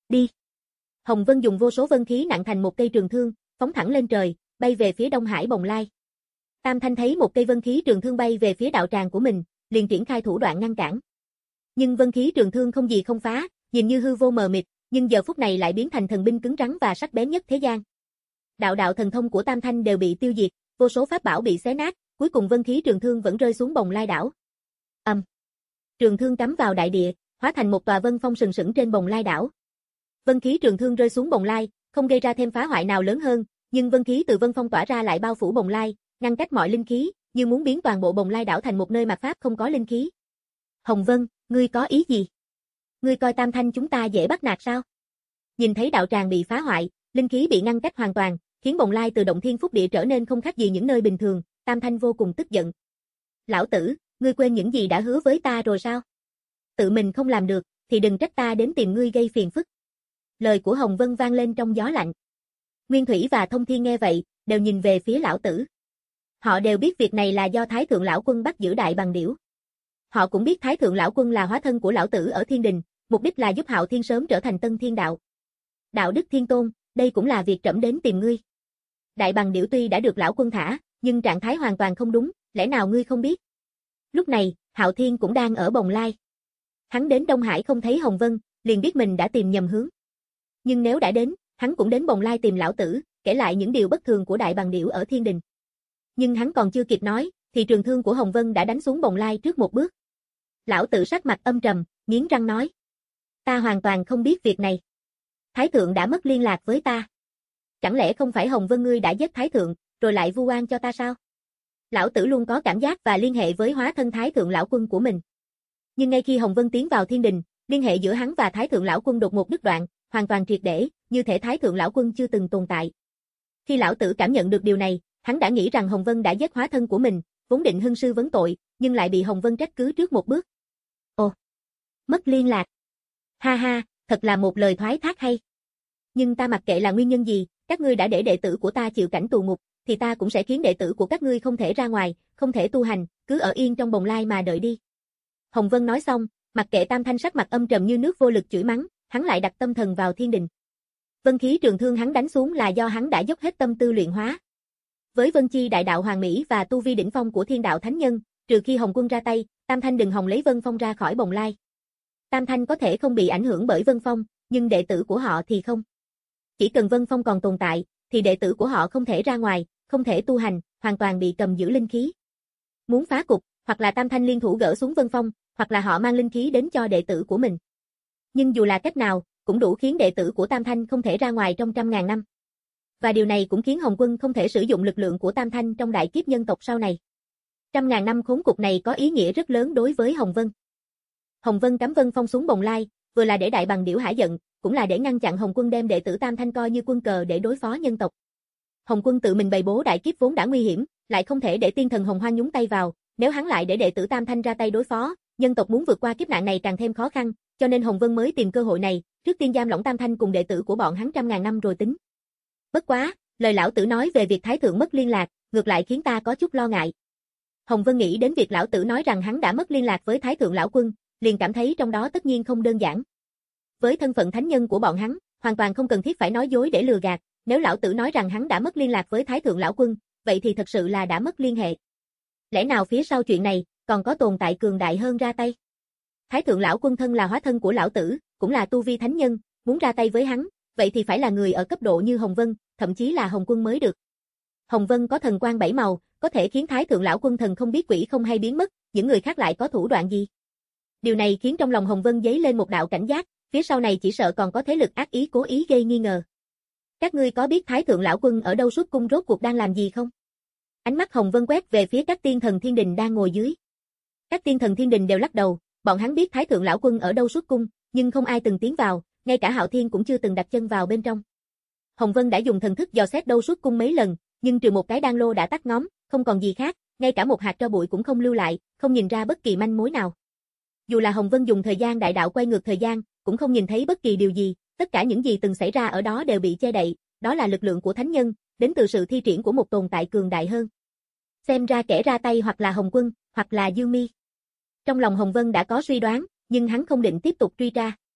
Đi. Hồng Vân dùng vô số vân khí nặng thành một cây trường thương, phóng thẳng lên trời, bay về phía Đông Hải Bồng Lai. Tam Thanh thấy một cây vân khí trường thương bay về phía đạo tràng của mình, liền triển khai thủ đoạn ngăn cản. Nhưng vân khí trường thương không gì không phá, nhìn như hư vô mờ mịt, nhưng giờ phút này lại biến thành thần binh cứng rắn và sắc bén nhất thế gian. Đạo đạo thần thông của Tam Thanh đều bị tiêu diệt, vô số pháp bảo bị xé nát, cuối cùng vân khí trường thương vẫn rơi xuống Bồng Lai đảo. Ầm. Um. Trường thương cắm vào đại địa, hóa thành một tòa vân phong sừng sững trên Bồng Lai đảo. Vân khí trường thương rơi xuống Bồng Lai, không gây ra thêm phá hoại nào lớn hơn, nhưng vân khí từ vân phong tỏa ra lại bao phủ Bồng Lai, ngăn cách mọi linh khí, như muốn biến toàn bộ Bồng Lai đảo thành một nơi mạt pháp không có linh khí. Hồng Vân, ngươi có ý gì? Ngươi coi Tam Thanh chúng ta dễ bắt nạt sao? Nhìn thấy đạo tràng bị phá hoại, linh khí bị ngăn cách hoàn toàn, khiến Bồng Lai từ động thiên phúc địa trở nên không khác gì những nơi bình thường, Tam Thanh vô cùng tức giận. Lão tử, ngươi quên những gì đã hứa với ta rồi sao? Tự mình không làm được, thì đừng trách ta đến tìm ngươi gây phiền phức. Lời của Hồng Vân vang lên trong gió lạnh. Nguyên Thủy và Thông Thiên nghe vậy, đều nhìn về phía lão tử. Họ đều biết việc này là do Thái Thượng Lão Quân bắt giữ Đại Bằng Điểu. Họ cũng biết Thái Thượng Lão Quân là hóa thân của lão tử ở thiên đình, mục đích là giúp Hạo Thiên sớm trở thành Tân Thiên Đạo. Đạo đức thiên tôn, đây cũng là việc trẫm đến tìm ngươi. Đại Bằng Điểu tuy đã được lão quân thả, nhưng trạng thái hoàn toàn không đúng, lẽ nào ngươi không biết? Lúc này, Hạo Thiên cũng đang ở Bồng Lai. Hắn đến Đông Hải không thấy Hồng Vân, liền biết mình đã tìm nhầm hướng. Nhưng nếu đã đến, hắn cũng đến Bồng Lai tìm lão tử, kể lại những điều bất thường của Đại Bằng Điểu ở thiên đình. Nhưng hắn còn chưa kịp nói, thì trường thương của Hồng Vân đã đánh xuống Bồng Lai trước một bước. Lão tử sắc mặt âm trầm, nghiến răng nói. Ta hoàn toàn không biết việc này. Thái thượng đã mất liên lạc với ta. Chẳng lẽ không phải Hồng Vân ngươi đã giết Thái thượng, rồi lại vu oan cho ta sao? Lão tử luôn có cảm giác và liên hệ với hóa thân Thái thượng lão quân của mình. Nhưng ngay khi Hồng Vân tiến vào thiên đình, liên hệ giữa hắn và Thái thượng lão quân đột ngột đứt đoạn, hoàn toàn triệt để, như thể Thái thượng lão quân chưa từng tồn tại. Khi lão tử cảm nhận được điều này, hắn đã nghĩ rằng Hồng Vân đã giết hóa thân của mình, vốn định hưng sư vấn tội, nhưng lại bị Hồng Vân trách cứ trước một bước. Ồ, mất liên lạc. Ha ha, thật là một lời thoái thác hay. Nhưng ta mặc kệ là nguyên nhân gì, các ngươi đã để đệ tử của ta chịu cảnh tù ngục, thì ta cũng sẽ khiến đệ tử của các ngươi không thể ra ngoài, không thể tu hành, cứ ở yên trong Bồng Lai mà đợi đi. Hồng Vân nói xong, mặc kệ Tam Thanh sắc mặt âm trầm như nước vô lực chửi mắng, hắn lại đặt tâm thần vào thiên đình. Vân khí trường thương hắn đánh xuống là do hắn đã dốc hết tâm tư luyện hóa. Với Vân Chi đại đạo hoàng mỹ và tu vi đỉnh phong của Thiên Đạo Thánh Nhân, trừ khi Hồng Quân ra tay, Tam Thanh đừng hòng lấy Vân Phong ra khỏi Bồng Lai. Tam Thanh có thể không bị ảnh hưởng bởi Vân Phong, nhưng đệ tử của họ thì không. Chỉ cần Vân Phong còn tồn tại, thì đệ tử của họ không thể ra ngoài, không thể tu hành, hoàn toàn bị cầm giữ linh khí. Muốn phá cục, hoặc là Tam Thanh liên thủ gỡ xuống Vân Phong, hoặc là họ mang linh khí đến cho đệ tử của mình. Nhưng dù là cách nào, cũng đủ khiến đệ tử của Tam Thanh không thể ra ngoài trong trăm ngàn năm. Và điều này cũng khiến Hồng Quân không thể sử dụng lực lượng của Tam Thanh trong đại kiếp nhân tộc sau này. Trăm ngàn năm khốn cục này có ý nghĩa rất lớn đối với Hồng Vân. Hồng Vân cắm Vân Phong xuống Bồng Lai, vừa là để Đại Bằng Điểu hả giận, cũng là để ngăn chặn Hồng Quân đem đệ tử Tam Thanh coi như quân cờ để đối phó nhân tộc. Hồng Quân tự mình bày bố đại kiếp vốn đã nguy hiểm, lại không thể để tiên thần Hồng Hoang nhúng tay vào, nếu hắn lại để đệ tử Tam Thanh ra tay đối phó, nhân tộc muốn vượt qua kiếp nạn này càng thêm khó khăn, cho nên Hồng Vân mới tìm cơ hội này, trước tiên giam lỏng Tam Thanh cùng đệ tử của bọn hắn trăm ngàn năm rồi tính. Bất quá, lời lão tử nói về việc Thái thượng mất liên lạc, ngược lại khiến ta có chút lo ngại. Hồng Vân nghĩ đến việc lão tử nói rằng hắn đã mất liên lạc với Thái thượng lão quân, liền cảm thấy trong đó tất nhiên không đơn giản. Với thân phận thánh nhân của bọn hắn, hoàn toàn không cần thiết phải nói dối để lừa gạt, nếu lão tử nói rằng hắn đã mất liên lạc với Thái thượng lão quân, vậy thì thật sự là đã mất liên hệ. Lẽ nào phía sau chuyện này, còn có tồn tại cường đại hơn ra tay? Thái thượng lão quân thân là hóa thân của lão tử, cũng là tu vi thánh nhân, muốn ra tay với hắn, vậy thì phải là người ở cấp độ như Hồng Vân, thậm chí là Hồng Quân mới được. Hồng Vân có thần quang bảy màu, có thể khiến Thái thượng lão quân thần không biết quỷ không hay biến mất, những người khác lại có thủ đoạn gì? Điều này khiến trong lòng Hồng Vân dấy lên một đạo cảnh giác, phía sau này chỉ sợ còn có thế lực ác ý cố ý gây nghi ngờ. Các ngươi có biết Thái thượng lão quân ở đâu suốt cung rốt cuộc đang làm gì không? Ánh mắt Hồng Vân quét về phía các tiên thần thiên đình đang ngồi dưới. Các tiên thần thiên đình đều lắc đầu, bọn hắn biết Thái thượng lão quân ở đâu suốt cung, nhưng không ai từng tiến vào, ngay cả Hạo Thiên cũng chưa từng đặt chân vào bên trong. Hồng Vân đã dùng thần thức dò xét đâu suốt cung mấy lần, nhưng trừ một cái đan lô đã tắt ngóm, không còn gì khác, ngay cả một hạt tro bụi cũng không lưu lại, không nhìn ra bất kỳ manh mối nào. Dù là Hồng Vân dùng thời gian đại đạo quay ngược thời gian, cũng không nhìn thấy bất kỳ điều gì, tất cả những gì từng xảy ra ở đó đều bị che đậy, đó là lực lượng của thánh nhân, đến từ sự thi triển của một tồn tại cường đại hơn. Xem ra kẻ ra tay hoặc là Hồng Quân, hoặc là Dương Mi. Trong lòng Hồng Vân đã có suy đoán, nhưng hắn không định tiếp tục truy tra.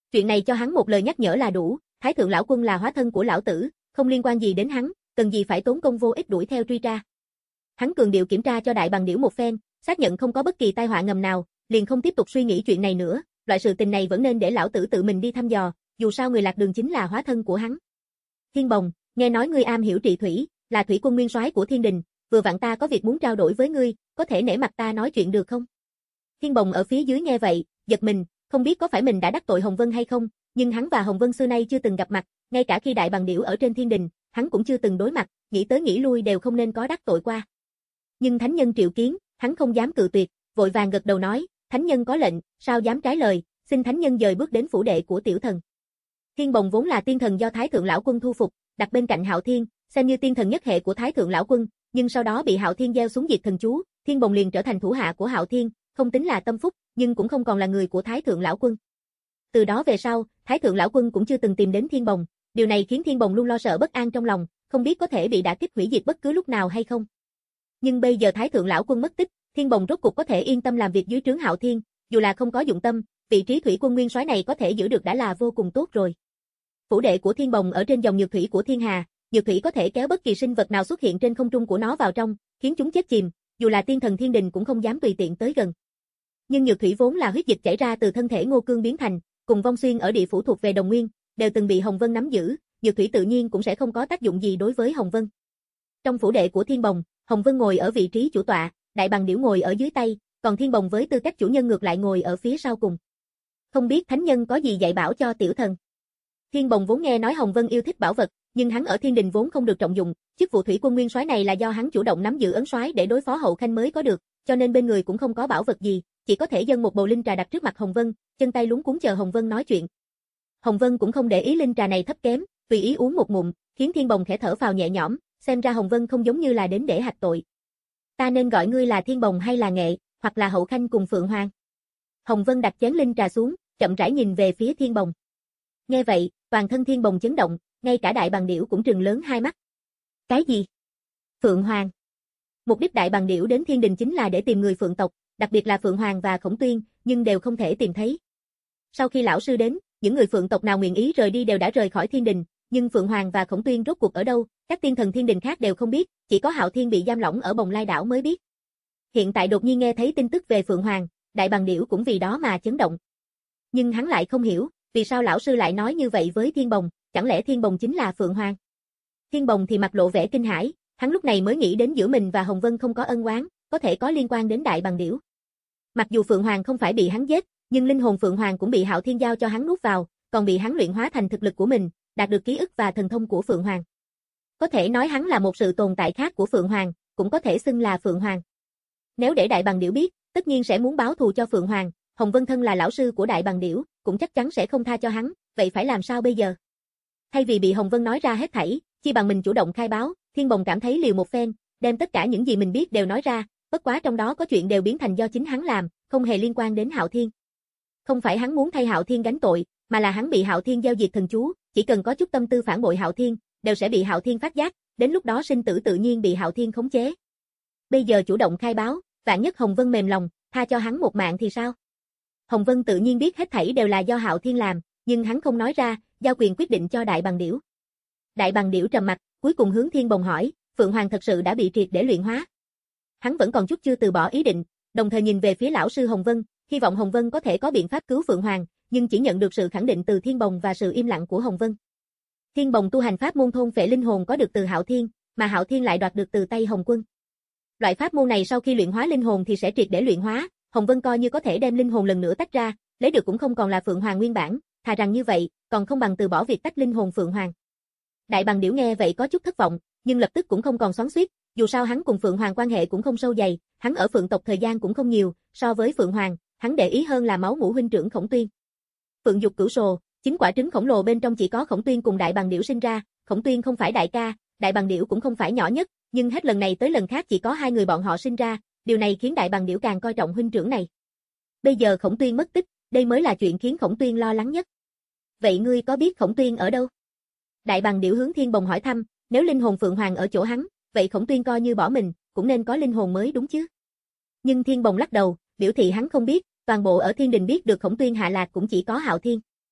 Chuyện này cho hắn một lời nhắc nhở là đủ, Thái thượng lão quân là hóa thân của lão tử, không liên quan gì đến hắn, cần gì phải tốn công vô ích đuổi theo truy tra. Hắn cường điệu kiểm tra cho đại bằng điểu một phen, xác nhận không có bất kỳ tai họa ngầm nào, liền không tiếp tục suy nghĩ chuyện này nữa, loại sự tình này vẫn nên để lão tử tự mình đi thăm dò, dù sao người lạc đường chính là hóa thân của hắn. Thiên Bồng, nghe nói ngươi am hiểu trị thủy, là thủy quân nguyên soái của Thiên Đình, vừa vặn ta có việc muốn trao đổi với ngươi, có thể nể mặt ta nói chuyện được không? Thiên Bồng ở phía dưới nghe vậy, giật mình, không biết có phải mình đã đắc tội Hồng Vân hay không, nhưng hắn và Hồng Vân xưa nay chưa từng gặp mặt, ngay cả khi đại bằng điểu ở trên Thiên Đình, hắn cũng chưa từng đối mặt, nghĩ tới nghĩ lui đều không nên có đắc tội qua. Nhưng thánh nhân triệu kiến, hắn không dám cự tuyệt, vội vàng gật đầu nói, thánh nhân có lệnh, sao dám trái lời, xin thánh nhân dời bước đến phủ đệ của tiểu thần. Thiên Bồng vốn là tiên thần do Thái thượng lão quân thu phục, đặt bên cạnh Hạo Thiên, xem như tiên thần nhất hệ của Thái thượng lão quân, nhưng sau đó bị Hạo Thiên gieo xuống diệt thần chú, Thiên Bồng liền trở thành thủ hạ của Hạo Thiên, không tính là tâm phúc, nhưng cũng không còn là người của Thái thượng lão quân. Từ đó về sau, Thái thượng lão quân cũng chưa từng tìm đến Thiên Bồng, điều này khiến Thiên Bồng luôn lo sợ bất an trong lòng, không biết có thể bị đả kích hủy diệt bất cứ lúc nào hay không. Nhưng bây giờ Thái thượng lão quân mất tích, Thiên Bồng rốt cục có thể yên tâm làm việc dưới trướng Hạo Thiên, dù là không có dụng tâm, vị trí thủy quân nguyên soái này có thể giữ được đã là vô cùng tốt rồi. Phủ đệ của Thiên Bồng ở trên dòng nhược thủy của thiên hà, nhược thủy có thể kéo bất kỳ sinh vật nào xuất hiện trên không trung của nó vào trong, khiến chúng chết chìm, dù là tiên thần Thiên Đình cũng không dám tùy tiện tới gần. Nhưng nhược thủy vốn là huyết dịch chảy ra từ thân thể Ngô Cương biến thành, cùng Vong Xuyên ở địa phủ thuộc về Đồng Nguyên, đều từng bị Hồng Vân nắm giữ, nhược thủy tự nhiên cũng sẽ không có tác dụng gì đối với Hồng Vân. Trong phủ đệ của Thiên Bồng, Hồng Vân ngồi ở vị trí chủ tọa, đại bằng điểu ngồi ở dưới tay, còn Thiên Bồng với tư cách chủ nhân ngược lại ngồi ở phía sau cùng. Không biết thánh nhân có gì dạy bảo cho tiểu thần. Thiên Bồng vốn nghe nói Hồng Vân yêu thích bảo vật, nhưng hắn ở Thiên Đình vốn không được trọng dụng, chức vụ thủy quân nguyên soái này là do hắn chủ động nắm giữ ấn soái để đối phó hậu khanh mới có được, cho nên bên người cũng không có bảo vật gì, chỉ có thể dâng một bầu linh trà đặt trước mặt Hồng Vân, chân tay luống cuống chờ Hồng Vân nói chuyện. Hồng Vân cũng không để ý linh trà này thấp kém, tùy ý uống một ngụm, khiến Thiên Bồng khẽ thở phào nhẹ nhõm, xem ra Hồng Vân không giống như là đến để hạch tội. Ta nên gọi ngươi là Thiên Bồng hay là Nghệ, hoặc là Hậu Khanh cùng Phượng Hoàng? Hồng Vân đặt chén linh trà xuống, chậm rãi nhìn về phía Thiên Bồng. Nghe vậy, toàn thân Thiên Bồng chấn động, ngay cả đại bằng điểu cũng trừng lớn hai mắt. Cái gì? Phượng Hoàng? Mục đích đại bằng điểu đến Thiên Đình chính là để tìm người Phượng tộc, đặc biệt là Phượng Hoàng và Khổng Tuyên, nhưng đều không thể tìm thấy. Sau khi lão sư đến, những người Phượng tộc nào nguyện ý rời đi đều đã rời khỏi Thiên Đình, nhưng Phượng Hoàng và Khổng Tuyên rốt cuộc ở đâu, các tiên thần Thiên Đình khác đều không biết, chỉ có Hạo Thiên bị giam lỏng ở Bồng Lai đảo mới biết. Hiện tại đột nhiên nghe thấy tin tức về Phượng Hoàng, đại bằng điểu cũng vì đó mà chấn động. Nhưng hắn lại không hiểu, vì sao lão sư lại nói như vậy với Thiên Bồng, chẳng lẽ Thiên Bồng chính là Phượng Hoàng? Thiên Bồng thì mặt lộ vẻ kinh hãi, hắn lúc này mới nghĩ đến giữa mình và Hồng Vân không có ân oán, có thể có liên quan đến đại bằng điểu. Mặc dù Phượng Hoàng không phải bị hắn giết, nhưng linh hồn Phượng Hoàng cũng bị Hạo Thiên giao cho hắn nuốt vào, còn bị hắn luyện hóa thành thực lực của mình, đạt được ký ức và thần thông của Phượng Hoàng. Có thể nói hắn là một sự tồn tại khác của Phượng Hoàng, cũng có thể xưng là Phượng Hoàng. Nếu để đại bằng điểu biết, tất nhiên sẽ muốn báo thù cho Phượng Hoàng, Hồng Vân thân là lão sư của đại bằng điểu, cũng chắc chắn sẽ không tha cho hắn, vậy phải làm sao bây giờ? Thay vì bị Hồng Vân nói ra hết thảy, chi bằng mình chủ động khai báo, Thiên Bồng cảm thấy liều một phen, đem tất cả những gì mình biết đều nói ra, bất quá trong đó có chuyện đều biến thành do chính hắn làm, không hề liên quan đến Hạo Thiên. Không phải hắn muốn thay Hạo Thiên gánh tội, mà là hắn bị Hạo Thiên gieo diệt thần chú, chỉ cần có chút tâm tư phản bội Hạo Thiên, đều sẽ bị Hạo Thiên phát giác, đến lúc đó sinh tử tự nhiên bị Hạo Thiên khống chế. Bây giờ chủ động khai báo, vạn nhất Hồng Vân mềm lòng, tha cho hắn một mạng thì sao? Hồng Vân tự nhiên biết hết thảy đều là do Hạo Thiên làm, nhưng hắn không nói ra, giao quyền quyết định cho đại bằng điểu. Đại bằng điểu trầm mặt, cuối cùng hướng Thiên Bồng hỏi, Phượng Hoàng thật sự đã bị triệt để luyện hóa. Hắn vẫn còn chút chưa từ bỏ ý định, đồng thời nhìn về phía lão sư Hồng Vân, hy vọng Hồng Vân có thể có biện pháp cứu Phượng Hoàng, nhưng chỉ nhận được sự khẳng định từ Thiên Bồng và sự im lặng của Hồng Vân. Thiên Bồng tu hành pháp môn thôn phệ linh hồn có được từ Hạo Thiên, mà Hạo Thiên lại đoạt được từ tay Hồng Quân. Loại pháp môn này sau khi luyện hóa linh hồn thì sẽ triệt để luyện hóa, Hồng Vân coi như có thể đem linh hồn lần nữa tách ra, lấy được cũng không còn là Phượng Hoàng nguyên bản, thà rằng như vậy, còn không bằng từ bỏ việc tách linh hồn Phượng Hoàng. Đại bằng điểu nghe vậy có chút thất vọng, nhưng lập tức cũng không còn xoắn xuýt, dù sao hắn cùng Phượng Hoàng quan hệ cũng không sâu dày, hắn ở Phượng tộc thời gian cũng không nhiều, so với Phượng Hoàng, hắn để ý hơn là máu mủ huynh trưởng Khổng Tuyên. Phượng dục cửu sồ, chính quả trứng khổng lồ bên trong chỉ có Khổng Tuyên cùng đại bằng điểu sinh ra, Khổng Tuyên không phải đại ca, đại bằng điểu cũng không phải nhỏ nhất, nhưng hết lần này tới lần khác chỉ có hai người bọn họ sinh ra, điều này khiến đại bằng điểu càng coi trọng huynh trưởng này. Bây giờ Khổng Tuyên mất tích, đây mới là chuyện khiến Khổng Tuyên lo lắng nhất. Vậy ngươi có biết Khổng Tuyên ở đâu? Đại bằng điểu hướng Thiên Bồng hỏi thăm, nếu linh hồn Phượng Hoàng ở chỗ hắn, vậy Khổng Tuyên coi như bỏ mình, cũng nên có linh hồn mới đúng chứ? Nhưng Thiên Bồng lắc đầu, biểu thị hắn không biết, toàn bộ ở Thiên Đình biết được Khổng Tuyên hạ lạc cũng chỉ có Hạo Thiên.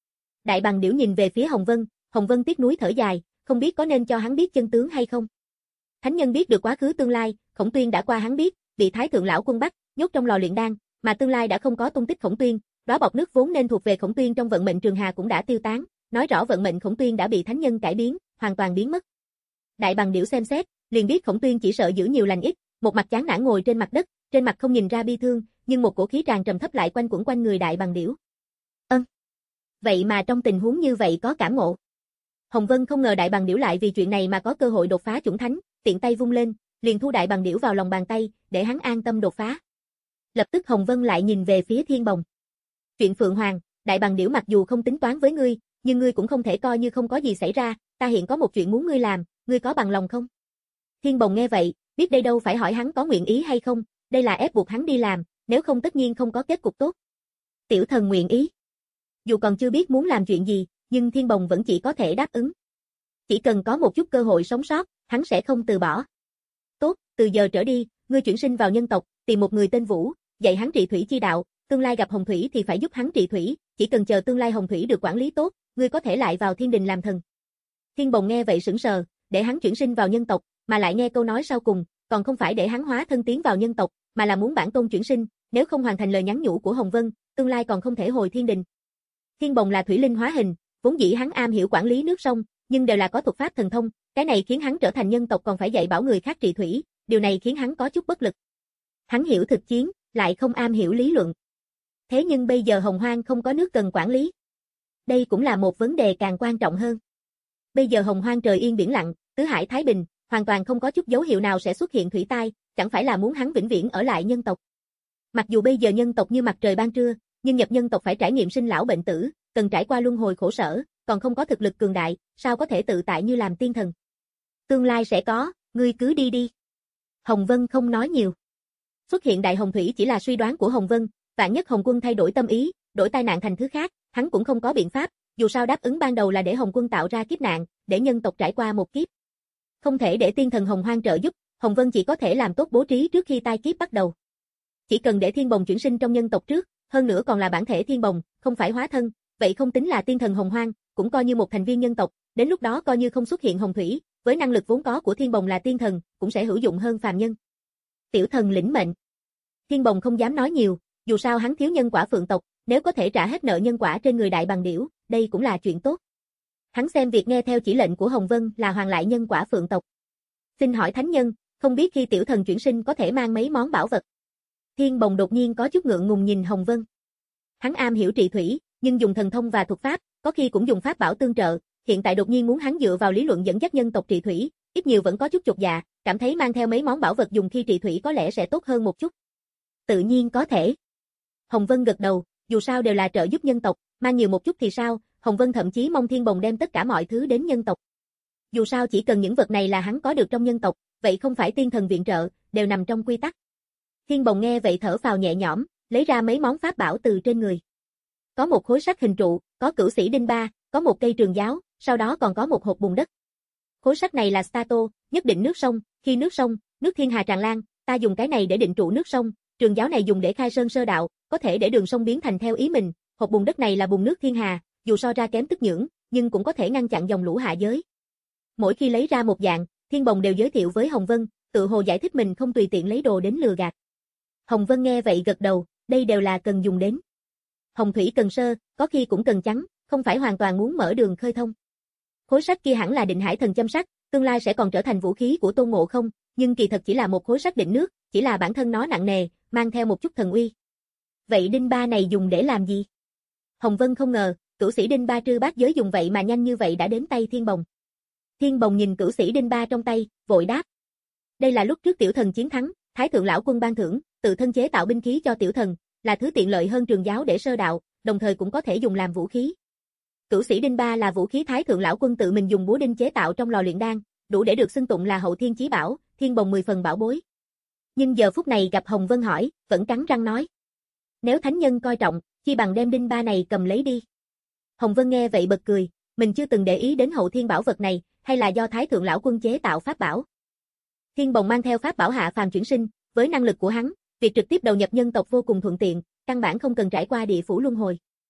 Đại Bằng Điểu nhìn về phía Hồng Vân, Hồng Vân tiếc nuối thở dài, không biết có nên cho hắn biết chân tướng hay không. Thánh nhân biết được quá khứ tương lai, Khổng Tuyên đã qua hắn biết, bị Thái thượng lão quân bắt, nhốt trong lò luyện đan, mà tương lai đã không có tung tích Khổng Tuyên, đó bọt nước vốn nên thuộc về Khổng Tuyên trong vận mệnh Trường Hà cũng đã tiêu tán, nói rõ vận mệnh Khổng Tuyên đã bị thánh nhân cải biến, hoàn toàn biến mất. Đại Bằng Điểu xem xét, liền biết Khổng Tuyên chỉ sợ giữ nhiều lành ít, một mặt chán nản ngồi trên mặt đất, trên mặt không nhìn ra bi thương, nhưng một cổ khí tràn trầm thấp lại quanh quẩn quanh người Đại Bằng Điểu. Ân. Vậy mà trong tình huống như vậy có cảm ngộ. Hồng Vân không ngờ Đại Bằng Điểu lại vì chuyện này mà có cơ hội đột phá chủng thánh, tiện tay vung lên, liền thu Đại Bằng Điểu vào lòng bàn tay, để hắn an tâm đột phá. Lập tức Hồng Vân lại nhìn về phía Thiên Bồng. Chuyện Phượng Hoàng, Đại Bằng Điểu mặc dù không tính toán với ngươi, nhưng ngươi cũng không thể coi như không có gì xảy ra, ta hiện có một chuyện muốn ngươi làm, ngươi có bằng lòng không? Thiên Bồng nghe vậy, biết đây đâu phải hỏi hắn có nguyện ý hay không, đây là ép buộc hắn đi làm, nếu không tất nhiên không có kết cục tốt. Tiểu thần nguyện ý. Dù còn chưa biết muốn làm chuyện gì, nhưng Thiên Bồng vẫn chỉ có thể đáp ứng. Chỉ cần có một chút cơ hội sống sót, hắn sẽ không từ bỏ. Tốt, từ giờ trở đi, ngươi chuyển sinh vào nhân tộc, tìm một người tên Vũ, dạy hắn trị thủy chi đạo, tương lai gặp Hồng Thủy thì phải giúp hắn trị thủy, chỉ cần chờ tương lai Hồng Thủy được quản lý tốt, ngươi có thể lại vào thiên đình làm thần. Thiên Bồng nghe vậy sững sờ, để hắn chuyển sinh vào nhân tộc, mà lại nghe câu nói sau cùng, còn không phải để hắn hóa thân tiến vào nhân tộc, mà là muốn bản tôn chuyển sinh, nếu không hoàn thành lời nhắn nhủ của Hồng Vân, tương lai còn không thể hồi thiên đình. Thiên Bồng là thủy linh hóa hình, vốn dĩ hắn am hiểu quản lý nước sông, nhưng đều là có thuật pháp thần thông, cái này khiến hắn trở thành nhân tộc còn phải dạy bảo người khác trị thủy, điều này khiến hắn có chút bất lực. Hắn hiểu thực chiến, lại không am hiểu lý luận. Thế nhưng bây giờ Hồng Hoang không có nước cần quản lý. Đây cũng là một vấn đề càng quan trọng hơn. Bây giờ Hồng Hoang trời yên biển lặng, tứ hải thái bình, hoàn toàn không có chút dấu hiệu nào sẽ xuất hiện thủy tai, chẳng phải là muốn hắn vĩnh viễn ở lại nhân tộc. Mặc dù bây giờ nhân tộc như mặt trời ban trưa, nhưng nhập nhân tộc phải trải nghiệm sinh lão bệnh tử, cần trải qua luân hồi khổ sở, còn không có thực lực cường đại, sao có thể tự tại như làm tiên thần. Tương lai sẽ có, ngươi cứ đi đi. Hồng Vân không nói nhiều. Xuất hiện đại hồng thủy chỉ là suy đoán của Hồng Vân, vạn nhất Hồng Quân thay đổi tâm ý, đổi tai nạn thành thứ khác, hắn cũng không có biện pháp, dù sao đáp ứng ban đầu là để Hồng Quân tạo ra kiếp nạn, để nhân tộc trải qua một kiếp. Không thể để tiên thần Hồng Hoang trợ giúp, Hồng Vân chỉ có thể làm tốt bố trí trước khi tai kiếp bắt đầu. Chỉ cần để Thiên Bồng chuyển sinh trong nhân tộc trước, hơn nữa còn là bản thể Thiên Bồng, không phải hóa thân, vậy không tính là tiên thần Hồng Hoang, cũng coi như một thành viên nhân tộc, đến lúc đó coi như không xuất hiện hồng thủy, với năng lực vốn có của Thiên Bồng là tiên thần, cũng sẽ hữu dụng hơn phàm nhân. Tiểu thần lĩnh mệnh. Thiên Bồng không dám nói nhiều, dù sao hắn thiếu nhân quả phượng tộc, nếu có thể trả hết nợ nhân quả trên người Đại Bằng Điểu, đây cũng là chuyện tốt. Hắn xem việc nghe theo chỉ lệnh của Hồng Vân là hoàn lại nhân quả phượng tộc. Xin hỏi thánh nhân, không biết khi tiểu thần chuyển sinh có thể mang mấy món bảo vật. Thiên Bồng đột nhiên có chút ngượng ngùng nhìn Hồng Vân. Hắn am hiểu trị thủy, nhưng dùng thần thông và thuật pháp, có khi cũng dùng pháp bảo tương trợ, hiện tại đột nhiên muốn hắn dựa vào lý luận dẫn dắt nhân tộc trị thủy, ít nhiều vẫn có chút chột dạ, cảm thấy mang theo mấy món bảo vật dùng khi trị thủy có lẽ sẽ tốt hơn một chút. Tự nhiên có thể. Hồng Vân gật đầu, dù sao đều là trợ giúp nhân tộc, mang nhiều một chút thì sao, Hồng Vân thậm chí mong Thiên Bồng đem tất cả mọi thứ đến nhân tộc. Dù sao chỉ cần những vật này là hắn có được trong nhân tộc, vậy không phải tiên thần viện trợ, đều nằm trong quy tắc. Thiên Bồng nghe vậy thở phào nhẹ nhõm, lấy ra mấy món pháp bảo từ trên người. Có một khối sắt hình trụ, có cửu sĩ đinh ba, có một cây trường giáo, sau đó còn có một hộp bùn đất. Khối sắt này là Stato, nhất định nước sông, khi nước sông, nước thiên hà tràn lan, ta dùng cái này để định trụ nước sông, trường giáo này dùng để khai sơn sơ đạo, có thể để đường sông biến thành theo ý mình, hộp bùn đất này là bùn nước thiên hà, dù so ra kém tức nhưỡng, nhưng cũng có thể ngăn chặn dòng lũ hạ giới. Mỗi khi lấy ra một dạng, Thiên Bồng đều giới thiệu với Hồng Vân, tự hồ giải thích mình không tùy tiện lấy đồ đến lừa gạt. Hồng Vân nghe vậy gật đầu, đây đều là cần dùng đến. Hồng thủy cần sơ, có khi cũng cần trắng, không phải hoàn toàn muốn mở đường khơi thông. Khối sắt kia hẳn là Định Hải thần châm sắt, tương lai sẽ còn trở thành vũ khí của Tôn Ngộ Không, nhưng kỳ thật chỉ là một khối sắt định nước, chỉ là bản thân nó nặng nề, mang theo một chút thần uy. Vậy đinh ba này dùng để làm gì? Hồng Vân không ngờ, cửu sĩ đinh ba trư bát giới dùng vậy mà nhanh như vậy đã đến tay Thiên Bồng. Thiên Bồng nhìn cửu sĩ đinh ba trong tay, vội đáp. Đây là lúc trước tiểu thần chiến thắng, Thái thượng lão quân ban thưởng, tự thân chế tạo binh khí cho tiểu thần, là thứ tiện lợi hơn trường giáo để sơ đạo, đồng thời cũng có thể dùng làm vũ khí. Cửu sĩ đinh ba là vũ khí Thái thượng lão quân tự mình dùng búa đinh chế tạo trong lò luyện đan, đủ để được xưng tụng là hậu thiên chí bảo, Thiên Bồng mười phần bảo bối. Nhưng giờ phút này gặp Hồng Vân hỏi, vẫn cắn răng nói: "Nếu thánh nhân coi trọng, chi bằng đem đinh ba này cầm lấy đi." Hồng Vân nghe vậy bật cười, mình chưa từng để ý đến hậu thiên bảo vật này, hay là do Thái thượng lão quân chế tạo pháp bảo. Thiên Bồng mang theo pháp bảo hạ phàm chuyển sinh, với năng lực của hắn, việc trực tiếp đầu nhập nhân tộc vô cùng thuận tiện, căn bản không cần trải qua địa phủ luân hồi.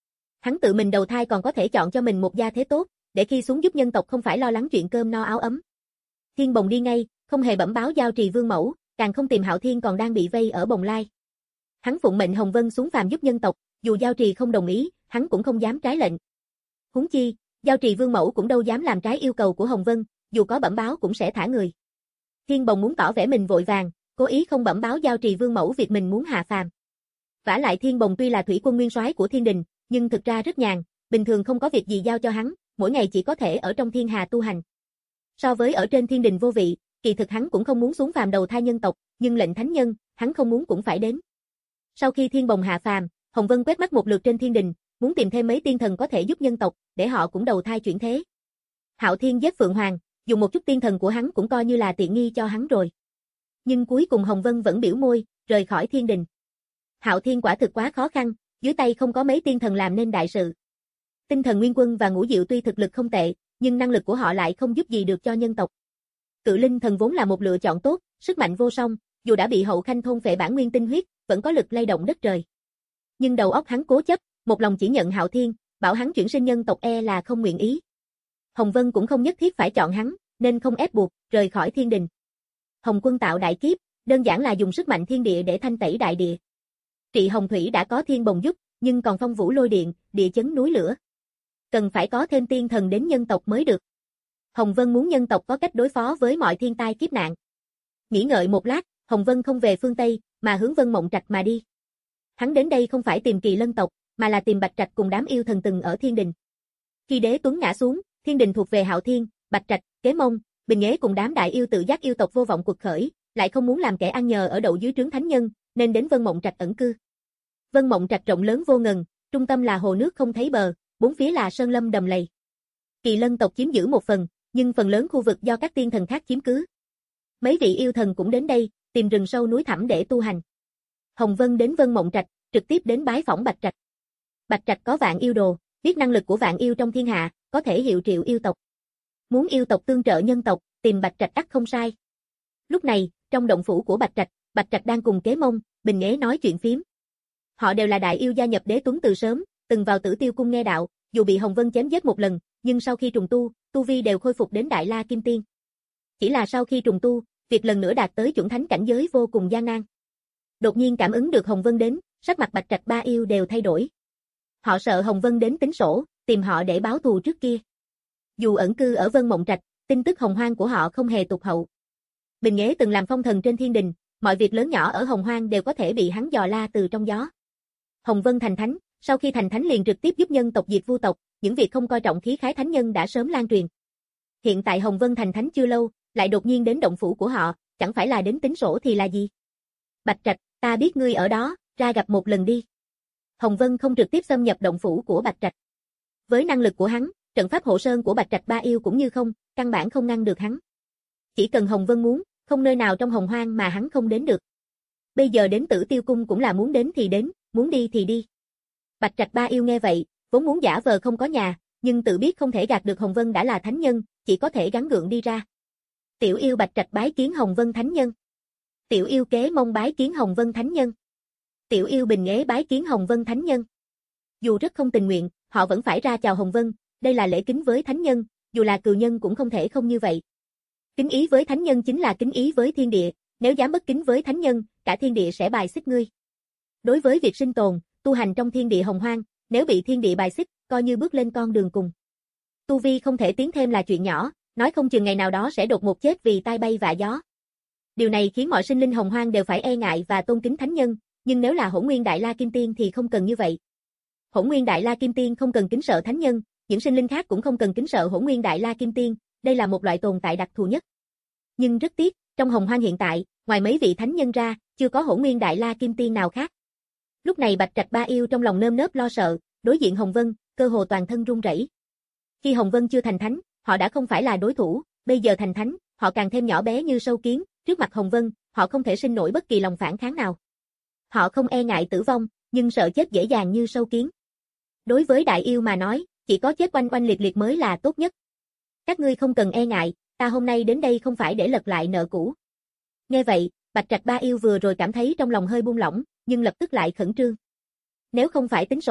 Hắn tự mình đầu thai còn có thể chọn cho mình một gia thế tốt, để khi xuống giúp nhân tộc không phải lo lắng chuyện cơm no áo ấm. Thiên Bồng đi ngay, không hề bẩm báo giao trì vương mẫu, càng không tìm Hạo Thiên còn đang bị vây ở Bồng Lai. Hắn phụng mệnh Hồng Vân xuống phàm giúp nhân tộc, dù giao trì không đồng ý, hắn cũng không dám trái lệnh. Huống chi, giao trì vương mẫu cũng đâu dám làm trái yêu cầu của Hồng Vân, dù có bẩm báo cũng sẽ thả người. Thiên Bồng muốn tỏ vẻ mình vội vàng, cố ý không bẩm báo giao trì vương mẫu việc mình muốn hạ phàm. Vả lại Thiên Bồng tuy là thủy quân nguyên soái của thiên đình, nhưng thực ra rất nhàn, bình thường không có việc gì giao cho hắn, mỗi ngày chỉ có thể ở trong thiên hà tu hành. So với ở trên thiên đình vô vị, kỳ thực hắn cũng không muốn xuống phàm đầu thai nhân tộc, nhưng lệnh thánh nhân, hắn không muốn cũng phải đến. Sau khi Thiên Bồng hạ phàm, Hồng Vân quét mắt một lượt trên thiên đình, muốn tìm thêm mấy tiên thần có thể giúp nhân tộc, để họ cũng đầu thai chuyển thế. Hạo Thiên giết Phượng Hoàng, dùng một chút tiên thần của hắn cũng coi như là tiện nghi cho hắn rồi. Nhưng cuối cùng Hồng Vân vẫn biểu môi, rời khỏi thiên đình. Hạo Thiên quả thực quá khó khăn, dưới tay không có mấy tiên thần làm nên đại sự. Tinh thần Nguyên Quân và Ngũ Diệu tuy thực lực không tệ, nhưng năng lực của họ lại không giúp gì được cho nhân tộc. Cự Linh thần vốn là một lựa chọn tốt, sức mạnh vô song, dù đã bị Hậu Khanh thôn phệ bản nguyên tinh huyết, vẫn có lực lay động đất trời. Nhưng đầu óc hắn cố chấp, một lòng chỉ nhận Hạo Thiên, bảo hắn chuyển sinh nhân tộc e là không nguyện ý. Hồng Vân cũng không nhất thiết phải chọn hắn, nên không ép buộc, rời khỏi thiên đình. Hồng Quân tạo đại kiếp, đơn giản là dùng sức mạnh thiên địa để thanh tẩy đại địa. Trị Hồng Thủy đã có Thiên Bồng giúp, nhưng còn phong vũ lôi điện, địa chấn núi lửa. Cần phải có thêm tiên thần đến nhân tộc mới được. Hồng Vân muốn nhân tộc có cách đối phó với mọi thiên tai kiếp nạn. Nghĩ ngợi một lát, Hồng Vân không về phương Tây, mà hướng Vân Mộng Trạch mà đi. Hắn đến đây không phải tìm Kỳ Lân tộc, mà là tìm Bạch Trạch cùng đám yêu thần từng ở thiên đình. Khi Đế Tuấn ngã xuống, thiên đình thuộc về Hạo Thiên, Bạch Trạch, Kế Mông, Bình Nghế cùng đám đại yêu tự giác yêu tộc vô vọng cuộc khởi, lại không muốn làm kẻ ăn nhờ ở đậu dưới trướng thánh nhân, nên đến Vân Mộng Trạch ẩn cư. Vân Mộng Trạch rộng lớn vô ngần, trung tâm là hồ nước không thấy bờ, bốn phía là sơn lâm đầm lầy. Kỳ Lân tộc chiếm giữ một phần, nhưng phần lớn khu vực do các tiên thần khác chiếm cứ. Mấy vị yêu thần cũng đến đây, tìm rừng sâu núi thẳm để tu hành. Hồng Vân đến Vân Mộng Trạch, trực tiếp đến bái phỏng Bạch Trạch. Bạch Trạch có vạn yêu đồ, biết năng lực của vạn yêu trong thiên hạ, có thể hiệu triệu yêu tộc. Muốn yêu tộc tương trợ nhân tộc, tìm Bạch Trạch ắt không sai. Lúc này, trong động phủ của Bạch Trạch, Bạch Trạch đang cùng Kế Mông, Bình Nghế nói chuyện phím. Họ đều là đại yêu gia nhập Đế Tuấn từ sớm, từng vào Tử Tiêu cung nghe đạo, dù bị Hồng Vân chém giết một lần, nhưng sau khi trùng tu, tu vi đều khôi phục đến Đại La Kim Tiên. Chỉ là sau khi trùng tu, việc lần nữa đạt tới chuẩn thánh cảnh giới vô cùng gian nan. Đột nhiên cảm ứng được Hồng Vân đến, sắc mặt Bạch Trạch ba yêu đều thay đổi. Họ sợ Hồng Vân đến tính sổ, tìm họ để báo thù trước kia. Dù ẩn cư ở Vân Mộng Trạch, tin tức hồng hoang của họ không hề tụt hậu. Bình Nghế từng làm phong thần trên thiên đình, mọi việc lớn nhỏ ở hồng hoang đều có thể bị hắn dò la từ trong gió. Hồng Vân thành thánh, sau khi thành thánh liền trực tiếp giúp nhân tộc diệt vu tộc, những việc không coi trọng khí khái thánh nhân đã sớm lan truyền. Hiện tại Hồng Vân thành thánh chưa lâu, lại đột nhiên đến động phủ của họ, chẳng phải là đến tính sổ thì là gì? Bạch Trạch, ta biết ngươi ở đó, ra gặp một lần đi. Hồng Vân không trực tiếp xâm nhập động phủ của Bạch Trạch. Với năng lực của hắn, trận pháp hộ sơn của Bạch Trạch ba yêu cũng như không, căn bản không ngăn được hắn. Chỉ cần Hồng Vân muốn, không nơi nào trong hồng hoang mà hắn không đến được. Bây giờ đến Tử Tiêu cung cũng là muốn đến thì đến, muốn đi thì đi. Bạch Trạch ba yêu nghe vậy, vốn muốn giả vờ không có nhà, nhưng tự biết không thể gạt được Hồng Vân đã là thánh nhân, chỉ có thể gắng gượng đi ra. Tiểu yêu Bạch Trạch bái kiến Hồng Vân thánh nhân. Tiểu yêu Kế Mông bái kiến Hồng Vân thánh nhân. Tiểu yêu Bình Nghế bái kiến Hồng Vân thánh nhân. Dù rất không tình nguyện, họ vẫn phải ra chào Hồng Vân, đây là lễ kính với thánh nhân, dù là cừu nhân cũng không thể không như vậy. Kính ý với thánh nhân chính là kính ý với thiên địa, nếu dám bất kính với thánh nhân, cả thiên địa sẽ bài xích ngươi. Đối với việc sinh tồn, tu hành trong thiên địa hồng hoang, nếu bị thiên địa bài xích, coi như bước lên con đường cùng. Tu vi không thể tiến thêm là chuyện nhỏ, nói không chừng ngày nào đó sẽ đột ngột chết vì tai bay vạ gió. Điều này khiến mọi sinh linh hồng hoang đều phải e ngại và tôn kính thánh nhân, nhưng nếu là Hỗn Nguyên Đại La Kim Tiên thì không cần như vậy. Hỗn Nguyên Đại La Kim Tiên không cần kính sợ thánh nhân, những sinh linh khác cũng không cần kính sợ Hỗn Nguyên Đại La Kim Tiên, đây là một loại tồn tại đặc thù nhất. Nhưng rất tiếc, trong hồng hoang hiện tại, ngoài mấy vị thánh nhân ra, chưa có Hỗn Nguyên Đại La Kim Tiên nào khác. Lúc này Bạch Trạch ba yêu trong lòng nơm nớp lo sợ, đối diện Hồng Vân, cơ hồ toàn thân run rẩy. Khi Hồng Vân chưa thành thánh, họ đã không phải là đối thủ, bây giờ thành thánh, họ càng thêm nhỏ bé như sâu kiến, trước mặt Hồng Vân, họ không thể sinh nổi bất kỳ lòng phản kháng nào. Họ không e ngại tử vong, nhưng sợ chết dễ dàng như sâu kiến. Đối với đại yêu mà nói, chỉ có chết oanh oanh liệt liệt mới là tốt nhất. Các ngươi không cần e ngại, ta hôm nay đến đây không phải để lật lại nợ cũ. Nghe vậy, Bạch Trạch ba yêu vừa rồi cảm thấy trong lòng hơi buông lỏng, nhưng lập tức lại khẩn trương. Nếu không phải tính sổ,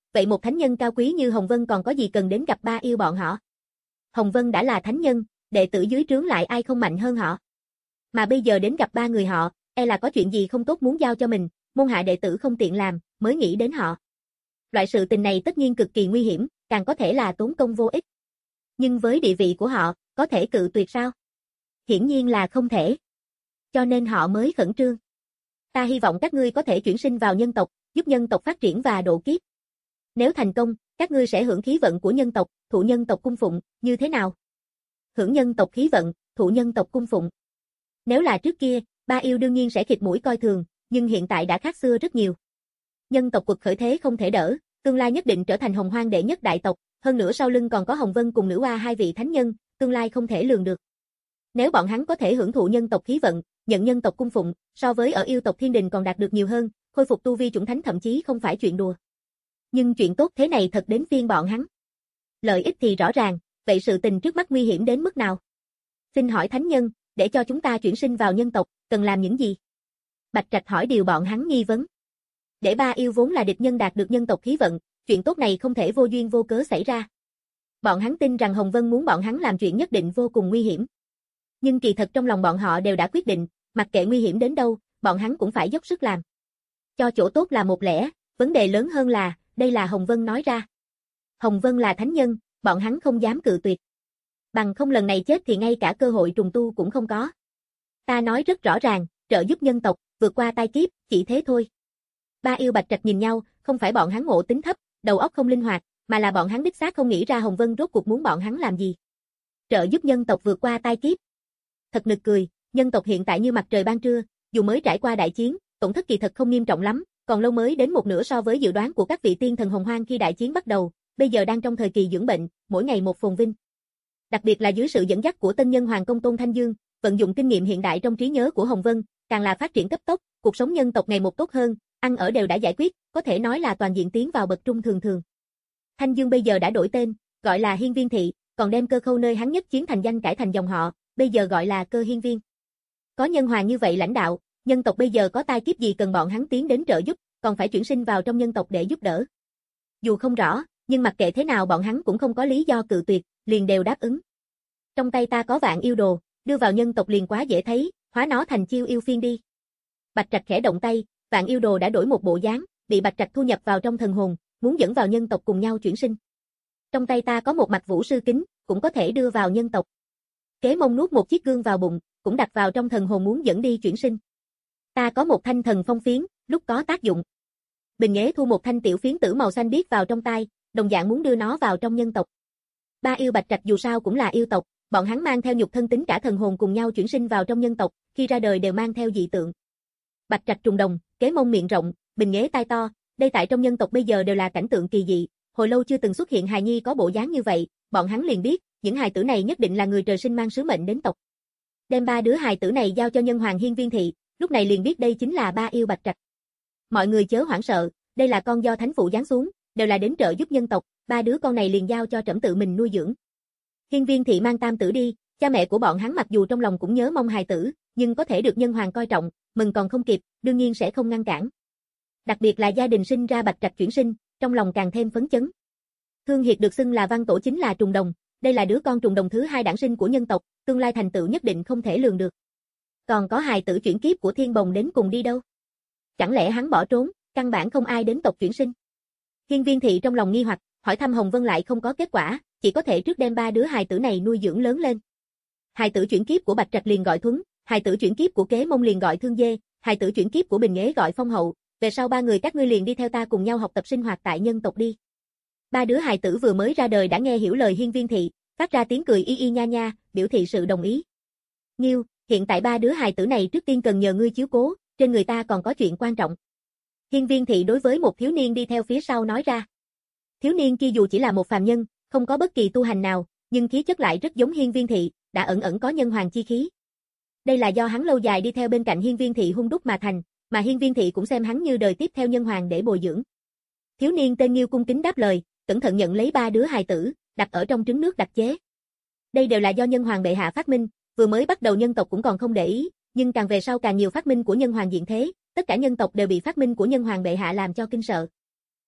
vậy một thánh nhân cao quý như Hồng Vân còn có gì cần đến gặp ba yêu bọn họ? Hồng Vân đã là thánh nhân, đệ tử dưới trướng lại ai không mạnh hơn họ. Mà bây giờ đến gặp ba người họ, e là có chuyện gì không tốt muốn giao cho mình, môn hạ đệ tử không tiện làm, mới nghĩ đến họ. Loại sự tình này tất nhiên cực kỳ nguy hiểm, càng có thể là tốn công vô ích. Nhưng với địa vị của họ, có thể cự tuyệt sao? Hiển nhiên là không thể. Cho nên họ mới khẩn trương. Ta hy vọng các ngươi có thể chuyển sinh vào nhân tộc, giúp nhân tộc phát triển và độ kiếp. Nếu thành công, các ngươi sẽ hưởng khí vận của nhân tộc, thụ nhân tộc cung phụng, như thế nào? Hưởng nhân tộc khí vận, thụ nhân tộc cung phụng. Nếu là trước kia, ba yêu đương nhiên sẽ khịt mũi coi thường, nhưng hiện tại đã khác xưa rất nhiều. Nhân tộc quật khởi thế không thể đỡ, tương lai nhất định trở thành hồng hoang đệ nhất đại tộc, hơn nữa sau lưng còn có Hồng Vân cùng nữ oa hai vị thánh nhân, tương lai không thể lường được. Nếu bọn hắn có thể hưởng thụ nhân tộc khí vận, nhận nhân tộc cung phụng, so với ở yêu tộc thiên đình còn đạt được nhiều hơn, khôi phục tu vi chủng thánh thậm chí không phải chuyện đùa. Nhưng chuyện tốt thế này thật đến phiên bọn hắn. Lợi ích thì rõ ràng, vậy sự tình trước mắt nguy hiểm đến mức nào? Xin hỏi thánh nhân, để cho chúng ta chuyển sinh vào nhân tộc, cần làm những gì? Bạch Trạch hỏi điều bọn hắn nghi vấn. Để ba yêu vốn là địch nhân đạt được nhân tộc khí vận, chuyện tốt này không thể vô duyên vô cớ xảy ra. Bọn hắn tin rằng Hồng Vân muốn bọn hắn làm chuyện nhất định vô cùng nguy hiểm. Nhưng kỳ thật trong lòng bọn họ đều đã quyết định, mặc kệ nguy hiểm đến đâu, bọn hắn cũng phải dốc sức làm. Cho chỗ tốt là một lẽ, vấn đề lớn hơn là, đây là Hồng Vân nói ra. Hồng Vân là thánh nhân, bọn hắn không dám cự tuyệt. Bằng không lần này chết thì ngay cả cơ hội trùng tu cũng không có. Ta nói rất rõ ràng, trợ giúp nhân tộc, vượt qua tai kiếp, chỉ thế thôi. Ba yêu Bạch Trạch nhìn nhau, không phải bọn hắn ngộ tính thấp, đầu óc không linh hoạt, mà là bọn hắn đích xác không nghĩ ra Hồng Vân rốt cuộc muốn bọn hắn làm gì. Trợ giúp nhân tộc vượt qua tai kiếp. Thật nực cười, nhân tộc hiện tại như mặt trời ban trưa, dù mới trải qua đại chiến, tổn thất kỳ thật không nghiêm trọng lắm, còn lâu mới đến một nửa so với dự đoán của các vị tiên thần hồng hoang khi đại chiến bắt đầu, bây giờ đang trong thời kỳ dưỡng bệnh, mỗi ngày một phồn vinh. Đặc biệt là dưới sự dẫn dắt của tân nhân Hoàng Công Tôn Thanh Dương, vận dụng kinh nghiệm hiện đại trong trí nhớ của Hồng Vân, càng là phát triển cấp tốc, cuộc sống nhân tộc ngày một tốt hơn, ăn ở đều đã giải quyết, có thể nói là toàn diện tiến vào bậc trung thường thường. Thanh Dương bây giờ đã đổi tên, gọi là Hiên Viên Thị, còn đem Cơ Khâu nơi hắn nhất chiến thành danh cải thành dòng họ, bây giờ gọi là Cơ Hiên Viên. Có nhân hoàng như vậy lãnh đạo, nhân tộc bây giờ có tai kiếp gì cần bọn hắn tiến đến trợ giúp, còn phải chuyển sinh vào trong nhân tộc để giúp đỡ. Dù không rõ, nhưng mặc kệ thế nào bọn hắn cũng không có lý do cự tuyệt, liền đều đáp ứng. Trong tay ta có vạn yêu đồ, đưa vào nhân tộc liền quá dễ thấy, hóa nó thành chiêu yêu phiên đi. Bạch Trạch khẽ động tay, vạn yêu đồ đã đổi một bộ dáng, bị Bạch Trạch thu nhập vào trong thần hồn, muốn dẫn vào nhân tộc cùng nhau chuyển sinh. Trong tay ta có một mặt vũ sư kính, cũng có thể đưa vào nhân tộc. Kế Mông nuốt một chiếc gương vào bụng, cũng đặt vào trong thần hồn muốn dẫn đi chuyển sinh. Ta có một thanh thần phong phiến, lúc có tác dụng. Bình Nghế thu một thanh tiểu phiến tử màu xanh biếc vào trong tay, đồng dạng muốn đưa nó vào trong nhân tộc. Ba yêu Bạch Trạch dù sao cũng là yêu tộc, bọn hắn mang theo nhục thân tính cả thần hồn cùng nhau chuyển sinh vào trong nhân tộc, khi ra đời đều mang theo dị tượng. Bạch Trạch trùng đồng, Kế Mông miệng rộng, Bình Nghế tai to, đây tại trong nhân tộc bây giờ đều là cảnh tượng kỳ dị, hồi lâu chưa từng xuất hiện hài nhi có bộ dáng như vậy, bọn hắn liền biết, những hài tử này nhất định là người trời sinh mang sứ mệnh đến tộc. Đem ba đứa hài tử này giao cho nhân hoàng Hiên Viên Thị, lúc này liền biết đây chính là ba yêu Bạch Trạch. Mọi người chớ hoảng sợ, đây là con do thánh phụ giáng xuống, đều là đến trợ giúp nhân tộc, ba đứa con này liền giao cho trẫm tự mình nuôi dưỡng. Hiên Viên Thị mang tam tử đi, cha mẹ của bọn hắn mặc dù trong lòng cũng nhớ mong hài tử, nhưng có thể được nhân hoàng coi trọng, mừng còn không kịp, đương nhiên sẽ không ngăn cản. Đặc biệt là gia đình sinh ra Bạch Trạch chuyển sinh, trong lòng càng thêm phấn chấn. Thương Hiệt được xưng là văn tổ chính là trùng đồng, đây là đứa con trùng đồng thứ hai đản sinh của nhân tộc, tương lai thành tựu nhất định không thể lường được. Còn có hài tử chuyển kiếp của Thiên Bồng đến cùng đi đâu? Chẳng lẽ hắn bỏ trốn, căn bản không ai đến tộc chuyển sinh? Hiên Viên Thị trong lòng nghi hoặc, hỏi thăm Hồng Vân lại không có kết quả, chỉ có thể trước đem ba đứa hài tử này nuôi dưỡng lớn lên. Hài tử chuyển kiếp của Bạch Trạch liền gọi Thuấn, hài tử chuyển kiếp của Kế Mông liền gọi Thương Dê, hài tử chuyển kiếp của Bình Nghế gọi Phong Hậu, về sau ba người các ngươi liền đi theo ta cùng nhau học tập sinh hoạt tại nhân tộc đi. Ba đứa hài tử vừa mới ra đời đã nghe hiểu lời Hiên Viên Thị, phát ra tiếng cười y y nha nha, biểu thị sự đồng ý. Nghiêu, hiện tại ba đứa hài tử này trước tiên cần nhờ ngươi chiếu cố, trên người ta còn có chuyện quan trọng. Hiên Viên Thị đối với một thiếu niên đi theo phía sau nói ra. Thiếu niên kia dù chỉ là một phàm nhân, không có bất kỳ tu hành nào, nhưng khí chất lại rất giống Hiên Viên Thị, đã ẩn ẩn có nhân hoàng chi khí. Đây là do hắn lâu dài đi theo bên cạnh Hiên Viên Thị hung đúc mà thành, mà Hiên Viên Thị cũng xem hắn như đời tiếp theo nhân hoàng để bồi dưỡng. Thiếu niên tên Nghiêu cung kính đáp lời, cẩn thận nhận lấy ba đứa hài tử, đặt ở trong trứng nước đặc chế. Đây đều là do nhân hoàng bệ hạ phát minh, vừa mới bắt đầu nhân tộc cũng còn không để ý, nhưng càng về sau càng nhiều phát minh của nhân hoàng diện thế, tất cả nhân tộc đều bị phát minh của nhân hoàng bệ hạ làm cho kinh sợ.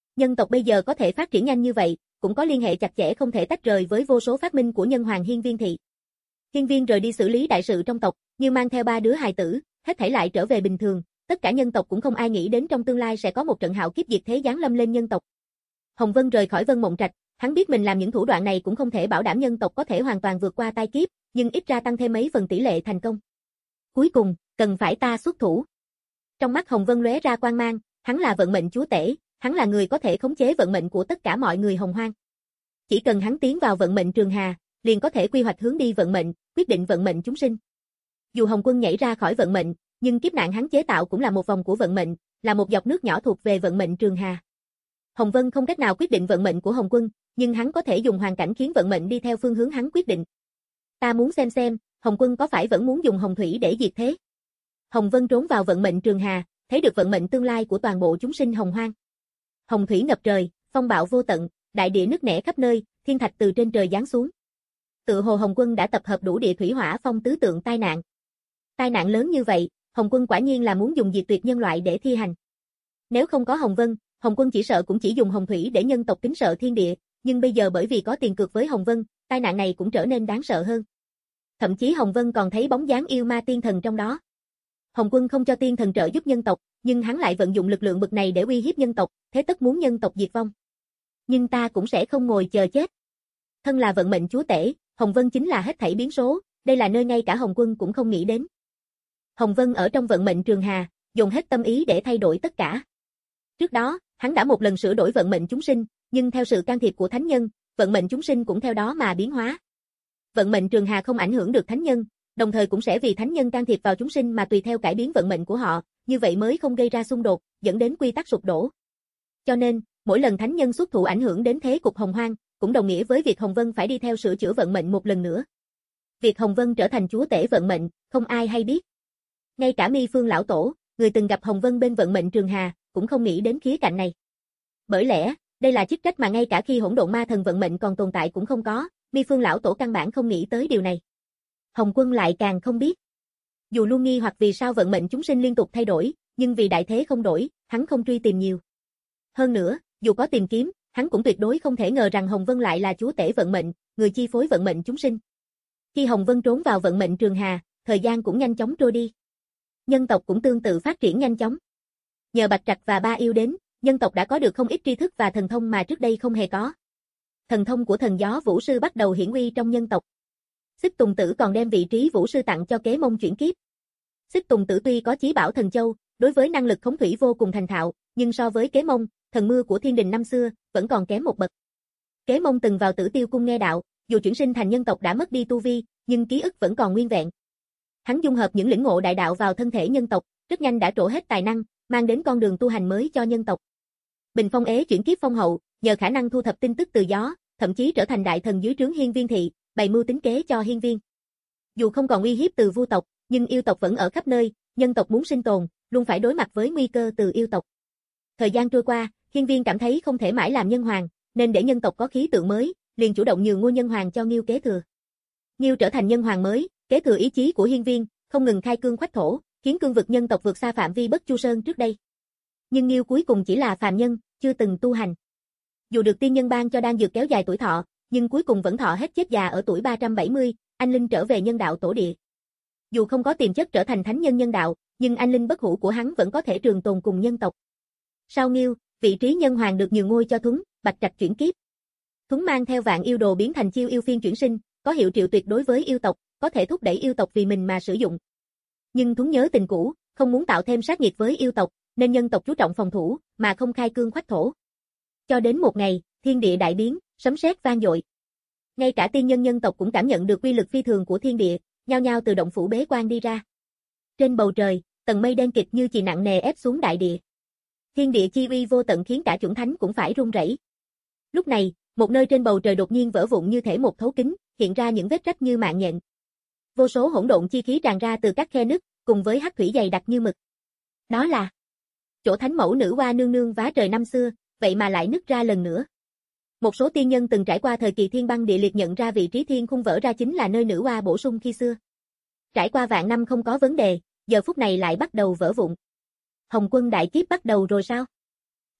Nhân tộc bây giờ có thể phát triển nhanh như vậy, cũng có liên hệ chặt chẽ không thể tách rời với vô số phát minh của nhân hoàng Hiên Viên Thị. Hiên Viên rời đi xử lý đại sự trong tộc, như mang theo ba đứa hài tử, hết thảy lại trở về bình thường, tất cả nhân tộc cũng không ai nghĩ đến trong tương lai sẽ có một trận hạo kiếp diệt thế giáng lâm lên nhân tộc. Hồng Vân rời khỏi Vân Mộng Trạch, hắn biết mình làm những thủ đoạn này cũng không thể bảo đảm nhân tộc có thể hoàn toàn vượt qua tai kiếp, nhưng ít ra tăng thêm mấy phần tỷ lệ thành công. Cuối cùng, cần phải ta xuất thủ. Trong mắt Hồng Vân lóe ra quang mang, hắn là vận mệnh chúa tể, hắn là người có thể khống chế vận mệnh của tất cả mọi người Hồng Hoang. Chỉ cần hắn tiến vào vận mệnh trường hà, liền có thể quy hoạch hướng đi vận mệnh, quyết định vận mệnh chúng sinh. Dù Hồng Quân nhảy ra khỏi vận mệnh, nhưng kiếp nạn hắn chế tạo cũng là một vòng của vận mệnh, là một giọt nước nhỏ thuộc về vận mệnh trường hà. Hồng Vân không cách nào quyết định vận mệnh của Hồng Quân, nhưng hắn có thể dùng hoàn cảnh khiến vận mệnh đi theo phương hướng hắn quyết định. Ta muốn xem xem, Hồng Quân có phải vẫn muốn dùng Hồng Thủy để diệt thế? Hồng Vân trốn vào vận mệnh trường hà, thấy được vận mệnh tương lai của toàn bộ chúng sinh Hồng Hoang. Hồng thủy ngập trời, phong bạo vô tận, đại địa nứt nẻ khắp nơi, thiên thạch từ trên trời giáng xuống. Tự hồ Hồng Quân đã tập hợp đủ địa thủy hỏa phong tứ tượng tai nạn. Tai nạn lớn như vậy, Hồng Quân quả nhiên là muốn dùng diệt tuyệt nhân loại để thi hành. Nếu không có Hồng Vân, Hồng Quân chỉ sợ cũng chỉ dùng Hồng thủy để nhân tộc kính sợ thiên địa, nhưng bây giờ bởi vì có tiền cược với Hồng Vân, tai nạn này cũng trở nên đáng sợ hơn. Thậm chí Hồng Vân còn thấy bóng dáng yêu ma tiên thần trong đó. Hồng Quân không cho tiên thần trợ giúp nhân tộc, nhưng hắn lại vận dụng lực lượng bực này để uy hiếp nhân tộc, thế tất muốn nhân tộc diệt vong. Nhưng ta cũng sẽ không ngồi chờ chết. Thân là vận mệnh chúa tể, Hồng Vân chính là hết thảy biến số, đây là nơi ngay cả Hồng Quân cũng không nghĩ đến. Hồng Vân ở trong vận mệnh trường hà, dùng hết tâm ý để thay đổi tất cả. Trước đó, hắn đã một lần sửa đổi vận mệnh chúng sinh, nhưng theo sự can thiệp của thánh nhân, vận mệnh chúng sinh cũng theo đó mà biến hóa. Vận mệnh trường hà không ảnh hưởng được thánh nhân, đồng thời cũng sẽ vì thánh nhân can thiệp vào chúng sinh mà tùy theo cải biến vận mệnh của họ, như vậy mới không gây ra xung đột, dẫn đến quy tắc sụp đổ. Cho nên, mỗi lần thánh nhân xuất thủ ảnh hưởng đến thế cục Hồng Hoang, cũng đồng nghĩa với việc Hồng Vân phải đi theo sửa chữa vận mệnh một lần nữa. Việc Hồng Vân trở thành chúa tể vận mệnh, không ai hay biết. Ngay cả Mi Phương lão tổ, người từng gặp Hồng Vân bên vận mệnh trường hà, cũng không nghĩ đến khía cạnh này. Bởi lẽ, đây là chức trách mà ngay cả khi hỗn độn ma thần vận mệnh còn tồn tại cũng không có, Mi Phương lão tổ căn bản không nghĩ tới điều này. Hồng Quân lại càng không biết. Dù luôn nghi hoặc vì sao vận mệnh chúng sinh liên tục thay đổi, nhưng vì đại thế không đổi, hắn không truy tìm nhiều. Hơn nữa, dù có tìm kiếm, hắn cũng tuyệt đối không thể ngờ rằng Hồng Vân lại là chúa tể vận mệnh, người chi phối vận mệnh chúng sinh. Khi Hồng Vân trốn vào vận mệnh trường hà, thời gian cũng nhanh chóng trôi đi. Nhân tộc cũng tương tự phát triển nhanh chóng. Nhờ Bạch Trạch và Ba Yêu đến, nhân tộc đã có được không ít tri thức và thần thông mà trước đây không hề có. Thần thông của thần gió vũ sư bắt đầu hiển uy trong nhân tộc. Xích Tùng Tử còn đem vị trí vũ sư tặng cho Kế Mông chuyển kiếp. Xích Tùng Tử tuy có chí bảo thần châu, đối với năng lực khống thủy vô cùng thành thạo, nhưng so với Kế Mông, thần mưa của thiên đình năm xưa, vẫn còn kém một bậc. Kế Mông từng vào Tử Tiêu cung nghe đạo, dù chuyển sinh thành nhân tộc đã mất đi tu vi, nhưng ký ức vẫn còn nguyên vẹn. Hắn dung hợp những lĩnh ngộ đại đạo vào thân thể nhân tộc, rất nhanh đã trổ hết tài năng, mang đến con đường tu hành mới cho nhân tộc. Bình Phong ế chuyển kiếp phong hậu, nhờ khả năng thu thập tin tức từ gió, thậm chí trở thành đại thần dưới trướng Hiên Viên Thị, bày mưu tính kế cho Hiên Viên. Dù không còn uy hiếp từ vu tộc, nhưng yêu tộc vẫn ở khắp nơi, nhân tộc muốn sinh tồn, luôn phải đối mặt với nguy cơ từ yêu tộc. Thời gian trôi qua, Hiên Viên cảm thấy không thể mãi làm nhân hoàng, nên để nhân tộc có khí tượng mới, liền chủ động nhường ngôi nhân hoàng cho Nghiêu kế thừa. Nghiêu trở thành nhân hoàng mới, kế thừa ý chí của Hiên Viên, không ngừng khai cương khoách thổ, khiến cương vực nhân tộc vượt xa phạm vi Bất Chu Sơn trước đây. Nhưng Nghiêu cuối cùng chỉ là phàm nhân, chưa từng tu hành. Dù được tiên nhân ban cho đan dược kéo dài tuổi thọ, nhưng cuối cùng vẫn thọ hết chết già ở tuổi ba trăm bảy mươi, anh linh trở về nhân đạo tổ địa. Dù không có tiềm chất trở thành thánh nhân nhân đạo, nhưng anh linh bất hủ của hắn vẫn có thể trường tồn cùng nhân tộc. Sau Nghiêu, vị trí nhân hoàng được nhường ngôi cho Thuấn, Bạch Trạch chuyển kiếp. Thuấn mang theo vạn yêu đồ biến thành chiêu yêu phiên chuyển sinh, có hiệu triệu tuyệt đối với yêu tộc, có thể thúc đẩy yêu tộc vì mình mà sử dụng. Nhưng Thuấn nhớ tình cũ, không muốn tạo thêm sát nghiệt với yêu tộc, nên nhân tộc chú trọng phòng thủ, mà không khai cương khoách thổ. Cho đến một ngày, thiên địa đại biến, sấm sét vang dội. Ngay cả tiên nhân nhân tộc cũng cảm nhận được uy lực phi thường của thiên địa, nhao nhao từ động phủ bế quan đi ra. Trên bầu trời, tầng mây đen kịt như chì nặng nề ép xuống đại địa. Thiên địa chi uy vô tận khiến cả chuẩn thánh cũng phải run rẩy. Lúc này, một nơi trên bầu trời đột nhiên vỡ vụn như thể một thấu kính, hiện ra những vết rách như mạng nhện. Vô số hỗn độn chi khí tràn ra từ các khe nứt, cùng với hắc thủy dày đặc như mực. Đó là chỗ thánh mẫu nữ hoa nương nương vá trời năm xưa, vậy mà lại nứt ra lần nữa. Một số tiên nhân từng trải qua thời kỳ thiên băng địa liệt nhận ra vị trí thiên khung vỡ ra chính là nơi nữ hoa bổ sung khi xưa. Trải qua vạn năm không có vấn đề, giờ phút này lại bắt đầu vỡ vụn. Hồng Quân đại kiếp bắt đầu rồi sao?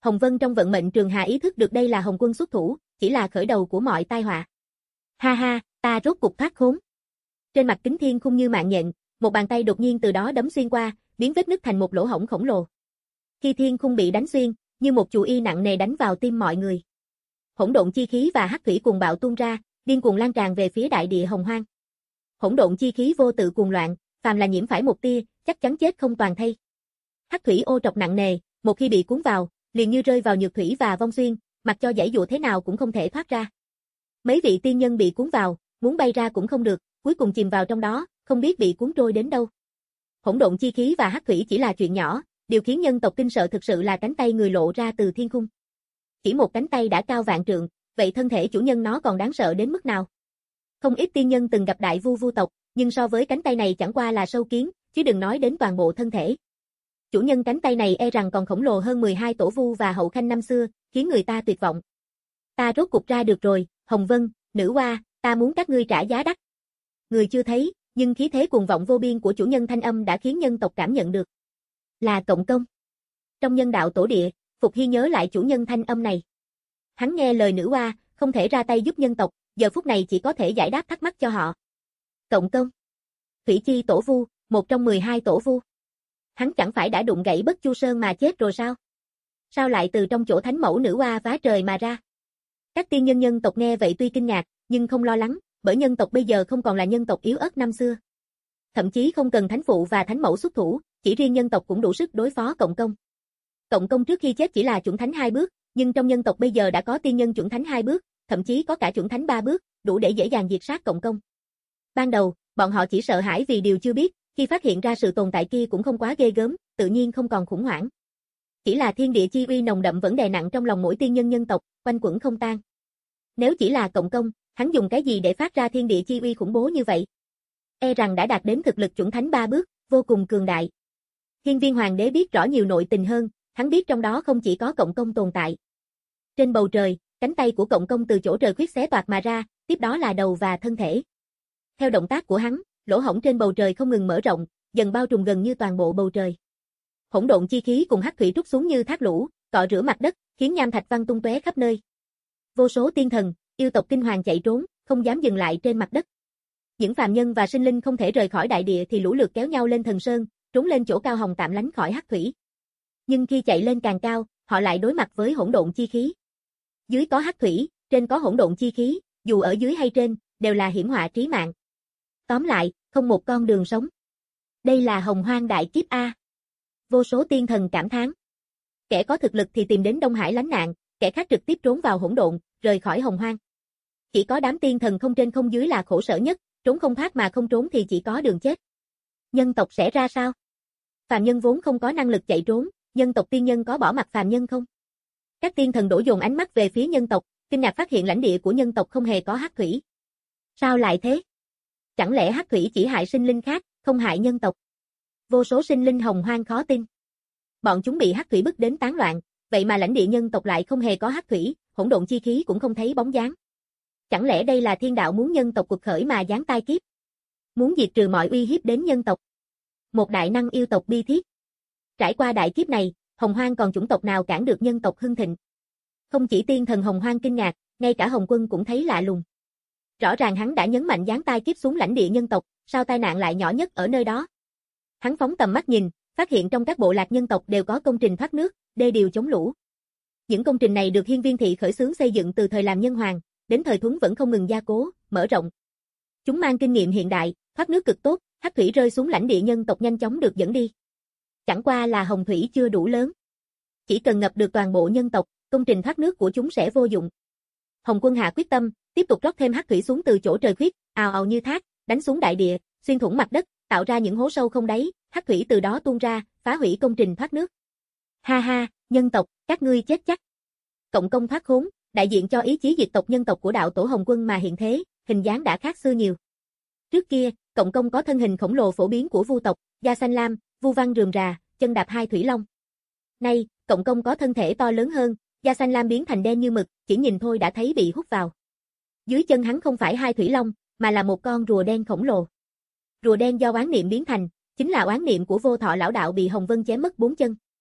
Hồng Vân trong vận mệnh trường hà ý thức được đây là Hồng Quân xuất thủ, chỉ là khởi đầu của mọi tai họa. Ha ha, ta rốt cục thoát khốn. Trên mặt Kính Thiên Khung như mạng nhện, một bàn tay đột nhiên từ đó đấm xuyên qua, biến vết nứt thành một lỗ hổng khổng lồ. Khi Thiên Khung bị đánh xuyên, như một chù y nặng nề đánh vào tim mọi người. Hỗn độn chi khí và hắc thủy cuồng bạo tuôn ra, điên cuồng lan tràn về phía đại địa hồng hoang. Hỗn độn chi khí vô tự cuồng loạn, phàm là nhiễm phải một tia, chắc chắn chết không toàn thây. Hắc thủy ô trọc nặng nề, một khi bị cuốn vào, liền như rơi vào nhược thủy và vong xuyên, mặc cho giãy dụa thế nào cũng không thể thoát ra. Mấy vị tiên nhân bị cuốn vào, muốn bay ra cũng không được, cuối cùng chìm vào trong đó, không biết bị cuốn trôi đến đâu. Hỗn độn chi khí và hắc thủy chỉ là chuyện nhỏ, điều khiến nhân tộc kinh sợ thực sự là cánh tay người lộ ra từ thiên khung. Chỉ một cánh tay đã cao vạn trượng, vậy thân thể chủ nhân nó còn đáng sợ đến mức nào? Không ít tiên nhân từng gặp đại vu vu tộc, nhưng so với cánh tay này chẳng qua là sâu kiến, chứ đừng nói đến toàn bộ thân thể. Chủ nhân cánh tay này e rằng còn khổng lồ hơn mười hai tổ vu và hậu khanh năm xưa, khiến người ta tuyệt vọng. Ta rốt cục ra được rồi, Hồng Vân, nữ hoa, ta muốn các ngươi trả giá đắt. Người chưa thấy, nhưng khí thế cuồng vọng vô biên của chủ nhân thanh âm đã khiến nhân tộc cảm nhận được. Là Cộng Công. Trong nhân đạo tổ địa, Phục Hy nhớ lại chủ nhân thanh âm này. Hắn nghe lời nữ hoa, không thể ra tay giúp nhân tộc, giờ phút này chỉ có thể giải đáp thắc mắc cho họ. Cộng Công. Thủy Chi tổ vu, một trong mười hai tổ vu. Hắn chẳng phải đã đụng gãy Bất Chu Sơn mà chết rồi sao? Sao lại từ trong chỗ thánh mẫu nữ hoa phá trời mà ra? Các tiên nhân nhân tộc nghe vậy tuy kinh ngạc, nhưng không lo lắng, bởi nhân tộc bây giờ không còn là nhân tộc yếu ớt năm xưa. Thậm chí không cần thánh phụ và thánh mẫu xuất thủ, chỉ riêng nhân tộc cũng đủ sức đối phó Cộng Công. Cộng Công trước khi chết chỉ là chuẩn thánh hai bước, nhưng trong nhân tộc bây giờ đã có tiên nhân chuẩn thánh hai bước, thậm chí có cả chuẩn thánh ba bước, đủ để dễ dàng diệt sát Cộng Công. Ban đầu, bọn họ chỉ sợ hãi vì điều chưa biết, khi phát hiện ra sự tồn tại kia cũng không quá ghê gớm, tự nhiên không còn khủng hoảng. Chỉ là thiên địa chi uy nồng đậm vẫn đè nặng trong lòng mỗi tiên nhân nhân tộc, quanh quẩn không tan. Nếu chỉ là Cộng Công, hắn dùng cái gì để phát ra thiên địa chi uy khủng bố như vậy? E rằng đã đạt đến thực lực chuẩn thánh ba bước, vô cùng cường đại. Hiên Viên Hoàng đế biết rõ nhiều nội tình hơn, hắn biết trong đó không chỉ có Cộng Công tồn tại. Trên bầu trời, cánh tay của Cộng Công từ chỗ trời khuyết xé toạc mà ra, tiếp đó là đầu và thân thể. Theo động tác của hắn, lỗ hổng trên bầu trời không ngừng mở rộng, dần bao trùm gần như toàn bộ bầu trời. Hỗn độn chi khí cùng hắc thủy trút xuống như thác lũ, cọ rửa mặt đất, khiến nham thạch văng tung tóe khắp nơi. Vô số tiên thần, yêu tộc kinh hoàng chạy trốn, không dám dừng lại trên mặt đất. Những phàm nhân và sinh linh không thể rời khỏi đại địa thì lũ lượt kéo nhau lên thần sơn, trốn lên chỗ cao hồng tạm lánh khỏi hắc thủy. Nhưng khi chạy lên càng cao, họ lại đối mặt với hỗn độn chi khí. Dưới có hắc thủy, trên có hỗn độn chi khí, dù ở dưới hay trên, đều là hiểm họa trí mạng. Tóm lại, không một con đường sống. Đây là hồng hoang đại kiếp A. Vô số tiên thần cảm thán. Kẻ có thực lực thì tìm đến Đông Hải lánh nạn, kẻ khác trực tiếp trốn vào hỗn độn, rời khỏi hồng hoang. Chỉ có đám tiên thần không trên không dưới là khổ sở nhất, trốn không thoát mà không trốn thì chỉ có đường chết. Nhân tộc sẽ ra sao? Phàm nhân vốn không có năng lực chạy trốn, nhân tộc tiên nhân có bỏ mặt phàm nhân không? Các tiên thần đổ dồn ánh mắt về phía nhân tộc, kinh ngạc phát hiện lãnh địa của nhân tộc không hề có hắc thủy. Sao lại thế? Chẳng lẽ hắc thủy chỉ hại sinh linh khác, không hại nhân tộc? Vô số sinh linh hồng hoang khó tin. Bọn chúng bị hắc thủy bức đến tán loạn, vậy mà lãnh địa nhân tộc lại không hề có hắc thủy, hỗn độn chi khí cũng không thấy bóng dáng. Chẳng lẽ đây là thiên đạo muốn nhân tộc cuộc khởi mà giáng tai kiếp? Muốn diệt trừ mọi uy hiếp đến nhân tộc? Một đại năng yêu tộc bi thiết. Trải qua đại kiếp này, hồng hoang còn chủng tộc nào cản được nhân tộc hưng thịnh? Không chỉ tiên thần hồng hoang kinh ngạc, ngay cả Hồng Quân cũng thấy lạ lùng. Rõ ràng hắn đã nhấn mạnh giáng tai kiếp xuống lãnh địa nhân tộc, sao tai nạn lại nhỏ nhất ở nơi đó? Hắn phóng tầm mắt nhìn, phát hiện trong các bộ lạc nhân tộc đều có công trình thoát nước, đê điều chống lũ. Những công trình này được Hiên Viên thị khởi xướng xây dựng từ thời làm nhân hoàng, đến thời Thuấn vẫn không ngừng gia cố, mở rộng. Chúng mang kinh nghiệm hiện đại, thoát nước cực tốt, hắc thủy rơi xuống lãnh địa nhân tộc nhanh chóng được dẫn đi. Chẳng qua là hồng thủy chưa đủ lớn. Chỉ cần ngập được toàn bộ nhân tộc, công trình thoát nước của chúng sẽ vô dụng. Hồng Quân hạ quyết tâm, tiếp tục rót thêm hắc thủy xuống từ chỗ trời khuyết, ào ào như thác, đánh xuống đại địa, xuyên thủng mặt đất, tạo ra những hố sâu không đáy, hắc thủy từ đó tuôn ra, phá hủy công trình thoát nước. Ha ha, nhân tộc, các ngươi chết chắc. Cộng Công thoát khốn, đại diện cho ý chí diệt tộc nhân tộc của đạo tổ Hồng Quân mà hiện thế, hình dáng đã khác xưa nhiều. Trước kia, Cộng Công có thân hình khổng lồ phổ biến của vu tộc, da xanh lam, vu văn rườm rà, chân đạp hai thủy long. Nay, Cộng Công có thân thể to lớn hơn, da xanh lam biến thành đen như mực, chỉ nhìn thôi đã thấy bị hút vào. Dưới chân hắn không phải hai thủy long, mà là một con rùa đen khổng lồ. Rùa đen do oán niệm biến thành, chính là oán niệm của Vô Thọ lão đạo bị Hồng Vân chém mất bốn chân.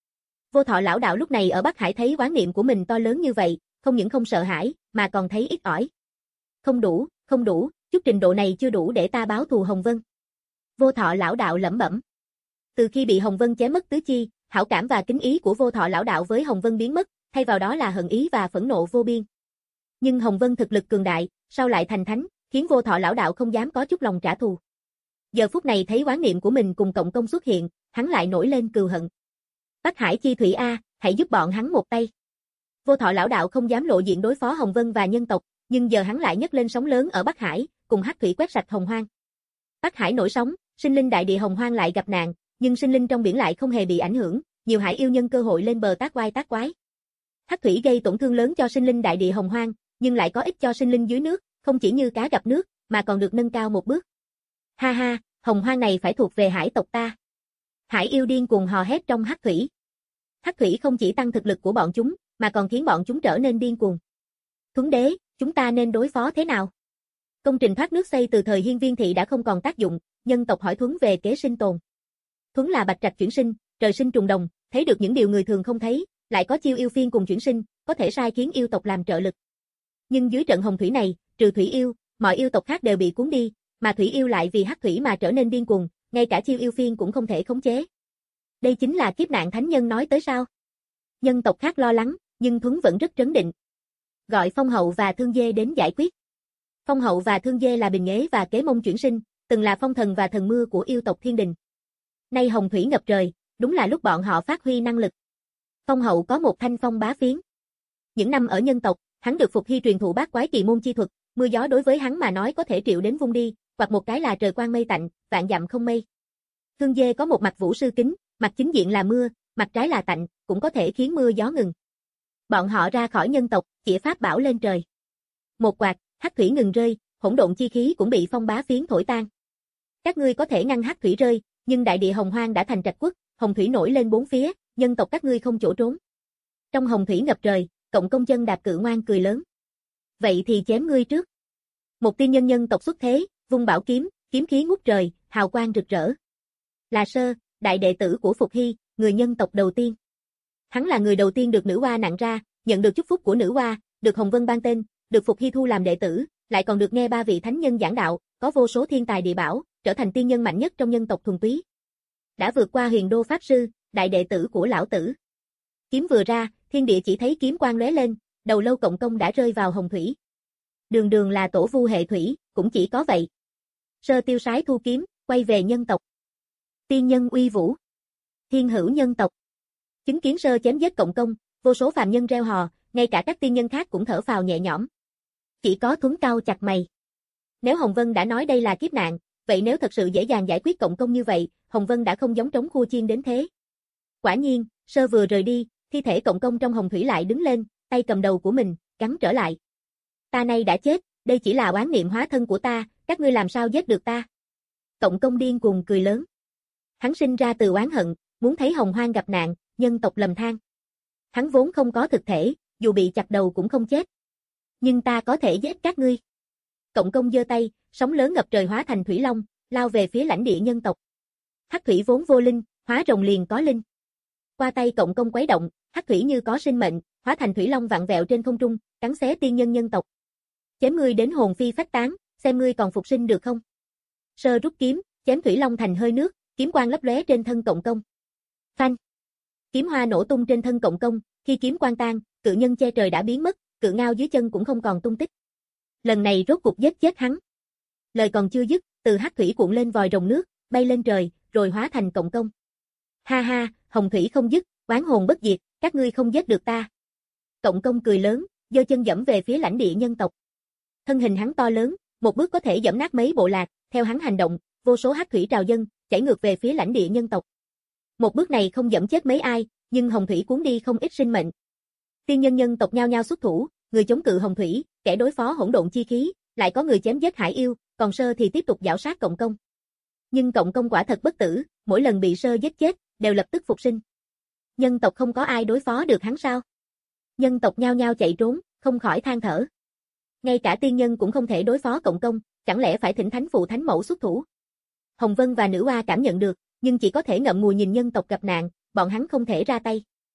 Vô Thọ lão đạo lúc này ở Bắc Hải thấy oán niệm của mình to lớn như vậy, không những không sợ hãi, mà còn thấy ít ỏi. Không đủ, không đủ, chút trình độ này chưa đủ để ta báo thù Hồng Vân. Vô Thọ lão đạo lẩm bẩm. Từ khi bị Hồng Vân chém mất tứ chi, hảo cảm và kính ý của Vô Thọ lão đạo với Hồng Vân biến mất, thay vào đó là hận ý và phẫn nộ vô biên. Nhưng Hồng Vân thực lực cường đại, sao lại thành thánh, khiến Vô Thọ lão đạo không dám có chút lòng trả thù. Giờ phút này thấy oán niệm của mình cùng cộng công xuất hiện, hắn lại nổi lên cừu hận. Bắc Hải chi thủy a, hãy giúp bọn hắn một tay. Vô Thọ lão đạo không dám lộ diện đối phó Hồng Vân và nhân tộc, nhưng giờ hắn lại nhấc lên sóng lớn ở Bắc Hải, cùng hắc thủy quét sạch Hồng Hoang. Bắc Hải nổi sóng, sinh linh đại địa Hồng Hoang lại gặp nạn, nhưng sinh linh trong biển lại không hề bị ảnh hưởng, nhiều hải yêu nhân cơ hội lên bờ tác oai tác quái. Hắc thủy gây tổn thương lớn cho sinh linh đại địa Hồng Hoang, nhưng lại có ích cho sinh linh dưới nước, không chỉ như cá gặp nước, mà còn được nâng cao một bước. Ha ha, Hồng Hoang này phải thuộc về hải tộc ta. Hải yêu điên cuồng hò hét trong hắc thủy. Hắc thủy không chỉ tăng thực lực của bọn chúng, mà còn khiến bọn chúng trở nên điên cuồng. Thuấn đế, chúng ta nên đối phó thế nào? Công trình thoát nước xây từ thời Hiên Viên thị đã không còn tác dụng, nhân tộc hỏi Thuấn về kế sinh tồn. Thuấn là bạch trạch chuyển sinh, trời sinh trùng đồng, thấy được những điều người thường không thấy, lại có chiêu yêu phiên cùng chuyển sinh, có thể sai khiến yêu tộc làm trợ lực. Nhưng dưới trận hồng thủy này, trừ thủy yêu, mọi yêu tộc khác đều bị cuốn đi, mà thủy yêu lại vì hắc thủy mà trở nên điên cuồng, ngay cả chiêu yêu phiên cũng không thể khống chế. Đây chính là kiếp nạn thánh nhân nói tới sao? Nhân tộc khác lo lắng, nhưng Thuấn vẫn rất trấn định. Gọi Phong Hậu và Thương Dê đến giải quyết. Phong Hậu và Thương Dê là Bình Nghế và Kế Mông chuyển sinh, từng là phong thần và thần mưa của yêu tộc Thiên Đình. Nay hồng thủy ngập trời, đúng là lúc bọn họ phát huy năng lực. Phong Hậu có một thanh phong bá phiến. Những năm ở nhân tộc, hắn được Phục Hy truyền thụ bát quái kỳ môn chi thuật, mưa gió đối với hắn mà nói có thể triệu đến vung đi, hoặc một cái là trời quang mây tạnh, vạn dặm không mây. Thương Dê có một mặt vũ sư kính, mặt chính diện là mưa, mặt trái là tạnh, cũng có thể khiến mưa gió ngừng. Bọn họ ra khỏi nhân tộc, chĩa pháp bảo lên trời. Một quạt, hắc thủy ngừng rơi, hỗn độn chi khí cũng bị phong bá phiến thổi tan. Các ngươi có thể ngăn hắc thủy rơi, nhưng đại địa Hồng Hoang đã thành trạch quốc, hồng thủy nổi lên bốn phía, nhân tộc các ngươi không chỗ trốn. Trong hồng thủy ngập trời, Cộng Công chân đạp cự ngoan cười lớn. Vậy thì chém ngươi trước. Một tiên nhân nhân tộc xuất thế, vung bảo kiếm, kiếm khí ngút trời, hào quang rực rỡ. Là Sơ, đại đệ tử của Phục Hy, người nhân tộc đầu tiên. Hắn là người đầu tiên được nữ hoa nặng ra, nhận được chúc phúc của nữ hoa, được Hồng Vân ban tên, được Phục Hy thu làm đệ tử, lại còn được nghe ba vị thánh nhân giảng đạo, có vô số thiên tài địa bảo, trở thành tiên nhân mạnh nhất trong nhân tộc thuần túy. Đã vượt qua Huyền Đô pháp sư, đại đệ tử của lão tử. Kiếm vừa ra, thiên địa chỉ thấy kiếm quang lóe lên, đầu lâu Cộng Công đã rơi vào hồng thủy. Đường đường là tổ vu hệ thủy, cũng chỉ có vậy. Sơ tiêu sái thu kiếm, quay về nhân tộc. Tiên nhân uy vũ. Thiên hữu nhân tộc. Chứng kiến Sơ chém giết Cộng Công, vô số phàm nhân reo hò, ngay cả các tiên nhân khác cũng thở phào nhẹ nhõm. Chỉ có Thuấn cau chặt mày. Nếu Hồng Vân đã nói đây là kiếp nạn, vậy nếu thật sự dễ dàng giải quyết Cộng Công như vậy, Hồng Vân đã không giống trống khua chiên đến thế. Quả nhiên, Sơ vừa rời đi, thi thể Cộng Công trong hồng thủy lại đứng lên, tay cầm đầu của mình, gắn trở lại. Ta nay đã chết, đây chỉ là oán niệm hóa thân của ta, các ngươi làm sao giết được ta? Cộng Công điên cuồng cười lớn. Hắn sinh ra từ oán hận, muốn thấy Hồng Hoang gặp nạn, nhân tộc lầm than. Hắn vốn không có thực thể, dù bị chặt đầu cũng không chết. Nhưng ta có thể giết các ngươi. Cộng Công giơ tay, sóng lớn ngập trời hóa thành thủy long, lao về phía lãnh địa nhân tộc. Hắc thủy vốn vô linh, hóa rồng liền có linh. Qua tay Cộng Công quấy động, hắc thủy như có sinh mệnh, hóa thành thủy long vặn vẹo trên không trung, cắn xé tiên nhân nhân tộc. Chém ngươi đến hồn phi phách tán, xem ngươi còn phục sinh được không? Sơ rút kiếm, chém thủy long thành hơi nước, kiếm quang lấp lóe trên thân Cộng Công. Phanh! Kiếm hoa nổ tung trên thân Cộng Công, khi kiếm quang tan, cự nhân che trời đã biến mất, cự ngao dưới chân cũng không còn tung tích. Lần này rốt cục giết chết hắn. Lời còn chưa dứt, từ hắc thủy cuộn lên vòi rồng nước, bay lên trời, rồi hóa thành Cộng Công. Ha ha, hồng thủy không dứt, oán hồn bất diệt, các ngươi không giết được ta. Cộng Công cười lớn, giơ chân dẫm về phía lãnh địa nhân tộc. Thân hình hắn to lớn, một bước có thể dẫm nát mấy bộ lạc, theo hắn hành động, vô số hắc thủy trào dâng, chảy ngược về phía lãnh địa nhân tộc. Một bước này không dẫm chết mấy ai, nhưng hồng thủy cuốn đi không ít sinh mệnh. Tiên nhân nhân tộc nhao nhao xuất thủ, người chống cự hồng thủy, kẻ đối phó hỗn độn chi khí, lại có người chém giết hải yêu, còn Sơ thì tiếp tục giảo sát Cộng Công. Nhưng Cộng Công quả thật bất tử, mỗi lần bị Sơ giết chết, đều lập tức phục sinh. Nhân tộc không có ai đối phó được hắn sao? Nhân tộc nhao nhao chạy trốn, không khỏi than thở. Ngay cả tiên nhân cũng không thể đối phó Cộng Công, chẳng lẽ phải thỉnh thánh phụ thánh mẫu xuất thủ? Hồng Vân và nữ hoa cảm nhận được, nhưng chỉ có thể ngậm ngùi nhìn nhân tộc gặp nạn, bọn hắn không thể ra tay.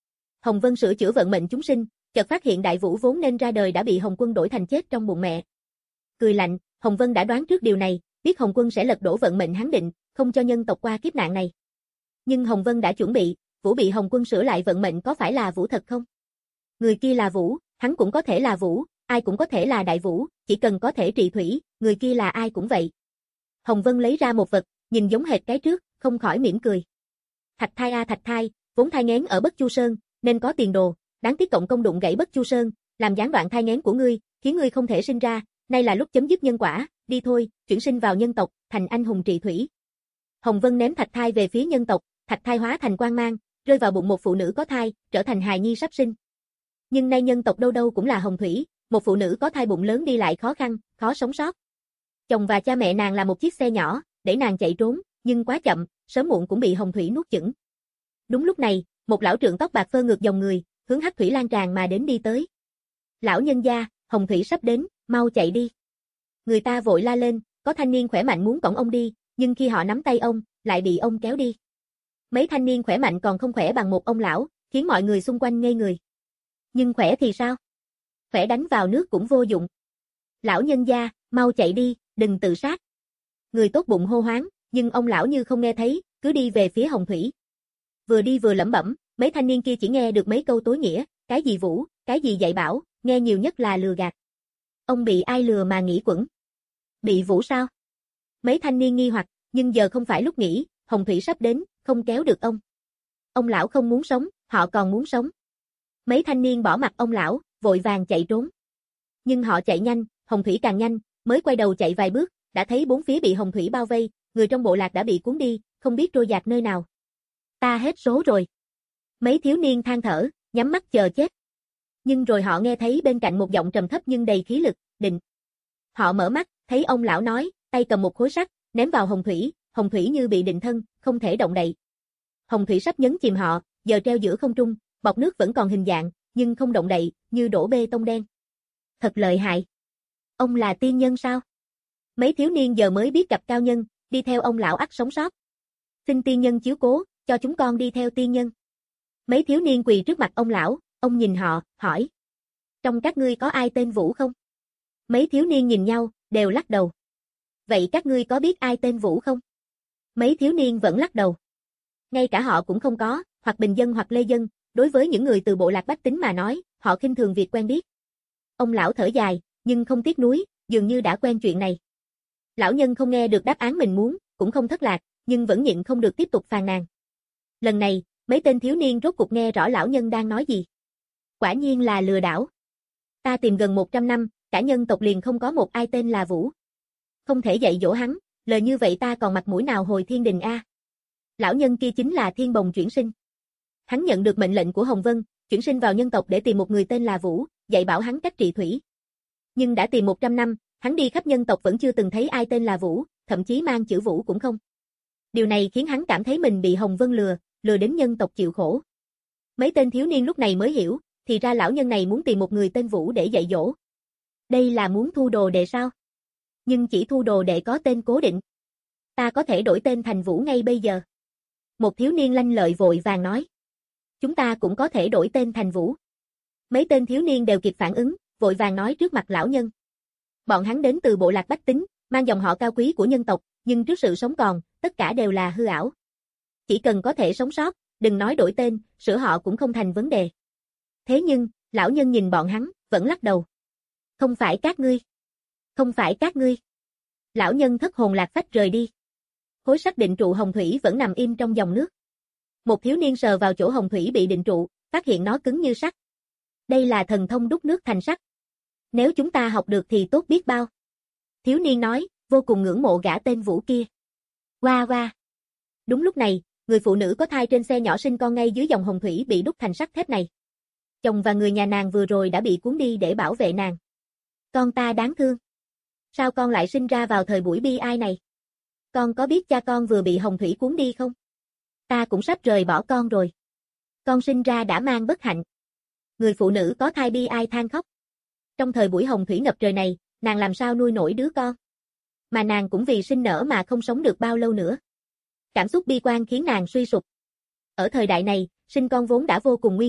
Hồng Vân sửa chữa vận mệnh chúng sinh, chợt phát hiện Đại Vũ vốn nên ra đời đã bị Hồng Quân đổi thành chết trong bụng mẹ. Cười lạnh, Hồng Vân đã đoán trước điều này, biết Hồng Quân sẽ lật đổ vận mệnh hắn định, không cho nhân tộc qua kiếp nạn này. Nhưng Hồng Vân đã chuẩn bị, Vũ bị Hồng Quân sửa lại vận mệnh có phải là Vũ thật không? Người kia là Vũ, hắn cũng có thể là Vũ, ai cũng có thể là Đại Vũ, chỉ cần có thể trị thủy, người kia là ai cũng vậy. Hồng Vân lấy ra một vật, nhìn giống hệt cái trước, không khỏi mỉm cười. Thạch thai a thạch thai, vốn thai nghén ở Bất Chu Sơn, nên có tiền đồ, đáng tiếc cộng công đụng gãy Bất Chu Sơn, làm gián đoạn thai nghén của ngươi, khiến ngươi không thể sinh ra, nay là lúc chấm dứt nhân quả, đi thôi, chuyển sinh vào nhân tộc, thành anh hùng trị thủy. Hồng Vân ném thạch thai về phía nhân tộc, thạch thai hóa thành quang mang, rơi vào bụng một phụ nữ có thai, trở thành hài nhi sắp sinh. Nhưng nay nhân tộc đâu đâu cũng là hồng thủy, một phụ nữ có thai bụng lớn đi lại khó khăn, khó sống sót. Chồng và cha mẹ nàng là một chiếc xe nhỏ, để nàng chạy trốn, nhưng quá chậm, sớm muộn cũng bị hồng thủy nuốt chửng. Đúng lúc này, một lão trượng tóc bạc phơ ngược dòng người, hướng hắc thủy lan tràn mà đến đi tới. Lão nhân gia, hồng thủy sắp đến, mau chạy đi. Người ta vội la lên, có thanh niên khỏe mạnh muốn cõng ông đi, nhưng khi họ nắm tay ông, lại bị ông kéo đi. Mấy thanh niên khỏe mạnh còn không khỏe bằng một ông lão, khiến mọi người xung quanh ngây người. Nhưng khỏe thì sao? Khỏe đánh vào nước cũng vô dụng. Lão nhân gia, mau chạy đi, đừng tự sát. Người tốt bụng hô hoáng, nhưng ông lão như không nghe thấy, cứ đi về phía hồng thủy. Vừa đi vừa lẩm bẩm, mấy thanh niên kia chỉ nghe được mấy câu tối nghĩa, cái gì Vũ, cái gì dạy bảo, nghe nhiều nhất là lừa gạt. Ông bị ai lừa mà nghĩ quẩn? Bị Vũ sao? Mấy thanh niên nghi hoặc, nhưng giờ không phải lúc nghỉ, hồng thủy sắp đến, không kéo được ông. Ông lão không muốn sống, họ còn muốn sống. Mấy thanh niên bỏ mặc ông lão, vội vàng chạy trốn. Nhưng họ chạy nhanh, hồng thủy càng nhanh, mới quay đầu chạy vài bước, đã thấy bốn phía bị hồng thủy bao vây, người trong bộ lạc đã bị cuốn đi, không biết trôi dạt nơi nào. Ta hết số rồi. Mấy thiếu niên than thở, nhắm mắt chờ chết. Nhưng rồi họ nghe thấy bên cạnh một giọng trầm thấp nhưng đầy khí lực, định. Họ mở mắt, thấy ông lão nói, tay cầm một khối sắt, ném vào hồng thủy, hồng thủy như bị định thân, không thể động đậy. Hồng thủy sắp nhấn chìm họ, giờ treo giữa không trung, bọt nước vẫn còn hình dạng, nhưng không động đậy, như đổ bê tông đen. Thật lợi hại. Ông là tiên nhân sao? Mấy thiếu niên giờ mới biết gặp cao nhân, đi theo ông lão ắt sống sót. Xin tiên nhân chiếu cố, cho chúng con đi theo tiên nhân. Mấy thiếu niên quỳ trước mặt ông lão, ông nhìn họ, hỏi. Trong các ngươi có ai tên Vũ không? Mấy thiếu niên nhìn nhau, đều lắc đầu. Vậy các ngươi có biết ai tên Vũ không? Mấy thiếu niên vẫn lắc đầu. Ngay cả họ cũng không có, hoặc bình dân hoặc lê dân, đối với những người từ bộ lạc bách tính mà nói, họ khinh thường việc quen biết. Ông lão thở dài, nhưng không tiếc nuối, dường như đã quen chuyện này. Lão nhân không nghe được đáp án mình muốn, cũng không thất lạc, nhưng vẫn nhịn không được tiếp tục phàn nàn. Lần này, mấy tên thiếu niên rốt cuộc nghe rõ lão nhân đang nói gì. Quả nhiên là lừa đảo. Ta tìm gần một trăm năm, cả nhân tộc liền không có một ai tên là Vũ. Không thể dạy dỗ hắn, lời như vậy ta còn mặt mũi nào hồi thiên đình a? Lão nhân kia chính là Thiên Bồng chuyển sinh. Hắn nhận được mệnh lệnh của Hồng Vân, chuyển sinh vào nhân tộc để tìm một người tên là Vũ, dạy bảo hắn cách trị thủy. Nhưng đã tìm một trăm năm, hắn đi khắp nhân tộc vẫn chưa từng thấy ai tên là Vũ, thậm chí mang chữ Vũ cũng không. Điều này khiến hắn cảm thấy mình bị Hồng Vân lừa, lừa đến nhân tộc chịu khổ. Mấy tên thiếu niên lúc này mới hiểu, thì ra lão nhân này muốn tìm một người tên Vũ để dạy dỗ. Đây là muốn thu đồ đệ sao? Nhưng chỉ thu đồ đệ có tên cố định. Ta có thể đổi tên thành Vũ ngay bây giờ. Một thiếu niên lanh lợi vội vàng nói. Chúng ta cũng có thể đổi tên thành Vũ. Mấy tên thiếu niên đều kịp phản ứng, vội vàng nói trước mặt lão nhân. Bọn hắn đến từ bộ lạc bách tính, mang dòng họ cao quý của nhân tộc, nhưng trước sự sống còn, tất cả đều là hư ảo. Chỉ cần có thể sống sót, đừng nói đổi tên, sửa họ cũng không thành vấn đề. Thế nhưng, lão nhân nhìn bọn hắn, vẫn lắc đầu. Không phải các ngươi. Không phải các ngươi. Lão nhân thất hồn lạc phách rời đi. Khối sắt định trụ hồng thủy vẫn nằm im trong dòng nước. Một thiếu niên sờ vào chỗ hồng thủy bị định trụ, phát hiện nó cứng như sắt. Đây là thần thông đúc nước thành sắt. Nếu chúng ta học được thì tốt biết bao. Thiếu niên nói, vô cùng ngưỡng mộ gã tên Vũ kia. Qua qua. Đúng lúc này, người phụ nữ có thai trên xe nhỏ sinh con ngay dưới dòng hồng thủy bị đúc thành sắt thép này. Chồng và người nhà nàng vừa rồi đã bị cuốn đi để bảo vệ nàng. Con ta đáng thương. Sao con lại sinh ra vào thời buổi bi ai này? Con có biết cha con vừa bị hồng thủy cuốn đi không? Ta cũng sắp rời bỏ con rồi. Con sinh ra đã mang bất hạnh. Người phụ nữ có thai bi ai than khóc. Trong thời buổi hồng thủy ngập trời này, nàng làm sao nuôi nổi đứa con? Mà nàng cũng vì sinh nở mà không sống được bao lâu nữa. Cảm xúc bi quan khiến nàng suy sụp. Ở thời đại này, sinh con vốn đã vô cùng nguy hiểm,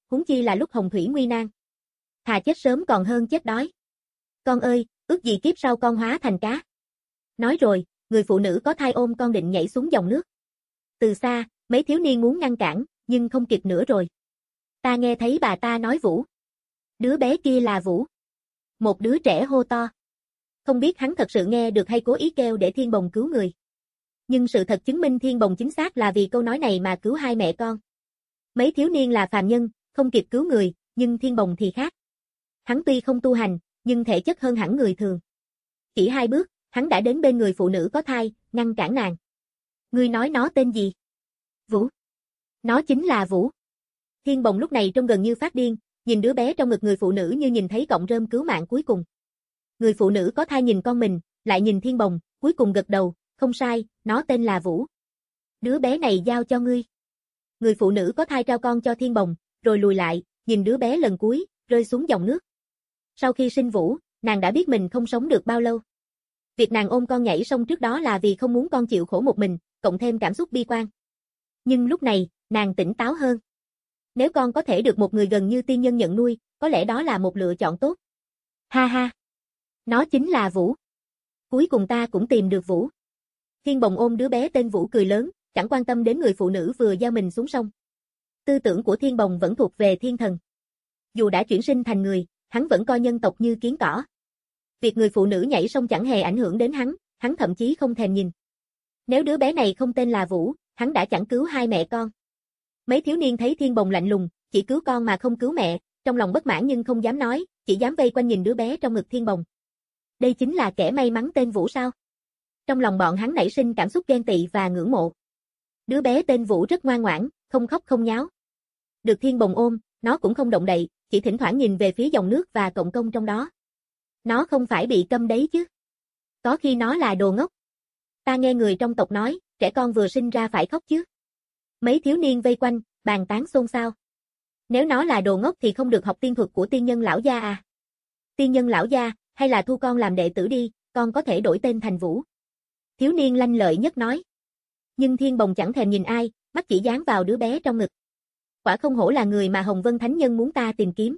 huống chi là lúc hồng thủy nguy nan. Thà chết sớm còn hơn chết đói. Con ơi, ước gì kiếp sau con hóa thành cá. Nói rồi, người phụ nữ có thai ôm con định nhảy xuống dòng nước. Từ xa, mấy thiếu niên muốn ngăn cản, nhưng không kịp nữa rồi. Ta nghe thấy bà ta nói Vũ. Đứa bé kia là Vũ. Một đứa trẻ hô to. Không biết hắn thật sự nghe được hay cố ý kêu để Thiên Bồng cứu người. Nhưng sự thật chứng minh Thiên Bồng chính xác là vì câu nói này mà cứu hai mẹ con. Mấy thiếu niên là phàm nhân, không kịp cứu người, nhưng Thiên Bồng thì khác. Hắn tuy không tu hành, nhưng thể chất hơn hẳn người thường. Chỉ hai bước, hắn đã đến bên người phụ nữ có thai, ngăn cản nàng. Ngươi nói nó tên gì? Vũ. Nó chính là Vũ. Thiên Bồng lúc này trông gần như phát điên, nhìn đứa bé trong ngực người phụ nữ như nhìn thấy cọng rơm cứu mạng cuối cùng. Người phụ nữ có thai nhìn con mình, lại nhìn Thiên Bồng, cuối cùng gật đầu, không sai, nó tên là Vũ. Đứa bé này giao cho ngươi. Người phụ nữ có thai trao con cho Thiên Bồng, rồi lùi lại, nhìn đứa bé lần cuối, rơi xuống dòng nước. Sau khi sinh Vũ, nàng đã biết mình không sống được bao lâu. Việc nàng ôm con nhảy sông trước đó là vì không muốn con chịu khổ một mình, cộng thêm cảm xúc bi quan. Nhưng lúc này, nàng tỉnh táo hơn. Nếu con có thể được một người gần như tiên nhân nhận nuôi, có lẽ đó là một lựa chọn tốt. Ha ha. Nó chính là Vũ. Cuối cùng ta cũng tìm được Vũ. Thiên Bồng ôm đứa bé tên Vũ cười lớn, chẳng quan tâm đến người phụ nữ vừa giao mình xuống sông. Tư tưởng của Thiên Bồng vẫn thuộc về thiên thần. Dù đã chuyển sinh thành người, hắn vẫn coi nhân tộc như kiến cỏ. Việc người phụ nữ nhảy sông chẳng hề ảnh hưởng đến hắn, hắn thậm chí không thèm nhìn. Nếu đứa bé này không tên là Vũ, hắn đã chẳng cứu hai mẹ con. Mấy thiếu niên thấy Thiên Bồng lạnh lùng, chỉ cứu con mà không cứu mẹ, trong lòng bất mãn nhưng không dám nói, chỉ dám vây quanh nhìn đứa bé trong ngực Thiên Bồng. Đây chính là kẻ may mắn tên Vũ sao? Trong lòng bọn hắn nảy sinh cảm xúc ghen tị và ngưỡng mộ. Đứa bé tên Vũ rất ngoan ngoãn, không khóc không nháo. Được Thiên Bồng ôm, nó cũng không động đậy, chỉ thỉnh thoảng nhìn về phía dòng nước và cọng công trong đó. Nó không phải bị câm đấy chứ? Có khi nó là đồ ngốc. Ta nghe người trong tộc nói, trẻ con vừa sinh ra phải khóc chứ. Mấy thiếu niên vây quanh, bàn tán xôn xao. Nếu nó là đồ ngốc thì không được học tiên thuật của tiên nhân lão gia à? Tiên nhân lão gia, hay là thu con làm đệ tử đi, con có thể đổi tên thành Vũ. Thiếu niên lanh lợi nhất nói. Nhưng Thiên Bồng chẳng thèm nhìn ai, mắt chỉ dán vào đứa bé trong ngực. Quả không hổ là người mà Hồng Vân Thánh Nhân muốn ta tìm kiếm.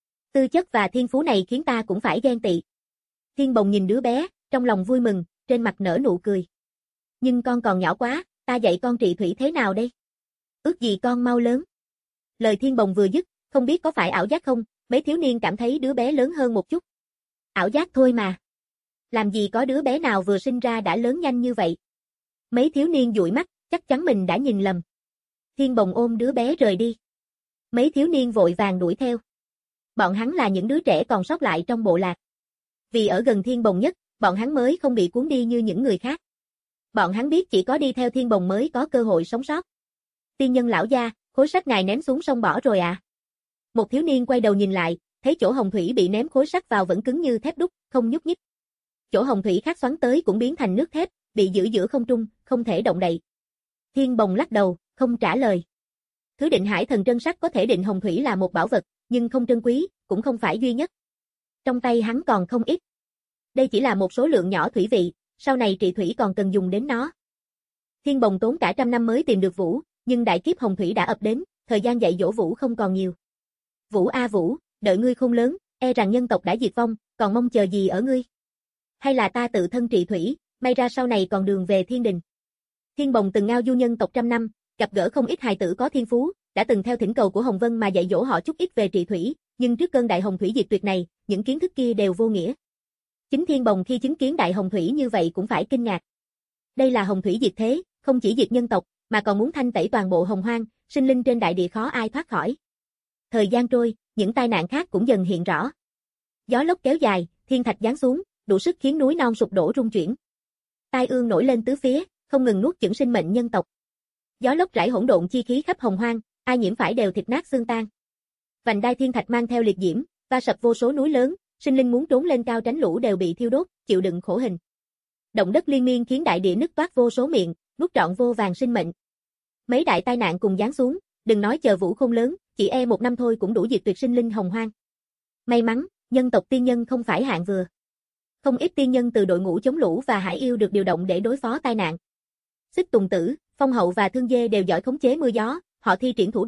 Tư chất và thiên phú này khiến ta cũng phải ghen tị. Thiên Bồng nhìn đứa bé, trong lòng vui mừng, trên mặt nở nụ cười. Nhưng con còn nhỏ quá, ta dạy con trị thủy thế nào đây? Ước gì con mau lớn. Lời Thiên Bồng vừa dứt, không biết có phải ảo giác không, mấy thiếu niên cảm thấy đứa bé lớn hơn một chút. Ảo giác thôi mà. Làm gì có đứa bé nào vừa sinh ra đã lớn nhanh như vậy. Mấy thiếu niên dụi mắt, chắc chắn mình đã nhìn lầm. Thiên Bồng ôm đứa bé rời đi. Mấy thiếu niên vội vàng đuổi theo. Bọn hắn là những đứa trẻ còn sót lại trong bộ lạc. Vì ở gần Thiên Bồng nhất, bọn hắn mới không bị cuốn đi như những người khác. Bọn hắn biết chỉ có đi theo Thiên Bồng mới có cơ hội sống sót. Tiên nhân lão gia, khối sắt ngài ném xuống sông bỏ rồi à? Một thiếu niên quay đầu nhìn lại, thấy chỗ hồng thủy bị ném khối sắt vào vẫn cứng như thép đúc, không nhúc nhích. Chỗ hồng thủy khác xoắn tới cũng biến thành nước thép, bị giữ giữa không trung, không thể động đậy. Thiên Bồng lắc đầu, không trả lời. Thứ định hải thần trân sắt có thể định hồng thủy là một bảo vật, nhưng không trân quý, cũng không phải duy nhất. Trong tay hắn còn không ít. Đây chỉ là một số lượng nhỏ thủy vị, sau này trị thủy còn cần dùng đến nó. Thiên Bồng tốn cả trăm năm mới tìm được Vũ, nhưng đại kiếp hồng thủy đã ập đến, thời gian dạy dỗ Vũ không còn nhiều. Vũ a Vũ, đợi ngươi khôn lớn, e rằng nhân tộc đã diệt vong, còn mong chờ gì ở ngươi? Hay là ta tự thân trị thủy, may ra sau này còn đường về thiên đình. Thiên Bồng từng ngao du nhân tộc trăm năm, gặp gỡ không ít hài tử có thiên phú, đã từng theo thỉnh cầu của Hồng Vân mà dạy dỗ họ chút ít về trị thủy, nhưng trước cơn đại hồng thủy diệt tuyệt này, những kiến thức kia đều vô nghĩa. Chính Thiên Bồng khi chứng kiến đại hồng thủy như vậy cũng phải kinh ngạc. Đây là hồng thủy diệt thế, không chỉ diệt nhân tộc, mà còn muốn thanh tẩy toàn bộ hồng hoang, sinh linh trên đại địa khó ai thoát khỏi. Thời gian trôi, những tai nạn khác cũng dần hiện rõ. Gió lốc kéo dài, thiên thạch giáng xuống, đủ sức khiến núi non sụp đổ rung chuyển. Tai ương nổi lên tứ phía, không ngừng nuốt chửng sinh mệnh nhân tộc. Gió lốc rải hỗn độn chi khí khắp hồng hoang, ai nhiễm phải đều thịt nát xương tan. Vành đai thiên thạch mang theo liệt diễm, va sập vô số núi lớn, sinh linh muốn trốn lên cao tránh lũ đều bị thiêu đốt, chịu đựng khổ hình. Động đất liên miên khiến đại địa nứt toát vô số miệng, nuốt trọn vô vàng sinh mệnh. Mấy đại tai nạn cùng giáng xuống, đừng nói chờ Vũ không lớn, chỉ e một năm thôi cũng đủ diệt tuyệt sinh linh hồng hoang. May mắn, nhân tộc tiên nhân không phải hạng vừa. Không ít tiên nhân từ đội ngũ chống lũ và hải yêu được điều động để đối phó tai nạn. Xích Tùng Tử, Phong Hậu và Thương Dê đều giỏi khống chế mưa gió, họ thi triển thủ đoạn,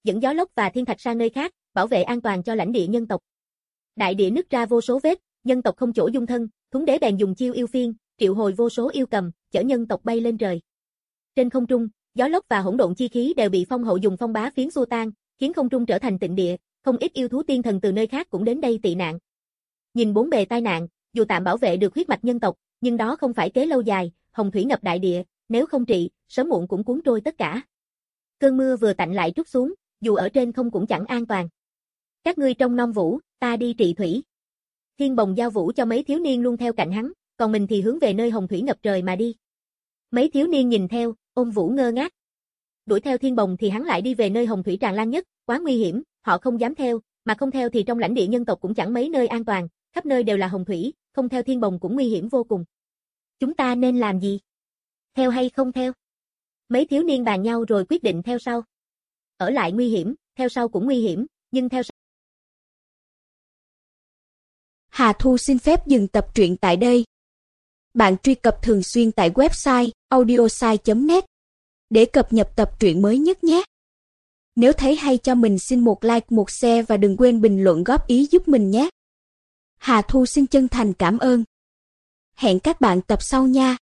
dẫn gió lốc và thiên thạch sang nơi khác, bảo vệ an toàn cho lãnh địa nhân tộc. Đại địa nứt ra vô số vết, nhân tộc không chỗ dung thân, Thuấn đế bèn dùng chiêu yêu phiên, triệu hồi vô số yêu cầm, chở nhân tộc bay lên trời. Trên không trung, gió lốc và hỗn độn chi khí đều bị phong hậu dùng phong bá phiến xua tan, khiến không trung trở thành tịnh địa, không ít yêu thú tiên thần từ nơi khác cũng đến đây tị nạn. Nhìn bốn bề tai nạn, dù tạm bảo vệ được huyết mạch nhân tộc, nhưng đó không phải kế lâu dài, hồng thủy ngập đại địa, nếu không trị, sớm muộn cũng cuốn trôi tất cả. Cơn mưa vừa tạnh lại trút xuống, dù ở trên không cũng chẳng an toàn. Các ngươi trong Nom Vũ, ta đi trị thủy. Thiên Bồng giao vũ cho mấy thiếu niên luôn theo cạnh hắn, còn mình thì hướng về nơi hồng thủy ngập trời mà đi. Mấy thiếu niên nhìn theo, ôm vũ ngơ ngác. Đuổi theo Thiên Bồng thì hắn lại đi về nơi hồng thủy tràn lan nhất, quá nguy hiểm, họ không dám theo, mà không theo thì trong lãnh địa nhân tộc cũng chẳng mấy nơi an toàn, khắp nơi đều là hồng thủy, không theo Thiên Bồng cũng nguy hiểm vô cùng. Chúng ta nên làm gì? Theo hay không theo? Mấy thiếu niên bàn nhau rồi quyết định theo sau. Ở lại nguy hiểm, theo sau cũng nguy hiểm, nhưng theo sau. Hà Thu xin phép dừng tập truyện tại đây. Bạn truy cập thường xuyên tại website audiosai chấm net để cập nhật tập truyện mới nhất nhé. Nếu thấy hay cho mình xin một like, một share và đừng quên bình luận góp ý giúp mình nhé. Hà Thu xin chân thành cảm ơn. Hẹn các bạn tập sau nha.